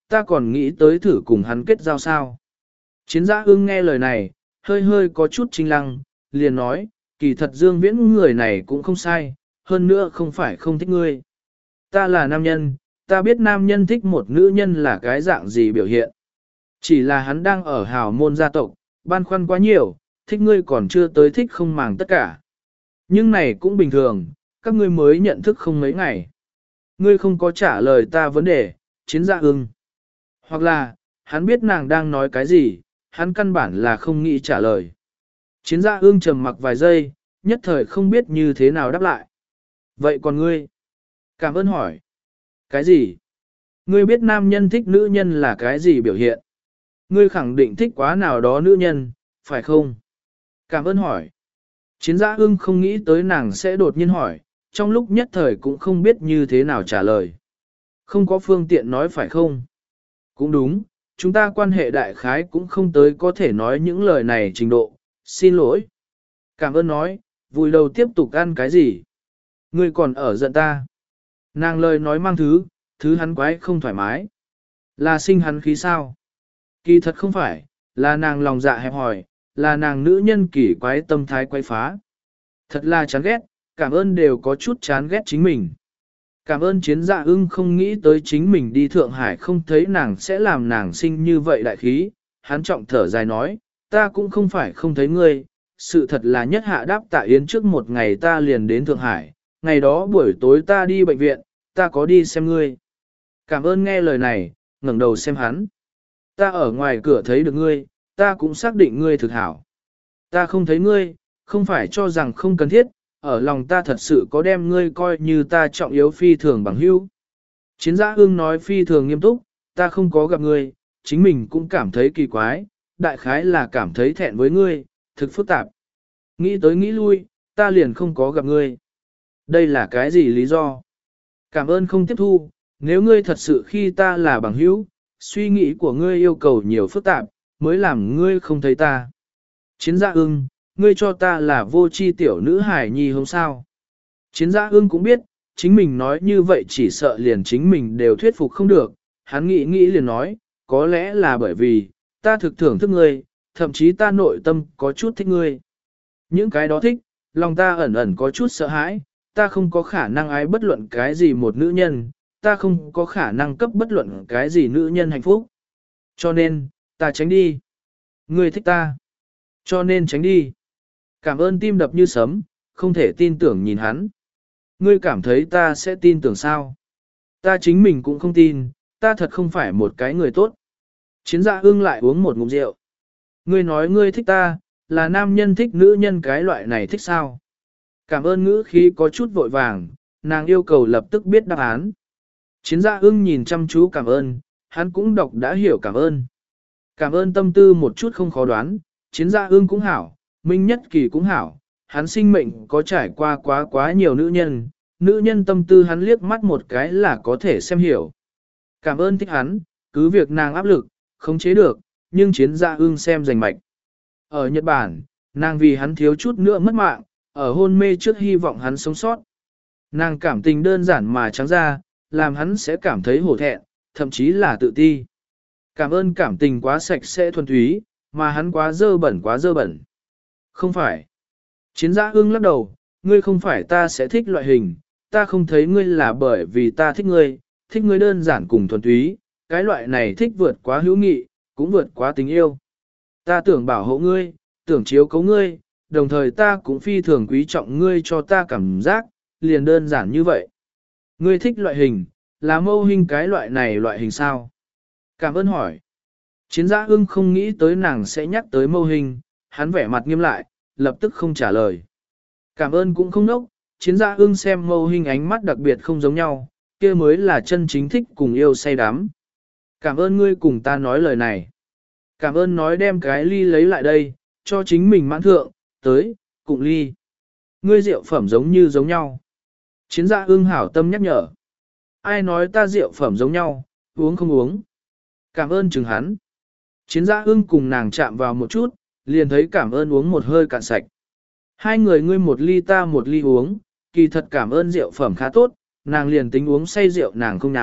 ta còn nghĩ tới thử cùng hắn kết giao sao. Chiến giã ưng nghe lời này, hơi hơi có chút chinh lăng, liền nói, kỳ thật Dương Viễn người này cũng không sai, hơn nữa không phải không thích ngươi. Ta là nam nhân, ta biết nam nhân thích một nữ nhân là cái dạng gì biểu hiện. Chỉ là hắn đang ở hào môn gia tộc, băn khoăn quá nhiều, thích ngươi còn chưa tới thích không màng tất cả. Nhưng này cũng bình thường, các ngươi mới nhận thức không mấy ngày. Ngươi không có trả lời ta vấn đề, chiến dạ ưng. Hoặc là, hắn biết nàng đang nói cái gì, hắn căn bản là không nghĩ trả lời. Chiến dạ ưng trầm mặc vài giây, nhất thời không biết như thế nào đáp lại. Vậy còn ngươi? Cảm ơn hỏi. Cái gì? Ngươi biết nam nhân thích nữ nhân là cái gì biểu hiện? Ngươi khẳng định thích quá nào đó nữ nhân, phải không? Cảm ơn hỏi. Chiến giã ưng không nghĩ tới nàng sẽ đột nhiên hỏi, trong lúc nhất thời cũng không biết như thế nào trả lời. Không có phương tiện nói phải không? Cũng đúng, chúng ta quan hệ đại khái cũng không tới có thể nói những lời này trình độ, xin lỗi. Cảm ơn nói, vui đầu tiếp tục ăn cái gì? Ngươi còn ở giận ta. Nàng lời nói mang thứ, thứ hắn quái không thoải mái. Là sinh hắn khí sao? Kỳ thật không phải, là nàng lòng dạ hẹp hòi, là nàng nữ nhân kỳ quái tâm thái quay phá. Thật là chán ghét, cảm ơn đều có chút chán ghét chính mình. Cảm ơn chiến dạ ưng không nghĩ tới chính mình đi Thượng Hải không thấy nàng sẽ làm nàng sinh như vậy đại khí. Hắn trọng thở dài nói, ta cũng không phải không thấy ngươi, sự thật là nhất hạ đáp tạ yến trước một ngày ta liền đến Thượng Hải, ngày đó buổi tối ta đi bệnh viện, ta có đi xem ngươi. Cảm ơn nghe lời này, ngẩng đầu xem hắn. Ta ở ngoài cửa thấy được ngươi, ta cũng xác định ngươi thực hảo. Ta không thấy ngươi, không phải cho rằng không cần thiết, ở lòng ta thật sự có đem ngươi coi như ta trọng yếu phi thường bằng hữu. Chiến giã ưng nói phi thường nghiêm túc, ta không có gặp ngươi, chính mình cũng cảm thấy kỳ quái, đại khái là cảm thấy thẹn với ngươi, thực phức tạp. Nghĩ tới nghĩ lui, ta liền không có gặp ngươi. Đây là cái gì lý do? Cảm ơn không tiếp thu, nếu ngươi thật sự khi ta là bằng hữu, suy nghĩ của ngươi yêu cầu nhiều phức tạp, mới làm ngươi không thấy ta. Chiến giã ưng, ngươi cho ta là vô tri tiểu nữ hải nhi không sao. Chiến giã ưng cũng biết, chính mình nói như vậy chỉ sợ liền chính mình đều thuyết phục không được, hắn nghĩ nghĩ liền nói, có lẽ là bởi vì, ta thực thưởng thức ngươi, thậm chí ta nội tâm có chút thích ngươi. Những cái đó thích, lòng ta ẩn ẩn có chút sợ hãi, ta không có khả năng ái bất luận cái gì một nữ nhân, ta không có khả năng cấp bất luận cái gì nữ nhân hạnh phúc. Cho nên, ta tránh đi. Ngươi thích ta. Cho nên tránh đi. Cảm ơn tim đập như sấm, không thể tin tưởng nhìn hắn. Ngươi cảm thấy ta sẽ tin tưởng sao? Ta chính mình cũng không tin, ta thật không phải một cái người tốt. Chiến dạ ưng lại uống một ngụm rượu. Ngươi nói ngươi thích ta, là nam nhân thích nữ nhân cái loại này thích sao? Cảm ơn ngữ khí có chút vội vàng, nàng yêu cầu lập tức biết đáp án. Chiến dạ ưng nhìn chăm chú cảm ơn, hắn cũng đọc đã hiểu cảm ơn. Cảm ơn tâm tư một chút không khó đoán, chiến dạ ưng cũng hảo, Minh Nhất Kỳ cũng hảo, hắn sinh mệnh có trải qua quá quá nhiều nữ nhân, nữ nhân tâm tư hắn liếc mắt một cái là có thể xem hiểu. Cảm ơn thích hắn, cứ việc nàng áp lực, không chế được, nhưng chiến dạ ưng xem rành mạch. Ở Nhật Bản, nàng vì hắn thiếu chút nữa mất mạng, ở hôn mê trước hy vọng hắn sống sót. Nàng cảm tình đơn giản mà trắng ra, làm hắn sẽ cảm thấy hổ thẹn, thậm chí là tự ti. Cảm ơn cảm tình quá sạch sẽ thuần túy, mà hắn quá dơ bẩn quá dơ bẩn. Không phải. Chiến giã ưng lắc đầu, ngươi không phải ta sẽ thích loại hình, ta không thấy ngươi là bởi vì ta thích ngươi, thích ngươi đơn giản cùng thuần túy, cái loại này thích vượt quá hữu nghị, cũng vượt quá tình yêu. Ta tưởng bảo hộ ngươi, tưởng chiếu cấu ngươi, đồng thời ta cũng phi thường quý trọng ngươi cho ta cảm giác, liền đơn giản như vậy. Ngươi thích loại hình, là mâu hình cái loại này loại hình sao? Cảm ơn hỏi. Chiến giã ưng không nghĩ tới nàng sẽ nhắc tới mâu hình, hắn vẻ mặt nghiêm lại, lập tức không trả lời. Cảm ơn cũng không nốc, chiến giã ưng xem mâu hình ánh mắt đặc biệt không giống nhau, kia mới là chân chính thích cùng yêu say đắm. Cảm ơn ngươi cùng ta nói lời này. Cảm ơn nói đem cái ly lấy lại đây, cho chính mình mãn thượng, tới, cụng ly. Ngươi rượu phẩm giống như giống nhau. Chiến giã ưng hảo tâm nhắc nhở. Ai nói ta rượu phẩm giống nhau, uống không uống. Cảm ơn chừng hắn. Chiến giã ưng cùng nàng chạm vào một chút, liền thấy cảm ơn uống một hơi cạn sạch. Hai người ngươi một ly ta một ly uống, kỳ thật cảm ơn rượu phẩm khá tốt, nàng liền tính uống say rượu nàng không náo,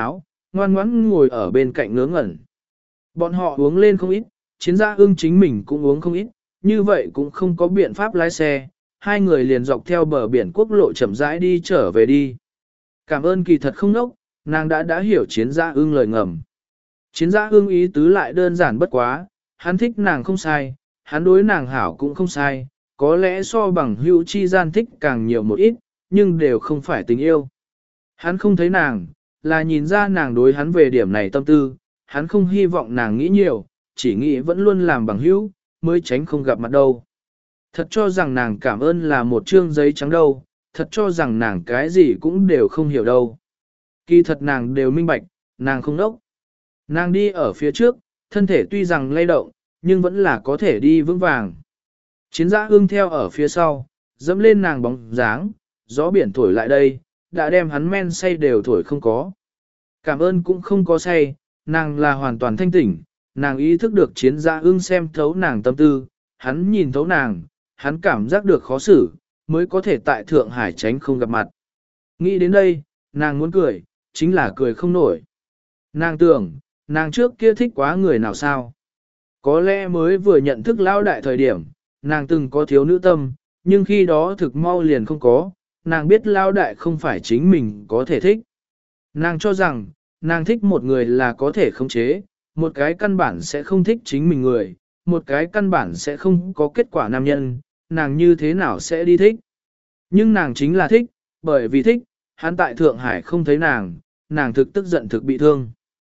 ngoan ngoãn ngồi ở bên cạnh ngớ ngẩn. Bọn họ uống lên không ít, chiến gia ưng chính mình cũng uống không ít, như vậy cũng không có biện pháp lái xe, hai người liền dọc theo bờ biển quốc lộ chậm rãi đi trở về đi. Cảm ơn kỳ thật không nốc, nàng đã đã hiểu chiến gia ưng lời ngầm. Chiến gia ưng ý tứ lại đơn giản bất quá, hắn thích nàng không sai, hắn đối nàng hảo cũng không sai, có lẽ so bằng hữu chi gian thích càng nhiều một ít, nhưng đều không phải tình yêu. Hắn không thấy nàng, là nhìn ra nàng đối hắn về điểm này tâm tư, hắn không hy vọng nàng nghĩ nhiều, chỉ nghĩ vẫn luôn làm bằng hữu, mới tránh không gặp mặt đâu. Thật cho rằng nàng cảm ơn là một chương giấy trắng đâu, thật cho rằng nàng cái gì cũng đều không hiểu đâu. Kỳ thật nàng đều minh bạch, nàng không đốc. Nàng đi ở phía trước, thân thể tuy rằng lay động, nhưng vẫn là có thể đi vững vàng. Chiến giã ương theo ở phía sau, dẫm lên nàng bóng dáng, gió biển thổi lại đây, đã đem hắn men say đều thổi không có. Cảm ơn cũng không có say, nàng là hoàn toàn thanh tỉnh, nàng ý thức được chiến giã ương xem thấu nàng tâm tư, hắn nhìn thấu nàng, hắn cảm giác được khó xử, mới có thể tại Thượng Hải tránh không gặp mặt. Nghĩ đến đây, nàng muốn cười, chính là cười không nổi. Nàng tưởng, nàng trước kia thích quá người nào sao? Có lẽ mới vừa nhận thức lao đại thời điểm, nàng từng có thiếu nữ tâm, nhưng khi đó thực mau liền không có, nàng biết lao đại không phải chính mình có thể thích. Nàng cho rằng, nàng thích một người là có thể khống chế, một cái căn bản sẽ không thích chính mình người, một cái căn bản sẽ không có kết quả nam nhân, nàng như thế nào sẽ đi thích. Nhưng nàng chính là thích, bởi vì thích, hắn tại Thượng Hải không thấy nàng, nàng thực tức giận thực bị thương.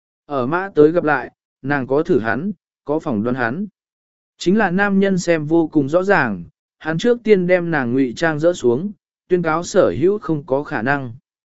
Ở mã tới gặp lại, nàng có thử hắn, có phỏng đoán hắn. Chính là nam nhân xem vô cùng rõ ràng, hắn trước tiên đem nàng ngụy trang dỡ xuống, tuyên cáo sở hữu không có khả năng.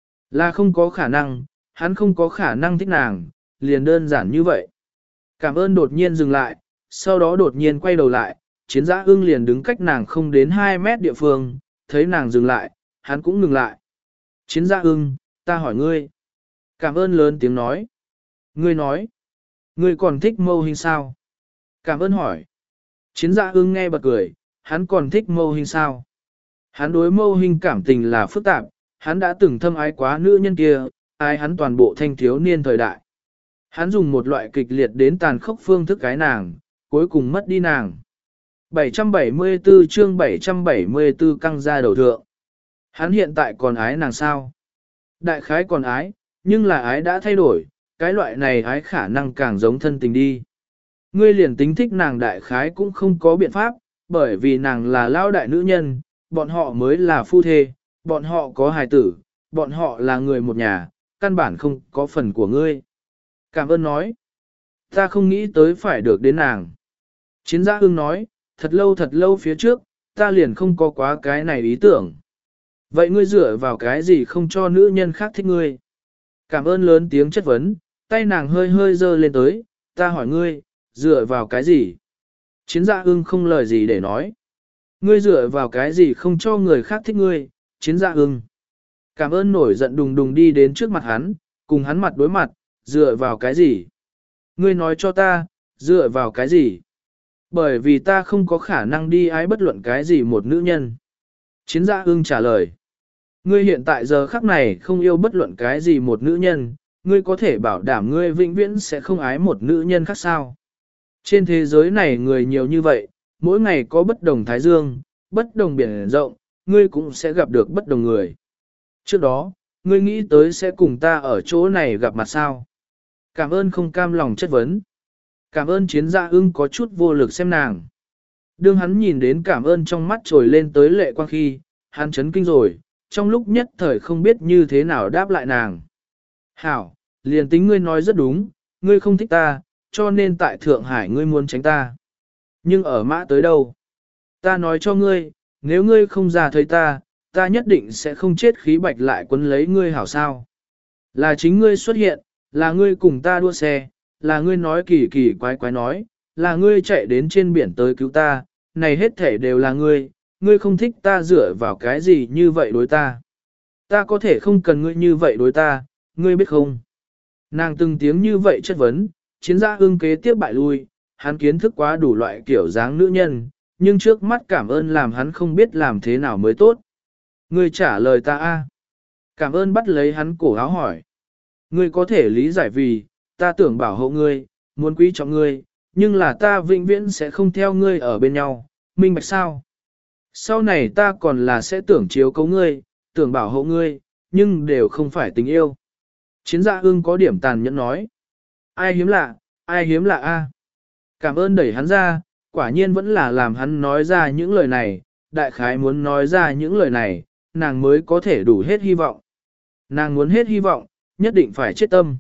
Là không có khả năng, hắn không có khả năng thích nàng, liền đơn giản như vậy. Cảm ơn đột nhiên dừng lại, sau đó đột nhiên quay đầu lại, chiến giã ưng liền đứng cách nàng không đến hai mét địa phương, thấy nàng dừng lại, hắn cũng ngừng lại. Chiến giã ưng, ta hỏi ngươi. Cảm ơn lớn tiếng nói. Ngươi nói. Ngươi còn thích mâu hình sao? Cảm ơn hỏi. Chiến giã ưng nghe bật cười, hắn còn thích mâu hình sao? Hắn đối mâu hình cảm tình là phức tạp, hắn đã từng thâm ái quá nữ nhân kia, ai hắn toàn bộ thanh thiếu niên thời đại. Hắn dùng một loại kịch liệt đến tàn khốc phương thức cái nàng, cuối cùng mất đi nàng. bảy trăm bảy mươi tư chương bảy trăm bảy mươi tư căng ra đầu thượng. Hắn hiện tại còn ái nàng sao? Đại khái còn ái, nhưng là ái đã thay đổi, cái loại này ái khả năng càng giống thân tình đi. Ngươi liền tính thích nàng đại khái cũng không có biện pháp, bởi vì nàng là lao đại nữ nhân, bọn họ mới là phu thê, bọn họ có hài tử, bọn họ là người một nhà, căn bản không có phần của ngươi. Cảm ơn nói. Ta không nghĩ tới phải được đến nàng. Chiến gia ương nói, thật lâu thật lâu phía trước, ta liền không có quá cái này ý tưởng. Vậy ngươi dựa vào cái gì không cho nữ nhân khác thích ngươi? Cảm ơn lớn tiếng chất vấn, tay nàng hơi hơi dơ lên tới, ta hỏi ngươi, dựa vào cái gì? Chiến gia ương không lời gì để nói. Ngươi dựa vào cái gì không cho người khác thích ngươi? Chiến gia ương. Cảm ơn nổi giận đùng đùng đi đến trước mặt hắn, cùng hắn mặt đối mặt, dựa vào cái gì? Ngươi nói cho ta, dựa vào cái gì? Bởi vì ta không có khả năng đi ái bất luận cái gì một nữ nhân. Chiến gia ương trả lời. Ngươi hiện tại giờ khắc này không yêu bất luận cái gì một nữ nhân, ngươi có thể bảo đảm ngươi vĩnh viễn sẽ không ái một nữ nhân khác sao. Trên thế giới này người nhiều như vậy, mỗi ngày có bất đồng thái dương, bất đồng biển rộng, ngươi cũng sẽ gặp được bất đồng người. Trước đó, ngươi nghĩ tới sẽ cùng ta ở chỗ này gặp mặt sao? Cảm ơn không cam lòng chất vấn. Cảm ơn chiến gia ưng có chút vô lực xem nàng. Đương hắn nhìn đến cảm ơn trong mắt trồi lên tới lệ quang khi, hắn chấn kinh rồi, trong lúc nhất thời không biết như thế nào đáp lại nàng. Hảo, liền tính ngươi nói rất đúng, ngươi không thích ta, cho nên tại Thượng Hải ngươi muốn tránh ta. Nhưng ở mã tới đâu? Ta nói cho ngươi, nếu ngươi không ra thấy ta, ta nhất định sẽ không chết khí bạch lại quấn lấy ngươi hảo sao. Là chính ngươi xuất hiện, là ngươi cùng ta đua xe, là ngươi nói kỳ kỳ quái quái nói, là ngươi chạy đến trên biển tới cứu ta, này hết thể đều là ngươi, ngươi không thích ta dựa vào cái gì như vậy đối ta. Ta có thể không cần ngươi như vậy đối ta, ngươi biết không? Nàng từng tiếng như vậy chất vấn, chiến gia ương kế tiếp bại lui, hắn kiến thức quá đủ loại kiểu dáng nữ nhân, nhưng trước mắt cảm ơn làm hắn không biết làm thế nào mới tốt. Ngươi trả lời ta a. Cảm ơn bắt lấy hắn cổ áo hỏi. Ngươi có thể lý giải vì, ta tưởng bảo hộ ngươi, muốn quý trọng ngươi, nhưng là ta vĩnh viễn sẽ không theo ngươi ở bên nhau, minh bạch sao? Sau này ta còn là sẽ tưởng chiếu cấu ngươi, tưởng bảo hộ ngươi, nhưng đều không phải tình yêu. Chiến dạ ưng có điểm tàn nhẫn nói. Ai hiếm lạ, ai hiếm lạ a? Cảm ơn đẩy hắn ra, quả nhiên vẫn là làm hắn nói ra những lời này, đại khái muốn nói ra những lời này, nàng mới có thể đủ hết hy vọng. Nàng muốn hết hy vọng, nhất định phải chết tâm.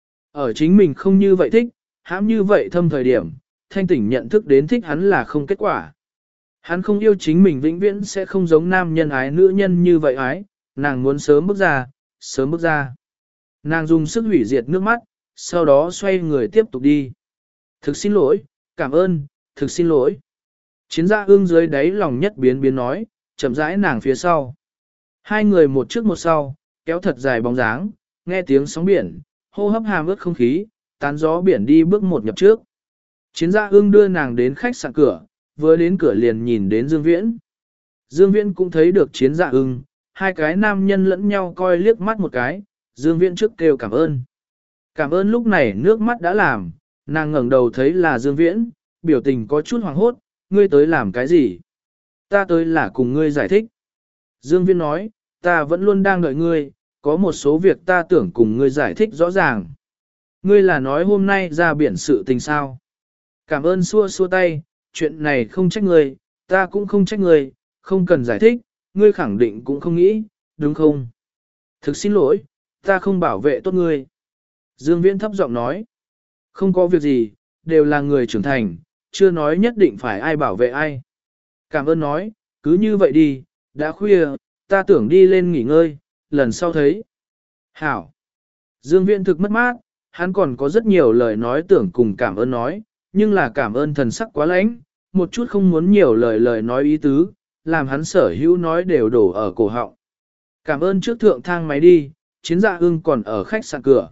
Ở chính mình không như vậy thích, hãm như vậy thâm thời điểm, thanh tỉnh nhận thức đến thích hắn là không kết quả. Hắn không yêu chính mình vĩnh viễn sẽ không giống nam nhân ái nữ nhân như vậy ái, nàng muốn sớm bước ra, sớm bước ra. Nàng dùng sức hủy diệt nước mắt, sau đó xoay người tiếp tục đi. Thực xin lỗi, cảm ơn, thực xin lỗi. Chiến gia ương dưới đáy lòng nhất biến biến nói, chậm rãi nàng phía sau. Hai người một trước một sau, kéo thật dài bóng dáng, nghe tiếng sóng biển, hô hấp hàm ướt không khí, tán gió biển đi bước một nhập trước. Chiến gia ương đưa nàng đến khách sạn cửa, vừa đến cửa liền nhìn đến Dương Viễn. Dương Viễn cũng thấy được chiến dạ ưng, hai cái nam nhân lẫn nhau coi liếc mắt một cái, Dương Viễn trước kêu cảm ơn. Cảm ơn lúc này nước mắt đã làm, nàng ngẩng đầu thấy là Dương Viễn, biểu tình có chút hoảng hốt, ngươi tới làm cái gì? Ta tới là cùng ngươi giải thích. Dương Viễn nói, ta vẫn luôn đang đợi ngươi, có một số việc ta tưởng cùng ngươi giải thích rõ ràng. Ngươi là nói hôm nay ra biển sự tình sao? Cảm ơn xua xua tay, chuyện này không trách ngươi, ta cũng không trách ngươi, không cần giải thích, ngươi khẳng định cũng không nghĩ, đúng không? Thực xin lỗi, ta không bảo vệ tốt ngươi. Dương Viễn thấp giọng nói, không có việc gì, đều là người trưởng thành, chưa nói nhất định phải ai bảo vệ ai. Cảm ơn nói, cứ như vậy đi, đã khuya, ta tưởng đi lên nghỉ ngơi, lần sau thấy. Hảo. Dương Viễn thực mất mát, hắn còn có rất nhiều lời nói tưởng cùng cảm ơn nói, nhưng là cảm ơn thần sắc quá lãnh, một chút không muốn nhiều lời lời nói ý tứ, làm hắn sở hữu nói đều đổ ở cổ họng. Cảm ơn trước thượng thang máy đi, chiến dạ ưng còn ở khách sạn cửa.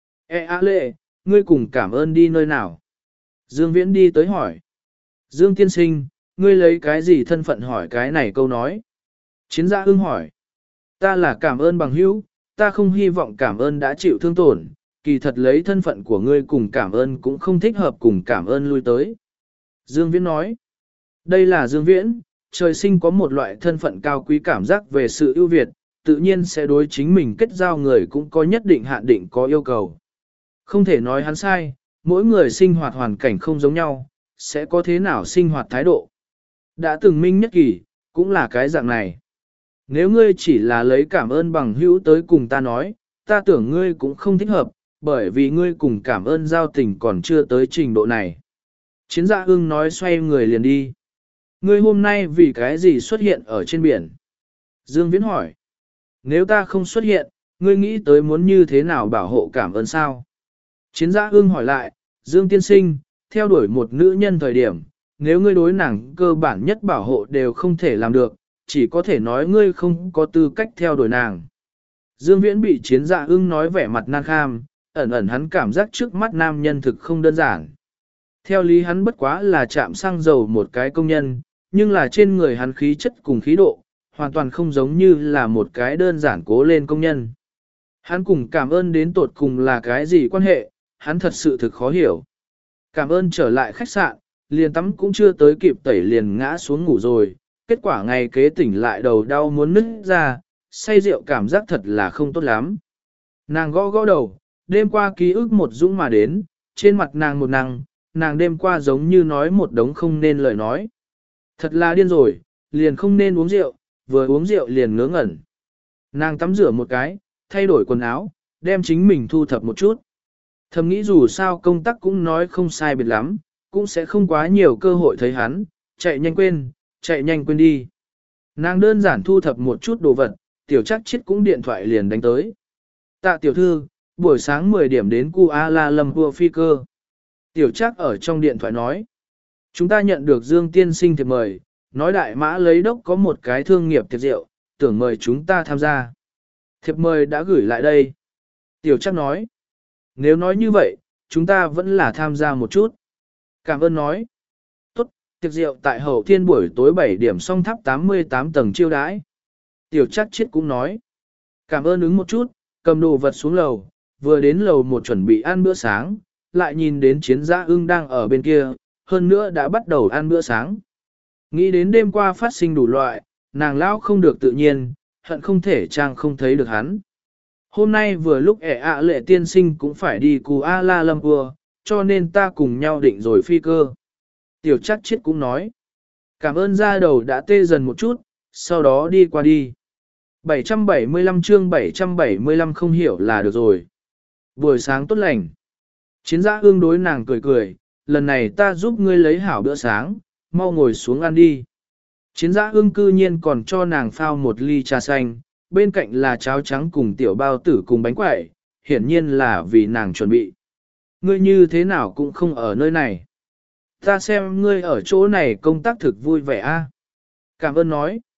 E a lệ, ngươi cùng cảm ơn đi nơi nào? Dương Viễn đi tới hỏi. Dương tiên sinh, ngươi lấy cái gì thân phận hỏi cái này câu nói? Chiến dạ ưng hỏi. Ta là cảm ơn bằng hữu, ta không hy vọng cảm ơn đã chịu thương tổn, kỳ thật lấy thân phận của ngươi cùng cảm ơn cũng không thích hợp cùng cảm ơn lui tới. Dương Viễn nói, đây là Dương Viễn, trời sinh có một loại thân phận cao quý cảm giác về sự ưu việt, tự nhiên sẽ đối chính mình kết giao người cũng có nhất định hạn định có yêu cầu. Không thể nói hắn sai, mỗi người sinh hoạt hoàn cảnh không giống nhau, sẽ có thế nào sinh hoạt thái độ. Đã từng minh nhất kỳ, cũng là cái dạng này. Nếu ngươi chỉ là lấy cảm ơn bằng hữu tới cùng ta nói, ta tưởng ngươi cũng không thích hợp, bởi vì ngươi cùng cảm ơn giao tình còn chưa tới trình độ này. Chiến dạ ưng nói xoay người liền đi. Ngươi hôm nay vì cái gì xuất hiện ở trên biển? Dương Viễn hỏi. Nếu ta không xuất hiện, ngươi nghĩ tới muốn như thế nào bảo hộ cảm ơn sao? Chiến dạ ưng hỏi lại, Dương tiên sinh, theo đuổi một nữ nhân thời điểm, nếu ngươi đối nàng cơ bản nhất bảo hộ đều không thể làm được, chỉ có thể nói ngươi không có tư cách theo đuổi nàng. Dương Viễn bị chiến dạ ưng nói vẻ mặt nan kham, ẩn ẩn hắn cảm giác trước mắt nam nhân thực không đơn giản. Theo lý hắn bất quá là chạm xăng dầu một cái công nhân, nhưng là trên người hắn khí chất cùng khí độ, hoàn toàn không giống như là một cái đơn giản cố lên công nhân. Hắn cùng cảm ơn đến tột cùng là cái gì quan hệ, hắn thật sự thực khó hiểu. Cảm ơn trở lại khách sạn, liền tắm cũng chưa tới kịp tẩy liền ngã xuống ngủ rồi, kết quả ngày kế tỉnh lại đầu đau muốn nứt ra, say rượu cảm giác thật là không tốt lắm. Nàng gõ gõ đầu, đêm qua ký ức một dũng mà đến, trên mặt nàng một nàng, nàng đêm qua giống như nói một đống không nên lời nói. Thật là điên rồi, liền không nên uống rượu, vừa uống rượu liền ngớ ngẩn. Nàng tắm rửa một cái, thay đổi quần áo, đem chính mình thu thập một chút. Thầm nghĩ dù sao công tác cũng nói không sai biệt lắm, cũng sẽ không quá nhiều cơ hội thấy hắn, chạy nhanh quên, chạy nhanh quên đi. Nàng đơn giản thu thập một chút đồ vật, tiểu chắc chết cũng điện thoại liền đánh tới. Tạ tiểu thư, buổi sáng mười điểm đến Kuala Lumpur phi cơ. Tiểu chắc ở trong điện thoại nói. Chúng ta nhận được Dương tiên sinh thiệp mời, nói đại mã lấy đốc có một cái thương nghiệp tiệc rượu, tưởng mời chúng ta tham gia. Thiệp mời đã gửi lại đây. Tiểu chắc nói. Nếu nói như vậy, chúng ta vẫn là tham gia một chút. Cảm ơn nói. Tốt, tiệc rượu tại Hậu Thiên buổi tối bảy điểm song tháp tám mươi tám tầng chiêu đãi. Tiểu chắc chết cũng nói. Cảm ơn ứng một chút, cầm đồ vật xuống lầu, vừa đến lầu một chuẩn bị ăn bữa sáng, lại nhìn đến chiến giã ưng đang ở bên kia, hơn nữa đã bắt đầu ăn bữa sáng. Nghĩ đến đêm qua phát sinh đủ loại, nàng lão không được tự nhiên, hận không thể trang không thấy được hắn. Hôm nay vừa lúc ẻ ạ lệ tiên sinh cũng phải đi Kuala Lumpur, cho nên ta cùng nhau định rồi phi cơ. Tiểu chắc chết cũng nói. Cảm ơn da đầu đã tê dần một chút, sau đó đi qua đi. bảy trăm bảy mươi lăm chương bảy trăm bảy mươi lăm không hiểu là được rồi. Buổi sáng tốt lành. Chiến giã ương đối nàng cười cười, lần này ta giúp ngươi lấy hảo bữa sáng, mau ngồi xuống ăn đi. Chiến giã ương cư nhiên còn cho nàng phao một ly trà xanh, bên cạnh là cháo trắng cùng tiểu bao tử cùng bánh quẩy, hiển nhiên là vì nàng chuẩn bị. Ngươi như thế nào cũng không ở nơi này. Ta xem ngươi ở chỗ này công tác thực vui vẻ a. Cảm ơn nói.